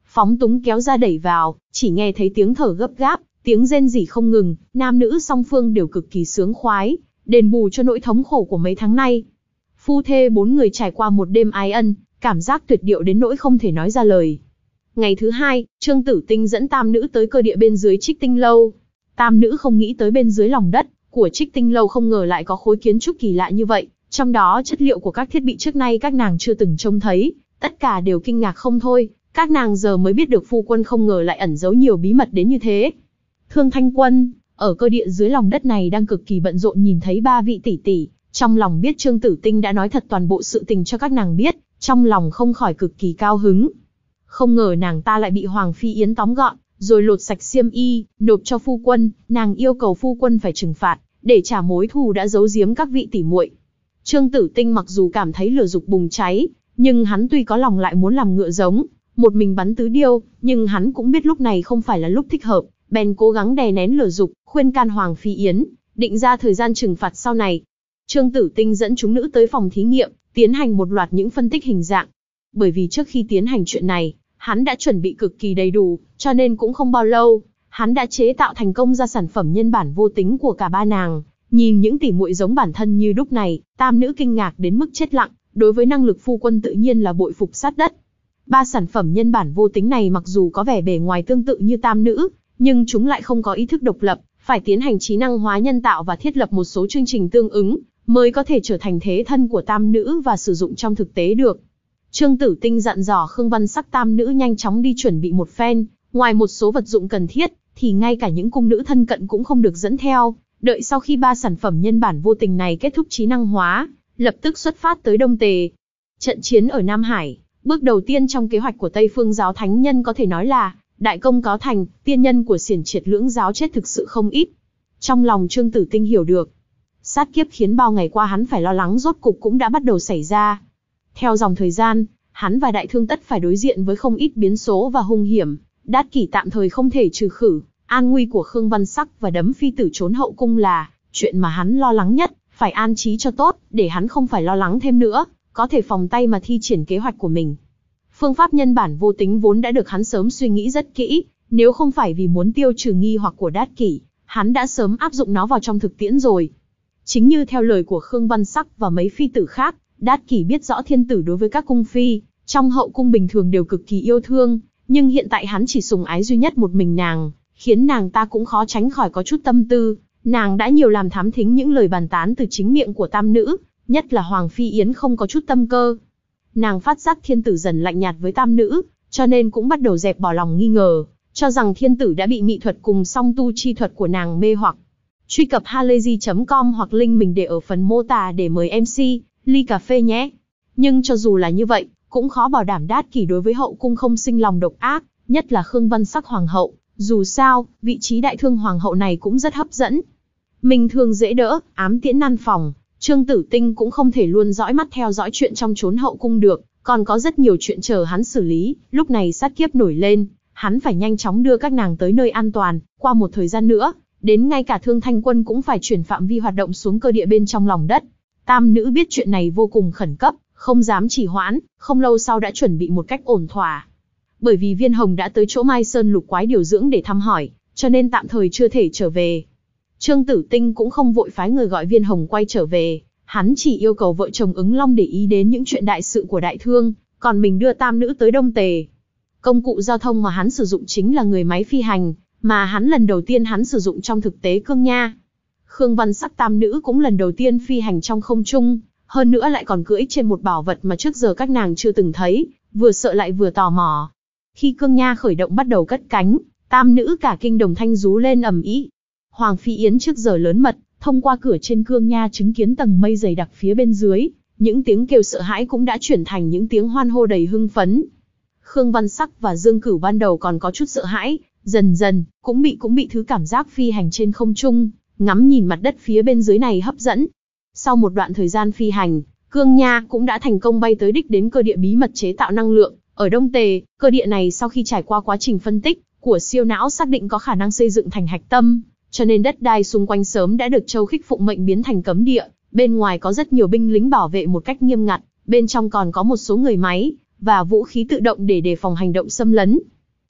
phóng túng kéo ra đẩy vào, chỉ nghe thấy tiếng thở gấp gáp, tiếng rên rỉ không ngừng, nam nữ song phương đều cực kỳ sướng khoái, đền bù cho nỗi thống khổ của mấy tháng nay. Phu thê bốn người trải qua một đêm ái ân, cảm giác tuyệt diệu đến nỗi không thể nói ra lời. Ngày thứ hai, Trương Tử Tinh dẫn tam nữ tới cơ địa bên dưới Trích Tinh Lâu. Tam nữ không nghĩ tới bên dưới lòng đất của Trích Tinh Lâu không ngờ lại có khối kiến trúc kỳ lạ như vậy, trong đó chất liệu của các thiết bị trước nay các nàng chưa từng trông thấy, tất cả đều kinh ngạc không thôi, các nàng giờ mới biết được phu quân không ngờ lại ẩn giấu nhiều bí mật đến như thế. Thương Thanh Quân, ở cơ địa dưới lòng đất này đang cực kỳ bận rộn nhìn thấy ba vị tỷ tỷ, trong lòng biết Trương Tử Tinh đã nói thật toàn bộ sự tình cho các nàng biết, trong lòng không khỏi cực kỳ cao hứng. Không ngờ nàng ta lại bị Hoàng Phi Yến tóm gọn, rồi lột sạch xiêm y, nộp cho phu quân, nàng yêu cầu phu quân phải trừng phạt, để trả mối thù đã giấu giếm các vị tỷ muội. Trương Tử Tinh mặc dù cảm thấy lửa dục bùng cháy, nhưng hắn tuy có lòng lại muốn làm ngựa giống, một mình bắn tứ điêu, nhưng hắn cũng biết lúc này không phải là lúc thích hợp, bèn cố gắng đè nén lửa dục, khuyên can Hoàng Phi Yến, định ra thời gian trừng phạt sau này. Trương Tử Tinh dẫn chúng nữ tới phòng thí nghiệm, tiến hành một loạt những phân tích hình dạng. Bởi vì trước khi tiến hành chuyện này, hắn đã chuẩn bị cực kỳ đầy đủ, cho nên cũng không bao lâu, hắn đã chế tạo thành công ra sản phẩm nhân bản vô tính của cả ba nàng. Nhìn những tỷ muội giống bản thân như đúc này, tam nữ kinh ngạc đến mức chết lặng, đối với năng lực phu quân tự nhiên là bội phục sát đất. Ba sản phẩm nhân bản vô tính này mặc dù có vẻ bề ngoài tương tự như tam nữ, nhưng chúng lại không có ý thức độc lập, phải tiến hành trí năng hóa nhân tạo và thiết lập một số chương trình tương ứng, mới có thể trở thành thế thân của tam nữ và sử dụng trong thực tế được. Trương Tử Tinh dặn dò Khương Văn Sắc tam nữ nhanh chóng đi chuẩn bị một phen, ngoài một số vật dụng cần thiết, thì ngay cả những cung nữ thân cận cũng không được dẫn theo, đợi sau khi ba sản phẩm nhân bản vô tình này kết thúc trí năng hóa, lập tức xuất phát tới Đông Tề. Trận chiến ở Nam Hải, bước đầu tiên trong kế hoạch của Tây Phương giáo thánh nhân có thể nói là đại công cáo thành, tiên nhân của xiển triệt lưỡng giáo chết thực sự không ít. Trong lòng Trương Tử Tinh hiểu được, sát kiếp khiến bao ngày qua hắn phải lo lắng rốt cục cũng đã bắt đầu xảy ra. Theo dòng thời gian, hắn và Đại Thương tất phải đối diện với không ít biến số và hung hiểm, Đát Kỷ tạm thời không thể trừ khử, an nguy của Khương Văn Sắc và đấm phi tử trốn hậu cung là chuyện mà hắn lo lắng nhất, phải an trí cho tốt, để hắn không phải lo lắng thêm nữa, có thể phòng tay mà thi triển kế hoạch của mình. Phương pháp nhân bản vô tính vốn đã được hắn sớm suy nghĩ rất kỹ, nếu không phải vì muốn tiêu trừ nghi hoặc của Đát Kỷ, hắn đã sớm áp dụng nó vào trong thực tiễn rồi. Chính như theo lời của Khương Văn Sắc và mấy phi tử khác, Đát Kỷ biết rõ thiên tử đối với các cung phi, trong hậu cung bình thường đều cực kỳ yêu thương, nhưng hiện tại hắn chỉ sủng ái duy nhất một mình nàng, khiến nàng ta cũng khó tránh khỏi có chút tâm tư. Nàng đã nhiều làm thám thính những lời bàn tán từ chính miệng của tam nữ, nhất là Hoàng Phi Yến không có chút tâm cơ. Nàng phát giác thiên tử dần lạnh nhạt với tam nữ, cho nên cũng bắt đầu dẹp bỏ lòng nghi ngờ, cho rằng thiên tử đã bị mỹ thuật cùng song tu chi thuật của nàng mê hoặc. Truy cập halayzi chấm com hoặc link mình để ở phần mô tả để mời em xê, ly cà phê nhé. Nhưng cho dù là như vậy, cũng khó bảo đảm Đát Kỷ đối với hậu cung không sinh lòng độc ác, nhất là Khương Văn Sắc hoàng hậu. Dù sao, vị trí đại thương hoàng hậu này cũng rất hấp dẫn. Mình thường dễ đỡ, ám tiễn nan phòng, Trương Tử Tinh cũng không thể luôn dõi mắt theo dõi chuyện trong chốn hậu cung được, còn có rất nhiều chuyện chờ hắn xử lý. Lúc này sát kiếp nổi lên, hắn phải nhanh chóng đưa các nàng tới nơi an toàn. Qua một thời gian nữa, đến ngay cả Thương Thanh Quân cũng phải chuyển phạm vi hoạt động xuống cơ địa bên trong lòng đất. Tam nữ biết chuyện này vô cùng khẩn cấp, không dám trì hoãn, không lâu sau đã chuẩn bị một cách ổn thỏa. Bởi vì Viên Hồng đã tới chỗ Mai Sơn Lục Quái điều dưỡng để thăm hỏi, cho nên tạm thời chưa thể trở về. Trương Tử Tinh cũng không vội phái người gọi Viên Hồng quay trở về, hắn chỉ yêu cầu vợ chồng Ứng Long để ý đến những chuyện đại sự của Đại Thương, còn mình đưa tam nữ tới Đông Tề. Công cụ giao thông mà hắn sử dụng chính là người máy phi hành, mà hắn lần đầu tiên hắn sử dụng trong thực tế cương nha. Khương Văn Sắc tam nữ cũng lần đầu tiên phi hành trong không trung, hơn nữa lại còn cưỡi trên một bảo vật mà trước giờ các nàng chưa từng thấy, vừa sợ lại vừa tò mò. Khi cương nha khởi động bắt đầu cất cánh, tam nữ cả kinh đồng thanh rú lên ầm ĩ. Hoàng Phi Yến trước giờ lớn mật, thông qua cửa trên cương nha chứng kiến tầng mây dày đặc phía bên dưới, những tiếng kêu sợ hãi cũng đã chuyển thành những tiếng hoan hô đầy hưng phấn. Khương Văn Sắc và Dương Cửu ban đầu còn có chút sợ hãi, dần dần cũng bị cũng bị thứ cảm giác phi hành trên không trung, ngắm nhìn mặt đất phía bên dưới này hấp dẫn. Sau một đoạn thời gian phi hành, cương nha cũng đã thành công bay tới đích đến cơ địa bí mật chế tạo năng lượng ở Đông Tề. Cơ địa này sau khi trải qua quá trình phân tích của siêu não xác định có khả năng xây dựng thành hạch tâm, cho nên đất đai xung quanh sớm đã được Châu Khích phụng mệnh biến thành cấm địa. Bên ngoài có rất nhiều binh lính bảo vệ một cách nghiêm ngặt, bên trong còn có một số người máy và vũ khí tự động để đề phòng hành động xâm lấn.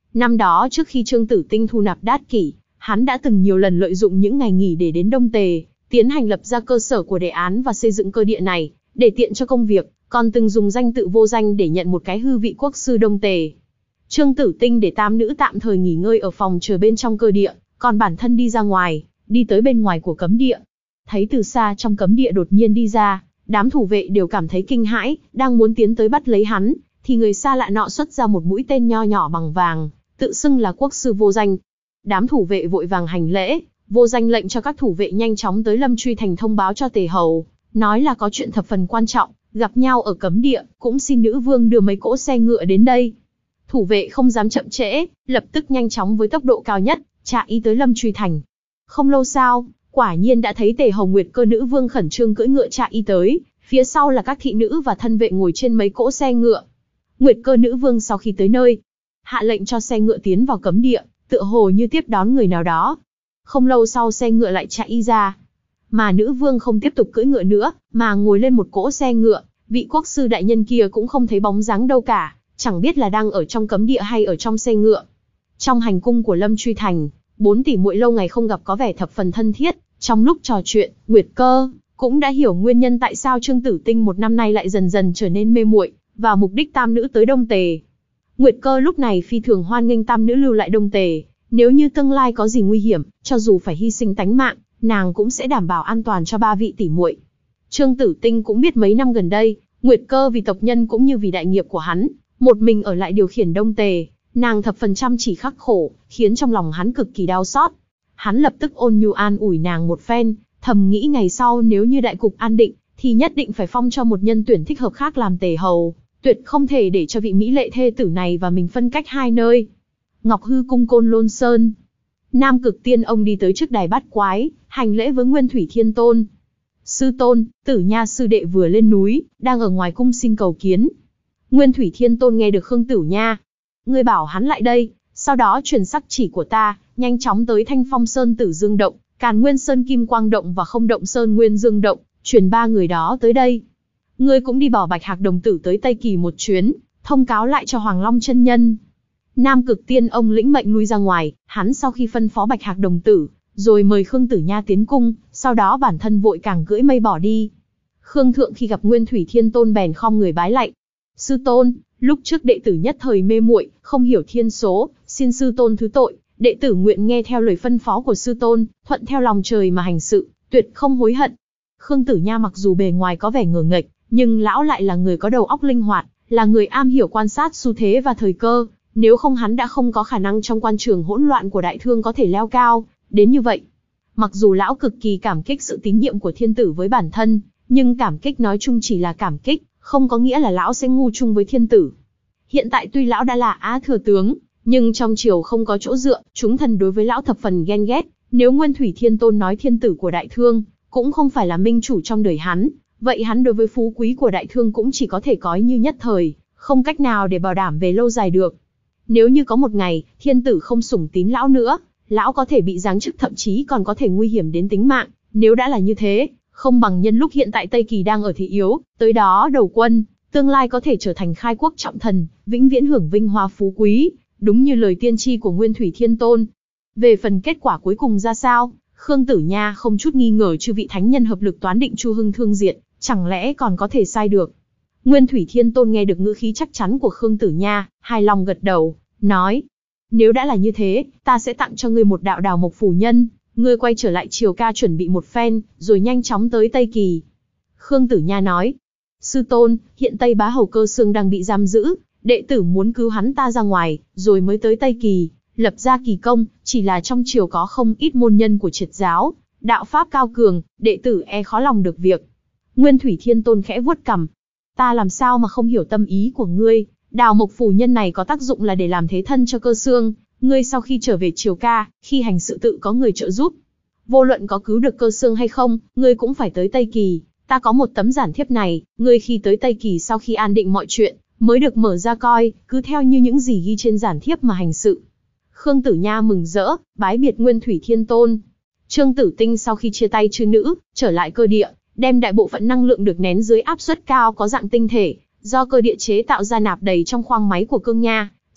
Năm đó trước khi Trương Tử Tinh thu nạp Đát Kỷ, hắn đã từng nhiều lần lợi dụng những ngày nghỉ để đến Đông Tề, tiến hành lập ra cơ sở của đề án và xây dựng cơ địa này, để tiện cho công việc, còn từng dùng danh tự vô danh để nhận một cái hư vị quốc sư Đông Tề. Trương Tử Tinh để tam nữ tạm thời nghỉ ngơi ở phòng chờ bên trong cơ địa, còn bản thân đi ra ngoài, đi tới bên ngoài của cấm địa. Thấy từ xa trong cấm địa đột nhiên đi ra, đám thủ vệ đều cảm thấy kinh hãi, đang muốn tiến tới bắt lấy hắn, thì người xa lạ nọ xuất ra một mũi tên nho nhỏ bằng vàng, tự xưng là quốc sư Vô Danh. Đám thủ vệ vội vàng hành lễ, Vô Danh lệnh cho các thủ vệ nhanh chóng tới Lâm Truy Thành thông báo cho Tề Hầu, nói là có chuyện thập phần quan trọng, gặp nhau ở cấm địa, cũng xin nữ vương đưa mấy cỗ xe ngựa đến đây. Thủ vệ không dám chậm trễ, lập tức nhanh chóng với tốc độ cao nhất, chạy ý tới Lâm Truy Thành. Không lâu sau, quả nhiên đã thấy Tề Hầu Nguyệt Cơ nữ vương khẩn trương cưỡi ngựa chạy y tới, phía sau là các thị nữ và thân vệ ngồi trên mấy cỗ xe ngựa. Nguyệt Cơ nữ vương sau khi tới nơi, hạ lệnh cho xe ngựa tiến vào cấm địa, tựa hồ như tiếp đón người nào đó. Không lâu sau xe ngựa lại chạy y ra, mà nữ vương không tiếp tục cưỡi ngựa nữa, mà ngồi lên một cỗ xe ngựa. Vị quốc sư đại nhân kia cũng không thấy bóng dáng đâu cả, chẳng biết là đang ở trong cấm địa hay ở trong xe ngựa. Trong hành cung của Lâm Truy Thành, bốn tỷ muội lâu ngày không gặp có vẻ thập phần thân thiết. Trong lúc trò chuyện, Nguyệt Cơ cũng đã hiểu nguyên nhân tại sao Trương Tử Tinh một năm nay lại dần dần trở nên mê muội và mục đích tam nữ tới Đông Tề. Nguyệt Cơ lúc này phi thường hoan nghênh tam nữ lưu lại Đông Tề, nếu như tương lai có gì nguy hiểm, cho dù phải hy sinh tánh mạng, nàng cũng sẽ đảm bảo an toàn cho ba vị tỷ muội. Trương Tử Tinh cũng biết mấy năm gần đây, Nguyệt Cơ vì tộc nhân cũng như vì đại nghiệp của hắn, một mình ở lại điều khiển Đông Tề, nàng thập phần chăm chỉ khắc khổ, khiến trong lòng hắn cực kỳ đau xót. Hắn lập tức ôn nhu an ủi nàng một phen, thầm nghĩ ngày sau nếu như đại cục an định, thì nhất định phải phong cho một nhân tuyển thích hợp khác làm Tề Hầu, tuyệt không thể để cho vị mỹ lệ thê tử này và mình phân cách hai nơi. Ngọc Hư cung Côn Lôn Sơn, Nam Cực Tiên ông đi tới trước đài Bát Quái, hành lễ với Nguyên Thủy Thiên Tôn. Sư tôn, Tử Nha sư đệ vừa lên núi, đang ở ngoài cung xin cầu kiến. Nguyên Thủy Thiên Tôn nghe được Khương Tử Nha, ngươi bảo hắn lại đây, sau đó truyền sắc chỉ của ta, nhanh chóng tới Thanh Phong Sơn Tử Dương Động, Càn Nguyên Sơn Kim Quang Động và Không Động Sơn Nguyên Dương Động, truyền ba người đó tới đây. Ngươi cũng đi bỏ Bạch Hạc đồng tử tới Tây Kỳ một chuyến, thông cáo lại cho Hoàng Long chân nhân. Nam Cực Tiên ông lĩnh mệnh lui ra ngoài, hắn sau khi phân phó Bạch Hạc đồng tử, rồi mời Khương Tử Nha tiến cung, sau đó bản thân vội càng cưỡi mây bỏ đi. Khương Thượng khi gặp Nguyên Thủy Thiên Tôn bèn khom người bái lạy. Sư tôn, lúc trước đệ tử nhất thời mê muội, không hiểu thiên số, xin sư tôn thứ tội, đệ tử nguyện nghe theo lời phân phó của sư tôn, thuận theo lòng trời mà hành sự, tuyệt không hối hận. Khương Tử Nha mặc dù bề ngoài có vẻ ngờ nghệch, nhưng lão lại là người có đầu óc linh hoạt, là người am hiểu quan sát xu thế và thời cơ, nếu không hắn đã không có khả năng trong quan trường hỗn loạn của đại thương có thể leo cao đến như vậy. Mặc dù lão cực kỳ cảm kích sự tín nhiệm của thiên tử với bản thân, nhưng cảm kích nói chung chỉ là cảm kích, không có nghĩa là lão sẽ ngu chung với thiên tử. Hiện tại tuy lão đã là Á thừa tướng, nhưng trong triều không có chỗ dựa, chúng thần đối với lão thập phần ghen ghét. Nếu Nguyên Thủy Thiên Tôn nói thiên tử của đại thương cũng không phải là minh chủ trong đời hắn, vậy hắn đối với phú quý của đại thương cũng chỉ có thể coi như nhất thời, không cách nào để bảo đảm về lâu dài được. Nếu như có một ngày, thiên tử không sủng tín lão nữa, lão có thể bị giáng chức, thậm chí còn có thể nguy hiểm đến tính mạng. Nếu đã là như thế, không bằng nhân lúc hiện tại Tây Kỳ đang ở thế yếu, tới đó đầu quân, tương lai có thể trở thành khai quốc trọng thần, vĩnh viễn hưởng vinh hoa phú quý, đúng như lời tiên tri của Nguyên Thủy Thiên Tôn. Về phần kết quả cuối cùng ra sao, Khương Tử Nha không chút nghi ngờ chư vị thánh nhân hợp lực toán định Chu Hưng thương diệt, chẳng lẽ còn có thể sai được. Nguyên Thủy Thiên Tôn nghe được ngữ khí chắc chắn của Khương Tử Nha, hài lòng gật đầu, nói: nếu đã là như thế, ta sẽ tặng cho ngươi một đạo đào mộc phủ nhân, ngươi quay trở lại Triều Ca chuẩn bị một phen, rồi nhanh chóng tới Tây Kỳ. Khương Tử Nha nói: sư tôn, hiện Tây Bá Hầu Cơ Xương đang bị giam giữ, đệ tử muốn cứu hắn ta ra ngoài, rồi mới tới Tây Kỳ, lập ra kỳ công, chỉ là trong triều có không ít môn nhân của triệt giáo, đạo pháp cao cường, đệ tử e khó lòng được việc. Nguyên Thủy Thiên Tôn khẽ vuốt cằm: ta làm sao mà không hiểu tâm ý của ngươi, đào mộc phủ nhân này có tác dụng là để làm thế thân cho Cơ Xương, ngươi sau khi trở về Triều Ca, khi hành sự tự có người trợ giúp. Vô luận có cứu được Cơ Xương hay không, ngươi cũng phải tới Tây Kỳ, ta có một tấm giản thiếp này, ngươi khi tới Tây Kỳ sau khi an định mọi chuyện, mới được mở ra coi, cứ theo như những gì ghi trên giản thiếp mà hành sự. Khương Tử Nha mừng rỡ, bái biệt Nguyên Thủy Thiên Tôn. Trương Tử Tinh sau khi chia tay chư nữ, trở lại cơ địa, đem đại bộ phận năng lượng được nén dưới áp suất cao có dạng tinh thể, do cơ địa chế tạo ra nạp đầy trong khoang máy của Cương Nha,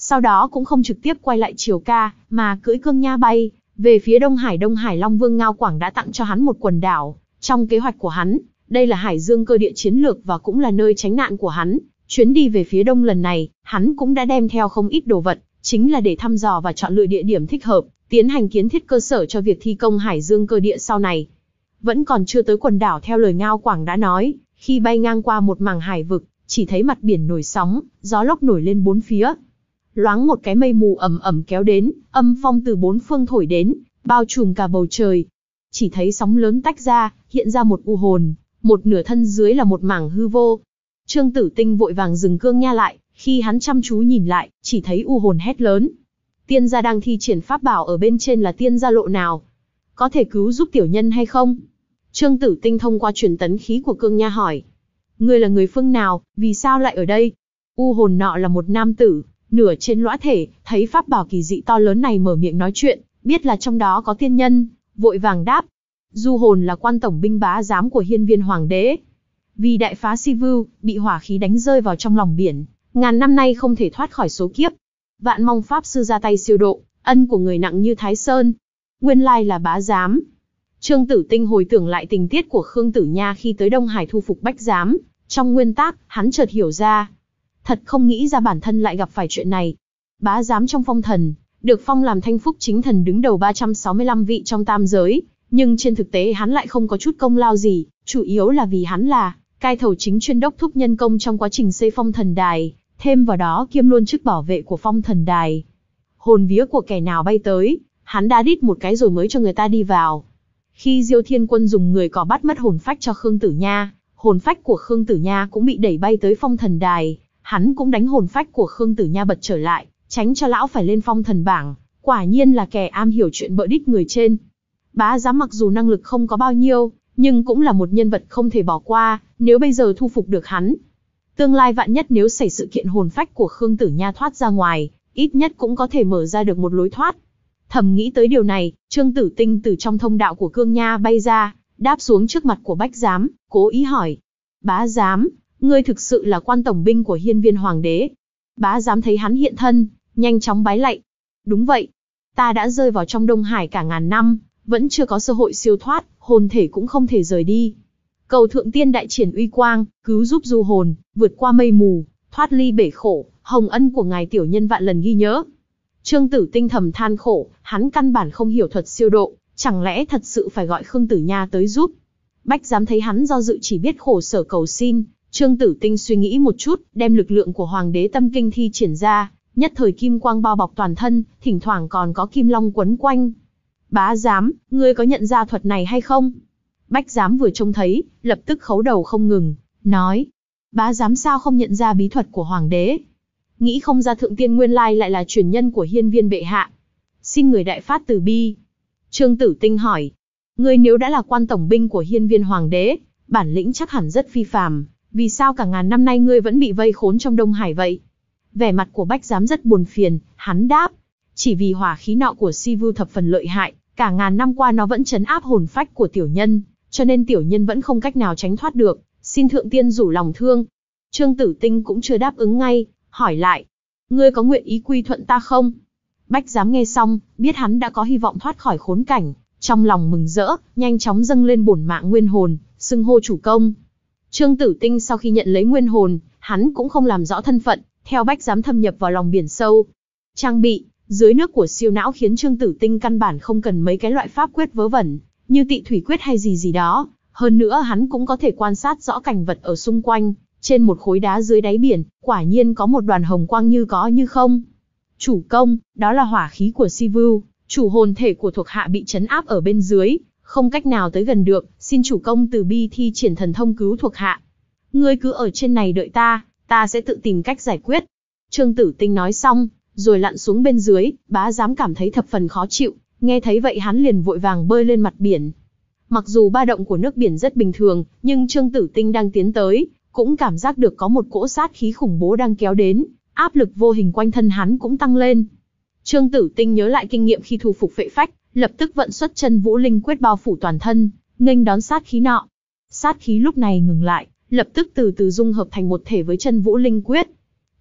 Sau đó cũng không trực tiếp quay lại Triều Ca, mà cưỡi cương nha bay về phía Đông Hải. Đông Hải Long Vương Ngao Quảng đã tặng cho hắn một quần đảo. Trong kế hoạch của hắn, đây là hải dương cơ địa chiến lược và cũng là nơi tránh nạn của hắn. Chuyến đi về phía đông lần này, hắn cũng đã đem theo không ít đồ vật, chính là để thăm dò và chọn lựa địa điểm thích hợp, tiến hành kiến thiết cơ sở cho việc thi công hải dương cơ địa sau này. Vẫn còn chưa tới quần đảo theo lời Ngao Quảng đã nói, khi bay ngang qua một mảng hải vực, chỉ thấy mặt biển nổi sóng, gió lốc nổi lên bốn phía. Loáng một cái mây mù ẩm ẩm kéo đến, âm phong từ bốn phương thổi đến, bao trùm cả bầu trời. Chỉ thấy sóng lớn tách ra, hiện ra một u hồn, một nửa thân dưới là một mảng hư vô. Trương Tử Tinh vội vàng dừng cương nha lại, khi hắn chăm chú nhìn lại, chỉ thấy u hồn hét lớn. Tiên gia đang thi triển pháp bảo ở bên trên là tiên gia lộ nào? Có thể cứu giúp tiểu nhân hay không? Trương Tử Tinh thông qua truyền tấn khí của cương nha hỏi. Ngươi là người phương nào, vì sao lại ở đây? U hồn nọ là một nam tử, nửa trên lõa thể, thấy pháp bảo kỳ dị to lớn này mở miệng nói chuyện, biết là trong đó có tiên nhân, vội vàng đáp. Du hồn là quan tổng binh bá giám của Hiên Viên Hoàng đế. Vì đại phá Si Vưu, bị hỏa khí đánh rơi vào trong lòng biển, ngàn năm nay không thể thoát khỏi số kiếp. Vạn mong pháp sư ra tay siêu độ, ân của người nặng như Thái Sơn. Nguyên lai là bá giám. Trương Tử Tinh hồi tưởng lại tình tiết của Khương Tử Nha khi tới Đông Hải thu phục bách giám. Trong nguyên tác, hắn chợt hiểu ra. Thật không nghĩ ra bản thân lại gặp phải chuyện này. Bá giám trong phong thần, được phong làm thanh phúc chính thần đứng đầu ba trăm sáu mươi lăm vị trong tam giới. Nhưng trên thực tế hắn lại không có chút công lao gì, chủ yếu là vì hắn là cai thầu chính chuyên đốc thúc nhân công trong quá trình xây phong thần đài, thêm vào đó kiêm luôn chức bảo vệ của phong thần đài. Hồn vía của kẻ nào bay tới, hắn đã đít một cái rồi mới cho người ta đi vào. Khi Diêu Thiên Quân dùng người cỏ bắt mất hồn phách cho Khương Tử Nha, hồn phách của Khương Tử Nha cũng bị đẩy bay tới phong thần đài, hắn cũng đánh hồn phách của Khương Tử Nha bật trở lại, tránh cho lão phải lên phong thần bảng, quả nhiên là kẻ am hiểu chuyện bợ đít người trên. Bá giám mặc dù năng lực không có bao nhiêu, nhưng cũng là một nhân vật không thể bỏ qua, nếu bây giờ thu phục được hắn. Tương lai vạn nhất nếu xảy sự kiện hồn phách của Khương Tử Nha thoát ra ngoài, ít nhất cũng có thể mở ra được một lối thoát. Thầm nghĩ tới điều này, Trương Tử Tinh từ trong thông đạo của cương nha bay ra, đáp xuống trước mặt của bách giám, cố ý hỏi. Bá giám, ngươi thực sự là quan tổng binh của Hiên Viên Hoàng đế? Bá giám thấy hắn hiện thân, nhanh chóng bái lạy. Đúng vậy, ta đã rơi vào trong Đông Hải cả ngàn năm, vẫn chưa có cơ hội siêu thoát, hồn thể cũng không thể rời đi. Cầu thượng tiên đại triển uy quang, cứu giúp du hồn, vượt qua mây mù, thoát ly bể khổ, hồng ân của ngài tiểu nhân vạn lần ghi nhớ. Trương Tử Tinh thầm than khổ, hắn căn bản không hiểu thuật siêu độ, chẳng lẽ thật sự phải gọi Khương Tử Nha tới giúp. Bách giám thấy hắn do dự chỉ biết khổ sở cầu xin, Trương Tử Tinh suy nghĩ một chút, đem lực lượng của Hoàng đế tâm kinh thi triển ra, nhất thời kim quang bao bọc toàn thân, thỉnh thoảng còn có kim long quấn quanh. Bá giám, ngươi có nhận ra thuật này hay không? Bách giám vừa trông thấy, lập tức khấu đầu không ngừng, nói. Bá giám sao không nhận ra bí thuật của Hoàng đế? Nghĩ không ra thượng tiên nguyên lai lại là truyền nhân của Hiên Viên bệ hạ. Xin người đại phát từ bi. Trương Tử Tinh hỏi. Ngươi nếu đã là quan tổng binh của Hiên Viên Hoàng đế, bản lĩnh chắc hẳn rất phi phàm, vì sao cả ngàn năm nay ngươi vẫn bị vây khốn trong Đông Hải vậy? Vẻ mặt của Bách giám rất buồn phiền, hắn đáp. Chỉ vì hỏa khí nọ của Si Vưu thập phần lợi hại, cả ngàn năm qua nó vẫn trấn áp hồn phách của tiểu nhân, cho nên tiểu nhân vẫn không cách nào tránh thoát được, xin thượng tiên rủ lòng thương. Trương Tử Tinh cũng chưa đáp ứng ngay, hỏi lại. Ngươi có nguyện ý quy thuận ta không? Bách giám nghe xong, biết hắn đã có hy vọng thoát khỏi khốn cảnh, trong lòng mừng rỡ, nhanh chóng dâng lên bổn mạng nguyên hồn, xưng hô chủ công. Trương Tử Tinh sau khi nhận lấy nguyên hồn, hắn cũng không làm rõ thân phận, theo Bách giám thâm nhập vào lòng biển sâu. Trang bị dưới nước của siêu não khiến Trương Tử Tinh căn bản không cần mấy cái loại pháp quyết vớ vẩn, như tị thủy quyết hay gì gì đó. Hơn nữa hắn cũng có thể quan sát rõ cảnh vật ở xung quanh. Trên một khối đá dưới đáy biển, quả nhiên có một đoàn hồng quang như có như không. Chủ công, đó là hỏa khí của Si Vưu, chủ hồn thể của thuộc hạ bị trấn áp ở bên dưới, không cách nào tới gần được, xin chủ công từ bi thi triển thần thông cứu thuộc hạ. Ngươi cứ ở trên này đợi ta, ta sẽ tự tìm cách giải quyết. Trương Tử Tinh nói xong, rồi lặn xuống bên dưới, bá giám cảm thấy thập phần khó chịu, nghe thấy vậy hắn liền vội vàng bơi lên mặt biển. Mặc dù ba động của nước biển rất bình thường, nhưng Trương Tử Tinh đang tiến tới, cũng cảm giác được có một cỗ sát khí khủng bố đang kéo đến, áp lực vô hình quanh thân hắn cũng tăng lên. Trương Tử Tinh nhớ lại kinh nghiệm khi thu phục phệ phách, lập tức vận xuất chân vũ linh quyết bao phủ toàn thân, nghênh đón sát khí nọ. Sát khí lúc này ngừng lại, lập tức từ từ dung hợp thành một thể với chân vũ linh quyết.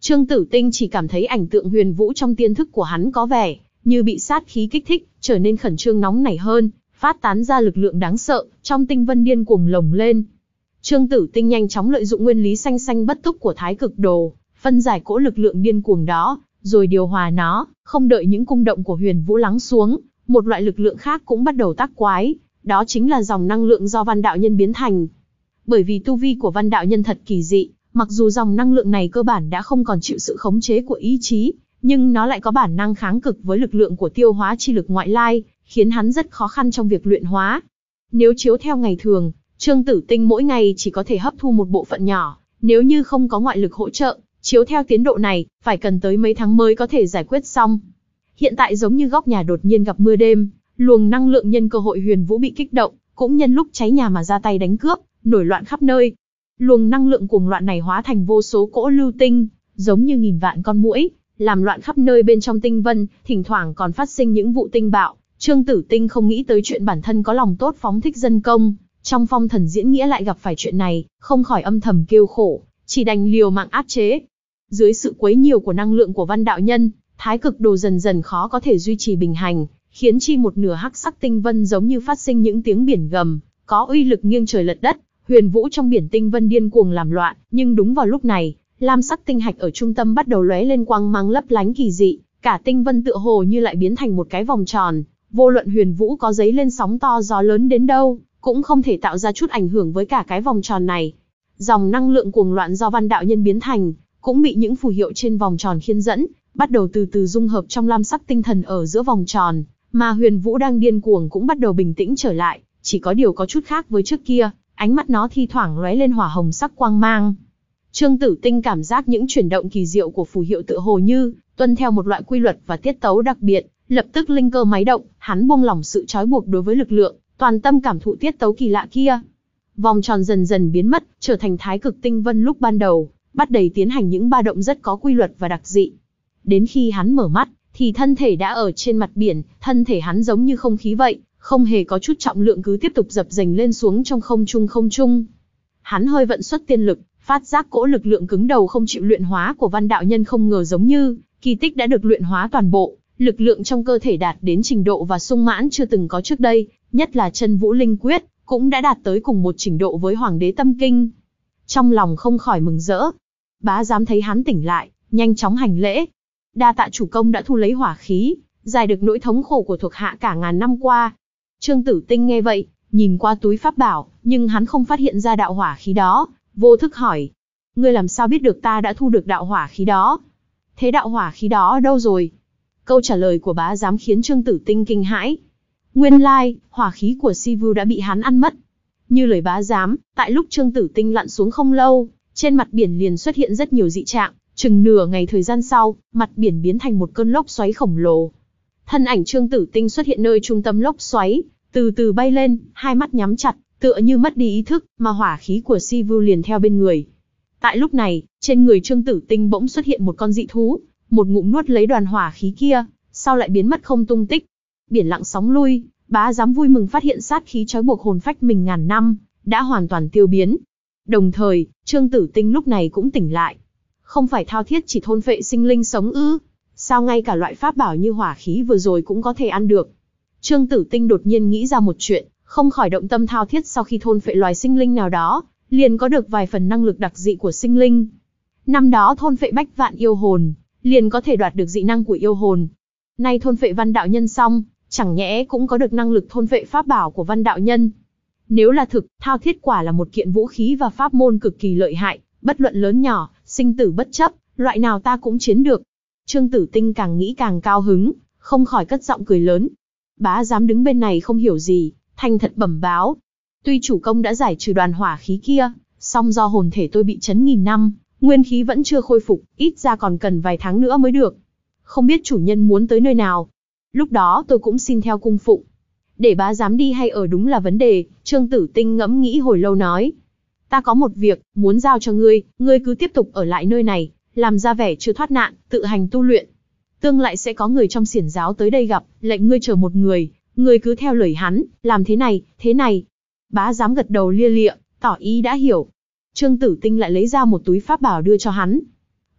Trương Tử Tinh chỉ cảm thấy ảnh tượng huyền vũ trong tiên thức của hắn có vẻ như bị sát khí kích thích, trở nên khẩn trương nóng nảy hơn, phát tán ra lực lượng đáng sợ, trong tinh vân điên cuồng lồng lên. Trương Tử Tinh nhanh chóng lợi dụng nguyên lý xanh xanh bất túc của Thái Cực Đồ, phân giải cỗ lực lượng điên cuồng đó, rồi điều hòa nó, không đợi những cung động của huyền vũ lắng xuống, một loại lực lượng khác cũng bắt đầu tác quái, đó chính là dòng năng lượng do Văn đạo nhân biến thành. Bởi vì tu vi của Văn đạo nhân thật kỳ dị, mặc dù dòng năng lượng này cơ bản đã không còn chịu sự khống chế của ý chí, nhưng nó lại có bản năng kháng cực với lực lượng của tiêu hóa chi lực ngoại lai, khiến hắn rất khó khăn trong việc luyện hóa. Nếu chiếu theo ngày thường, Trương Tử Tinh mỗi ngày chỉ có thể hấp thu một bộ phận nhỏ, nếu như không có ngoại lực hỗ trợ, chiếu theo tiến độ này, phải cần tới mấy tháng mới có thể giải quyết xong. Hiện tại giống như góc nhà đột nhiên gặp mưa đêm, luồng năng lượng nhân cơ hội huyền vũ bị kích động, cũng nhân lúc cháy nhà mà ra tay đánh cướp, nổi loạn khắp nơi. Luồng năng lượng cuồng loạn này hóa thành vô số cỗ lưu tinh, giống như nghìn vạn con muỗi, làm loạn khắp nơi bên trong tinh vân, thỉnh thoảng còn phát sinh những vụ tinh bạo. Trương Tử Tinh không nghĩ tới chuyện bản thân có lòng tốt phóng thích dân công, trong phong thần diễn nghĩa lại gặp phải chuyện này, không khỏi âm thầm kêu khổ, chỉ đành liều mạng áp chế. Dưới sự quấy nhiều của năng lượng của Văn đạo nhân, Thái Cực Đồ dần dần khó có thể duy trì bình hành, khiến chi một nửa hắc sắc tinh vân giống như phát sinh những tiếng biển gầm, có uy lực nghiêng trời lật đất, huyền vũ trong biển tinh vân điên cuồng làm loạn. Nhưng đúng vào lúc này, lam sắc tinh hạch ở trung tâm bắt đầu lóe lên quang mang lấp lánh kỳ dị, cả tinh vân tựa hồ như lại biến thành một cái vòng tròn, vô luận huyền vũ có dấy lên sóng to gió lớn đến đâu, cũng không thể tạo ra chút ảnh hưởng với cả cái vòng tròn này. Dòng năng lượng cuồng loạn do Văn đạo nhân biến thành, cũng bị những phù hiệu trên vòng tròn khiên dẫn, bắt đầu từ từ dung hợp trong lam sắc tinh thần ở giữa vòng tròn, mà huyền vũ đang điên cuồng cũng bắt đầu bình tĩnh trở lại, chỉ có điều có chút khác với trước kia, ánh mắt nó thi thoảng lóe lên hỏa hồng sắc quang mang. Trương Tử Tinh cảm giác những chuyển động kỳ diệu của phù hiệu tựa hồ như tuân theo một loại quy luật và tiết tấu đặc biệt, lập tức linh cơ máy động, hắn buông lỏng sự trói buộc đối với lực lượng, toàn tâm cảm thụ tiết tấu kỳ lạ kia. Vòng tròn dần dần biến mất, trở thành Thái Cực tinh vân lúc ban đầu, bắt đầu tiến hành những ba động rất có quy luật và đặc dị. Đến khi hắn mở mắt, thì thân thể đã ở trên mặt biển, thân thể hắn giống như không khí vậy, không hề có chút trọng lượng, cứ tiếp tục dập dềnh lên xuống trong không trung không trung. Hắn hơi vận xuất tiên lực, phát giác cỗ lực lượng cứng đầu không chịu luyện hóa của Văn đạo nhân không ngờ giống như kỳ tích đã được luyện hóa toàn bộ, lực lượng trong cơ thể đạt đến trình độ và sung mãn chưa từng có trước đây, nhất là Chân Vũ Linh Quyết cũng đã đạt tới cùng một trình độ với Hoàng Đế Tâm Kinh. Trong lòng không khỏi mừng rỡ. Bá Giám thấy hắn tỉnh lại, nhanh chóng hành lễ. Đa tạ chủ công đã thu lấy hỏa khí, giải được nỗi thống khổ của thuộc hạ cả ngàn năm qua. Trương Tử Tinh nghe vậy, nhìn qua túi pháp bảo, nhưng hắn không phát hiện ra đạo hỏa khí đó, vô thức hỏi: ngươi làm sao biết được ta đã thu được đạo hỏa khí đó? Thế đạo hỏa khí đó đâu rồi? Câu trả lời của Bá Giám khiến Trương Tử Tinh kinh hãi. Nguyên lai, hỏa khí của Sivu đã bị hắn ăn mất. Như lời Bá Giám, tại lúc Trương Tử Tinh lặn xuống không lâu, trên mặt biển liền xuất hiện rất nhiều dị trạng, chừng nửa ngày thời gian sau, mặt biển biến thành một cơn lốc xoáy khổng lồ. Thân ảnh Trương Tử Tinh xuất hiện nơi trung tâm lốc xoáy, từ từ bay lên, hai mắt nhắm chặt, tựa như mất đi ý thức, mà hỏa khí của Sivu liền theo bên người. Tại lúc này, trên người Trương Tử Tinh bỗng xuất hiện một con dị thú, một ngụm nuốt lấy đoàn hỏa khí kia, sau lại biến mất không tung tích. Biển lặng sóng lui, Bá Giám vui mừng phát hiện sát khí trói buộc hồn phách mình ngàn năm đã hoàn toàn tiêu biến. Đồng thời, Trương Tử Tinh lúc này cũng tỉnh lại. Không phải thao thiết chỉ thôn phệ sinh linh sống ư? Sao ngay cả loại pháp bảo như hỏa khí vừa rồi cũng có thể ăn được? Trương Tử Tinh đột nhiên nghĩ ra một chuyện, không khỏi động tâm thao thiết sau khi thôn phệ loài sinh linh nào đó, liền có được vài phần năng lực đặc dị của sinh linh. Năm đó thôn phệ bách vạn yêu hồn, liền có thể đoạt được dị năng của yêu hồn. Nay thôn phệ Văn đạo nhân xong, chẳng nhẽ cũng có được năng lực thôn phệ pháp bảo của Văn đạo nhân. Nếu là thực, thao thiết quả là một kiện vũ khí và pháp môn cực kỳ lợi hại, bất luận lớn nhỏ, sinh tử bất chấp, loại nào ta cũng chiến được. Trương Tử Tinh càng nghĩ càng cao hứng, không khỏi cất giọng cười lớn. Bá Giám đứng bên này không hiểu gì, thành thật bẩm báo. Tuy chủ công đã giải trừ đoàn hỏa khí kia, song do hồn thể tôi bị chấn nghìn năm, nguyên khí vẫn chưa khôi phục, ít ra còn cần vài tháng nữa mới được. Không biết chủ nhân muốn tới nơi nào? Lúc đó tôi cũng xin theo cung phụng. Để Bá Giám đi hay ở đúng là vấn đề, Trương Tử Tinh ngẫm nghĩ hồi lâu nói. Ta có một việc, muốn giao cho ngươi, ngươi cứ tiếp tục ở lại nơi này, làm ra vẻ chưa thoát nạn, tự hành tu luyện. Tương lại sẽ có người trong xiển giáo tới đây gặp, lệnh ngươi chờ một người, ngươi cứ theo lời hắn, làm thế này, thế này. Bá Giám gật đầu lia lịa, tỏ ý đã hiểu. Trương Tử Tinh lại lấy ra một túi pháp bảo đưa cho hắn.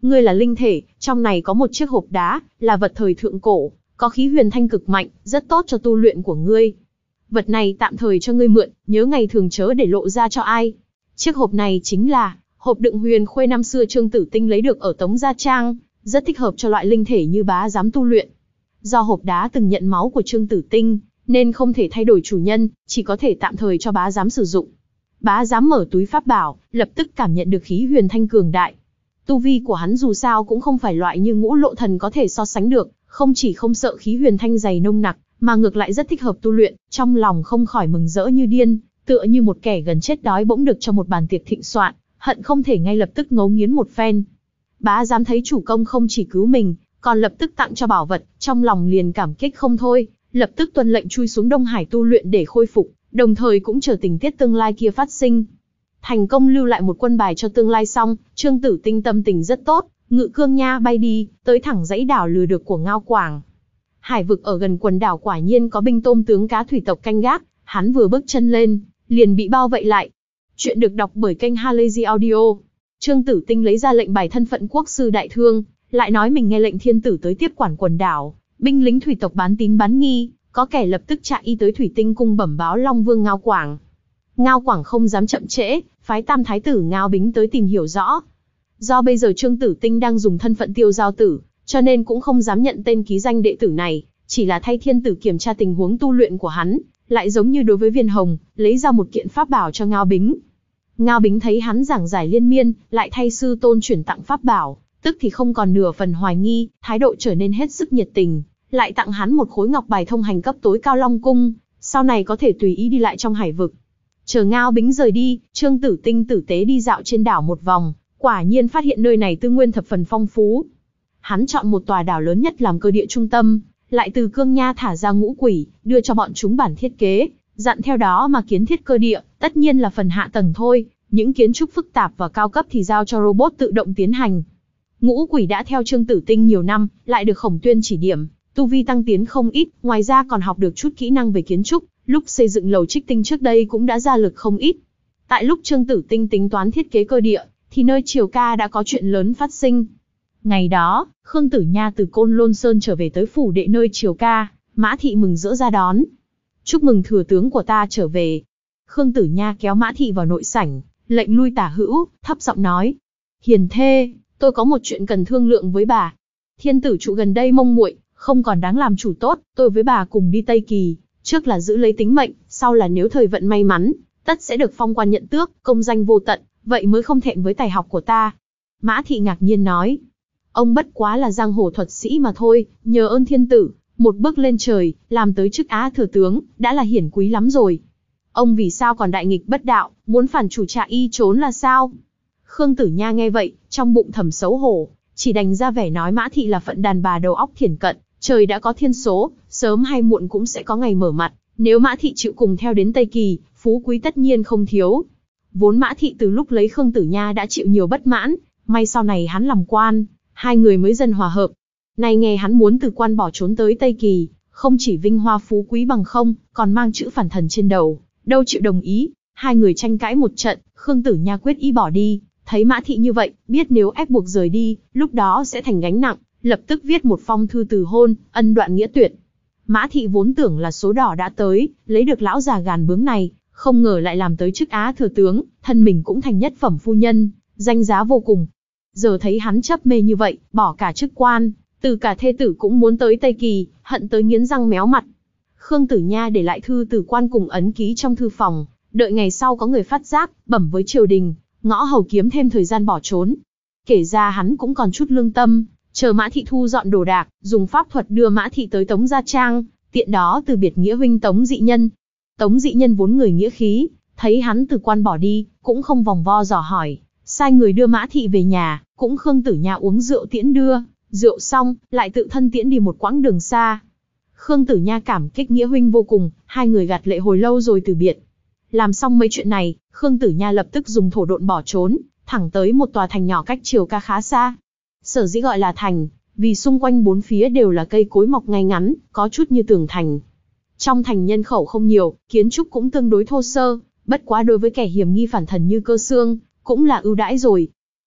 ngươi là linh thể, trong này có một chiếc hộp đá, là vật thời thượng cổ, có khí huyền thanh cực mạnh, rất tốt cho tu luyện của ngươi. Vật này tạm thời cho ngươi mượn, nhớ ngày thường chớ để lộ ra cho ai. Chiếc hộp này chính là hộp đựng huyền khuê năm xưa Trương Tử Tinh lấy được ở Tống Gia Trang, rất thích hợp cho loại linh thể như bá giám tu luyện. Do hộp đá từng nhận máu của Trương Tử Tinh, nên không thể thay đổi chủ nhân, chỉ có thể tạm thời cho bá giám sử dụng. Bá giám mở túi pháp bảo, lập tức cảm nhận được khí huyền thanh cường đại. Tu vi của hắn dù sao cũng không phải loại như Ngũ Lộ Thần có thể so sánh được, không chỉ không sợ khí huyền thanh dày nông nặc, mà ngược lại rất thích hợp tu luyện, trong lòng không khỏi mừng rỡ như điên, tựa như một kẻ gần chết đói bỗng được cho một bàn tiệc thịnh soạn, hận không thể ngay lập tức ngấu nghiến một phen. Bá giám thấy chủ công không chỉ cứu mình, còn lập tức tặng cho bảo vật, trong lòng liền cảm kích không thôi, lập tức tuân lệnh chui xuống Đông Hải tu luyện để khôi phục, đồng thời cũng chờ tình tiết tương lai kia phát sinh. Thành công lưu lại một quân bài cho tương lai xong, Trương Tử Tinh tâm tình rất tốt, ngự cương nha bay đi, tới thẳng dãy đảo lừa được của Ngao Quảng. Hải vực ở gần quần đảo quả nhiên có binh tôm tướng cá thủy tộc canh gác, hắn vừa bước chân lên, liền bị bao vây lại. Chuyện được đọc bởi kênh Halazy Audio. Trương Tử Tinh lấy ra lệnh bài thân phận quốc sư đại thương, lại nói mình nghe lệnh thiên tử tới tiếp quản quần đảo, binh lính thủy tộc bán tín bán nghi, có kẻ lập tức chạy y tới Thủy Tinh cung bẩm báo Long Vương Ngao Quảng. Ngao Quảng không dám chậm trễ, phái tam thái tử Ngao Bính tới tìm hiểu rõ. Do bây giờ Trương Tử Tinh đang dùng thân phận Tiêu Giao Tử, cho nên cũng không dám nhận tên ký danh đệ tử này, chỉ là thay thiên tử kiểm tra tình huống tu luyện của hắn, lại giống như đối với Viên Hồng, lấy ra một kiện pháp bảo cho Ngao Bính. Ngao Bính thấy hắn giảng giải liên miên, lại thay sư tôn chuyển tặng pháp bảo, tức thì không còn nửa phần hoài nghi, thái độ trở nên hết sức nhiệt tình, lại tặng hắn một khối ngọc bài thông hành cấp tối cao Long Cung, sau này có thể tùy ý đi lại trong hải vực. Chờ Ngao Bính rời đi, Trương Tử Tinh tử tế đi dạo trên đảo một vòng, quả nhiên phát hiện nơi này tư nguyên thập phần phong phú. Hắn chọn một tòa đảo lớn nhất làm cơ địa trung tâm, lại từ cương nha thả ra ngũ quỷ, đưa cho bọn chúng bản thiết kế, dặn theo đó mà kiến thiết cơ địa, tất nhiên là phần hạ tầng thôi, những kiến trúc phức tạp và cao cấp thì giao cho robot tự động tiến hành. Ngũ quỷ đã theo Trương Tử Tinh nhiều năm, lại được Khổng Tuyên chỉ điểm, tu vi tăng tiến không ít, ngoài ra còn học được chút kỹ năng về kiến trúc, lúc xây dựng lầu Trích Tinh trước đây cũng đã ra lực không ít. Tại lúc Trương Tử Tinh tính toán thiết kế cơ địa, thì nơi Triều Ca đã có chuyện lớn phát sinh. Ngày đó, Khương Tử Nha từ Côn Lôn Sơn trở về tới phủ đệ nơi Triều Ca, Mã Thị mừng rỡ ra đón. Chúc mừng thừa tướng của ta trở về. Khương Tử Nha kéo Mã Thị vào nội sảnh, lệnh lui tả hữu, thấp giọng nói: Hiền thê, tôi có một chuyện cần thương lượng với bà. Thiên tử trụ gần đây mông muội, không còn đáng làm chủ tốt, tôi với bà cùng đi Tây Kỳ, trước là giữ lấy tính mệnh, sau là nếu thời vận may mắn, tất sẽ được phong quan nhận tước, công danh vô tận, vậy mới không thẹn với tài học của ta. Mã Thị ngạc nhiên nói: Ông bất quá là giang hồ thuật sĩ mà thôi, nhờ ơn thiên tử, một bước lên trời, làm tới chức Á thừa tướng, đã là hiển quý lắm rồi. Ông vì sao còn đại nghịch bất đạo, muốn phản chủ trạ y trốn là sao? Khương Tử Nha nghe vậy, trong bụng thầm xấu hổ, chỉ đành ra vẻ nói Mã Thị là phận đàn bà đầu óc thiển cận, trời đã có thiên số, sớm hay muộn cũng sẽ có ngày mở mặt, nếu Mã Thị chịu cùng theo đến Tây Kỳ, phú quý tất nhiên không thiếu. Vốn Mã Thị từ lúc lấy Khương Tử Nha đã chịu nhiều bất mãn, may sau này hắn làm quan, hai người mới dần hòa hợp. Nay nghe hắn muốn từ quan bỏ trốn tới Tây Kỳ, không chỉ vinh hoa phú quý bằng không, còn mang chữ phản thần trên đầu, đâu chịu đồng ý. Hai người tranh cãi một trận, Khương Tử Nha quyết ý bỏ đi, thấy Mã Thị như vậy, biết nếu ép buộc rời đi, lúc đó sẽ thành gánh nặng, lập tức viết một phong thư từ hôn, ân đoạn nghĩa tuyệt. Mã Thị vốn tưởng là số đỏ đã tới, lấy được lão già gàn bướng này, không ngờ lại làm tới chức Á thừa tướng, thân mình cũng thành nhất phẩm phu nhân, danh giá vô cùng. Giờ thấy hắn chấp mê như vậy, bỏ cả chức quan, từ cả thê tử cũng muốn tới Tây Kỳ, hận tới nghiến răng méo mặt. Khương Tử Nha để lại thư từ quan cùng ấn ký trong thư phòng, đợi ngày sau có người phát giác, bẩm với triều đình, ngõ hầu kiếm thêm thời gian bỏ trốn. Kể ra hắn cũng còn chút lương tâm, chờ Mã Thị thu dọn đồ đạc, dùng pháp thuật đưa Mã Thị tới Tống Gia Trang, tiện đó từ biệt nghĩa huynh Tống Dị Nhân. Tống Dị Nhân vốn người nghĩa khí, thấy hắn từ quan bỏ đi, cũng không vòng vo dò hỏi, sai người đưa Mã Thị về nhà, cũng Khương Tử Nha uống rượu tiễn đưa, rượu xong, lại tự thân tiễn đi một quãng đường xa. Khương Tử Nha cảm kích nghĩa huynh vô cùng, hai người gạt lệ hồi lâu rồi từ biệt. Làm xong mấy chuyện này, Khương Tử Nha lập tức dùng thổ độn bỏ trốn, thẳng tới một tòa thành nhỏ cách Triều Ca khá xa. Sở dĩ gọi là thành, vì xung quanh bốn phía đều là cây cối mọc ngay ngắn, có chút như tường thành. Trong thành nhân khẩu không nhiều, kiến trúc cũng tương đối thô sơ, bất quá đối với kẻ hiểm nghi phản thần như Cơ Xương, cũng là ưu đãi rồi.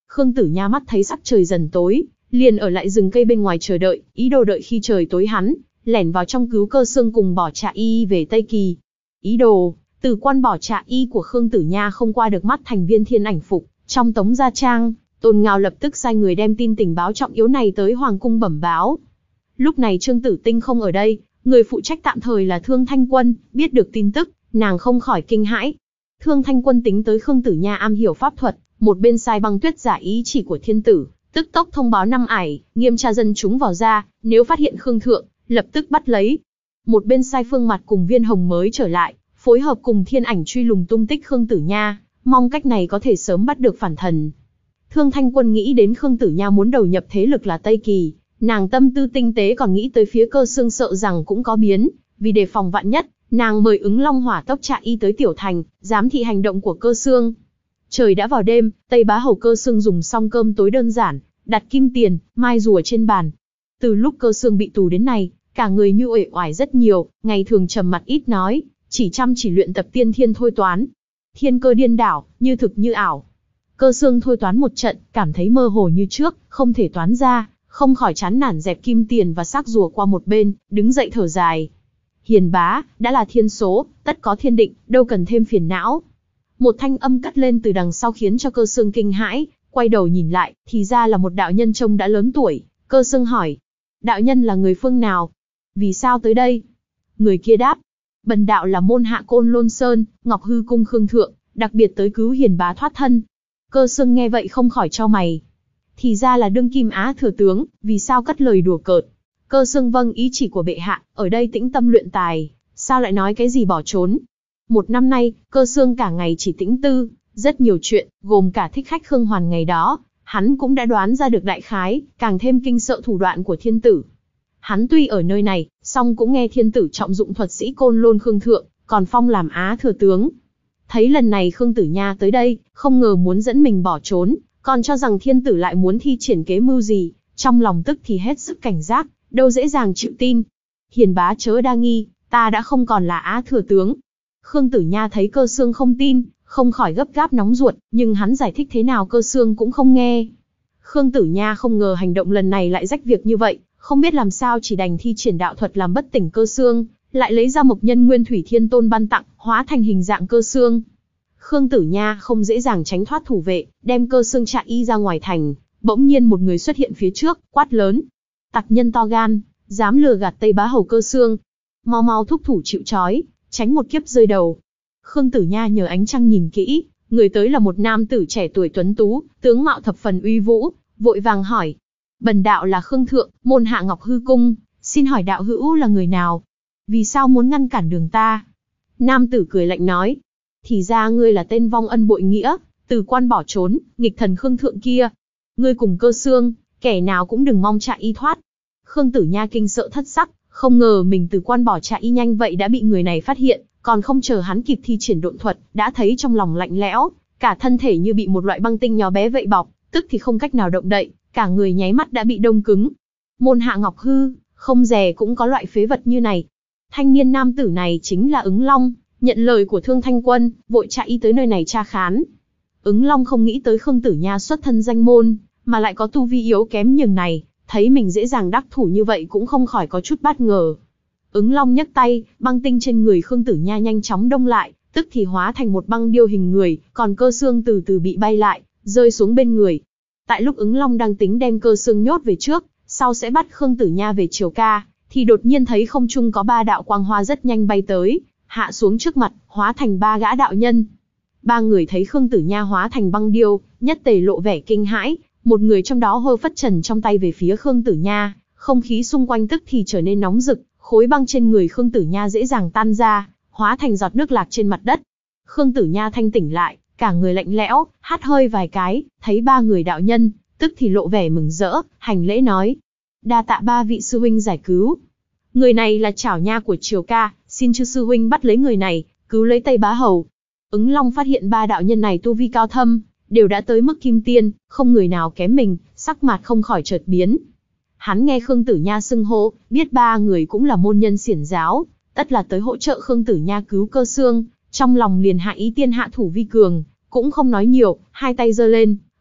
Khương Tử Nha mắt thấy sắc trời dần tối, liền ở lại rừng cây bên ngoài chờ đợi, ý đồ đợi khi trời tối hắn lẻn vào trong cứu Cơ Xương cùng bỏ Trạ Y về Tây Kỳ. Ý đồ, từ quan bỏ Trạ Y của Khương Tử Nha không qua được mắt thành viên Thiên Ảnh Phục, trong Tống Gia Trang, Tôn Ngao lập tức sai người đem tin tình báo trọng yếu này tới Hoàng cung bẩm báo. Lúc này Trương Tử Tinh không ở đây, người phụ trách tạm thời là Thương Thanh Quân, biết được tin tức, nàng không khỏi kinh hãi. Thương Thanh Quân tính tới Khương Tử Nha am hiểu pháp thuật, một bên sai băng tuyết giả ý chỉ của thiên tử, tức tốc thông báo năm ải, nghiêm tra dân chúng vào ra, nếu phát hiện Khương Thượng, lập tức bắt lấy. Một bên sai Phương Mặt cùng Viên Hồng mới trở lại, phối hợp cùng Thiên Ảnh truy lùng tung tích Khương Tử Nha, mong cách này có thể sớm bắt được phản thần. Thương Thanh Quân nghĩ đến Khương Tử Nha muốn đầu nhập thế lực là Tây Kỳ, nàng tâm tư tinh tế còn nghĩ tới phía Cơ Xương sợ rằng cũng có biến, vì đề phòng vạn nhất, nàng mời ứng Long Hỏa Tốc Trạ Y tới Tiểu Thành, giám thị hành động của Cơ Xương. Trời đã vào đêm, Tây Bá Hầu Cơ Xương dùng xong cơm tối đơn giản, đặt kim tiền, mai rùa trên bàn. Từ lúc Cơ Xương bị tù đến nay, cả người như uể oải rất nhiều, ngày thường trầm mặc ít nói, chỉ chăm chỉ luyện tập tiên thiên thôi toán. Thiên cơ điên đảo, như thực như ảo. Cơ Xương thôi toán một trận, cảm thấy mơ hồ như trước, không thể toán ra, không khỏi chán nản dẹp kim tiền và xác rùa qua một bên, đứng dậy thở dài. Hiền bá, đã là thiên số, tất có thiên định, đâu cần thêm phiền não. Một thanh âm cắt lên từ đằng sau khiến cho Cơ Xương kinh hãi, quay đầu nhìn lại, thì ra là một đạo nhân trông đã lớn tuổi. Cơ Xương hỏi, đạo nhân là người phương nào? Vì sao tới đây? Người kia đáp, bần đạo là môn hạ Côn Lôn Sơn, Ngọc Hư Cung Khương Thượng, đặc biệt tới cứu hiền bá thoát thân. Cơ Xương nghe vậy không khỏi chau mày. Thì ra là đương kim Á thừa tướng, vì sao cất lời đùa cợt? Cơ Xương vâng ý chỉ của bệ hạ, ở đây tĩnh tâm luyện tài, sao lại nói cái gì bỏ trốn? Một năm nay, Cơ Xương cả ngày chỉ tĩnh tư, rất nhiều chuyện, gồm cả thích khách Khương Hoàn ngày đó, hắn cũng đã đoán ra được đại khái, càng thêm kinh sợ thủ đoạn của thiên tử. Hắn tuy ở nơi này, song cũng nghe thiên tử trọng dụng thuật sĩ Côn Lôn Khương Thượng, còn phong làm Á thừa tướng. Thấy lần này Khương Tử Nha tới đây, không ngờ muốn dẫn mình bỏ trốn, còn cho rằng thiên tử lại muốn thi triển kế mưu gì, trong lòng tức thì hết sức cảnh giác, đâu dễ dàng chịu tin. Hiền bá chớ đa nghi, ta đã không còn là Á thừa tướng. Khương Tử Nha thấy Cơ Xương không tin, không khỏi gấp gáp nóng ruột, nhưng hắn giải thích thế nào Cơ Xương cũng không nghe. Khương Tử Nha không ngờ hành động lần này lại rách việc như vậy, không biết làm sao chỉ đành thi triển đạo thuật làm bất tỉnh Cơ Xương, lại lấy ra mộc nhân nguyên thủy thiên tôn ban tặng, hóa thành hình dạng Cơ Xương. Khương Tử Nha không dễ dàng tránh thoát thủ vệ, đem Cơ Xương Trạ Y ra ngoài thành, bỗng nhiên một người xuất hiện phía trước, quát lớn: "Tặc nhân to gan, dám lừa gạt Tây Bá Hầu Cơ Xương, mau mau thúc thủ chịu trói, tránh một kiếp rơi đầu." Khương Tử Nha nhờ ánh trăng nhìn kỹ, người tới là một nam tử trẻ tuổi tuấn tú, tướng mạo thập phần uy vũ, vội vàng hỏi: "Bần đạo là Khương Thượng, môn hạ Ngọc Hư Cung, xin hỏi đạo hữu là người nào? Vì sao muốn ngăn cản đường ta?" Nam tử cười lạnh nói: "Thì ra ngươi là tên vong ân bội nghĩa, từ quan bỏ trốn, nghịch thần Khương Thượng kia. Ngươi cùng Cơ Xương, kẻ nào cũng đừng mong Trạ Y thoát." Khương Tử Nha kinh sợ thất sắc, không ngờ mình từ quan bỏ Trạ Y nhanh vậy đã bị người này phát hiện, còn không chờ hắn kịp thi triển độn thuật, đã thấy trong lòng lạnh lẽo, cả thân thể như bị một loại băng tinh nhỏ bé vậy bọc, tức thì không cách nào động đậy, cả người nháy mắt đã bị đông cứng. Môn hạ Ngọc Hư, không dè cũng có loại phế vật như này. Thanh niên nam tử này chính là Ứng Long, nhận lời của Thương Thanh Quân, vội Trạ Y tới nơi này tra khán. Ứng Long không nghĩ tới Khương Tử Nha xuất thân danh môn, mà lại có tu vi yếu kém nhường này, thấy mình dễ dàng đắc thủ như vậy cũng không khỏi có chút bất ngờ. Ứng Long nhấc tay, băng tinh trên người Khương Tử Nha nhanh chóng đông lại, tức thì hóa thành một băng điêu hình người, còn Cơ Xương từ từ bị bay lại, rơi xuống bên người. Tại lúc Ứng Long đang tính đem Cơ Xương nhốt về trước, sau sẽ bắt Khương Tử Nha về triều ca, thì đột nhiên thấy không trung có ba đạo quang hoa rất nhanh bay tới, hạ xuống trước mặt, hóa thành ba gã đạo nhân. Ba người thấy Khương Tử Nha hóa thành băng điêu, nhất tề lộ vẻ kinh hãi, một người trong đó hơ phất trần trong tay về phía Khương Tử Nha, không khí xung quanh tức thì trở nên nóng rực, khối băng trên người Khương Tử Nha dễ dàng tan ra, hóa thành giọt nước lạc trên mặt đất. Khương Tử Nha thanh tỉnh lại, cả người lạnh lẽo, hắt hơi vài cái, thấy ba người đạo nhân, tức thì lộ vẻ mừng rỡ, hành lễ nói: "Đa tạ ba vị sư huynh giải cứu. Người này là Trảo Nha của triều ca, xin chư sư huynh bắt lấy người này, cứu lấy Tây Bá Hầu." Ứng Long phát hiện ba đạo nhân này tu vi cao thâm, đều đã tới mức kim tiên, không người nào kém mình, sắc mặt không khỏi chợt biến. Hắn nghe Khương Tử Nha xưng hô, biết ba người cũng là môn nhân xiển giáo, tất là tới hỗ trợ Khương Tử Nha cứu Cơ Xương, trong lòng liền hạ ý tiên hạ thủ vi cường, cũng không nói nhiều, hai tay giơ lên,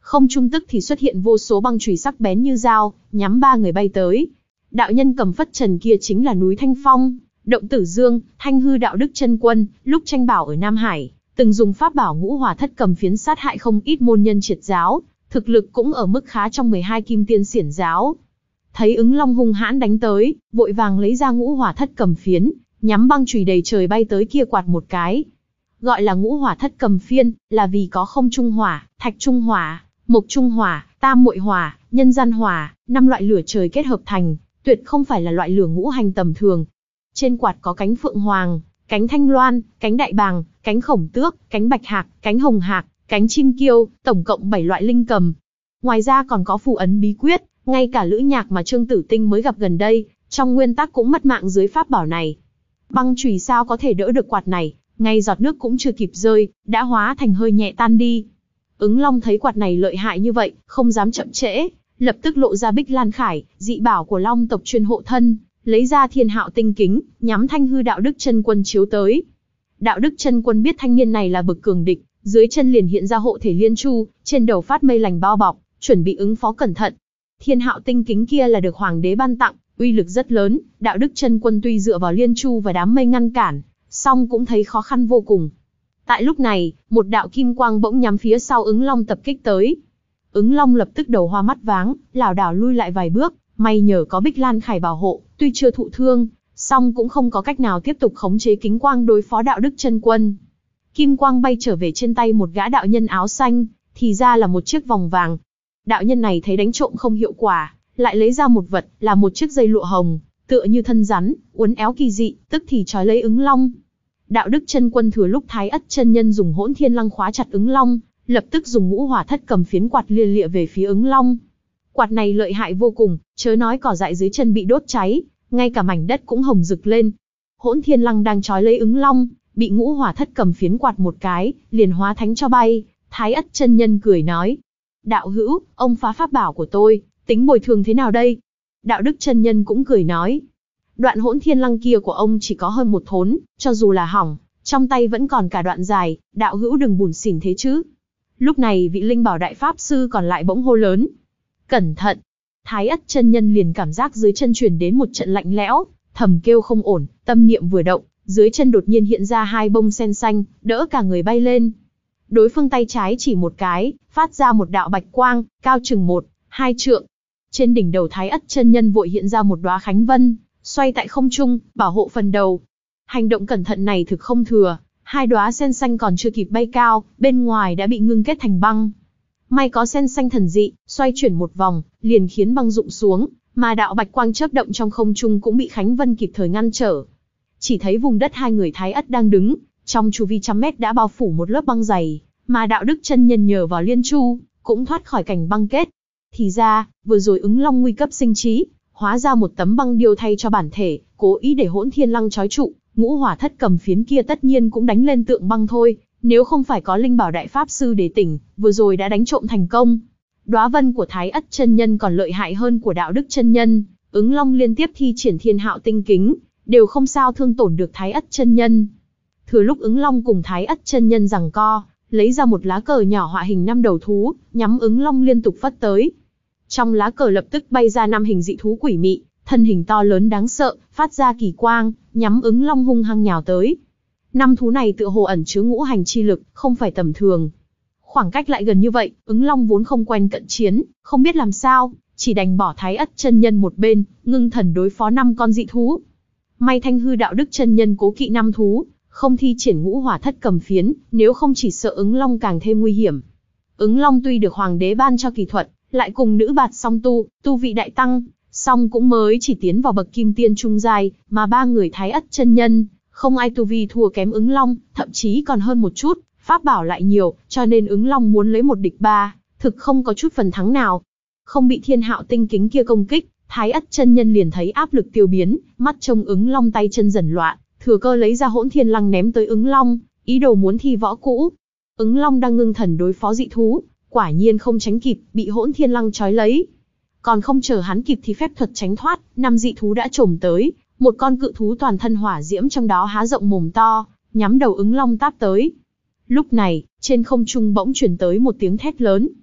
không trung tức thì xuất hiện vô số băng chùy sắc bén như dao, nhắm ba người bay tới. Đạo nhân cầm phất trần kia chính là núi Thanh Phong, Động Tử Dương, Thanh Hư Đạo Đức Chân Quân, lúc tranh bảo ở Nam Hải, từng dùng pháp bảo ngũ hỏa thất cầm phiến sát hại không ít môn nhân triệt giáo, thực lực cũng ở mức khá trong mười hai kim tiên xiển giáo. Thấy ứng long hung hãn đánh tới, vội vàng lấy ra ngũ hỏa thất cầm phiến, nhắm băng chùy đầy trời bay tới kia quạt một cái. Gọi là ngũ hỏa thất cầm phiên, là vì có không trung hỏa, thạch trung hỏa, mộc trung hỏa, tam muội hỏa, nhân gian hỏa, năm loại lửa trời kết hợp thành, tuyệt không phải là loại lửa ngũ hành tầm thường. Trên quạt có cánh phượng hoàng, cánh thanh loan, cánh đại bàng, cánh khổng tước, cánh bạch hạc, cánh hồng hạc, cánh chim kiêu, tổng cộng bảy loại linh cầm. Ngoài ra còn có phù ấn bí quyết, ngay cả Lữ Nhạc mà Trương Tử Tinh mới gặp gần đây, trong nguyên tắc cũng mất mạng dưới pháp bảo này. Băng chùy sao có thể đỡ được quạt này, ngay giọt nước cũng chưa kịp rơi, đã hóa thành hơi nhẹ tan đi. Ứng Long thấy quạt này lợi hại như vậy, không dám chậm trễ, lập tức lộ ra Bích Lan Khải, dị bảo của Long tộc chuyên hộ thân, lấy ra Thiên Hạo tinh kính, nhắm Thanh Hư Đạo Đức Chân Quân chiếu tới. Đạo Đức Chân Quân biết thanh niên này là bực cường địch, dưới chân liền hiện ra hộ thể liên chu, trên đầu phát mây lành bao bọc, chuẩn bị ứng phó cẩn thận. Thiên Hạo tinh kính kia là được hoàng đế ban tặng, uy lực rất lớn, Đạo Đức Chân Quân tuy dựa vào liên chu và đám mây ngăn cản, song cũng thấy khó khăn vô cùng. Tại lúc này, một đạo kim quang bỗng nhắm phía sau ứng long tập kích tới. Ứng long lập tức đầu hoa mắt váng, lảo đảo lui lại vài bước, may nhờ có Bích Lan Khải bảo hộ, tuy chưa thụ thương, song cũng không có cách nào tiếp tục khống chế kính quang đối phó Đạo Đức Chân Quân. Kim quang bay trở về trên tay một gã đạo nhân áo xanh, thì ra là một chiếc vòng vàng. Đạo nhân này thấy đánh trộm không hiệu quả, lại lấy ra một vật, là một chiếc dây lụa hồng, tựa như thân rắn, uốn éo kỳ dị, tức thì trói lấy ứng long. Đạo Đức Chân Quân thừa lúc Thái Ất chân nhân dùng Hỗn Thiên Lăng khóa chặt ứng long, lập tức dùng ngũ hỏa thất cầm phiến quạt lia lịa về phía ứng long. Quạt này lợi hại vô cùng, chớ nói cỏ dại dưới chân bị đốt cháy, ngay cả mảnh đất cũng hồng rực lên. Hỗn Thiên Lăng đang trói lấy ứng long, bị ngũ hỏa thất cầm phiến quạt một cái, liền hóa thánh cho bay. Thái Ất chân nhân cười nói: đạo hữu, ông phá pháp bảo của tôi, tính bồi thường thế nào đây? Đạo Đức chân nhân cũng cười nói: đoạn Hỗn Thiên Lăng kia của ông chỉ có hơn một thốn, cho dù là hỏng, trong tay vẫn còn cả đoạn dài, đạo hữu đừng bủn xỉn thế chứ. Lúc này vị linh bảo đại pháp sư còn lại bỗng hô lớn: cẩn thận! Thái Ất chân nhân liền cảm giác dưới chân truyền đến một trận lạnh lẽo, thầm kêu không ổn, tâm niệm vừa động, dưới chân đột nhiên hiện ra hai bông sen xanh, đỡ cả người bay lên. Đối phương tay trái chỉ một cái, phát ra một đạo bạch quang, cao chừng một, hai trượng. Trên đỉnh đầu Thái Ất chân nhân vội hiện ra một đóa khánh vân, xoay tại không trung, bảo hộ phần đầu. Hành động cẩn thận này thực không thừa, hai đóa sen xanh còn chưa kịp bay cao, bên ngoài đã bị ngưng kết thành băng. May có sen xanh thần dị, xoay chuyển một vòng, liền khiến băng rụng xuống, mà đạo bạch quang chớp động trong không trung cũng bị khánh vân kịp thời ngăn trở. Chỉ thấy vùng đất hai người Thái Ất đang đứng, trong chu vi trăm mét đã bao phủ một lớp băng dày, mà Đạo Đức chân nhân nhờ vào liên chu, cũng thoát khỏi cảnh băng kết. Thì ra, vừa rồi ứng long nguy cấp sinh trí, hóa ra một tấm băng điêu thay cho bản thể, cố ý để Hỗn Thiên Lăng trói trụ, ngũ hỏa thất cầm phiến kia tất nhiên cũng đánh lên tượng băng thôi, nếu không phải có linh bảo đại pháp sư để tỉnh, vừa rồi đã đánh trộm thành công. Đóa vân của Thái Ất chân nhân còn lợi hại hơn của Đạo Đức chân nhân, ứng long liên tiếp thi triển Thiên Hạo tinh kính, đều không sao thương tổn được Thái Ất chân nhân. Thừa lúc ứng long cùng Thái Ất chân nhân giằng co, lấy ra một lá cờ nhỏ họa hình năm đầu thú, nhắm ứng long liên tục phất tới. Trong lá cờ lập tức bay ra năm hình dị thú quỷ mị, thân hình to lớn đáng sợ, phát ra kỳ quang, nhắm ứng long hung hăng nhào tới. Năm thú này tựa hồ ẩn chứa ngũ hành chi lực, không phải tầm thường. Khoảng cách lại gần như vậy, ứng long vốn không quen cận chiến, không biết làm sao, chỉ đành bỏ Thái Ất chân nhân một bên, ngưng thần đối phó năm con dị thú. May Thanh Hư Đạo Đức chân nhân cố kỵ năm thú, không thi triển ngũ hỏa thất cầm phiến, nếu không chỉ sợ ứng long càng thêm nguy hiểm. Ứng long tuy được hoàng đế ban cho kỳ thuật, lại cùng nữ bạt song tu, tu vị đại tăng, song cũng mới chỉ tiến vào bậc kim tiên trung giai, mà ba người Thái Ất chân nhân, không ai tu vi thua kém ứng long, thậm chí còn hơn một chút, pháp bảo lại nhiều, cho nên ứng long muốn lấy một địch ba, thực không có chút phần thắng nào. Không bị Thiên Hạo tinh kính kia công kích, Thái Ất chân nhân liền thấy áp lực tiêu biến, mắt trông ứng long tay chân dần loạn, thừa cơ lấy ra Hỗn Thiên Lăng ném tới ứng long, ý đồ muốn thi võ cũ. Ứng long đang ngưng thần đối phó dị thú, quả nhiên không tránh kịp, bị Hỗn Thiên Lăng trói lấy. Còn không chờ hắn kịp thì phép thuật tránh thoát, năm dị thú đã chồm tới, một con cự thú toàn thân hỏa diễm trong đó há rộng mồm to, nhắm đầu ứng long táp tới. Lúc này, trên không trung bỗng truyền tới một tiếng thét lớn.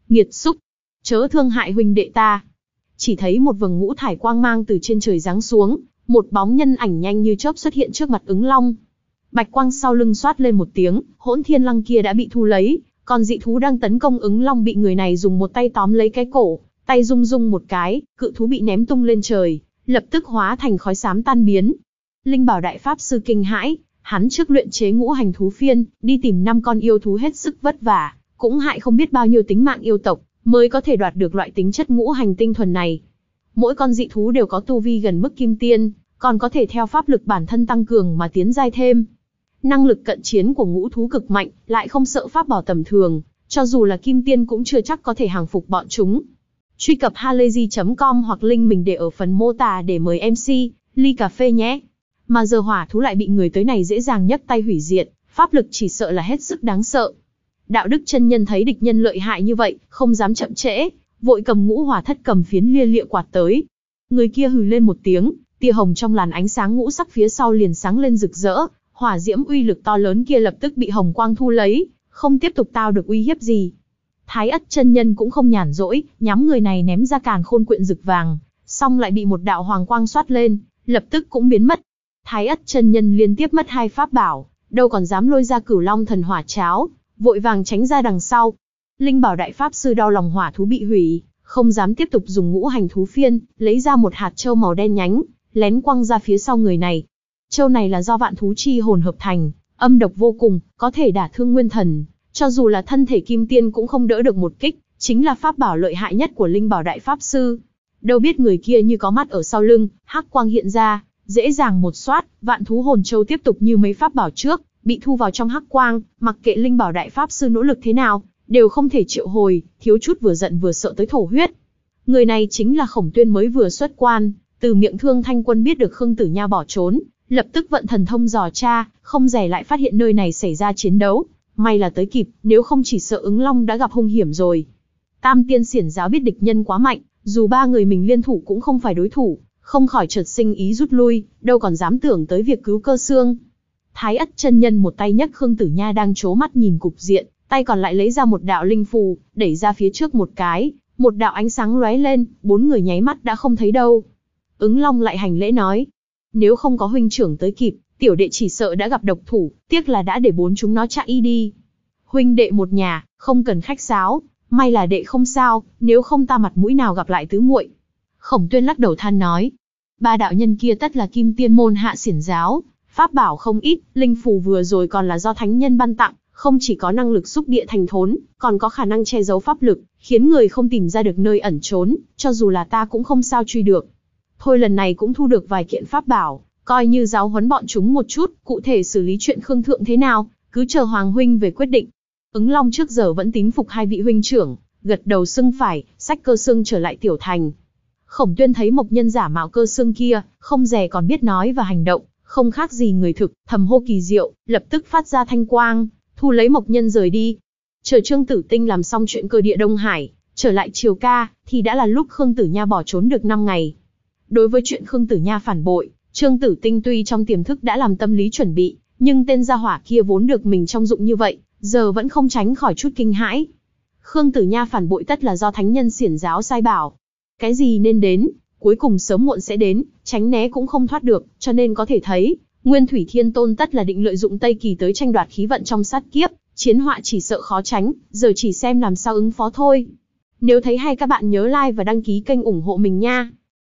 Nghiệt xúc, chớ thương hại huynh đệ ta. Chỉ thấy một vầng ngũ thải quang mang từ trên trời giáng xuống, một bóng nhân ảnh nhanh như chớp xuất hiện trước mặt Ứng Long. Bạch quang sau lưng xoát lên một tiếng, hỗn thiên lăng kia đã bị thu lấy, còn dị thú đang tấn công Ứng Long bị người này dùng một tay tóm lấy cái cổ, tay rung rung một cái, cự thú bị ném tung lên trời, lập tức hóa thành khói xám tan biến. Linh Bảo Đại Pháp Sư kinh hãi, hắn trước luyện chế ngũ hành thú phiên, đi tìm năm con yêu thú hết sức vất vả, cũng hại không biết bao nhiêu tính mạng yêu tộc, mới có thể đoạt được loại tính chất ngũ hành tinh thuần này. Mỗi con dị thú đều có tu vi gần mức kim tiên, còn có thể theo pháp lực bản thân tăng cường mà tiến giai thêm. Năng lực cận chiến của ngũ thú cực mạnh, lại không sợ pháp bảo tầm thường, cho dù là kim tiên cũng chưa chắc có thể hàng phục bọn chúng. Truy cập halayzi chấm com hoặc link mình để ở phần mô tả để mời em xê, ly cà phê nhé. Mà giờ hỏa thú lại bị người tới này dễ dàng nhấc tay hủy diệt, pháp lực chỉ sợ là hết sức đáng sợ. Đạo đức chân nhân thấy địch nhân lợi hại như vậy, không dám chậm trễ, vội cầm ngũ hỏa thất cầm phiến lia lịa quạt tới. Người kia hừ lên một tiếng, tia hồng trong làn ánh sáng ngũ sắc phía sau liền sáng lên rực rỡ, hỏa diễm uy lực to lớn kia lập tức bị hồng quang thu lấy, không tiếp tục tao được uy hiếp gì. Thái Ất chân nhân cũng không nhàn rỗi, nhắm người này ném ra càn khôn quyện rực vàng, xong lại bị một đạo hoàng quang xoát lên, lập tức cũng biến mất. Thái Ất chân nhân liên tiếp mất hai pháp bảo, đâu còn dám lôi ra Cửu Long thần hỏa cháo, vội vàng tránh ra đằng sau. Linh Bảo Đại Pháp Sư đau lòng hỏa thú bị hủy, không dám tiếp tục dùng ngũ hành thú phiên, lấy ra một hạt châu màu đen nhánh, lén quăng ra phía sau người này. Châu này là do vạn thú chi hồn hợp thành, âm độc vô cùng, có thể đả thương nguyên thần, cho dù là thân thể kim tiên cũng không đỡ được một kích, chính là pháp bảo lợi hại nhất của Linh Bảo Đại Pháp Sư. Đâu biết người kia như có mắt ở sau lưng, hắc quang hiện ra, dễ dàng một xoát, vạn thú hồn châu tiếp tục như mấy pháp bảo trước, bị thu vào trong hắc quang, mặc kệ Linh Bảo Đại Pháp Sư nỗ lực thế nào, đều không thể triệu hồi, thiếu chút vừa giận vừa sợ tới thổ huyết. Người này chính là Khổng Tuyên mới vừa xuất quan, từ miệng Thương Thanh Quân biết được Khương Tử Nha bỏ trốn, lập tức vận thần thông dò tra, không dè lại phát hiện nơi này xảy ra chiến đấu. May là tới kịp, nếu không chỉ sợ Ứng Long đã gặp hung hiểm rồi. Tam Tiên Xiển Giáo biết địch nhân quá mạnh, dù ba người mình liên thủ cũng không phải đối thủ, không khỏi chợt sinh ý rút lui, đâu còn dám tưởng tới việc cứu Cơ Xương. Thái Ất chân nhân một tay nhấc Khương Tử Nha đang trố mắt nhìn cục diện, tay còn lại lấy ra một đạo linh phù, đẩy ra phía trước một cái, một đạo ánh sáng lóe lên, bốn người nháy mắt đã không thấy đâu. Ứng Long lại hành lễ nói, nếu không có huynh trưởng tới kịp, tiểu đệ chỉ sợ đã gặp độc thủ, tiếc là đã để bốn chúng nó chạy đi. Huynh đệ một nhà, không cần khách sáo, may là đệ không sao, nếu không ta mặt mũi nào gặp lại tứ muội. Khổng Tuyên lắc đầu than nói, ba đạo nhân kia tất là kim tiên môn Hạ Xiển Giáo, pháp bảo không ít, linh phù vừa rồi còn là do thánh nhân ban tặng, không chỉ có năng lực xúc địa thành thốn, còn có khả năng che giấu pháp lực, khiến người không tìm ra được nơi ẩn trốn, cho dù là ta cũng không sao truy được. Thôi lần này cũng thu được vài kiện pháp bảo, coi như giáo huấn bọn chúng một chút, cụ thể xử lý chuyện Khương Thượng thế nào, cứ chờ Hoàng huynh về quyết định. Ứng Long trước giờ vẫn tín phục hai vị huynh trưởng, gật đầu xưng phải, xách Cơ Xương trở lại tiểu thành. Khổng Tuyên thấy mộc nhân giả mạo Cơ Xương kia, không dè còn biết nói và hành động, không khác gì người thực, thầm hô kỳ diệu, lập tức phát ra thanh quang, thu lấy mộc nhân rời đi. Chờ Trương Tử Tinh làm xong chuyện cơ địa Đông Hải, trở lại Triều Ca, thì đã là lúc Khương Tử Nha bỏ trốn được năm ngày. Đối với chuyện Khương Tử Nha phản bội, Trương Tử Tinh tuy trong tiềm thức đã làm tâm lý chuẩn bị, nhưng tên gia hỏa kia vốn được mình trong dụng như vậy, giờ vẫn không tránh khỏi chút kinh hãi. Khương Tử Nha phản bội tất là do thánh nhân Xiển Giáo sai bảo. Cái gì nên đến, cuối cùng sớm muộn sẽ đến, tránh né cũng không thoát được, cho nên có thể thấy, Nguyên Thủy Thiên Tôn tất là định lợi dụng Tây Kỳ tới tranh đoạt khí vận trong sát kiếp, chiến họa chỉ sợ khó tránh, giờ chỉ xem làm sao ứng phó thôi. Nếu thấy hay các bạn nhớ like và đăng ký kênh ủng hộ mình nha.